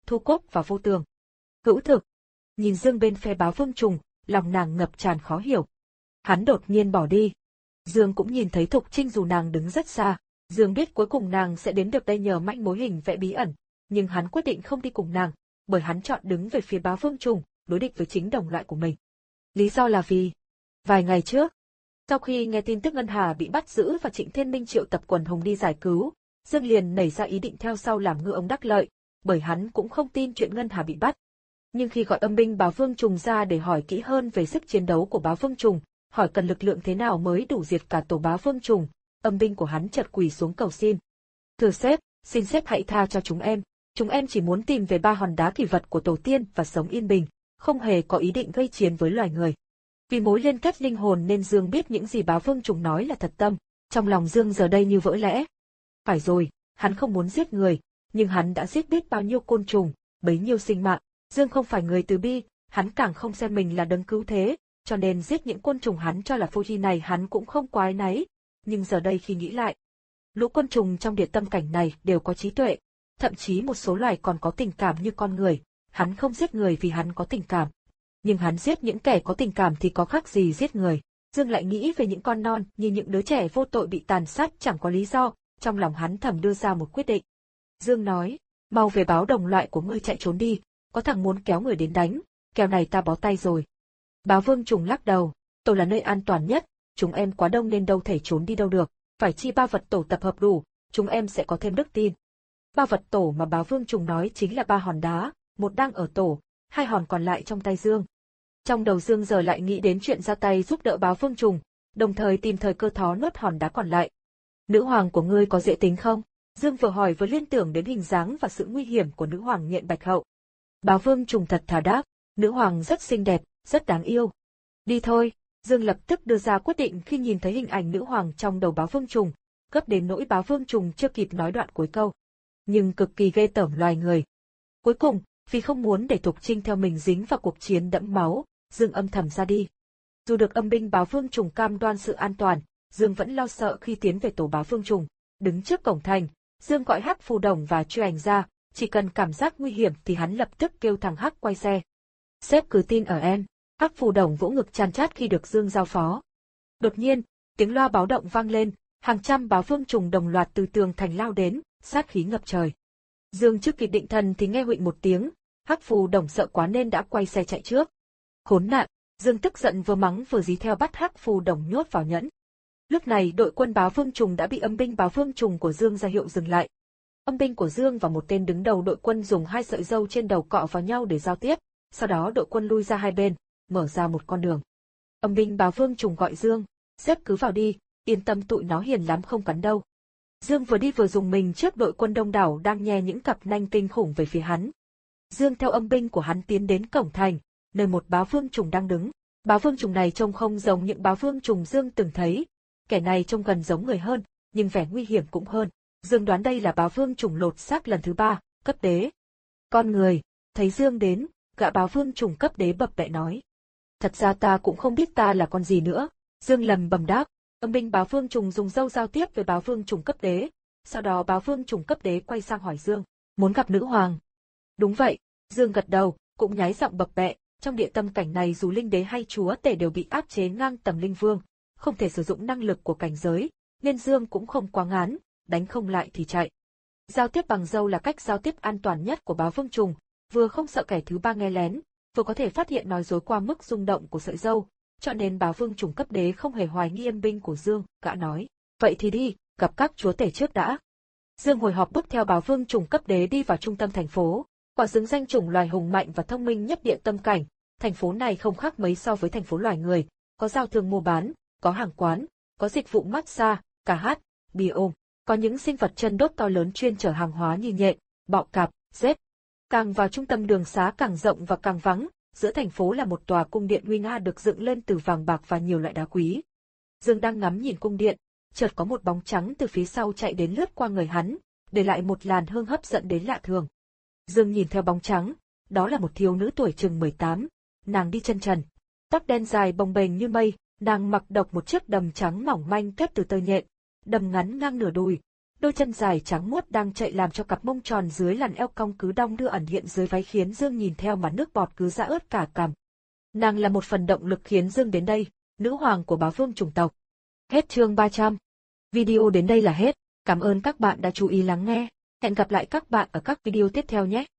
Thu Cúc và Vô Tường. Hữu Thực. Nhìn Dương bên phe Bá Vương Trùng, lòng nàng ngập tràn khó hiểu. Hắn đột nhiên bỏ đi. Dương cũng nhìn thấy Thục Trinh dù nàng đứng rất xa. Dương biết cuối cùng nàng sẽ đến được đây nhờ manh mối hình vẽ bí ẩn, nhưng hắn quyết định không đi cùng nàng, bởi hắn chọn đứng về phía Bá Vương Trùng, đối địch với chính đồng loại của mình. Lý do là vì, vài ngày trước, sau khi nghe tin tức Ngân Hà bị bắt giữ và Trịnh Thiên Minh triệu tập quần hùng đi giải cứu, Dương liền nảy ra ý định theo sau làm ngư ông đắc lợi, bởi hắn cũng không tin chuyện Ngân Hà bị bắt. Nhưng khi gọi âm binh Bá Vương Trùng ra để hỏi kỹ hơn về sức chiến đấu của Bá Vương Trùng, hỏi cần lực lượng thế nào mới đủ diệt cả tổ Bá Vương Trùng, âm binh của hắn chợt quỳ xuống cầu xin. Thưa sếp, xin sếp hãy tha cho chúng em, chúng em chỉ muốn tìm về ba hòn đá kỷ vật của tổ tiên và sống yên bình, không hề có ý định gây chiến với loài người. Vì mối liên kết linh hồn nên Dương biết những gì Bá Vương Trùng nói là thật tâm, trong lòng Dương giờ đây như vỡ lẽ. Phải rồi, hắn không muốn giết người, nhưng hắn đã giết biết bao nhiêu côn trùng, bấy nhiêu sinh mạng. Dương không phải người từ bi, hắn càng không xem mình là đấng cứu thế, cho nên giết những côn trùng hắn cho là vô tri này hắn cũng không quá áy náy. Nhưng giờ đây khi nghĩ lại, lũ côn trùng trong địa tâm cảnh này đều có trí tuệ, thậm chí một số loài còn có tình cảm như con người, hắn không giết người vì hắn có tình cảm. Nhưng hắn giết những kẻ có tình cảm thì có khác gì giết người. Dương lại nghĩ về những con non như những đứa trẻ vô tội bị tàn sát chẳng có lý do, trong lòng hắn thầm đưa ra một quyết định. Dương nói, mau về báo đồng loại của ngươi chạy trốn đi, có thằng muốn kéo người đến đánh, kẻo này ta bó tay rồi. Bá Vương Trùng lắc đầu, tổ là nơi an toàn nhất, chúng em quá đông nên đâu thể trốn đi đâu được, phải chi ba vật tổ tập hợp đủ, chúng em sẽ có thêm đức tin. Ba vật tổ mà Bá Vương Trùng nói chính là ba hòn đá, một đang ở tổ, hai hòn còn lại trong tay Dương. Trong đầu Dương giờ lại nghĩ đến chuyện ra tay giúp đỡ Bá Vương Trùng, đồng thời tìm thời cơ thó nuốt hòn đá còn lại. Nữ hoàng của ngươi có dễ tính không? Dương vừa hỏi vừa liên tưởng đến hình dáng và sự nguy hiểm của nữ hoàng Nhện Bạch Hậu. Bá Vương Trùng thật thà đáp, nữ hoàng rất xinh đẹp, rất đáng yêu. Đi thôi, Dương lập tức đưa ra quyết định khi nhìn thấy hình ảnh nữ hoàng trong đầu Bá Vương Trùng, gấp đến nỗi Bá Vương Trùng chưa kịp nói đoạn cuối câu. Nhưng cực kỳ ghê tởm loài người. Cuối cùng, vì không muốn để Thục Trinh theo mình dính vào cuộc chiến đẫm máu, Dương âm thầm ra đi. Dù được âm binh Bá Vương Trùng cam đoan sự an toàn, Dương vẫn lo sợ khi tiến về tổ Bá Vương Trùng. Đứng trước cổng thành, Dương gọi Hắc Phù Đồng và Truy Ảnh ra, chỉ cần cảm giác nguy hiểm thì hắn lập tức kêu thằng Hắc quay xe. Sếp cứ tin ở em. Hắc Phù Đồng vỗ ngực chan chát khi được Dương giao phó. Đột nhiên, tiếng loa báo động vang lên, hàng trăm Bá Vương Trùng đồng loạt từ tường thành lao đến, sát khí ngập trời. Dương chưa kịp định thần thì nghe huỵnh một tiếng, Hắc Phù Đồng sợ quá nên đã quay xe chạy trước. Khốn nạn, Dương tức giận vừa mắng vừa dí theo bắt Hắc Phù Đồng nhốt vào nhẫn. Lúc này đội quân Bá Vương Trùng đã bị âm binh Bá Vương Trùng của Dương ra hiệu dừng lại. Âm binh của Dương và một tên đứng đầu đội quân dùng hai sợi râu trên đầu cọ vào nhau để giao tiếp, sau đó đội quân lui ra hai bên, mở ra một con đường. Âm binh Bá Vương Trùng gọi Dương, sếp cứ vào đi, yên tâm tụi nó hiền lắm không cắn đâu. Dương vừa đi vừa dùng mình trước đội quân đông đảo đang nhe những cặp nanh kinh khủng về phía hắn. Dương theo âm binh của hắn tiến đến cổng thành, nơi một Bá Vương Trùng đang đứng. Bá Vương Trùng này trông không giống những Bá Vương Trùng Dương từng thấy, kẻ này trông gần giống người hơn, nhưng vẻ nguy hiểm cũng hơn. Dương đoán đây là Bá Vương Trùng lột xác lần thứ ba, cấp đế. Con người, thấy Dương đến, gã Bá Vương Trùng cấp đế bập bẹ nói. Thật ra ta cũng không biết ta là con gì nữa. Dương lầm bầm đáp. Âm binh Bá Vương Trùng dùng dâu giao tiếp với Bá Vương Trùng cấp đế. Sau đó Bá Vương Trùng cấp đế quay sang hỏi Dương, muốn gặp nữ hoàng. Đúng vậy, Dương gật đầu, cũng nháy giọng bập bẹ. Trong địa tâm cảnh này dù linh đế hay chúa tể đều bị áp chế ngang tầm linh vương, không thể sử dụng năng lực của cảnh giới, nên Dương cũng không quá ngán, đánh không lại thì chạy. Giao tiếp bằng dâu là cách giao tiếp an toàn nhất của Bá Vương Trùng, vừa không sợ kẻ thứ ba nghe lén, vừa có thể phát hiện nói dối qua mức rung động của sợi dâu, cho nên Bá Vương Trùng cấp đế không hề hoài nghi âm binh của Dương, gã nói, vậy thì đi, gặp các chúa tể trước đã. Dương hồi hộp bước theo Bá Vương Trùng cấp đế đi vào trung tâm thành phố, quả xứng danh chủng loài hùng mạnh và thông minh nhất địa tâm cảnh. Thành phố này không khác mấy so với thành phố loài người, có giao thương mua bán, có hàng quán, có dịch vụ massage, ca hát, bia ôm, có những sinh vật chân đốt to lớn chuyên chở hàng hóa như nhện, bọ cạp, rết. Càng vào trung tâm đường xá càng rộng và càng vắng, giữa thành phố là một tòa cung điện nguy nga được dựng lên từ vàng bạc và nhiều loại đá quý. Dương đang ngắm nhìn cung điện, chợt có một bóng trắng từ phía sau chạy đến lướt qua người hắn, để lại một làn hương hấp dẫn đến lạ thường. Dương nhìn theo bóng trắng, đó là một thiếu nữ tuổi chừng mười tám. Nàng đi chân trần, tóc đen dài bồng bềnh như mây, nàng mặc độc một chiếc đầm trắng mỏng manh kết từ tơ nhện, đầm ngắn ngang nửa đùi, đôi chân dài trắng muốt đang chạy làm cho cặp mông tròn dưới làn eo cong cứ đong đưa ẩn hiện dưới váy khiến Dương nhìn theo mà nước bọt cứ ra ướt cả cằm. Nàng là một phần động lực khiến Dương đến đây, nữ hoàng của bá vương chủng tộc. Hết chương ba trăm. Video đến đây là hết. Cảm ơn các bạn đã chú ý lắng nghe. Hẹn gặp lại các bạn ở các video tiếp theo nhé.